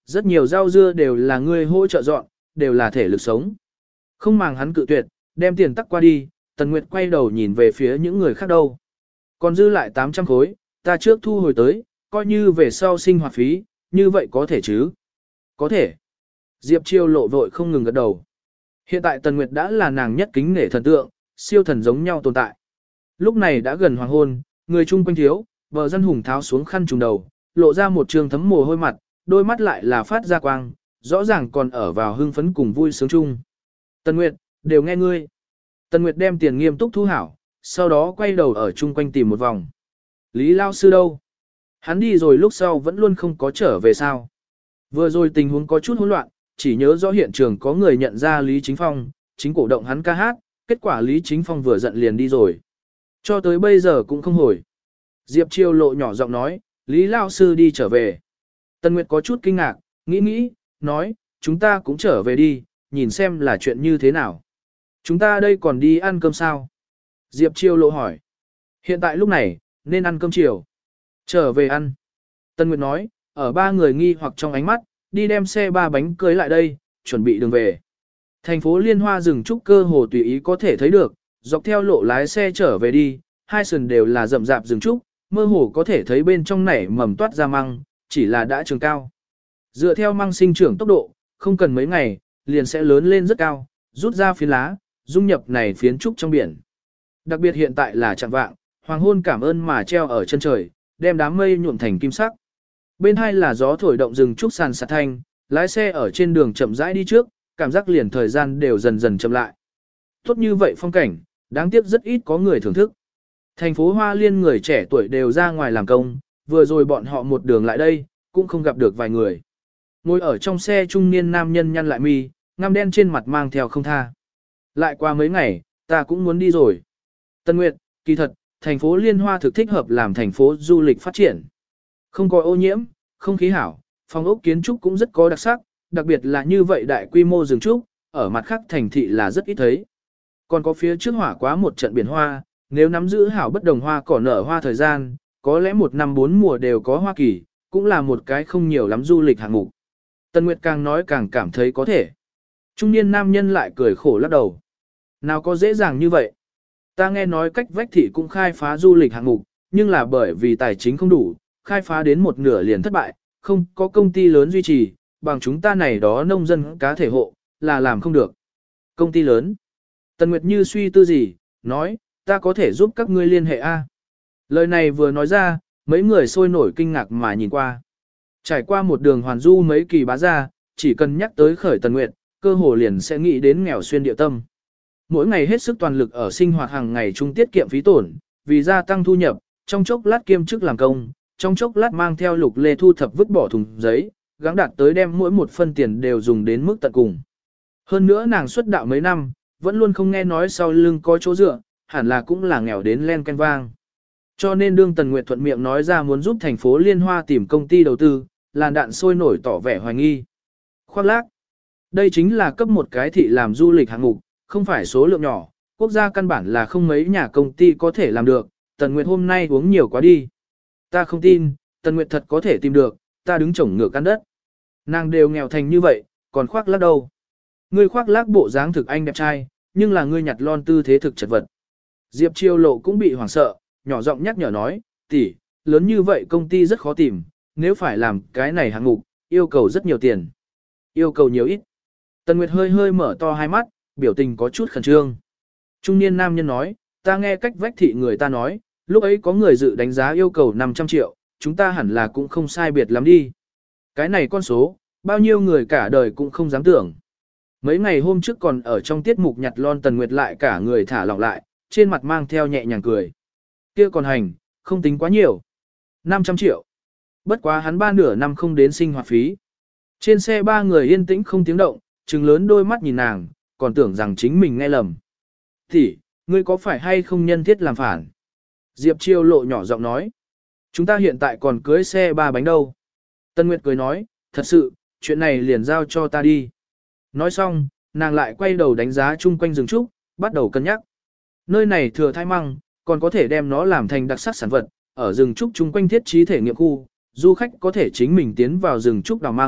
Rất nhiều rau dưa đều là ngươi hỗ trợ dọn, đều là thể lực sống. Không màng hắn cự tuyệt, đem tiền tắc qua đi, Tần Nguyệt quay đầu nhìn về phía những người khác đâu. Còn dư lại 800 khối, ta trước thu hồi tới, coi như về sau sinh hoạt phí, như vậy có thể chứ? Có thể. Diệp Chiêu lộ vội không ngừng gật đầu. Hiện tại Tần Nguyệt đã là nàng nhất kính nể thần tượng, siêu thần giống nhau tồn tại. Lúc này đã gần hoàng hôn, người chung quanh thiếu, vợ dân hùng tháo xuống khăn trùng đầu, lộ ra một trường thấm mồ hôi mặt, đôi mắt lại là phát ra quang, rõ ràng còn ở vào hưng phấn cùng vui sướng chung. Tần Nguyệt, đều nghe ngươi. Tần Nguyệt đem tiền nghiêm túc thu hảo, sau đó quay đầu ở chung quanh tìm một vòng. Lý Lao Sư đâu? Hắn đi rồi lúc sau vẫn luôn không có trở về sao. Vừa rồi tình huống có chút hỗn loạn, chỉ nhớ rõ hiện trường có người nhận ra Lý Chính Phong, chính cổ động hắn ca hát, kết quả Lý Chính Phong vừa giận liền đi rồi. Cho tới bây giờ cũng không hồi. Diệp Chiêu lộ nhỏ giọng nói, Lý Lao Sư đi trở về. Tần Nguyệt có chút kinh ngạc, nghĩ, nói, chúng ta cũng trở về đi, nhìn xem là chuyện như thế nào. Chúng ta đây còn đi ăn cơm sao? Diệp Chiêu lộ hỏi. Hiện tại lúc này, nên ăn cơm chiều. Trở về ăn. Tần Nguyệt nói, ở ba người nghi hoặc trong ánh mắt, đi đem xe ba bánh cưới lại đây, chuẩn bị đường về. Thành phố Liên Hoa rừng trúc cơ hồ tùy ý có thể thấy được, dọc theo lộ lái xe trở về đi, hai sườn đều là rậm rạp rừng trúc, mơ hồ có thể thấy bên trong nảy mầm toát ra măng, chỉ là đã trường cao. Dựa theo măng sinh trưởng tốc độ, không cần mấy ngày, liền sẽ lớn lên rất cao, rút ra phiến lá, dung nhập này phiến trúc trong biển. Đặc biệt hiện tại là chạng vạng, hoàng hôn cảm ơn mà treo ở chân trời, đem đám mây nhuộm thành kim sắc. Bên hai là gió thổi động rừng trúc sàn sạt thanh, lái xe ở trên đường chậm rãi đi trước, cảm giác liền thời gian đều dần dần chậm lại. Tốt như vậy phong cảnh, đáng tiếc rất ít có người thưởng thức. Thành phố Hoa Liên người trẻ tuổi đều ra ngoài làm công, vừa rồi bọn họ một đường lại đây, cũng không gặp được vài người. Ngồi ở trong xe trung niên nam nhân nhăn lại mi, ngăm đen trên mặt mang theo không tha. Lại qua mấy ngày, ta cũng muốn đi rồi. Tân Nguyệt, kỳ thật, thành phố Liên Hoa thực thích hợp làm thành phố du lịch phát triển. Không có ô nhiễm, không khí hảo, phòng ốc kiến trúc cũng rất có đặc sắc, đặc biệt là như vậy đại quy mô rừng trúc, ở mặt khác thành thị là rất ít thấy. Còn có phía trước hỏa quá một trận biển hoa, nếu nắm giữ hảo bất đồng hoa cỏ nở hoa thời gian, có lẽ một năm bốn mùa đều có hoa kỳ, cũng là một cái không nhiều lắm du lịch hạng mục. Tân Nguyệt càng nói càng cảm thấy có thể. Trung niên nam nhân lại cười khổ lắc đầu. Nào có dễ dàng như vậy? Ta nghe nói cách vách thị cũng khai phá du lịch hạng mục, nhưng là bởi vì tài chính không đủ, khai phá đến một nửa liền thất bại, không có công ty lớn duy trì, bằng chúng ta này đó nông dân cá thể hộ, là làm không được. Công ty lớn. Tần Nguyệt như suy tư gì, nói, ta có thể giúp các ngươi liên hệ A. Lời này vừa nói ra, mấy người sôi nổi kinh ngạc mà nhìn qua. Trải qua một đường hoàn du mấy kỳ bá ra, chỉ cần nhắc tới khởi Tần Nguyệt, cơ hồ liền sẽ nghĩ đến nghèo xuyên địa tâm. Mỗi ngày hết sức toàn lực ở sinh hoạt hàng ngày chung tiết kiệm phí tổn, vì gia tăng thu nhập, trong chốc lát kiêm chức làm công, trong chốc lát mang theo lục lê thu thập vứt bỏ thùng giấy, gắng đạt tới đem mỗi một phân tiền đều dùng đến mức tận cùng. Hơn nữa nàng xuất đạo mấy năm, vẫn luôn không nghe nói sau lưng có chỗ dựa, hẳn là cũng là nghèo đến len canh vang. Cho nên đương Tần Nguyệt thuận miệng nói ra muốn giúp thành phố Liên Hoa tìm công ty đầu tư, làn đạn sôi nổi tỏ vẻ hoài nghi. Khoác lác. Đây chính là cấp một cái thị làm du lịch hạng mục, không phải số lượng nhỏ, quốc gia căn bản là không mấy nhà công ty có thể làm được, Tần Nguyệt hôm nay uống nhiều quá đi. Ta không tin, Tần Nguyệt thật có thể tìm được, ta đứng chổng ngược căn đất. Nàng đều nghèo thành như vậy, còn khoác lác đâu. Ngươi khoác lác bộ dáng thực anh đẹp trai, nhưng là ngươi nhặt lon tư thế thực chật vật. Diệp Chiêu Lộ cũng bị hoảng sợ, nhỏ giọng nhắc nhở nói, tỷ, lớn như vậy công ty rất khó tìm, nếu phải làm cái này hạng mục, yêu cầu rất nhiều tiền. Yêu cầu nhiều ít. Tần Nguyệt hơi hơi mở to hai mắt, biểu tình có chút khẩn trương. Trung niên nam nhân nói, ta nghe cách vách thị người ta nói, lúc ấy có người dự đánh giá yêu cầu 500 triệu, chúng ta hẳn là cũng không sai biệt lắm đi. Cái này con số, bao nhiêu người cả đời cũng không dám tưởng. Mấy ngày hôm trước còn ở trong tiết mục nhặt lon Tần Nguyệt lại cả người thả lỏng lại, trên mặt mang theo nhẹ nhàng cười. Kia còn hành, không tính quá nhiều. 500 triệu. Bất quá hắn ba nửa năm không đến sinh hoạt phí. Trên xe ba người yên tĩnh không tiếng động, trừng lớn đôi mắt nhìn nàng, còn tưởng rằng chính mình nghe lầm. Thì, ngươi có phải hay không nhân thiết làm phản? Diệp Chiêu Lộ nhỏ giọng nói. Chúng ta hiện tại còn cưới xe ba bánh đâu. Tân Nguyệt cười nói, thật sự, chuyện này liền giao cho ta đi. Nói xong, nàng lại quay đầu đánh giá chung quanh rừng trúc, bắt đầu cân nhắc. Nơi này thừa thai măng, còn có thể đem nó làm thành đặc sắc sản vật, ở rừng trúc chung quanh thiết trí thể nghiệm khu, du khách có thể chính mình tiến vào rừng trúc đào măng,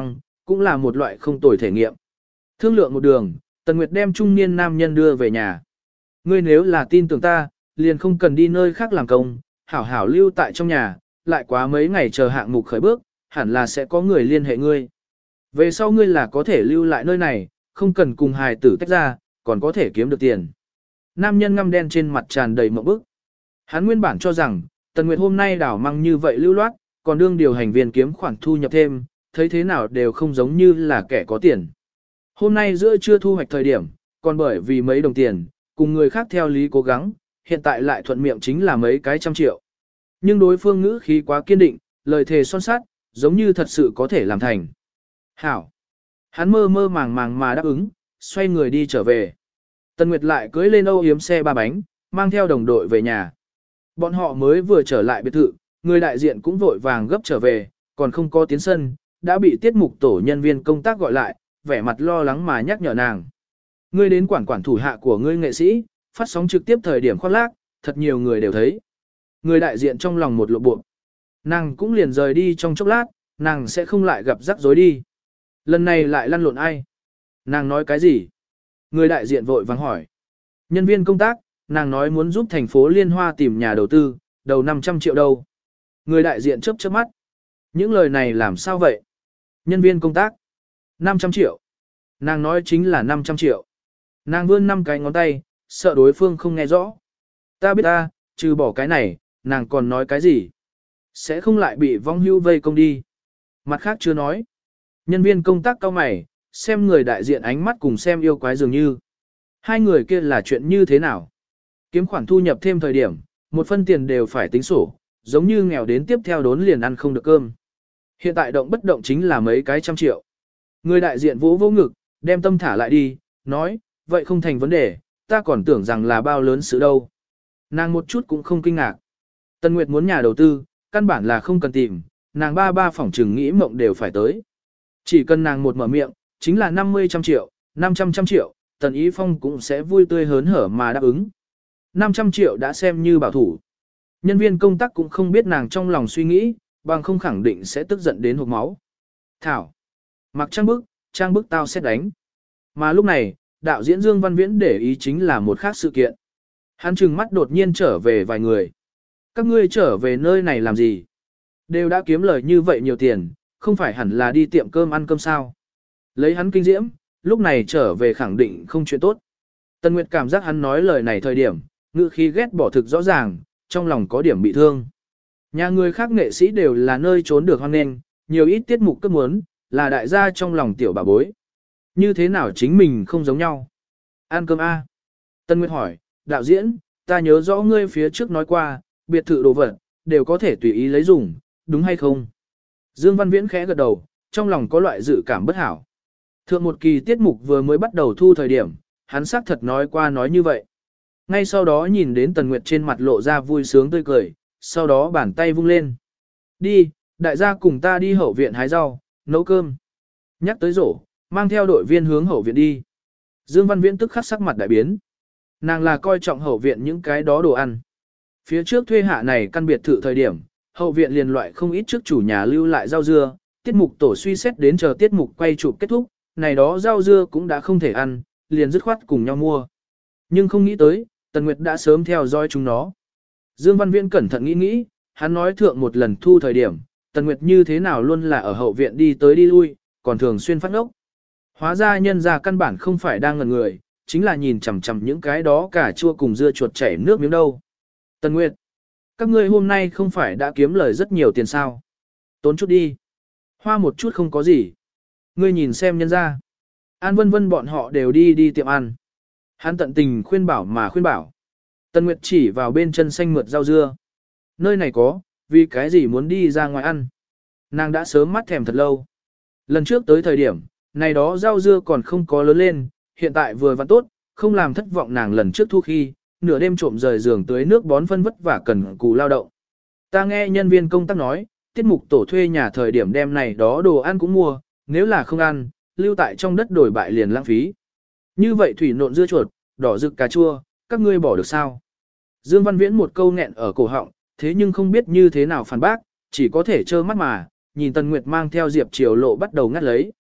cũng là một loại không tồi thể nghiệm. Thương lượng một đường, Tần Nguyệt đem trung niên nam nhân đưa về nhà. Ngươi nếu là tin tưởng ta, liền không cần đi nơi khác làm công, hảo hảo lưu tại trong nhà, lại quá mấy ngày chờ hạng mục khởi bước, hẳn là sẽ có người liên hệ ngươi. Về sau ngươi là có thể lưu lại nơi này, không cần cùng hài tử tách ra, còn có thể kiếm được tiền. Nam nhân ngăm đen trên mặt tràn đầy mộng bức. Hắn nguyên bản cho rằng, Tần Nguyệt hôm nay đảo măng như vậy lưu loát, còn đương điều hành viên kiếm khoản thu nhập thêm, thấy thế nào đều không giống như là kẻ có tiền. Hôm nay giữa trưa thu hoạch thời điểm, còn bởi vì mấy đồng tiền, cùng người khác theo lý cố gắng, hiện tại lại thuận miệng chính là mấy cái trăm triệu. Nhưng đối phương ngữ khí quá kiên định, lời thề son sát, giống như thật sự có thể làm thành. Hảo! Hắn mơ mơ màng màng mà đáp ứng, xoay người đi trở về. Tần Nguyệt lại cưỡi lên âu yếm xe ba bánh, mang theo đồng đội về nhà. Bọn họ mới vừa trở lại biệt thự, người đại diện cũng vội vàng gấp trở về, còn không có tiến sân, đã bị tiết mục tổ nhân viên công tác gọi lại, vẻ mặt lo lắng mà nhắc nhở nàng. Ngươi đến quản thủ hạ của ngươi nghệ sĩ, phát sóng trực tiếp thời điểm khoác lác, thật nhiều người đều thấy. Người đại diện trong lòng một lộ bộ. Nàng cũng liền rời đi trong chốc lát, nàng sẽ không lại gặp rắc rối đi. Lần này lại lăn lộn ai? Nàng nói cái gì? Người đại diện vội vàng hỏi. Nhân viên công tác, nàng nói muốn giúp thành phố Liên Hoa tìm nhà đầu tư, đầu 500 triệu đâu. Người đại diện chớp chớp mắt. Những lời này làm sao vậy? Nhân viên công tác. 500 triệu. Nàng nói chính là 500 triệu. Nàng vươn 5 cái ngón tay, sợ đối phương không nghe rõ. Ta biết ta, trừ bỏ cái này, nàng còn nói cái gì? Sẽ không lại bị vong hưu vây công đi. Mặt khác chưa nói. Nhân viên công tác cao mày, xem người đại diện ánh mắt cùng xem yêu quái dường như. Hai người kia là chuyện như thế nào? Kiếm khoản thu nhập thêm thời điểm, một phân tiền đều phải tính sổ, giống như nghèo đến tiếp theo đốn liền ăn không được cơm. Hiện tại động bất động chính là mấy cái trăm triệu. Người đại diện vỗ vỗ ngực, đem tâm thả lại đi, nói, vậy không thành vấn đề, ta còn tưởng rằng là bao lớn sự đâu. Nàng một chút cũng không kinh ngạc. Tân Nguyệt muốn nhà đầu tư, căn bản là không cần tìm, nàng ba phỏng trừng nghĩ mộng đều phải tới. Chỉ cần nàng một mở miệng, chính là 50 trăm triệu, 500 trăm triệu, Tần Ý Phong cũng sẽ vui tươi hớn hở mà đáp ứng. 500 triệu đã xem như bảo thủ. Nhân viên công tác cũng không biết nàng trong lòng suy nghĩ, bằng không khẳng định sẽ tức giận đến hộc máu. Thảo. Mặc trang bức tao xét đánh. Mà lúc này, đạo diễn Dương Văn Viễn để ý chính là một khác sự kiện. Hắn trừng mắt đột nhiên trở về vài người. Các ngươi trở về nơi này làm gì? Đều đã kiếm lời như vậy nhiều tiền, không phải hẳn là đi tiệm cơm ăn cơm sao? Lấy hắn kinh diễm, lúc này trở về khẳng định không chuyện tốt. Tần Nguyệt cảm giác hắn nói lời này thời điểm, ngữ khí ghét bỏ thực rõ ràng, trong lòng có điểm bị thương. Nhà người khác nghệ sĩ đều là nơi trốn được hoan nghênh, nhiều ít tiết mục cấp muốn, là đại gia trong lòng tiểu bà bối. Như thế nào chính mình không giống nhau? Ăn cơm A. Tân Nguyệt hỏi, đạo diễn, ta nhớ rõ ngươi phía trước nói qua, biệt thự đồ vật, đều có thể tùy ý lấy dùng, đúng hay không? Dương Văn Viễn khẽ gật đầu, trong lòng có loại dự cảm bất hảo. Thượng một kỳ tiết mục vừa mới bắt đầu thu thời điểm, hắn xác thật nói qua nói như vậy. Ngay sau đó nhìn đến Tần Nguyệt trên mặt lộ ra vui sướng tươi cười, sau đó bàn tay vung lên. Đi, đại gia cùng ta đi hậu viện hái rau, nấu cơm. Nhắc tới rổ, mang theo đội viên hướng hậu viện đi. Dương Văn Viễn tức khắc sắc mặt đại biến. Nàng là coi trọng hậu viện những cái đó đồ ăn. Phía trước thuê hạ này căn biệt thự thời điểm, hậu viện liền loại không ít trước chủ nhà lưu lại rau dưa, tiết mục tổ suy xét đến chờ tiết mục quay chụp kết thúc, này đó rau dưa cũng đã không thể ăn, liền dứt khoát cùng nhau mua. Nhưng không nghĩ tới, Tần Nguyệt đã sớm theo dõi chúng nó. Dương Văn Viễn cẩn thận nghĩ, hắn nói thượng một lần thu thời điểm, Tần Nguyệt như thế nào luôn là ở hậu viện đi tới đi lui, còn thường xuyên phát ngốc. Hóa ra nhân ra căn bản không phải đang ngẩn người, chính là nhìn chằm chằm những cái đó cà chua cùng dưa chuột chảy nước miếng đâu. Tần Nguyệt, các ngươi hôm nay không phải đã kiếm lời rất nhiều tiền sao? Tốn chút đi. Hoa một chút không có gì. Ngươi nhìn xem nhân ra. An Vân Vân bọn họ đều đi tiệm ăn. Hắn tận tình khuyên bảo. Tần Nguyệt chỉ vào bên chân xanh mượt rau dưa. Nơi này có, vì cái gì muốn đi ra ngoài ăn. Nàng đã sớm mắt thèm thật lâu. Lần trước tới thời điểm, này đó rau dưa còn không có lớn lên, hiện tại vừa vặn tốt, không làm thất vọng nàng lần trước thu khi, nửa đêm trộm rời giường tưới nước bón phân vất vả cần cù lao động. Ta nghe nhân viên công tác nói, tiết mục tổ thuê nhà thời điểm đem này đó đồ ăn cũng mua, nếu là không ăn, lưu tại trong đất đổi bại liền lãng phí. Như vậy thủy nộn dưa chuột, đỏ rực cà chua, các ngươi bỏ được sao? Dương Văn Viễn một câu nghẹn ở cổ họng, thế nhưng không biết như thế nào phản bác, chỉ có thể trơ mắt mà, nhìn Tần Nguyệt mang theo Diệp Triều Lộ bắt đầu ngắt lấy.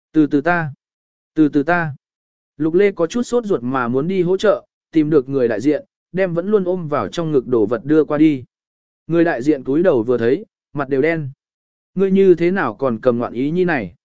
Từ từ ta, từ từ ta. Lục Lê có chút sốt ruột mà muốn đi hỗ trợ, tìm được người đại diện, đem vẫn luôn ôm vào trong ngực đồ vật đưa qua đi. Người đại diện cúi đầu vừa thấy, mặt đều đen. Ngươi như thế nào còn cầm ngoạn ý như này?